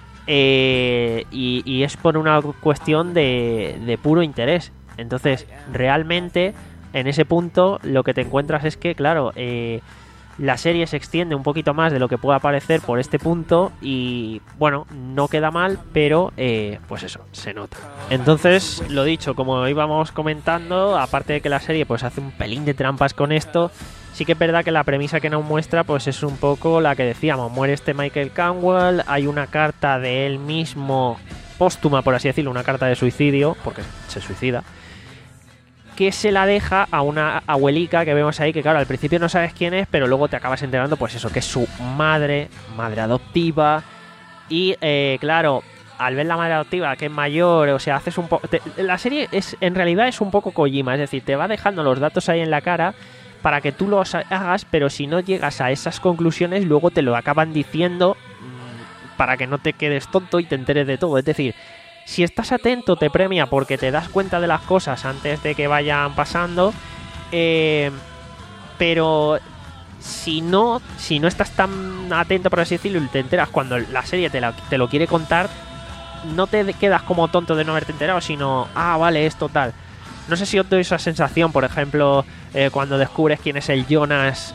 Speaker 1: eh, y, y es por una cuestión de, de puro interés. Entonces, realmente, en ese punto, lo que te encuentras es que, claro, eh, la serie se extiende un poquito más de lo que pueda parecer por este punto y, bueno, no queda mal, pero, eh, pues eso, se nota. Entonces, lo dicho, como íbamos comentando, aparte de que la serie pues hace un pelín de trampas con esto, sí que es verdad que la premisa que nos muestra pues es un poco la que decíamos. Muere este Michael Kawnwall, hay una carta de él mismo, póstuma por así decirlo, una carta de suicidio, porque se suicida, que se la deja a una abuelica que vemos ahí, que claro, al principio no sabes quién es, pero luego te acabas enterando, pues eso, que es su madre, madre adoptiva. Y eh, claro, al ver la madre adoptiva, que es mayor, o sea, haces un poco... La serie es en realidad es un poco Kojima, es decir, te va dejando los datos ahí en la cara para que tú los hagas, pero si no llegas a esas conclusiones, luego te lo acaban diciendo mmm, para que no te quedes tonto y te enteres de todo. Es decir, si estás atento te premia porque te das cuenta de las cosas antes de que vayan pasando, eh, pero si no, si no estás tan atento, por así decirlo, y te enteras cuando la serie te, la, te lo quiere contar, no te quedas como tonto de no haberte enterado, sino, ah, vale, esto tal. No sé si os doy esa sensación, por ejemplo, eh, cuando descubres quién es el Jonas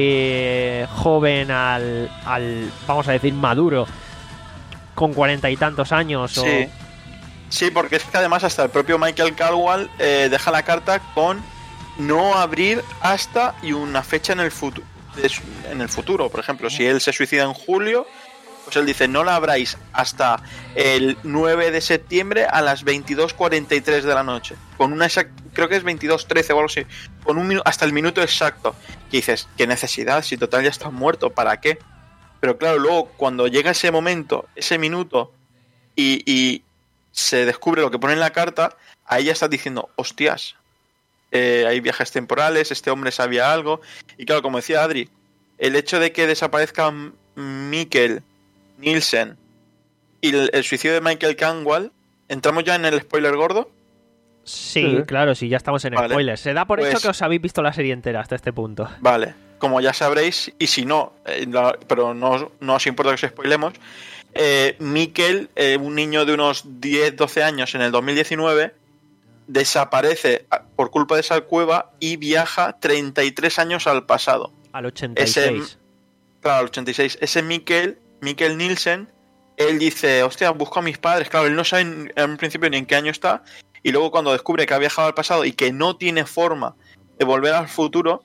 Speaker 1: de joven al, al vamos a decir, maduro, con cuarenta y tantos años. O...
Speaker 8: Sí. Sí, porque es que además hasta el propio Michael Kawnwall eh, deja la carta con no abrir hasta y una fecha en el futuro. En el futuro, por ejemplo, si él se suicida en julio, pues él dice no la abráis hasta el nueve de septiembre a las veintidós cuarenta y tres de la noche, con una exact- creo que es veintidós trece o algo así, con un minu- hasta el minuto exacto. Que dices, ¿qué necesidad? Si total ya está muerto, ¿para qué? Pero claro, luego cuando llega ese momento, ese minuto y, y se descubre lo que pone en la carta, ahí ya estás diciendo, hostias, eh, hay viajes temporales, este hombre sabía algo. Y claro, como decía Adri, el hecho de que desaparezca Mikkel Nielsen y el, el suicidio de Michael Kawnwall ¿Entramos ya en el spoiler gordo?
Speaker 1: Sí,
Speaker 2: Sí.
Speaker 1: claro, sí, ya estamos en
Speaker 8: Vale.
Speaker 1: spoilers. Se da por hecho
Speaker 8: Pues-
Speaker 1: que os habéis visto la serie entera hasta este punto.
Speaker 8: Vale, como ya sabréis, y si no, eh, la- pero no, os- no os importa que os spoilemos, eh, Mikkel, eh, un niño de unos diez doce años en el dos mil diecinueve, desaparece a- por culpa de esa cueva y viaja treinta y tres años al pasado.
Speaker 1: Al ochenta y seis.
Speaker 8: Claro, al ochenta y seis. Ese Mikkel, Mikkel Nielsen, él dice, hostia, busco a mis padres. Claro, él no sabe en, en un principio ni en qué año está. Y luego cuando descubre que ha viajado al pasado y que no tiene forma de volver al futuro,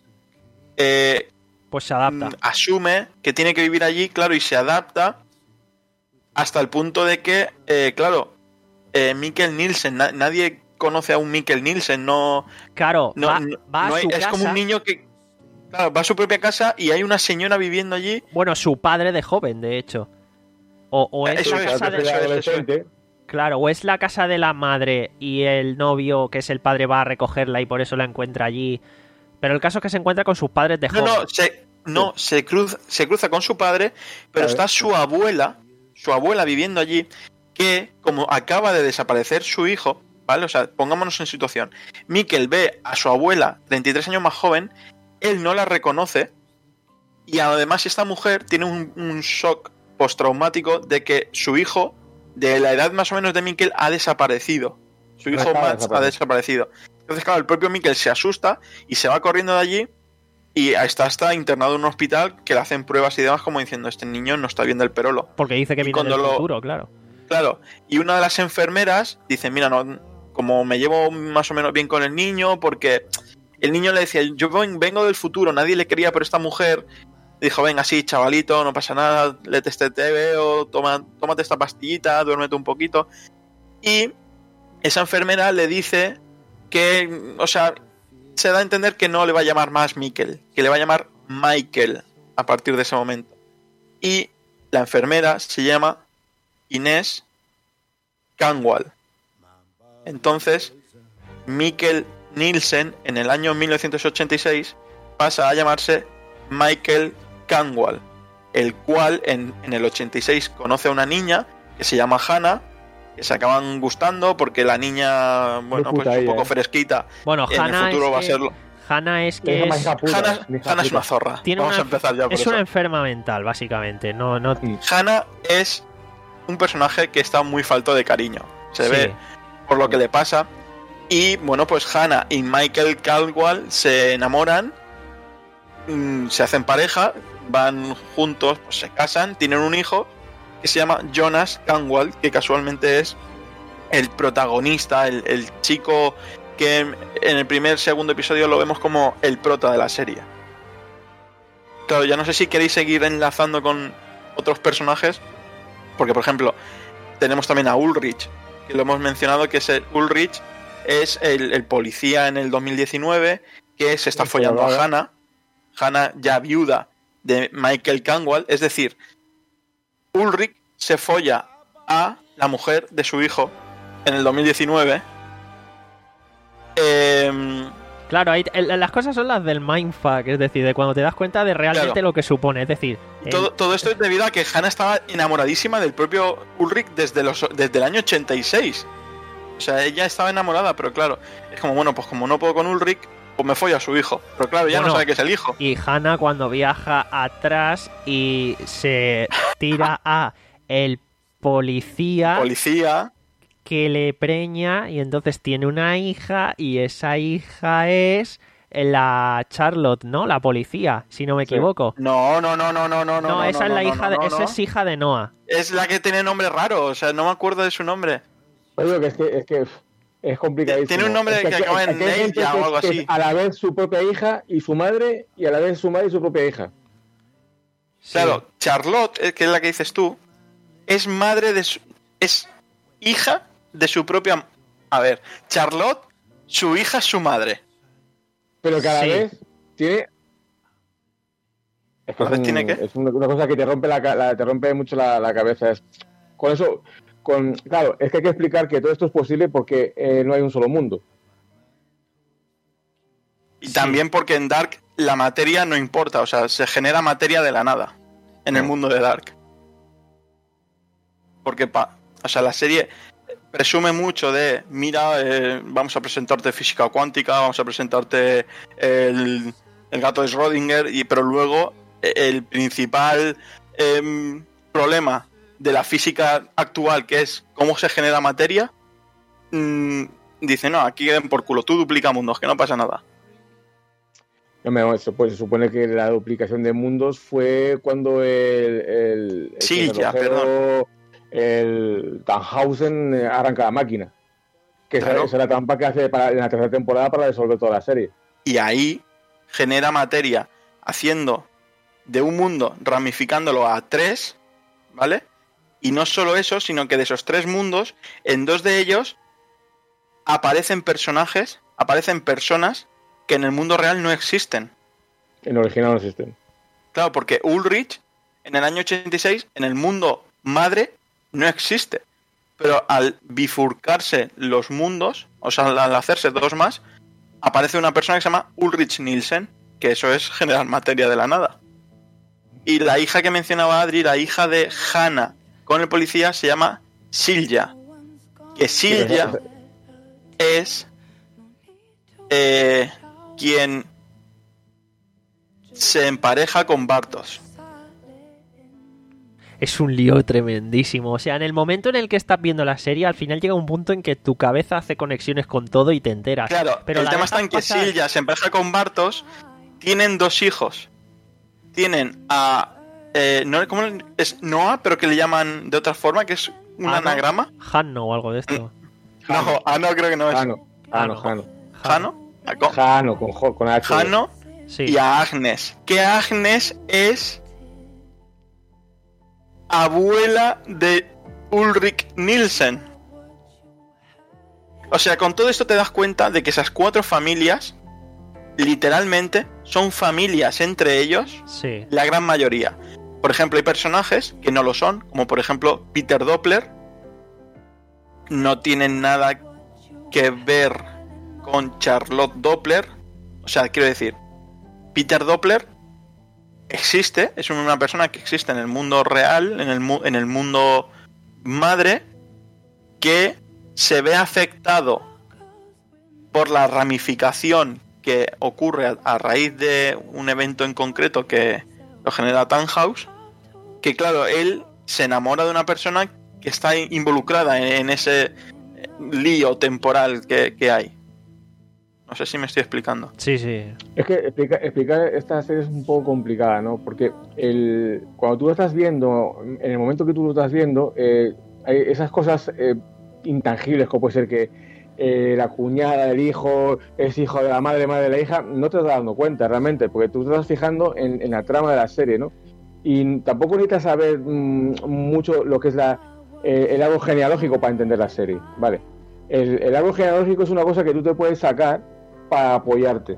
Speaker 8: eh,
Speaker 1: Pues se adapta.
Speaker 8: mm, asume que tiene que vivir allí, claro, y se adapta hasta el punto de que, eh, claro, eh, Mikkel Nielsen, na- nadie conoce a un Mikkel Nielsen, no...
Speaker 1: Claro,
Speaker 8: no,
Speaker 1: va,
Speaker 8: no-
Speaker 1: va a
Speaker 8: no hay-
Speaker 1: su
Speaker 8: es
Speaker 1: casa.
Speaker 8: como un niño que... Claro, va a su propia casa y hay una señora viviendo allí.
Speaker 1: Bueno, su padre de joven, de hecho. O, o es
Speaker 8: Eso
Speaker 1: la
Speaker 8: es,
Speaker 1: casa
Speaker 2: Antes
Speaker 1: de...
Speaker 2: era
Speaker 8: eso es, eso es.
Speaker 2: adolescente.
Speaker 1: Claro, o es la casa de la madre y el novio, que es el padre, va a recogerla y por eso la encuentra allí. Pero el caso es que se encuentra con sus padres de
Speaker 8: No,
Speaker 1: joven.
Speaker 8: no, se, no se, cruza, se cruza con su padre, pero
Speaker 2: A ver.
Speaker 8: está su abuela, su abuela viviendo allí, que como acaba de desaparecer su hijo, ¿vale? O sea, pongámonos en situación. Mikkel ve a su abuela, treinta y tres años más joven, él no la reconoce, y además esta mujer tiene un, un shock postraumático de que su hijo, de la edad más o menos de Mikkel, ha desaparecido. Su hijo
Speaker 2: Acaba de
Speaker 8: Mats ha desaparecido. Entonces, claro, el propio Mikkel se asusta y se va corriendo de allí y está, está internado en un hospital que le hacen pruebas y demás como diciendo, este niño no está bien del perolo.
Speaker 1: Porque dice que
Speaker 8: Y
Speaker 1: viene
Speaker 8: cuando
Speaker 1: del
Speaker 8: lo-
Speaker 1: futuro, claro.
Speaker 8: Claro, y una de las enfermeras dice, mira, no, como me llevo más o menos bien con el niño, porque el niño le decía, yo ven- vengo del futuro, nadie le quería, pero esta mujer dijo, venga, sí, chavalito, no pasa nada, lete este T V o toma, tómate esta pastillita, duérmete un poquito. Y esa enfermera le dice que, o sea, se da a entender que no le va a llamar más Mikkel, que le va a llamar Michael a partir de ese momento. Y la enfermera se llama Inés Canwall. Entonces, Mikkel Nielsen en el año mil novecientos ochenta y seis pasa a llamarse Michael Canwall, el cual en, en el ochenta y seis conoce a una niña que se llama Hannah, que se acaban gustando porque la niña, bueno,
Speaker 2: puta
Speaker 8: pues un
Speaker 2: ella,
Speaker 8: poco
Speaker 2: eh.
Speaker 8: fresquita.
Speaker 1: Bueno,
Speaker 8: En el
Speaker 1: Hannah
Speaker 8: futuro
Speaker 1: es
Speaker 8: va a
Speaker 1: que-
Speaker 8: serlo.
Speaker 1: Hannah es
Speaker 2: Le
Speaker 1: que
Speaker 2: deja
Speaker 1: es,
Speaker 2: más hija puta,
Speaker 8: Hannah,
Speaker 2: mi hija
Speaker 8: Hannah es
Speaker 2: puta.
Speaker 8: una zorra.
Speaker 1: tiene
Speaker 8: Vamos
Speaker 1: una,
Speaker 8: a empezar ya por
Speaker 1: es
Speaker 8: eso.
Speaker 1: una enferma mental, básicamente. No, no,
Speaker 8: Hannah es un personaje que está muy falto de cariño. Se
Speaker 1: Sí.
Speaker 8: ve por lo que le pasa. Y bueno, pues Hannah y Michael Caldwell se enamoran, mm, se hacen pareja, van juntos, pues se casan, tienen un hijo que se llama Jonas Canwall, que casualmente es el protagonista, el, el chico que en el primer segundo episodio lo vemos como el prota de la serie. Claro, ya no sé si queréis seguir enlazando con otros personajes, porque por ejemplo tenemos también a Ulrich, que lo hemos mencionado, que es el, Ulrich es el, el policía en el dos mil diecinueve que se está
Speaker 2: El
Speaker 8: follando a
Speaker 2: colorado.
Speaker 8: Hannah, Hannah ya viuda de Michael Canwall, es decir, Ulrich se folla a la mujer de su hijo en el dos mil diecinueve. Eh,
Speaker 1: Claro, ahí- el- las cosas son las del mindfuck, es decir, de cuando te das cuenta de realmente
Speaker 8: Claro.
Speaker 1: lo que supone. Es decir, el-
Speaker 8: todo, todo esto es debido a que Hannah estaba enamoradísima del propio Ulrich desde, los, desde el año ochenta y seis. O sea, ella estaba enamorada, pero claro, es como, bueno, pues como no puedo con Ulrich, pues me follo a su hijo. Pero claro, ya
Speaker 1: Bueno,
Speaker 8: no sabe que es el hijo.
Speaker 1: y Hannah cuando viaja atrás y se tira a el policía
Speaker 8: Policía.
Speaker 1: que le preña y entonces tiene una hija y esa hija es la Charlotte, ¿no? La policía, si no me
Speaker 2: Sí.
Speaker 1: equivoco.
Speaker 8: No, no, no, no, no, no.
Speaker 1: No,
Speaker 8: no,
Speaker 1: esa
Speaker 8: no,
Speaker 1: es la
Speaker 8: no,
Speaker 1: hija
Speaker 8: no,
Speaker 1: de,
Speaker 8: no,
Speaker 1: esa
Speaker 8: no.
Speaker 1: es hija de Noah.
Speaker 8: Es la que tiene nombre raro, o sea, no me acuerdo de su nombre.
Speaker 2: Oye, que es que es, que es complicadísimo.
Speaker 8: Tiene un nombre
Speaker 2: Es
Speaker 8: que
Speaker 2: aquí-
Speaker 8: acaba en
Speaker 2: aquí hay gente
Speaker 8: Neya o
Speaker 2: que es-
Speaker 8: algo
Speaker 2: que es
Speaker 8: así.
Speaker 2: a la vez su propia hija y su madre, y a la vez su madre y su propia hija.
Speaker 8: Claro, Charlotte, eh, que es la que dices tú, es madre de su... es hija de su propia... A ver, Charlotte, su hija es su madre.
Speaker 2: Pero que a la
Speaker 1: Sí.
Speaker 2: vez tiene. Es, que
Speaker 8: ¿A la
Speaker 2: es,
Speaker 8: vez
Speaker 2: un-
Speaker 8: tiene qué?
Speaker 2: es una, una cosa que te rompe la, ca- la- te rompe mucho la, la cabeza. Es, con eso, con claro, es que hay que explicar que todo esto es posible porque eh, no hay un solo mundo.
Speaker 8: Y
Speaker 1: Sí.
Speaker 8: también porque en Dark la materia no importa, o sea, se genera materia de la nada en el mundo de Dark. Porque, pa, o sea, la serie presume mucho de, mira, eh, vamos a presentarte física cuántica, vamos a presentarte el, el gato de Schrödinger, y, pero luego el principal eh, problema de la física actual, que es cómo se genera materia, mmm, dice, no, aquí queden por culo, tú duplica mundos, que no pasa nada.
Speaker 2: No, me, pues, se supone que la duplicación de mundos fue cuando el... el, el
Speaker 8: sí, ya, perdón.
Speaker 2: El Tannhausen arranca la máquina. Que
Speaker 8: claro.
Speaker 2: esa, esa es la trampa que hace para, en la tercera temporada para resolver toda la serie.
Speaker 8: Y ahí genera materia haciendo de un mundo, ramificándolo a tres, ¿vale? Y no solo eso, sino que de esos tres mundos, en dos de ellos aparecen personajes, aparecen personas que en el mundo real no existen.
Speaker 2: En el original no existen.
Speaker 8: Claro, porque Ulrich, en el año ochenta y seis, en el mundo madre, no existe. Pero al bifurcarse los mundos, o sea, al hacerse dos más, aparece una persona que se llama Ulrich Nielsen, que eso es generar materia de la nada. Y la hija que mencionaba Adri, la hija de Hannah con el policía, se llama Silja. Que Silja es eh, quien se empareja con Bartos.
Speaker 1: Es un lío tremendísimo. O sea, en el momento en el que estás viendo la serie, al final llega un punto en que tu cabeza hace conexiones con todo y te enteras.
Speaker 8: Claro,
Speaker 1: pero
Speaker 8: el tema está en que pasar... Silja se empareja con Bartos, tienen dos hijos. Tienen a... Eh, no, ¿cómo es? Noah, pero que le llaman de otra forma, que es un
Speaker 1: ¿Ano?
Speaker 8: anagrama.
Speaker 1: Hanno o algo de esto.
Speaker 8: No, Ano creo que no es.
Speaker 2: Jano, Jano, Jano.
Speaker 8: Jano,
Speaker 2: Jano, con, J, con H.
Speaker 8: Jano
Speaker 1: sí.
Speaker 8: Y a Agnes. Que Agnes es abuela de Ulrich Nielsen. O sea, con todo esto te das cuenta de que esas cuatro familias, literalmente, son familias entre ellos,
Speaker 1: sí.
Speaker 8: La gran mayoría. Por ejemplo, hay personajes que no lo son, como por ejemplo Peter Doppler. No tienen nada que ver con Charlotte Doppler. O sea, quiero decir, Peter Doppler existe, es una persona que existe en el mundo real, en el, mu- en el mundo madre, que se ve afectado por la ramificación que ocurre a, a raíz de un evento en concreto que lo genera Tannhaus, que claro, él se enamora de una persona que está involucrada en, en ese lío temporal que, que hay. No sé si me estoy explicando.
Speaker 1: Sí, sí.
Speaker 2: Es que explicar, explicar esta serie es un poco complicada, ¿no? Porque el, cuando tú lo estás viendo, en el momento que tú lo estás viendo, eh, hay esas cosas eh, intangibles, como puede ser que eh, la cuñada del hijo es hijo de la madre, madre de la hija, no te estás dando cuenta realmente, porque tú te estás fijando en, en la trama de la serie, ¿no? Y tampoco necesitas saber mmm, mucho lo que es la, eh, el árbol genealógico para entender la serie, ¿vale? El, el árbol genealógico es una cosa que tú te puedes sacar para apoyarte,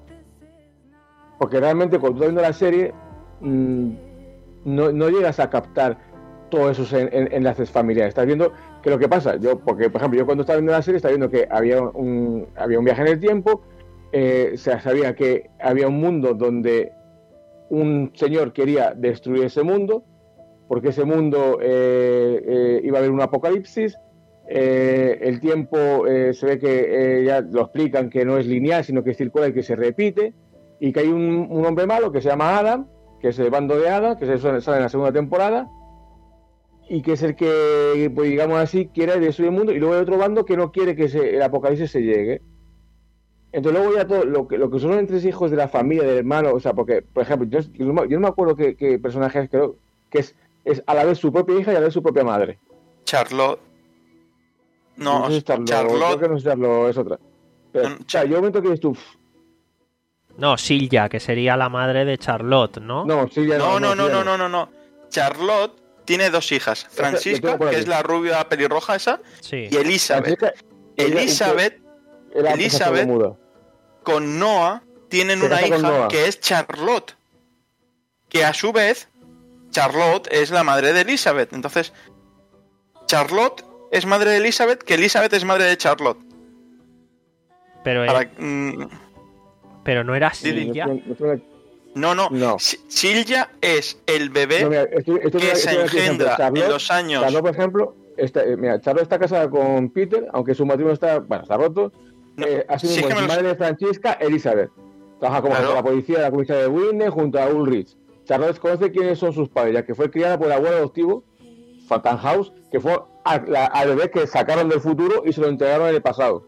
Speaker 2: porque realmente cuando tú estás viendo la serie mmm, no, no llegas a captar todos esos en, en, enlaces familiares. Estás viendo que lo que pasa, yo, porque por ejemplo yo cuando estaba viendo la serie estaba viendo que había un, había un viaje en el tiempo, eh, se sabía que había un mundo donde un señor quería destruir ese mundo, porque ese mundo eh, eh, iba a haber un apocalipsis. Eh, el tiempo eh, se ve que eh, ya lo explican que no es lineal, sino que es circular y que se repite, y que hay un, un hombre malo que se llama Adam, que es el bando de Adam, que se sale en la segunda temporada, y que es el que, pues digamos así, quiere destruir el mundo, y luego hay otro bando que no quiere que se, el apocalipsis se llegue. Entonces luego ya todo lo que, lo que son entre hijos de la familia, del hermano, o sea, porque, por ejemplo, yo, yo no me acuerdo qué, qué personaje es, creo que es, es a la vez su propia hija y a la vez su propia madre.
Speaker 8: Charlotte. No,
Speaker 2: no sé si Charlotte,
Speaker 8: Charlotte.
Speaker 2: Creo que no es Charlotte, es otra. Pero,
Speaker 8: No,
Speaker 2: o sea, yo momento que tú...
Speaker 1: No, Silja, que sería la madre de Charlotte, ¿no?
Speaker 2: No, Silja
Speaker 8: No, no, no,
Speaker 2: Silja
Speaker 8: no, no, no, no. Charlotte tiene dos hijas, Francisca, que es la rubia pelirroja esa,
Speaker 1: Sí.
Speaker 8: y Elizabeth.
Speaker 2: Francisca, ella-
Speaker 8: Elizabeth,
Speaker 2: era-
Speaker 8: Elizabeth
Speaker 2: esa muda.
Speaker 8: con Noah tienen
Speaker 2: Se
Speaker 8: una
Speaker 2: casa con
Speaker 8: hija
Speaker 2: Noah.
Speaker 8: que es Charlotte, que a su vez Charlotte es la madre de Elizabeth. Entonces, Charlotte es madre de Elizabeth, que Elizabeth es madre de Charlotte.
Speaker 1: Pero, eh,
Speaker 8: Para- mm,
Speaker 1: pero no era
Speaker 8: Didi.
Speaker 1: Silja.
Speaker 2: No, no, no,
Speaker 8: no, no,
Speaker 2: No.
Speaker 8: Si- Silja es el bebé
Speaker 2: no, mira, estoy- estoy-
Speaker 8: que
Speaker 2: estoy-
Speaker 8: se
Speaker 2: estoy- estoy-
Speaker 8: engendra
Speaker 2: Charlotte-
Speaker 8: en los años.
Speaker 2: Charlotte, por ejemplo, está, eh, mira, Charlotte está casada con Peter, aunque su matrimonio está, bueno, está roto.
Speaker 8: No,
Speaker 2: eh, así
Speaker 8: sí
Speaker 2: mismo
Speaker 8: que
Speaker 2: es
Speaker 8: me lo-
Speaker 2: madre de Francesca Elizabeth. Trabaja como
Speaker 8: Claro.
Speaker 2: jefe de la policía de la comisaría de Whitney junto a Ulrich. Charlotte conoce quiénes son sus padres, ya que fue criada por el abuelo adoptivo, Fattenhaus, que fue al a bebé que sacaron del futuro y se lo entregaron en el pasado.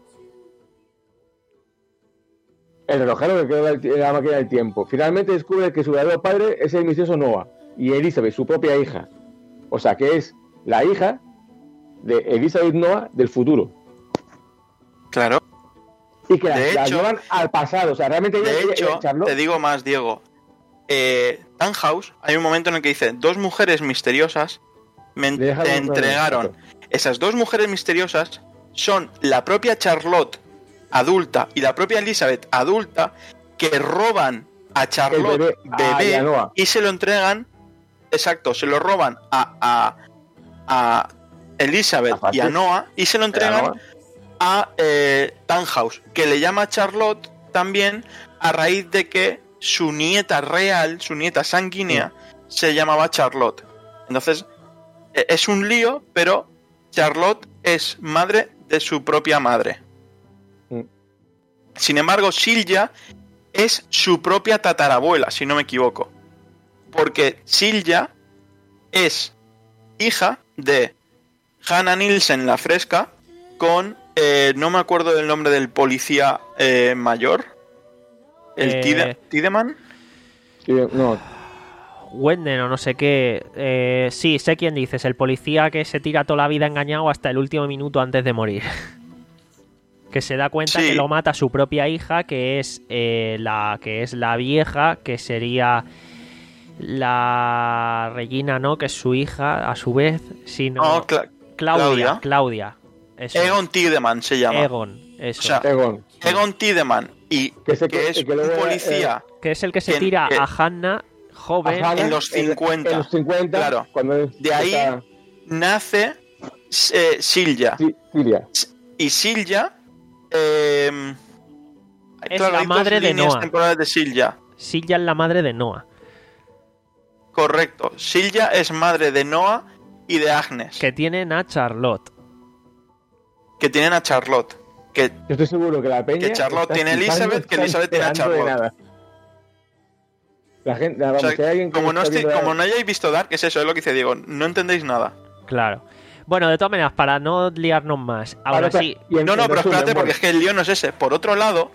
Speaker 2: El relojero que quedó en la máquina del tiempo. Finalmente descubre que su verdadero padre es el misterioso Noah y Elizabeth, su propia hija. O sea, que es la hija de Elizabeth Noah del futuro.
Speaker 8: Claro.
Speaker 2: Y que la,
Speaker 8: De
Speaker 2: la
Speaker 8: hecho-
Speaker 2: llevan al pasado. O sea, realmente ella-
Speaker 8: De
Speaker 2: ella-
Speaker 8: hecho,
Speaker 2: Charlotte-
Speaker 8: te digo más, Diego. Eh, Tannhaus, hay un momento en el que dice, dos mujeres misteriosas me en-
Speaker 2: Deja de
Speaker 8: te
Speaker 2: entrar.
Speaker 8: entregaron. Esas dos mujeres misteriosas son la propia Charlotte adulta y la propia Elizabeth adulta que roban a Charlotte
Speaker 2: El bebé,
Speaker 8: bebé,
Speaker 2: a- y a Noah.
Speaker 8: y se lo entregan, exacto, se lo roban a, a, a Elizabeth
Speaker 2: A
Speaker 8: y a
Speaker 2: Frances.
Speaker 8: Noah y se lo
Speaker 2: a
Speaker 8: entregan
Speaker 2: Noah.
Speaker 8: a eh, Tannhaus, que le llama a Charlotte también a raíz de que su nieta real, su nieta sanguínea, se llamaba Charlotte. Entonces, e- es un lío, pero Charlotte es madre de su propia madre.
Speaker 2: Mm.
Speaker 8: Sin embargo, Silja es su propia tatarabuela, si no me equivoco. Porque Silja es hija de Hannah Nielsen la Fresca con, eh, no me acuerdo del nombre del policía eh, mayor, el
Speaker 1: Eh,
Speaker 8: Tide- Tideman.
Speaker 2: Sí, no,
Speaker 1: Wendell o no sé qué. Eh, sí, sé quién dices. El policía que se tira toda la vida engañado hasta el último minuto antes de morir. Que se da cuenta
Speaker 8: Sí.
Speaker 1: que lo mata su propia hija, que es eh, la que es la vieja, que sería la Regina, ¿no? Que es su hija, a su vez. Sino
Speaker 8: No, Cla-
Speaker 1: Claudia.
Speaker 8: Claudia.
Speaker 1: Claudia. Eso.
Speaker 8: Egon Tideman se llama.
Speaker 1: Egon, eso.
Speaker 8: O sea,
Speaker 2: Egon.
Speaker 8: Egon Tideman y
Speaker 2: Que se-
Speaker 8: que es
Speaker 2: que luego
Speaker 8: un
Speaker 2: era,
Speaker 8: policía
Speaker 1: que es el que se
Speaker 8: que-
Speaker 1: tira
Speaker 8: que-
Speaker 1: a Hannah joven.
Speaker 2: A Hannah,
Speaker 8: en los cincuenta.
Speaker 2: En los cincuenta,
Speaker 8: Claro.
Speaker 2: cuando
Speaker 8: De ahí-
Speaker 2: está
Speaker 8: nace eh, Silja.
Speaker 2: Sí, Siria.
Speaker 8: Y Silja eh,
Speaker 1: Es
Speaker 8: claro,
Speaker 1: la
Speaker 8: hay dos
Speaker 1: madre de
Speaker 8: líneas
Speaker 1: Noah.
Speaker 8: temporales de Silja.
Speaker 1: Silja es la madre de Noah.
Speaker 8: Correcto. Silja es madre de Noah y de Agnes, que,
Speaker 1: Que tienen a Charlotte.
Speaker 8: tienen a Charlotte. Que
Speaker 2: Yo estoy seguro que la peña.
Speaker 8: Que Charlotte
Speaker 2: está
Speaker 8: tiene a
Speaker 2: flipando,
Speaker 8: Elizabeth, que
Speaker 2: está
Speaker 8: Elizabeth tiene a
Speaker 2: enterando de
Speaker 8: Charlotte.
Speaker 2: nada. La gente, la-
Speaker 8: o
Speaker 2: vamos,
Speaker 8: sea,
Speaker 2: si hay alguien que
Speaker 8: como, no
Speaker 2: está
Speaker 8: estoy-
Speaker 2: viendo-
Speaker 8: como no hayáis visto Dark, es eso, es lo que dice Diego. No entendéis nada.
Speaker 1: Claro. Bueno, de todas maneras, para no liarnos más. Ahora
Speaker 2: Vale,
Speaker 1: sí.
Speaker 2: y en-
Speaker 8: No, no,
Speaker 2: en
Speaker 8: pero
Speaker 2: resumen,
Speaker 8: espérate, porque
Speaker 2: bueno,
Speaker 8: es que el lío no es ese. Por otro lado,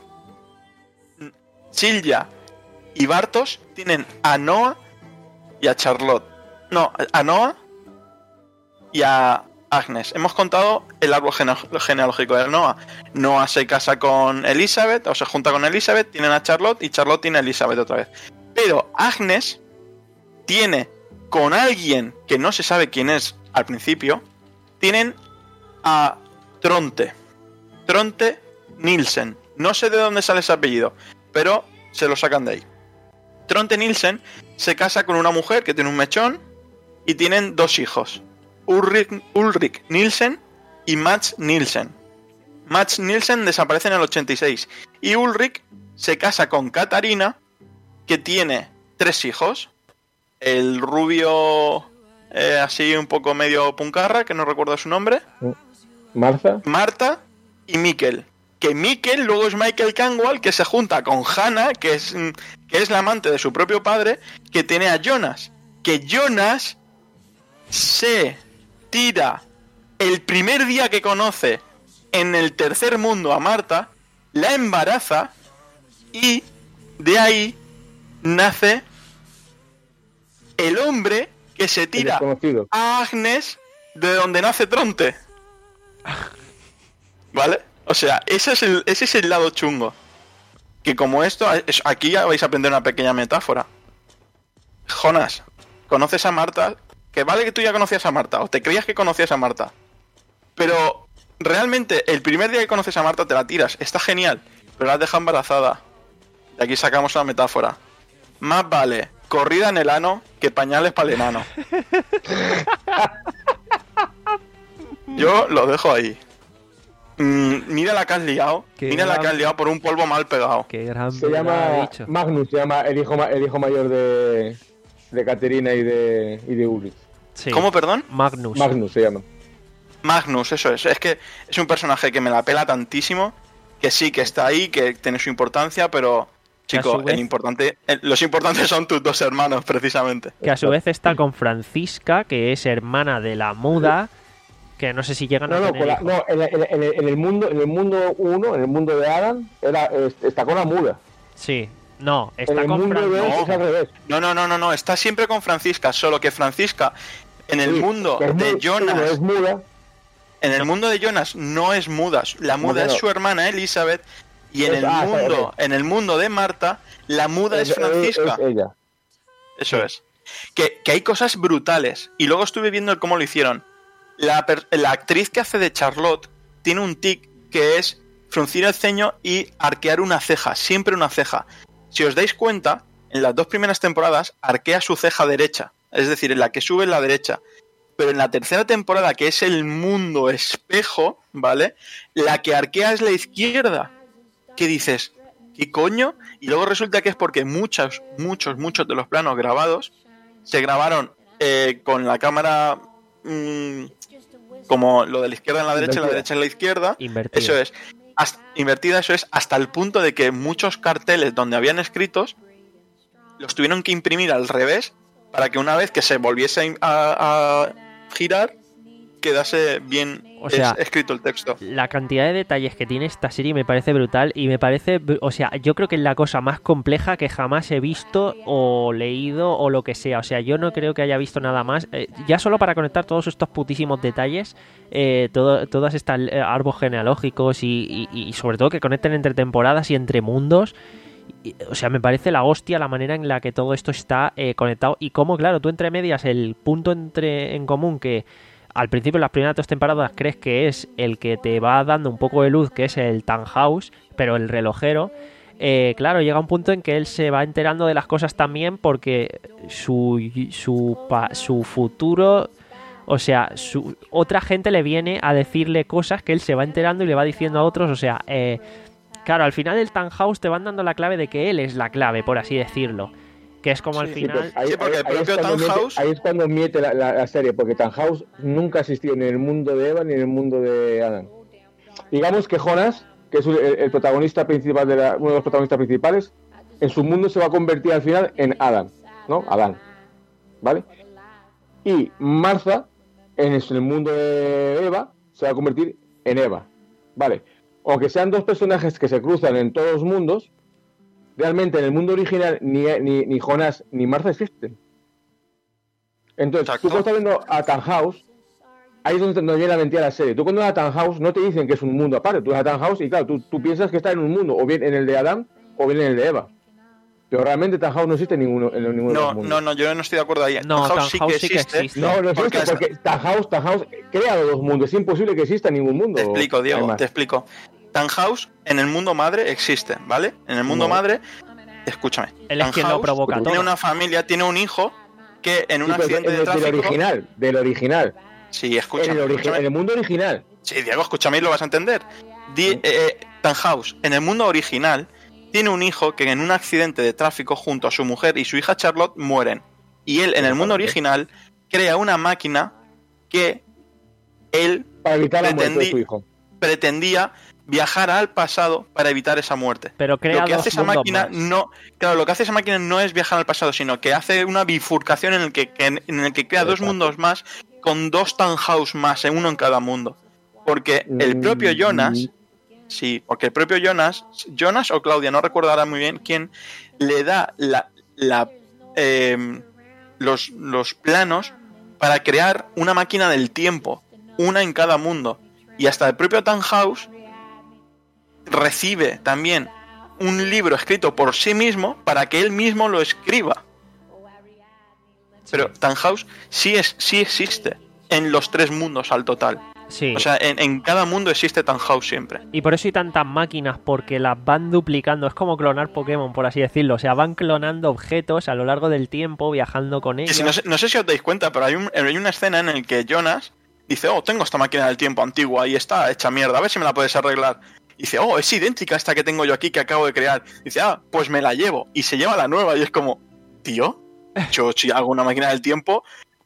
Speaker 8: Silja y Bartos tienen a Noah y a Charlotte. No, a Noah y a Agnes. Hemos contado el árbol gene- genealógico de Noah. Noah se casa con Elizabeth, o se junta con Elizabeth, tienen a Charlotte y Charlotte tiene a Elizabeth otra vez. Pero Agnes tiene con alguien que no se sabe quién es al principio, tienen a Tronte. Tronte Nielsen. No sé de dónde sale ese apellido, pero se lo sacan de ahí. Tronte Nielsen se casa con una mujer que tiene un mechón y tienen dos hijos. Ulrich, Ulrich Nielsen y Mats Nielsen. Mats Nielsen desaparece en el ochenta y seis. Y Ulrich se casa con Katarina, que tiene tres hijos. El rubio eh, así un poco medio puncarra, que no recuerdo su nombre.
Speaker 2: Martha.
Speaker 8: Marta y Mikkel. Que Mikkel luego es Michael Canwall, que se junta con Hannah, que es, mm, que es la amante de su propio padre, que tiene a Jonas. Que Jonas se tira el primer día que conoce en el tercer mundo a Marta, la embaraza y de ahí nace el hombre que se
Speaker 2: El
Speaker 8: tira
Speaker 2: desconocido.
Speaker 8: a Agnes de donde nace Tronte. ¿Vale? O sea, ese es el, ese es el lado chungo. Que como esto, es- aquí ya vais a aprender una pequeña metáfora. Jonas, ¿conoces a Marta? Que vale que tú ya conocías a Marta, o te creías que conocías a Marta. Pero realmente el primer día que conoces a Marta te la tiras, está genial, pero la has dejado embarazada. Y aquí sacamos una metáfora. Más vale corrida en el ano que pañales para el enano. Yo lo dejo ahí. Mm, mira la que has liado.
Speaker 1: Qué
Speaker 8: Mira la
Speaker 1: gran-
Speaker 8: que has liado por un polvo mal pegado.
Speaker 1: Qué gran
Speaker 2: Se
Speaker 1: verdad ha
Speaker 2: llama
Speaker 1: dicho.
Speaker 2: Magnus, se llama el hijo, ma- el hijo mayor de, de Caterina y de, y de Ulrich.
Speaker 1: Sí.
Speaker 8: ¿Cómo, perdón?
Speaker 1: Magnus.
Speaker 2: Magnus se llama.
Speaker 8: Magnus, eso es. Es que es un personaje que me la pela tantísimo, que sí, que está ahí, que tiene su importancia, pero, chico,
Speaker 1: vez,
Speaker 8: el importante, el, los importantes son tus dos hermanos, precisamente.
Speaker 1: Que a su vez está con Francisca, que es hermana de la muda, que no sé si llegan
Speaker 2: no,
Speaker 1: a
Speaker 2: no,
Speaker 1: tener
Speaker 2: con la,
Speaker 1: hijos.
Speaker 2: no en, el, en, el, en el mundo en el mundo uno, en el mundo de Adam, era, está con la muda.
Speaker 1: Sí, no, está
Speaker 2: en el
Speaker 1: con
Speaker 2: mundo de
Speaker 1: Francisca.
Speaker 2: es al revés.
Speaker 8: No, no, no, no, no, está siempre con Francisca, solo que Francisca, en el
Speaker 2: Sí,
Speaker 8: mundo
Speaker 2: es
Speaker 8: de
Speaker 2: muy-
Speaker 8: Jonas...
Speaker 2: es muda.
Speaker 8: En el mundo de Jonas no es muda, la muda
Speaker 2: Bueno.
Speaker 8: es su hermana Elizabeth, y en
Speaker 2: Es-
Speaker 8: el
Speaker 2: ah, está
Speaker 8: mundo,
Speaker 2: bien.
Speaker 8: en el mundo de Marta, la muda es,
Speaker 2: Es-
Speaker 8: Francisca.
Speaker 2: es ella.
Speaker 8: Eso es. Que, que hay cosas brutales. Y luego estuve viendo cómo lo hicieron. La, per- la actriz que hace de Charlotte tiene un tic que es fruncir el ceño y arquear una ceja, siempre una ceja. Si os dais cuenta, en las dos primeras temporadas arquea su ceja derecha, es decir, en la que sube es la derecha. Pero en la tercera temporada, que es el mundo espejo, ¿vale? La que arquea es la izquierda. ¿Qué dices? ¿Qué coño? Y luego resulta que es porque muchos, muchos, muchos de los planos grabados se grabaron eh, con la cámara mmm, como lo de la izquierda en la derecha y la
Speaker 2: Invertida.
Speaker 8: derecha en la izquierda.
Speaker 1: Invertida.
Speaker 8: Eso es. Hasta, invertida, eso es, hasta el punto de que muchos carteles donde habían escritos los tuvieron que imprimir al revés para que una vez que se volviese a, a girar quedase bien
Speaker 1: O sea,
Speaker 8: es- escrito el texto.
Speaker 1: La cantidad de detalles que tiene esta serie me parece brutal y me parece, br- o sea, yo creo que es la cosa más compleja que jamás he visto o leído o lo que sea. O sea, yo no creo que haya visto nada más. Eh, ya solo para conectar todos estos putísimos detalles, eh, todo, todas estas eh, árboles genealógicos y, y, y sobre todo que conecten entre temporadas y entre mundos. Y, o sea, me parece la hostia la manera en la que todo esto está eh, conectado y cómo, claro, tú entre medias el punto entre en común que al principio en las primeras dos temporadas crees que es el que te va dando un poco de luz, que es el Tannhaus, pero el relojero, eh, claro, llega un punto en que él se va enterando de las cosas también porque su, su, pa- su futuro, o sea, su, otra gente le viene a decirle cosas que él se va enterando y le va diciendo a otros, o sea, eh, claro, al final el Tannhaus te van dando la clave de que él es la clave, por así decirlo. Que es como al
Speaker 8: Sí,
Speaker 1: final...
Speaker 2: pues ahí,
Speaker 8: Sí, porque
Speaker 2: ahí-
Speaker 8: el
Speaker 2: ahí es
Speaker 8: propio
Speaker 2: cuando miete-
Speaker 8: Tannhaus-
Speaker 2: ahí es cuando miete la, la- la serie, porque Tannhaus nunca existió ni en el mundo de Eva ni en el mundo de Adam. Digamos que Jonas, que es el, el protagonista principal de la, uno de los protagonistas principales, en su mundo se va a convertir al final en Adam, ¿no? Adán, ¿vale? Y Martha, en el, en el mundo de Eva, se va a convertir en Eva, ¿vale? Aunque sean dos personajes que se cruzan en todos los mundos, realmente en el mundo original ni, ni, ni Jonas ni Martha existen. Entonces,
Speaker 8: Exacto.
Speaker 2: tú cuando estás viendo a Tannhaus, ahí es donde nos viene la mentira de la serie. Tú cuando vas a Tannhaus no te dicen que es un mundo aparte. Tú vas a Tannhaus y claro, tú, tú piensas que está en un mundo, o bien en el de Adán, o bien en el de Eva. Pero realmente Tannhaus no existe en ninguno, en ninguno de
Speaker 8: No,
Speaker 2: los mundos.
Speaker 8: no, no, yo no estoy de acuerdo ahí.
Speaker 1: No,
Speaker 8: Tannhaus sí
Speaker 1: Tannhaus
Speaker 8: que
Speaker 1: sí que
Speaker 8: existe.
Speaker 1: existe.
Speaker 2: No, no existe,
Speaker 8: Porque hasta-
Speaker 2: porque Tannhaus, Tannhaus crea los dos mundos. Es imposible que exista ningún mundo.
Speaker 8: Te explico, Diego,
Speaker 2: además.
Speaker 8: te explico. Tannhaus en el mundo madre existe, ¿vale? En el mundo
Speaker 2: No.
Speaker 8: madre, escúchame.
Speaker 1: Él es quien lo
Speaker 8: Tannhaus
Speaker 1: provoca
Speaker 8: tiene
Speaker 1: todo.
Speaker 8: una familia, tiene un hijo que en un
Speaker 2: Sí, pero
Speaker 8: accidente
Speaker 2: en
Speaker 8: de
Speaker 2: el- del
Speaker 8: tráfico.
Speaker 2: original, del original.
Speaker 8: Sí,
Speaker 2: En
Speaker 8: escúchame.
Speaker 2: el, origi-
Speaker 8: escúchame.
Speaker 2: en el mundo original.
Speaker 8: Sí, Diego, escúchame y lo vas a entender. Di, eh, eh, Tannhaus, en el mundo original, tiene un hijo que en un accidente de tráfico junto a su mujer y su hija Charlotte mueren. Y él, en el mundo original, crea una máquina que él
Speaker 2: Para evitar la muerte de
Speaker 8: Pretendí-
Speaker 2: su hijo.
Speaker 8: pretendía viajar al pasado para evitar esa muerte.
Speaker 1: Pero crea
Speaker 8: Lo que
Speaker 1: dos
Speaker 8: hace esa
Speaker 1: mundos
Speaker 8: máquina
Speaker 1: más.
Speaker 8: no, claro, lo que hace esa máquina no es viajar al pasado, sino que hace una bifurcación en el que, que- en el que crea dos
Speaker 2: Exacto.
Speaker 8: mundos más con dos Tannhaus más, en uno en cada mundo. Porque el propio
Speaker 2: Mm.
Speaker 8: Jonas, sí, porque el propio Jonas, Jonas o Claudia, no recuerdo ahora muy bien quién, le da la, la eh, los, los planos para crear una máquina del tiempo, una en cada mundo. Y hasta el propio Tannhaus recibe también un libro escrito por sí mismo para que él mismo lo escriba. Pero Tannhaus sí, es, sí existe en los tres mundos al total.
Speaker 1: Sí.
Speaker 8: O sea, en, en cada mundo existe Tannhaus siempre.
Speaker 1: Y por eso hay tantas máquinas, porque las van duplicando. Es como clonar Pokémon, por así decirlo. O sea, van clonando objetos a lo largo del tiempo, viajando con
Speaker 8: Y
Speaker 1: ellos.
Speaker 8: si no, sé, no sé si os dais cuenta, pero hay, un- hay una escena en la que Jonas dice, oh, tengo esta máquina del tiempo antigua y está hecha mierda, a ver si me la puedes arreglar. Y dice, oh, es idéntica a esta que tengo yo aquí que acabo de crear. Dice, ah, pues me la llevo. Y se lleva la nueva y es como, tío, yo si hago una máquina del tiempo,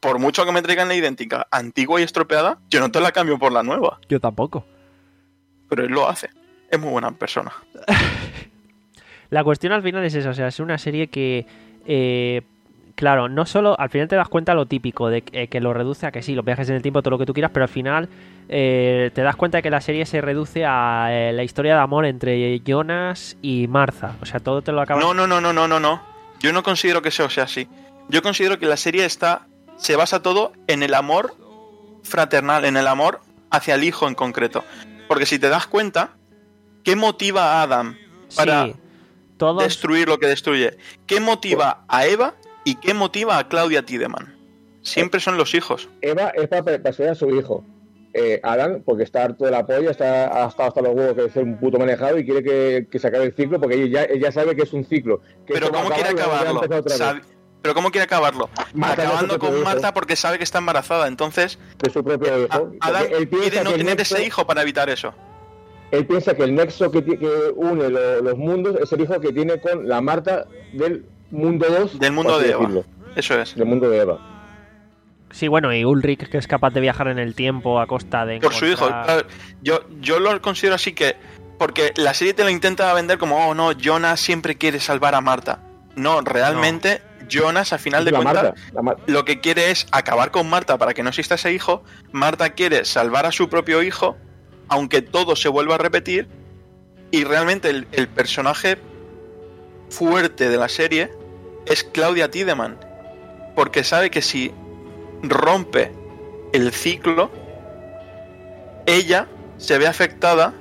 Speaker 8: por mucho que me traigan la idéntica, antigua y estropeada, yo no te la cambio por la nueva.
Speaker 1: Yo tampoco.
Speaker 8: Pero él lo hace. Es muy buena persona.
Speaker 1: La cuestión al final es esa, o sea, es una serie que, eh, claro, no solo, al final te das cuenta lo típico, de que, eh, que lo reduce a que sí, los viajes en el tiempo, todo lo que tú quieras, pero al final eh, te das cuenta de que la serie se reduce a eh, la historia de amor entre Jonas y Martha, o sea, todo te lo acaba...
Speaker 8: No, no, no, no, no, no, no. Yo no considero que eso sea así. Yo considero que la serie está, se basa todo en el amor fraternal, en el amor hacia el hijo en concreto. Porque si te das cuenta, ¿qué motiva a Adam para...
Speaker 1: Sí. Todos...
Speaker 8: destruir lo que destruye? ¿Qué motiva a Eva y qué motiva a Claudia Tiedemann? Siempre son los hijos.
Speaker 2: Eva es para persuadir a su hijo. Eh, Adam, porque está harto de la polla, está, ha estado hasta los huevos que es un puto manejado y quiere que, que se acabe el ciclo, porque ella, ella sabe que es un ciclo. Que
Speaker 8: Pero ¿cómo quiere acabarlo? Sabe... Pero ¿cómo quiere acabarlo?
Speaker 2: Matando
Speaker 8: Acabando con
Speaker 2: hijo.
Speaker 8: Marta porque sabe que está embarazada. Entonces,
Speaker 2: de su propio hijo.
Speaker 8: a- Adam
Speaker 2: Él piensa
Speaker 8: quiere no
Speaker 2: que el
Speaker 8: tener
Speaker 2: nexo-
Speaker 8: ese hijo para evitar eso.
Speaker 2: Él piensa que el nexo que, ti- que une lo- los mundos es el hijo que tiene con la Marta del mundo dos.
Speaker 8: Del mundo
Speaker 2: por así
Speaker 8: de Eva.
Speaker 2: decirlo.
Speaker 8: Eso es.
Speaker 2: Del mundo de Eva.
Speaker 1: Sí, bueno, y Ulrich, que es capaz de viajar en el tiempo a costa de
Speaker 8: Por su hijo.
Speaker 1: encontrar-
Speaker 8: A ver, Yo, yo lo considero así que... Porque la serie te lo intenta vender como, oh no, Jonas siempre quiere salvar a Marta. No, realmente Jonas, al final de
Speaker 2: La
Speaker 8: cuentas,
Speaker 2: Marta, la Mar-
Speaker 8: lo que quiere es acabar con Marta para que no exista ese hijo. Marta quiere salvar a su propio hijo, aunque todo se vuelva a repetir. Y realmente el, el personaje fuerte de la serie es Claudia Tiedemann, porque sabe que si rompe el ciclo, ella se ve afectada,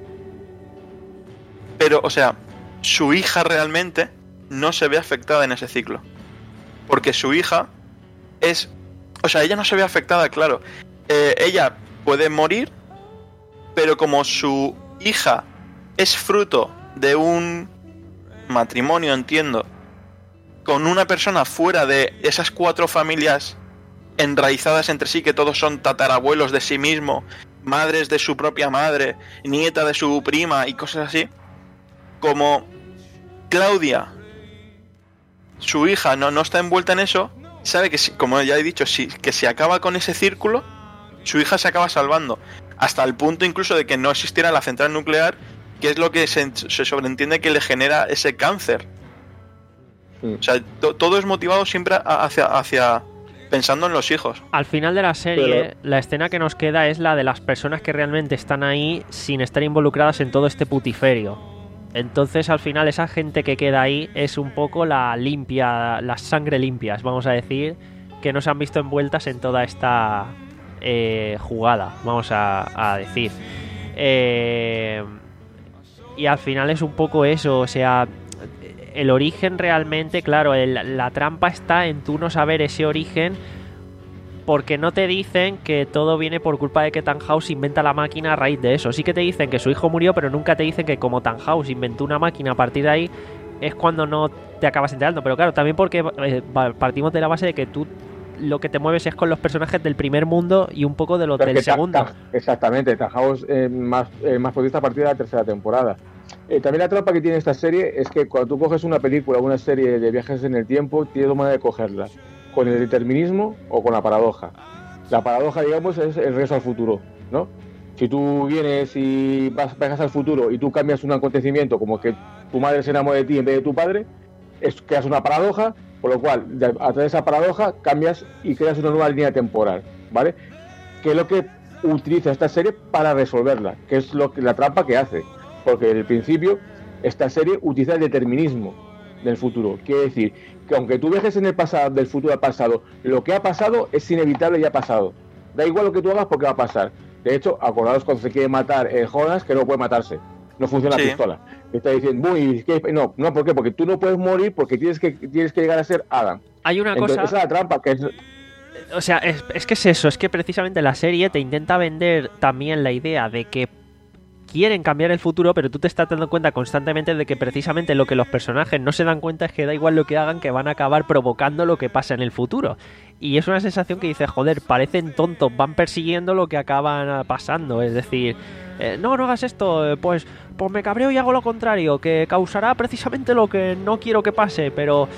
Speaker 8: pero, o sea, su hija realmente no se ve afectada en ese ciclo, porque su hija es, o sea, ella no se ve afectada, claro. Eh, ella puede morir, pero como su hija es fruto de un matrimonio, entiendo, con una persona fuera de esas cuatro familias enraizadas entre sí, que todos son tatarabuelos de sí mismo, madres de su propia madre, nieta de su prima y cosas así, como Claudia, su hija, no, no está envuelta en eso, sabe que, si, como ya he dicho, si, que si acaba con ese círculo, su hija se acaba salvando, hasta el punto incluso de que no existiera la central nuclear, que es lo que se, se sobreentiende que le genera ese cáncer. O sea, to, todo es motivado siempre hacia, hacia pensando en los hijos.
Speaker 1: Al final de la serie,
Speaker 2: Pero-
Speaker 1: la escena que nos queda es la de las personas que realmente están ahí sin estar involucradas en todo este putiferio. Entonces, al final, esa gente que queda ahí es un poco la limpia, las sangre limpias, vamos a decir, que no se han visto envueltas en toda esta eh, jugada, vamos a, a decir. Eh, y al final es un poco eso, o sea, el origen realmente, claro, el- la trampa está en tú no saber ese origen, porque no te dicen que todo viene por culpa de que Tannhaus inventa la máquina a raíz de eso. Sí que te dicen que su hijo murió, pero nunca te dicen que como Tannhaus inventó una máquina a partir de ahí, es cuando no te acabas enterando. Pero claro, también porque eh, partimos de la base de que tú lo que te mueves es con los personajes del primer mundo y un poco de los
Speaker 2: Pero
Speaker 1: del
Speaker 2: que Ta-
Speaker 1: segundo.
Speaker 2: Ta- exactamente, Tannhaus eh, más, eh, más protagonista a partir de la tercera temporada. Eh, también la trampa que tiene esta serie es que cuando tú coges una película o una serie de viajes en el tiempo, tienes dos maneras de cogerla, con el determinismo o con la paradoja. La paradoja, digamos, es el regreso al futuro, ¿no? Si tú vienes y vas, viajas al futuro y tú cambias un acontecimiento, como que tu madre se enamora de ti en vez de tu padre, es, creas una paradoja, por lo cual, de- a través de esa paradoja, cambias y creas una nueva línea temporal, ¿vale? Que es lo que utiliza esta serie para resolverla, que es lo que, la trampa que hace. Porque desde el principio, esta serie utiliza el determinismo del futuro. Quiere decir que aunque tú viajes en el pasado, del futuro al pasado, lo que ha pasado es inevitable y ha pasado. Da igual lo que tú hagas porque va a pasar. De hecho, acordaos cuando se quiere matar eh, Jonas, que no puede matarse. No funciona
Speaker 8: Sí.
Speaker 2: la pistola. Está diciendo, uy, ¿qué? no, no, ¿por qué? Porque tú no puedes morir porque tienes que, tienes que llegar a ser Adam.
Speaker 1: Hay una
Speaker 2: Entonces,
Speaker 1: cosa...
Speaker 2: esa es la trampa, que es...
Speaker 1: O sea, es, es que es eso, es que precisamente la serie te intenta vender también la idea de que quieren cambiar el futuro, pero tú te estás dando cuenta constantemente de que precisamente lo que los personajes no se dan cuenta es que da igual lo que hagan, que van a acabar provocando lo que pasa en el futuro. Y es una sensación que dices, joder, parecen tontos, van persiguiendo lo que acaban pasando. Es decir, eh, no, no hagas esto, eh, pues, pues me cabreo y hago lo contrario, que causará precisamente lo que no quiero que pase, pero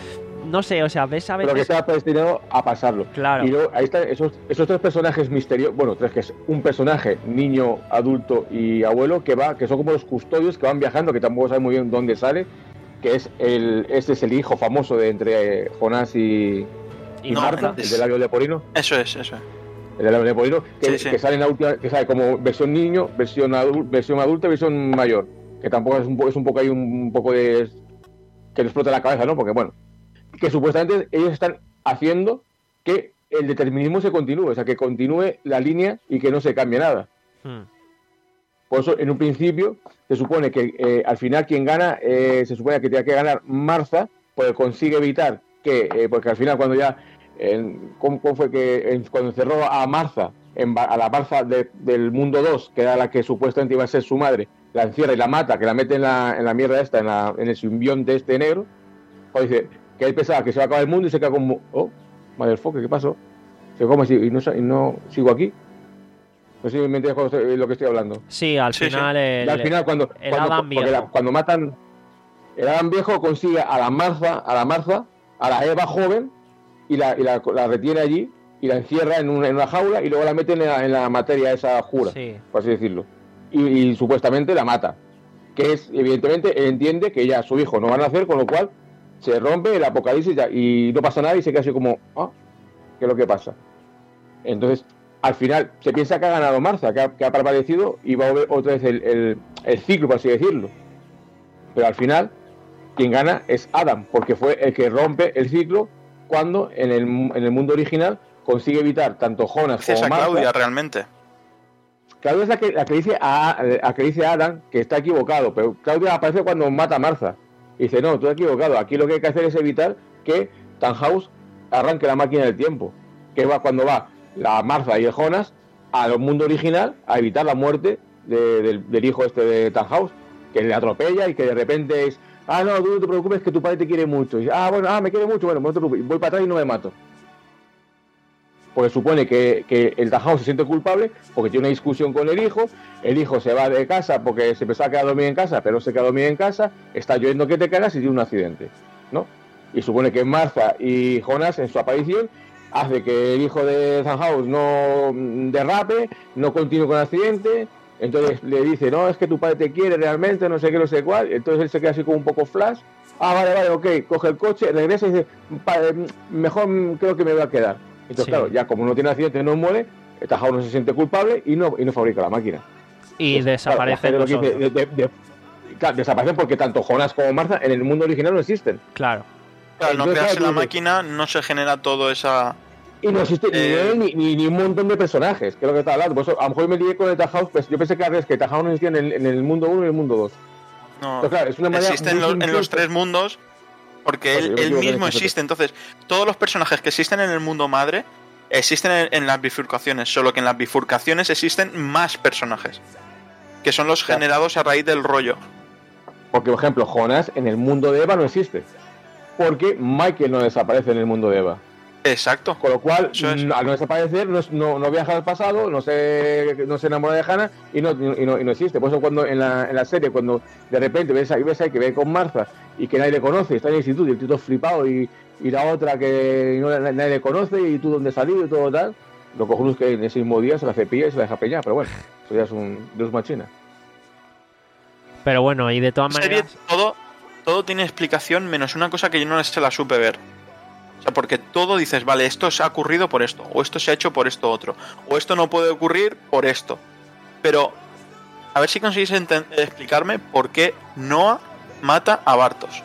Speaker 1: no sé, o sea, ves a
Speaker 2: pero que
Speaker 1: veces...
Speaker 2: está predestinado a pasarlo.
Speaker 1: Claro.
Speaker 2: Y luego ahí están esos, esos tres personajes misteriosos, bueno, tres que es un personaje, niño, adulto y abuelo, que va, que son como los custodios que van viajando, que tampoco saben muy bien dónde sale, que es el, este es el hijo famoso de entre eh, Jonás y, y
Speaker 8: No,
Speaker 2: Marta,
Speaker 8: es-
Speaker 2: el del labio leporino,
Speaker 8: Eso es, eso es.
Speaker 2: el del labio leporino, que,
Speaker 8: Sí, sí.
Speaker 2: que sale en la última, que sale como versión niño, versión adulto, versión adulta y versión mayor, que tampoco es un poco, es un poco ahí un, un poco de que les explota la cabeza, ¿no? Porque bueno, que supuestamente ellos están haciendo que el determinismo se continúe, o sea, que continúe la línea y que no se cambie nada.
Speaker 1: Hmm.
Speaker 2: Por eso, en un principio, se supone que eh, al final quien gana, eh, se supone que tiene que ganar Martha, porque consigue evitar que, eh, porque al final cuando ya, eh, ¿cómo, cómo fue que eh, cuando encerró a Martha, en, a la Martha de, del mundo dos, que era la que supuestamente iba a ser su madre, la encierra y la mata, que la mete en la, en la mierda esta, en, la, en el simbionte este negro, pues dice que él pensaba que se va a acabar el mundo y se queda como, oh, motherfucker, ¿qué pasó? Se como así, y no, y no sigo aquí. No sé si me entiendes lo que estoy hablando.
Speaker 1: Sí, al
Speaker 8: Sí, sí.
Speaker 1: final
Speaker 2: Y
Speaker 1: el,
Speaker 2: al final cuando,
Speaker 1: el
Speaker 2: cuando,
Speaker 1: Adam
Speaker 2: porque la-
Speaker 1: viejo.
Speaker 2: cuando matan el Adam viejo consigue a la Martha, a la Martha, a la Eva joven y la, y la, la retiene allí y la encierra en una, en una jaula y luego la mete en la, en la materia esa jura,
Speaker 1: Sí.
Speaker 2: por así decirlo. Y, y supuestamente la mata. Que es, evidentemente, él entiende que ya su hijo no va a nacer, con lo cual se rompe el apocalipsis ya, y no pasa nada y se queda así como, ah, ¿qué es lo que pasa? Entonces, al final, se piensa que ha ganado Martha, que ha, que ha aparecido y va a volver otra vez el, el, el ciclo, por así decirlo. Pero al final, quien gana es Adam, porque fue el que rompe el ciclo cuando en el, en el mundo original consigue evitar tanto Jonas
Speaker 8: Gracias
Speaker 2: como
Speaker 8: a
Speaker 2: Martha.
Speaker 8: Claudia, realmente.
Speaker 2: Claudia es la que, la que dice a, a que dice a Adam que está equivocado, pero Claudia aparece cuando mata a Martha. Y dice, no, tú estás equivocado, aquí lo que hay que hacer es evitar que Tannhaus arranque la máquina del tiempo. Que va cuando va la Martha y el Jonas al mundo original a evitar la muerte de- del, del hijo este de Tannhaus, que le atropella y que de repente es, ah, no, tú no te preocupes que tu padre te quiere mucho. Y dice, ah, bueno, ah, me quiere mucho, bueno, no te preocupes, voy para atrás y no me mato. Porque supone que, que el Tannhaus se siente culpable porque tiene una discusión con el hijo, el hijo se va de casa porque se pensaba que quedar dormido en casa, pero no se queda dormido en casa, está lloviendo que te cagas y tiene un accidente, ¿no? Y supone que Martha y Jonas en su aparición hace que el hijo de Tannhaus no derrape, no continúe con el accidente, entonces le dice, no, es que tu padre te quiere realmente, no sé qué, no sé cuál, entonces él se queda así como un poco flash, ah, vale, vale, ok, coge el coche, regresa y dice, mejor creo que me voy a quedar. Entonces,
Speaker 1: Sí.
Speaker 2: claro, ya como no tiene accidente, no muere, Tannhaus no se siente culpable y no, y no fabrica la máquina.
Speaker 1: Y
Speaker 2: Pues,
Speaker 1: desaparecen
Speaker 2: claro, la
Speaker 1: los
Speaker 2: gente lo que
Speaker 1: otros.
Speaker 2: dice, de- de- de- claro, desaparecen porque tanto Jonas como Martha en el mundo original no existen.
Speaker 1: Claro.
Speaker 8: Claro, al no
Speaker 2: Entonces,
Speaker 8: crearse
Speaker 2: claro,
Speaker 8: la
Speaker 2: tú dices,
Speaker 8: máquina, no se genera todo esa.
Speaker 2: Y no existe
Speaker 8: Eh,
Speaker 2: ni, ni, ni un montón de personajes, que es lo que estaba hablando. Por eso, a lo mejor me lié con el Tannhaus, pues yo pensé que, al revés, que Tannhaus no existía en el, en el mundo uno y el mundo dos.
Speaker 8: No,
Speaker 2: Pero claro, es una manera
Speaker 8: existe en,
Speaker 2: muy
Speaker 8: los- en los
Speaker 2: simplista.
Speaker 8: tres mundos, porque
Speaker 2: Pues yo
Speaker 8: él,
Speaker 2: me
Speaker 8: él
Speaker 2: equivoqué en
Speaker 8: mismo
Speaker 2: ese
Speaker 8: existe. Entonces, todos los personajes que existen en el mundo madre existen en, en las bifurcaciones, solo que en las bifurcaciones existen más personajes, que son los
Speaker 2: Claro.
Speaker 8: generados a raíz del rollo.
Speaker 2: Porque, por ejemplo, Jonas en el mundo de Eva no existe. Porque Michael no desaparece en el mundo de Eva.
Speaker 8: Exacto.
Speaker 2: Con lo cual,
Speaker 8: Eso es.
Speaker 2: mm, al no desaparecer, no, es- no, no viaja al pasado, no se, no se enamora de Hannah y no, y no, y no existe. Por eso cuando en la, en la serie, cuando de repente ves ahí, ves ahí que ve con Martha y que nadie le conoce, está en el instituto y el tío flipado y, y la otra que no, nadie le conoce y tú dónde has salido y todo tal, lo cojones que en ese mismo día se la cepilla y se la deja peñar, pero bueno, eso ya es un Deus Machina.
Speaker 1: Pero bueno, y de todas
Speaker 8: La serie,
Speaker 1: maneras...
Speaker 8: todo, todo tiene explicación, menos una cosa que yo no se la supe ver. O sea, porque todo dices, vale, esto se ha ocurrido por esto, o esto se ha hecho por esto otro, o esto no puede ocurrir por esto. Pero, a ver si conseguís enten- explicarme por qué Noah mata a Bartos.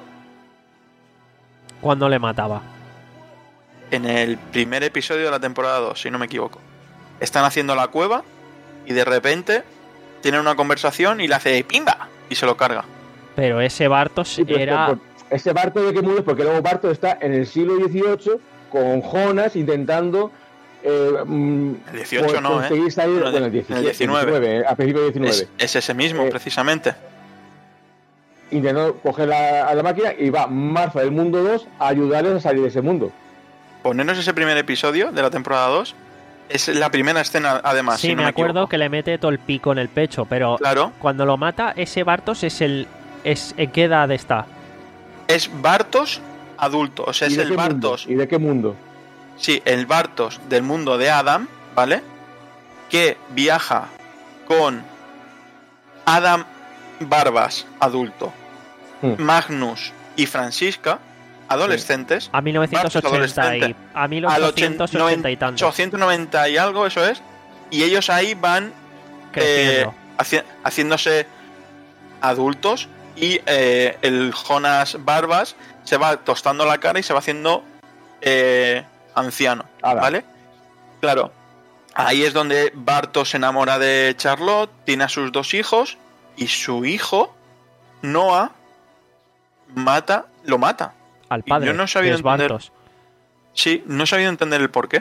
Speaker 1: Cuando le mataba.
Speaker 8: En el primer episodio de la temporada dos, si no me equivoco. Están haciendo la cueva y de repente tienen una conversación y le hace ¡pimba! Y se lo carga.
Speaker 1: Pero ese Bartos
Speaker 2: Sí, pero
Speaker 1: era...
Speaker 2: por- ese Barto de que murió, porque luego Barto está en el siglo dieciocho con Jonas intentando eh, mm,
Speaker 8: El dieciocho
Speaker 2: pues,
Speaker 8: no, ¿eh?
Speaker 2: conseguir salir,
Speaker 8: No,
Speaker 2: bueno, el
Speaker 8: en el
Speaker 2: diecisiete,
Speaker 8: diecinueve.
Speaker 2: diecinueve, a principios del diecinueve.
Speaker 8: Es, es ese mismo,
Speaker 2: Eh,
Speaker 8: precisamente.
Speaker 2: Intentando coger la, a la máquina y va Martha del mundo dos a ayudarles a salir de ese mundo.
Speaker 8: Ponernos ese primer episodio de la temporada dos. Es la primera escena, además.
Speaker 1: Sí,
Speaker 8: si no
Speaker 1: me
Speaker 8: me
Speaker 1: acuerdo
Speaker 8: equivoco.
Speaker 1: que le mete todo el pico en el pecho, pero
Speaker 8: Claro,
Speaker 1: cuando lo mata, ese Bartos es el... Es, ¿en qué edad está?
Speaker 8: es Bartos adulto. O sea,
Speaker 2: ¿Y
Speaker 8: es
Speaker 2: de
Speaker 8: el
Speaker 2: qué mundo?
Speaker 8: Bartos.
Speaker 2: ¿Y de qué mundo?
Speaker 8: Sí, el Bartos del mundo de Adam, ¿vale? Que viaja con Adam Barbas, adulto,
Speaker 2: Hmm.
Speaker 8: Magnus y Francisca, adolescentes.
Speaker 1: A mil novecientos
Speaker 8: Bartos
Speaker 1: ochenta y,
Speaker 8: adolescente.
Speaker 1: a mil
Speaker 8: Al
Speaker 1: ochocientos ochenta y tanto.
Speaker 8: ochocientos noventa y algo, eso es. Y ellos ahí van
Speaker 1: Creciendo.
Speaker 8: eh, haci- haciéndose adultos y eh, el Jonas Barbas se va tostando la cara y se va haciendo eh, anciano,
Speaker 2: Adam.
Speaker 8: ¿vale? Claro. Ahí es donde Bartos se enamora de Charlotte, tiene a sus dos hijos y su hijo, Noah, mata, lo mata.
Speaker 1: Al padre,
Speaker 8: yo no he sabido
Speaker 1: que es
Speaker 8: entender-
Speaker 1: Bartos.
Speaker 8: Sí, no he sabido entender el porqué.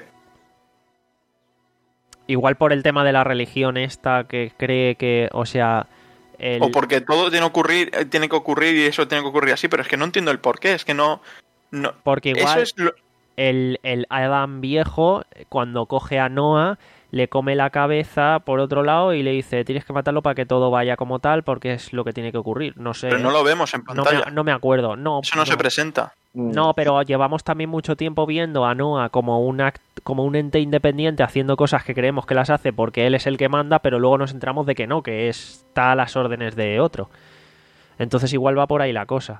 Speaker 1: Igual por el tema de la religión esta que cree que, o sea, el-
Speaker 8: O porque todo tiene que ocurrir, eh, tiene que ocurrir y eso tiene que ocurrir así, pero es que no entiendo el porqué, es que no, no
Speaker 1: porque
Speaker 8: eso
Speaker 1: igual
Speaker 8: es lo-
Speaker 1: el, el Adam viejo, cuando coge a Noah, le come la cabeza por otro lado y le dice, tienes que matarlo para que todo vaya como tal, porque es lo que tiene que ocurrir. No sé.
Speaker 8: pero no lo vemos en
Speaker 1: no me,
Speaker 8: pantalla.
Speaker 1: no me acuerdo. No,
Speaker 8: Eso no, se presenta.
Speaker 1: No, pero llevamos también mucho tiempo viendo a Noah como un act- como un ente independiente haciendo cosas que creemos que las hace porque él es el que manda, pero luego nos enteramos de que no, que está a las órdenes de otro. Entonces igual va por ahí la cosa.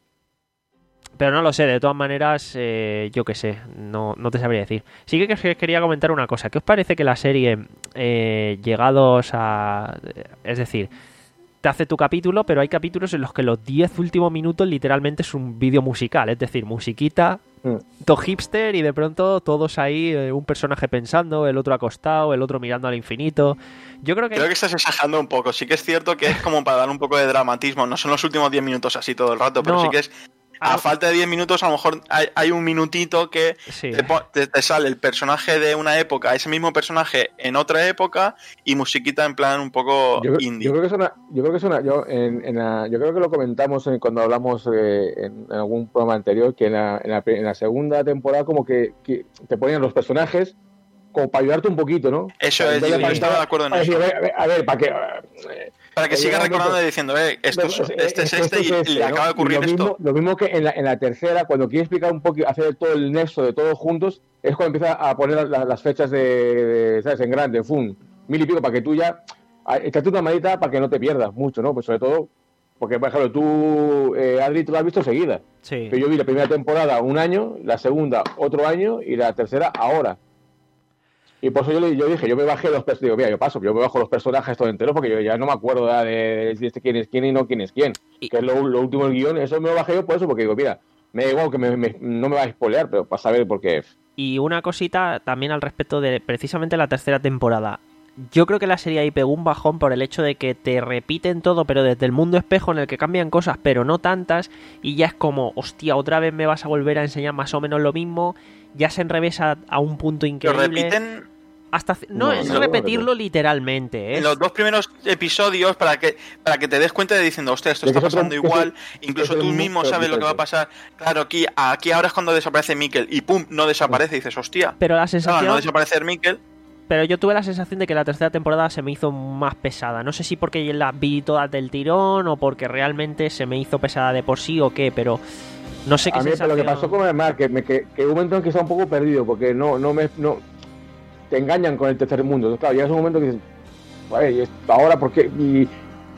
Speaker 1: Pero no lo sé, de todas maneras, eh, yo qué sé, no, no te sabría decir. Sí que que quería comentar una cosa. ¿Qué os parece que la serie, eh, llegados a... Es decir, te hace tu capítulo, pero hay capítulos en los que los diez últimos minutos literalmente es un vídeo musical, es decir, musiquita,
Speaker 2: Mm.
Speaker 1: todo hipster y de pronto todos ahí, eh, un personaje pensando, el otro acostado, el otro mirando al infinito. Yo creo que...
Speaker 8: Creo que estás exagerando un poco. Sí que es cierto que es como para dar un poco de dramatismo. No son los últimos diez minutos así todo el rato, pero
Speaker 1: No.
Speaker 8: sí que es... A
Speaker 1: Ah.
Speaker 8: falta de diez minutos, a lo mejor hay, hay un minutito que
Speaker 1: Sí.
Speaker 8: te, po- te- te sale el personaje de una época, ese mismo personaje en otra época y musiquita en plan un poco
Speaker 2: Yo, creo-
Speaker 8: indie.
Speaker 2: yo creo que es una, yo creo que es una, yo, en, en la- yo creo que lo comentamos en- cuando hablamos eh, en, en algún programa anterior, que en la, en la, en la segunda temporada como que, que te ponían los personajes como para ayudarte un poquito, ¿no?
Speaker 8: Eso
Speaker 2: Para
Speaker 8: es,
Speaker 2: darle
Speaker 8: yo
Speaker 2: para-
Speaker 8: estaba de acuerdo en
Speaker 2: para
Speaker 8: eso.
Speaker 2: decir, a ver, a ver, para que eh,
Speaker 8: Para que
Speaker 2: eh,
Speaker 8: siga
Speaker 2: realmente-
Speaker 8: recordando y diciendo, eh, esto es,
Speaker 2: Pues, eh,
Speaker 8: este es
Speaker 2: esto
Speaker 8: este y
Speaker 2: este,
Speaker 8: le
Speaker 2: ¿no?
Speaker 8: acaba de ocurrir
Speaker 2: Y lo
Speaker 8: esto.
Speaker 2: mismo, lo mismo que en la, en la tercera, cuando quiere explicar un poco, hacer todo el nexo de todos juntos, es cuando empieza a poner la- las fechas de, de, ¿sabes? En grande, fun, mil y pico, para que tú ya, échate una manita para que no te pierdas mucho, ¿no? Pues sobre todo, porque por ejemplo, tú, eh, Adri, tú la has visto seguida.
Speaker 1: Sí.
Speaker 2: Pero yo vi la primera temporada un año, la segunda otro año y la tercera ahora. Y por eso yo, le- yo dije, yo me bajé los personajes, digo, mira, yo paso, yo me bajo los personajes todo enteros porque yo ya no me acuerdo ya de, de este quién es quién y no quién es quién.
Speaker 1: Y-
Speaker 2: Que es lo, lo último del guión, eso me lo bajé yo por eso, porque digo, mira, me da igual que me- me- no me va a spoilear, pero para saber por qué.
Speaker 1: Y una cosita también al respecto de precisamente la tercera temporada. Yo creo que la serie ahí pegó un bajón por el hecho de que te repiten todo, pero desde el mundo espejo en el que cambian cosas, pero no tantas, y ya es como, hostia, otra vez me vas a volver a enseñar más o menos lo mismo, ya se enrevesa a un punto
Speaker 8: Lo
Speaker 1: increíble.
Speaker 8: repiten
Speaker 1: Hasta c- no,
Speaker 2: No,
Speaker 1: es
Speaker 2: no, no,
Speaker 1: repetirlo
Speaker 2: no.
Speaker 1: literalmente.
Speaker 8: en
Speaker 1: Es...
Speaker 8: los dos primeros episodios para que para que te des cuenta de diciendo, hostia, esto
Speaker 2: De que
Speaker 8: está
Speaker 2: es otro-
Speaker 8: pasando
Speaker 2: que es
Speaker 8: igual,
Speaker 2: el-
Speaker 8: incluso
Speaker 2: que es
Speaker 8: tú
Speaker 2: el
Speaker 8: mismo
Speaker 2: mundo
Speaker 8: sabes lo que va a
Speaker 2: diferente.
Speaker 8: pasar. Claro, aquí, aquí ahora es cuando desaparece Mikkel y pum, no desaparece, y dices, hostia.
Speaker 1: Pero la
Speaker 8: Claro,
Speaker 1: sensación...
Speaker 8: no desaparecer Mikkel.
Speaker 1: Pero yo tuve la sensación de que la tercera temporada se me hizo más pesada. No sé si porque la vi todas del tirón o porque realmente se me hizo pesada de por sí o qué, pero no sé qué
Speaker 2: A mí
Speaker 1: sensación...
Speaker 2: lo que pasó con el mar, que, me, que, que hubo un momento en que estaba un poco perdido, porque no, no me... No, te engañan con el tercer mundo. Entonces, claro, llegas a un momento que dices, a ver, ¿y esto ahora por qué? Y,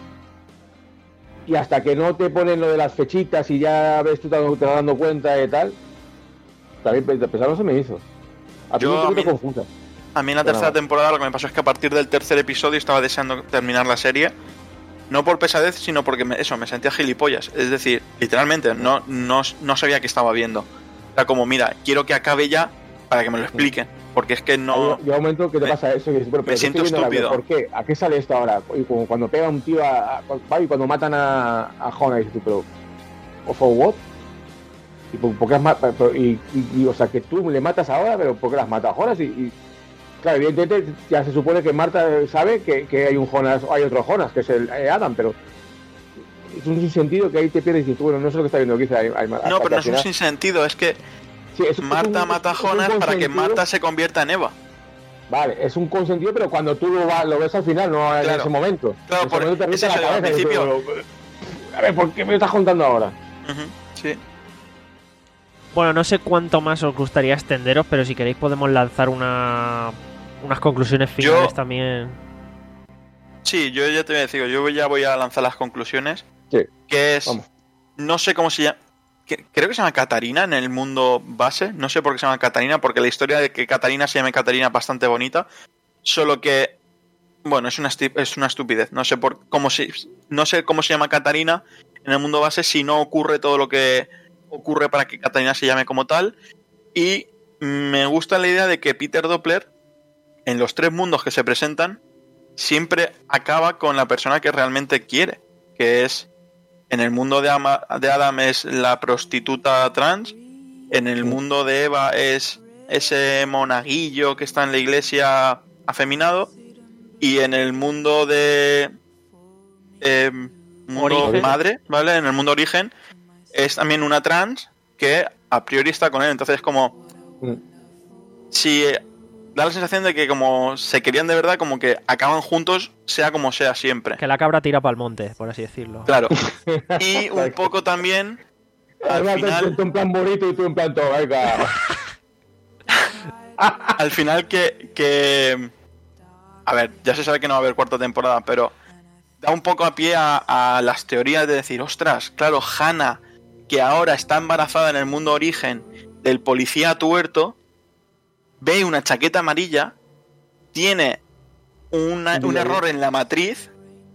Speaker 2: y hasta que no te ponen lo de las fechitas y ya ves tú te, te vas dando cuenta y tal, también pesar no se me hizo. A mí
Speaker 8: Yo,
Speaker 2: un
Speaker 8: a
Speaker 2: poquito
Speaker 8: mí-
Speaker 2: confusa.
Speaker 8: A mí en la
Speaker 2: Pero
Speaker 8: tercera
Speaker 2: nada.
Speaker 8: temporada lo que me pasó es que a partir del tercer episodio estaba deseando terminar la serie. No por pesadez, sino porque me- eso, me sentía gilipollas. Es decir, literalmente, no, no, no sabía qué estaba viendo. Era como, mira, quiero que acabe ya para que me lo expliquen. Porque es que no...
Speaker 2: Llega un momento que te
Speaker 8: me-
Speaker 2: pasa eso y dices, bueno, pero
Speaker 8: me
Speaker 2: ¿qué
Speaker 8: siento
Speaker 2: estoy viendo ahora?
Speaker 8: estúpido.
Speaker 2: ¿Por qué? ¿A qué sale esto ahora? Y como cuando pega un tío a, a- va, y cuando matan a, a Hona, y dices tú, pero ¿o for what? Y por, ¿por qué has ma- pero- y, y- y, o sea, que tú le matas ahora, pero ¿por qué las matas a Jonas? Y, y, claro, evidentemente ya se supone que Marta sabe que, que hay un Jonas, hay otro Jonas, que es el eh, Adam, pero es un sinsentido que ahí te pierdes y dices tú, bueno, no sé lo que está viendo aquí. Hay, hay,
Speaker 8: No,
Speaker 2: hasta
Speaker 8: pero
Speaker 2: que
Speaker 8: no
Speaker 2: al
Speaker 8: es un
Speaker 2: final-
Speaker 8: sinsentido, es que
Speaker 2: sí, es- es
Speaker 8: Marta
Speaker 2: un-
Speaker 8: mata a
Speaker 2: es un
Speaker 8: Jonas para que
Speaker 2: consentido.
Speaker 8: Marta se convierta en Eva.
Speaker 2: Vale, es un consentido, pero cuando tú lo, va- lo ves al final, no en
Speaker 8: Claro.
Speaker 2: ese momento.
Speaker 8: Claro,
Speaker 2: en ese
Speaker 8: por-
Speaker 2: momento te
Speaker 8: es
Speaker 2: rieta
Speaker 8: eso,
Speaker 2: la
Speaker 8: al
Speaker 2: cabeza y dices,
Speaker 8: principio-
Speaker 2: pero, a ver, ¿por qué me estás contando ahora?
Speaker 8: Ujú, sí.
Speaker 1: Bueno, no sé cuánto más os gustaría extenderos, pero si queréis podemos lanzar una unas conclusiones finales
Speaker 8: Yo-
Speaker 1: también.
Speaker 8: Sí, yo ya te voy a decir, yo ya voy a lanzar las conclusiones.
Speaker 2: Sí,
Speaker 8: Que es,
Speaker 2: vamos.
Speaker 8: no sé cómo se llama, que- creo que se llama Catarina en el mundo base, no sé por qué se llama Catarina, porque la historia de que Catarina se llame Catarina es bastante bonita, solo que, bueno, es una, esti- es una estupidez, no sé por cómo se, no sé cómo se llama Catarina en el mundo base si no ocurre todo lo que ocurre para que Catarina se llame como tal, y me gusta la idea de que Peter Doppler, en los tres mundos que se presentan, siempre acaba con la persona que realmente quiere, que es, en el mundo de, Ama- de Adam es la prostituta trans, en el mundo de Eva es ese monaguillo que está en la iglesia afeminado, y en el mundo de eh, mundo
Speaker 1: Origen.
Speaker 8: madre, ¿vale? En el mundo origen es también una trans que a priori está con él, entonces es como
Speaker 2: Mm.
Speaker 8: si eh, da la sensación de que como se querían de verdad, como que acaban juntos, sea como sea siempre.
Speaker 1: Que la cabra tira para el monte, por así decirlo.
Speaker 8: Claro. Y un poco también, al
Speaker 2: Además,
Speaker 8: final,
Speaker 2: tú en plan bonito y tú en plan todo, venga.
Speaker 8: al final que, que... A ver, ya se sabe que no va a haber cuarta temporada, pero da un poco a pie a, a las teorías de decir, ostras, claro, Hannah, que ahora está embarazada en el mundo origen del policía tuerto, ve una chaqueta amarilla, tiene una- un error en la matriz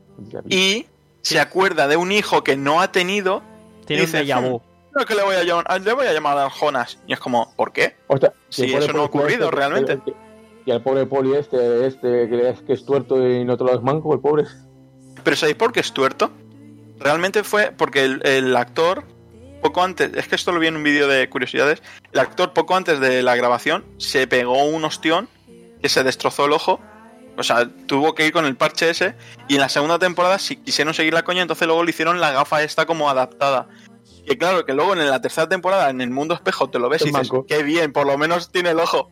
Speaker 8: y se acuerda de un hijo que no ha tenido.
Speaker 1: Tiene
Speaker 8: y
Speaker 1: un
Speaker 8: dice,
Speaker 1: déjà vu.
Speaker 8: "Hmm, no, que le voy a llamar, le voy a llamar a Jonas". Y es como, ¿por qué?
Speaker 2: Ostras,
Speaker 8: Sí,
Speaker 2: y el pobre
Speaker 8: eso no ha
Speaker 2: policía
Speaker 8: ocurrido
Speaker 2: este,
Speaker 8: realmente.
Speaker 2: el- Y al pobre poli este, este que es, que es tuerto y no te lo es manco, el pobre.
Speaker 8: Pero ¿sabéis por qué es tuerto? Realmente fue porque el, el actor, poco antes, es que esto lo vi en un vídeo de curiosidades, el actor poco antes de la grabación se pegó un ostión que se destrozó el ojo, o sea, tuvo que ir con el parche ese, y en la segunda temporada si quisieron seguir la coña, entonces luego le hicieron la gafa esta como adaptada. Y claro, que luego en la tercera temporada, en el mundo espejo, te lo ves
Speaker 2: Es
Speaker 8: y dices,
Speaker 2: manco.
Speaker 8: qué bien, por lo menos tiene el ojo.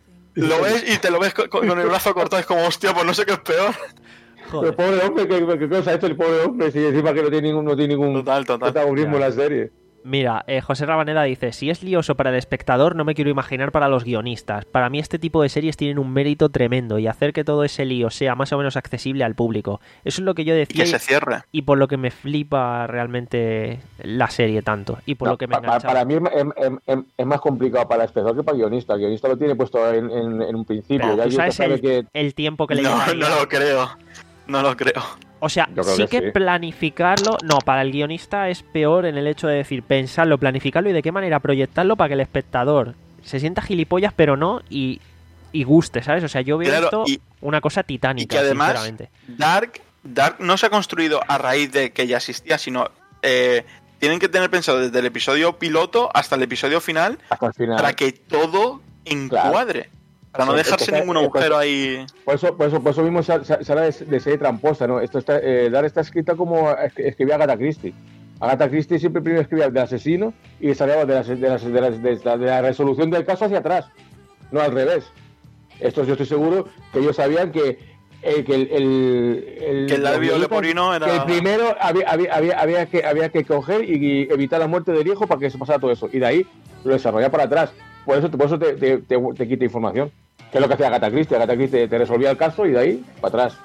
Speaker 8: Lo ves y te lo ves con, con el brazo cortado, es como, hostia, pues no sé qué es peor.
Speaker 2: El
Speaker 1: Joder.
Speaker 2: pobre hombre, ¿qué, qué cosa ha hecho el pobre hombre? Si encima que no tiene ningún, no tiene ningún
Speaker 8: Total, total.
Speaker 2: protagonismo en la serie.
Speaker 1: Mira, eh, José Rabaneda dice, si es lioso para el espectador, no me quiero imaginar para los guionistas. Para mí este tipo de series tienen un mérito tremendo y hacer que todo ese lío sea más o menos accesible al público. Eso es lo que yo
Speaker 8: Y
Speaker 1: decía
Speaker 8: que
Speaker 1: y,
Speaker 8: se cierre.
Speaker 1: y por lo que me flipa realmente la serie tanto y por
Speaker 2: No,
Speaker 1: lo que me
Speaker 2: pa- pa-
Speaker 1: engancha.
Speaker 2: para mí es, es- es- es más complicado para el espectador que para el guionista. El guionista lo tiene puesto en, en- en un principio.
Speaker 1: Pero
Speaker 2: ya
Speaker 1: tú
Speaker 2: el guionista
Speaker 1: sabes
Speaker 2: sabe
Speaker 1: el,
Speaker 2: que
Speaker 1: el tiempo que le
Speaker 8: No,
Speaker 1: llevaría.
Speaker 8: no lo creo. No lo creo.
Speaker 1: O sea,
Speaker 2: Yo creo
Speaker 1: sí
Speaker 2: que
Speaker 1: que,
Speaker 2: sí.
Speaker 1: planificarlo, no, para el guionista es peor en el hecho de decir, pensarlo, planificarlo y de qué manera proyectarlo para que el espectador se sienta gilipollas, pero no, y, y guste, ¿sabes? O sea, yo veo
Speaker 8: Claro,
Speaker 1: esto
Speaker 8: y-
Speaker 1: una cosa
Speaker 8: Y
Speaker 1: titánica,
Speaker 8: que además,
Speaker 1: sinceramente.
Speaker 8: Dark, Dark no se ha construido a raíz de que ya existía, sino eh, tienen que tener pensado desde el episodio piloto hasta el episodio final
Speaker 2: hasta el final.
Speaker 8: para que todo encuadre. Para no
Speaker 2: Sí,
Speaker 8: dejarse
Speaker 2: entonces,
Speaker 8: ningún agujero
Speaker 2: entonces-
Speaker 8: ahí.
Speaker 2: Por eso, por eso, por eso mismo se, se- se habla de, de serie tramposa, ¿no? Esto está, eh, Dar está escrita como es- escribía Agatha Christie. Agatha Christie siempre primero escribía del asesino y salía de la, de, la, de, la, de la- de la resolución del caso hacia atrás, no al revés. Esto yo estoy seguro que ellos sabían que, eh, que el, el, el-
Speaker 8: Que el labio
Speaker 2: los guionistas-
Speaker 8: leporino era-
Speaker 2: que el primero había, había, había, había que, había que coger y evitar la muerte del hijo para que se pasara todo eso. Y de ahí lo desarrollaba para atrás. Por eso, por eso te, te, te, te quita información. Que es lo que hacía Agatha Christie. Agatha Christie te resolvía el caso y de ahí para atrás.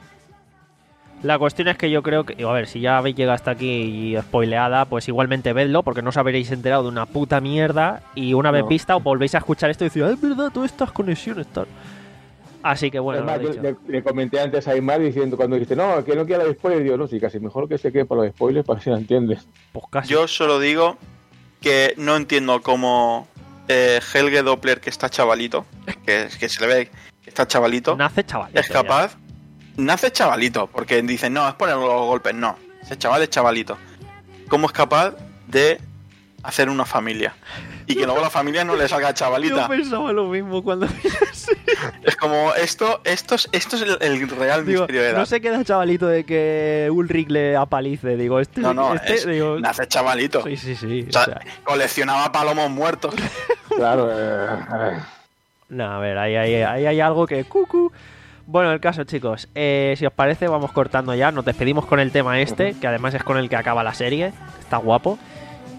Speaker 1: La cuestión es que yo creo que, a ver, si ya habéis llegado hasta aquí y spoileada, pues igualmente vedlo, porque no os habréis enterado de una puta mierda y una vez
Speaker 2: No.
Speaker 1: vista os volvéis a escuchar esto y decís, "Ah, es verdad, todas estas conexiones, tal". Así que bueno,
Speaker 2: Es
Speaker 1: lo
Speaker 2: más,
Speaker 1: he
Speaker 2: yo
Speaker 1: dicho.
Speaker 2: le, le comenté antes a Aymar diciendo, cuando dijiste, no, que no quiera los spoilers, digo, no, sí, casi mejor que se quede para los spoilers para que se la entiendes.
Speaker 1: Pues casi.
Speaker 8: Yo solo digo que no entiendo cómo eh, Helge Doppler, que está chavalito, que, que se le ve que está chavalito,
Speaker 1: Nace chavalito.
Speaker 8: es capaz. Nace chavalito, porque dicen, no, es poner los golpes. No, ese chaval es chavalito. ¿Cómo es capaz de hacer una familia? Y que luego la familia no le salga
Speaker 1: ya.
Speaker 8: chavalita.
Speaker 1: Yo pensaba lo mismo cuando
Speaker 8: Es como, esto, esto, es, esto es el, el real
Speaker 1: digo,
Speaker 8: misterio de edad.
Speaker 1: no se queda chavalito de que Ulrich le apalice, digo, este,
Speaker 8: No, no,
Speaker 1: este,
Speaker 8: es-
Speaker 1: digo,
Speaker 8: nace chavalito.
Speaker 1: sí, sí, sí,
Speaker 8: O sea,
Speaker 1: o sea,
Speaker 8: coleccionaba palomos muertos.
Speaker 2: Claro, eh, eh.
Speaker 1: no, a ver, ahí, ahí, ahí hay algo que cucu. Bueno, el caso, chicos, eh, si os parece, vamos cortando ya. Nos despedimos con el tema este, que además es con el que acaba la serie. Está guapo.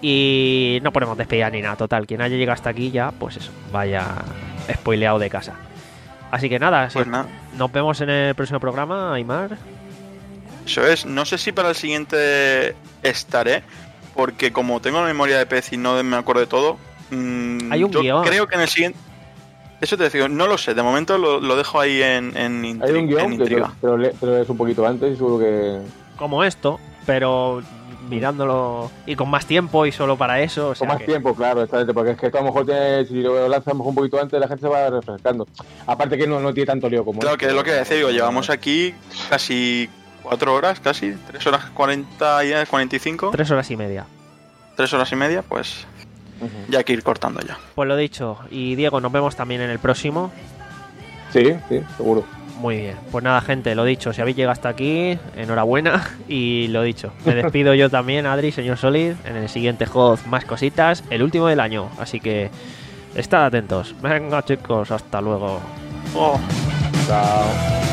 Speaker 1: Y no ponemos despedida ni nada, total. Quien haya llegado hasta aquí ya, pues eso, vaya spoileado de casa. Así que nada,
Speaker 8: Pues
Speaker 1: sí,
Speaker 8: nada.
Speaker 1: nos vemos en el próximo programa, Aymar.
Speaker 8: Eso es, no sé si para el siguiente estaré, porque como tengo la memoria de pez y no me acuerdo de todo, mmm,
Speaker 1: Hay un
Speaker 8: yo
Speaker 1: guión.
Speaker 8: creo que en el siguiente... Eso te digo, no lo sé, de momento lo, lo dejo ahí en, en,
Speaker 2: Hay
Speaker 8: intri-
Speaker 2: un
Speaker 8: en
Speaker 2: guión que te,
Speaker 8: intriga.
Speaker 2: te lo le- te lo lees un poquito antes y seguro que...
Speaker 1: Como esto, pero mirándolo y con más tiempo y solo para eso. O sea
Speaker 2: Con más
Speaker 1: que-
Speaker 2: tiempo, claro, exactamente, porque es que esto a lo mejor tiene- si lo lanzamos un poquito antes la gente se va refrescando. Aparte que no, no tiene tanto lío como
Speaker 8: Claro,
Speaker 2: esto.
Speaker 8: que es lo que decía, digo, llevamos aquí casi cuatro horas, casi, tres horas cuarenta y cuarenta y cinco,
Speaker 1: Tres horas y media.
Speaker 8: tres horas y media, pues
Speaker 2: Ujú.
Speaker 8: ya hay que ir cortando ya.
Speaker 1: Pues lo dicho. Y Diego, nos vemos también en el próximo.
Speaker 2: Sí, sí, seguro.
Speaker 1: Muy bien. Pues nada, gente, lo dicho. Si habéis llegado hasta aquí, enhorabuena. Y lo dicho. Me despido yo también, Adri, señor Solid. En el siguiente Hoz, más cositas. El último del año. Así que estad atentos. Venga, chicos, hasta luego.
Speaker 8: Oh.
Speaker 2: Chao.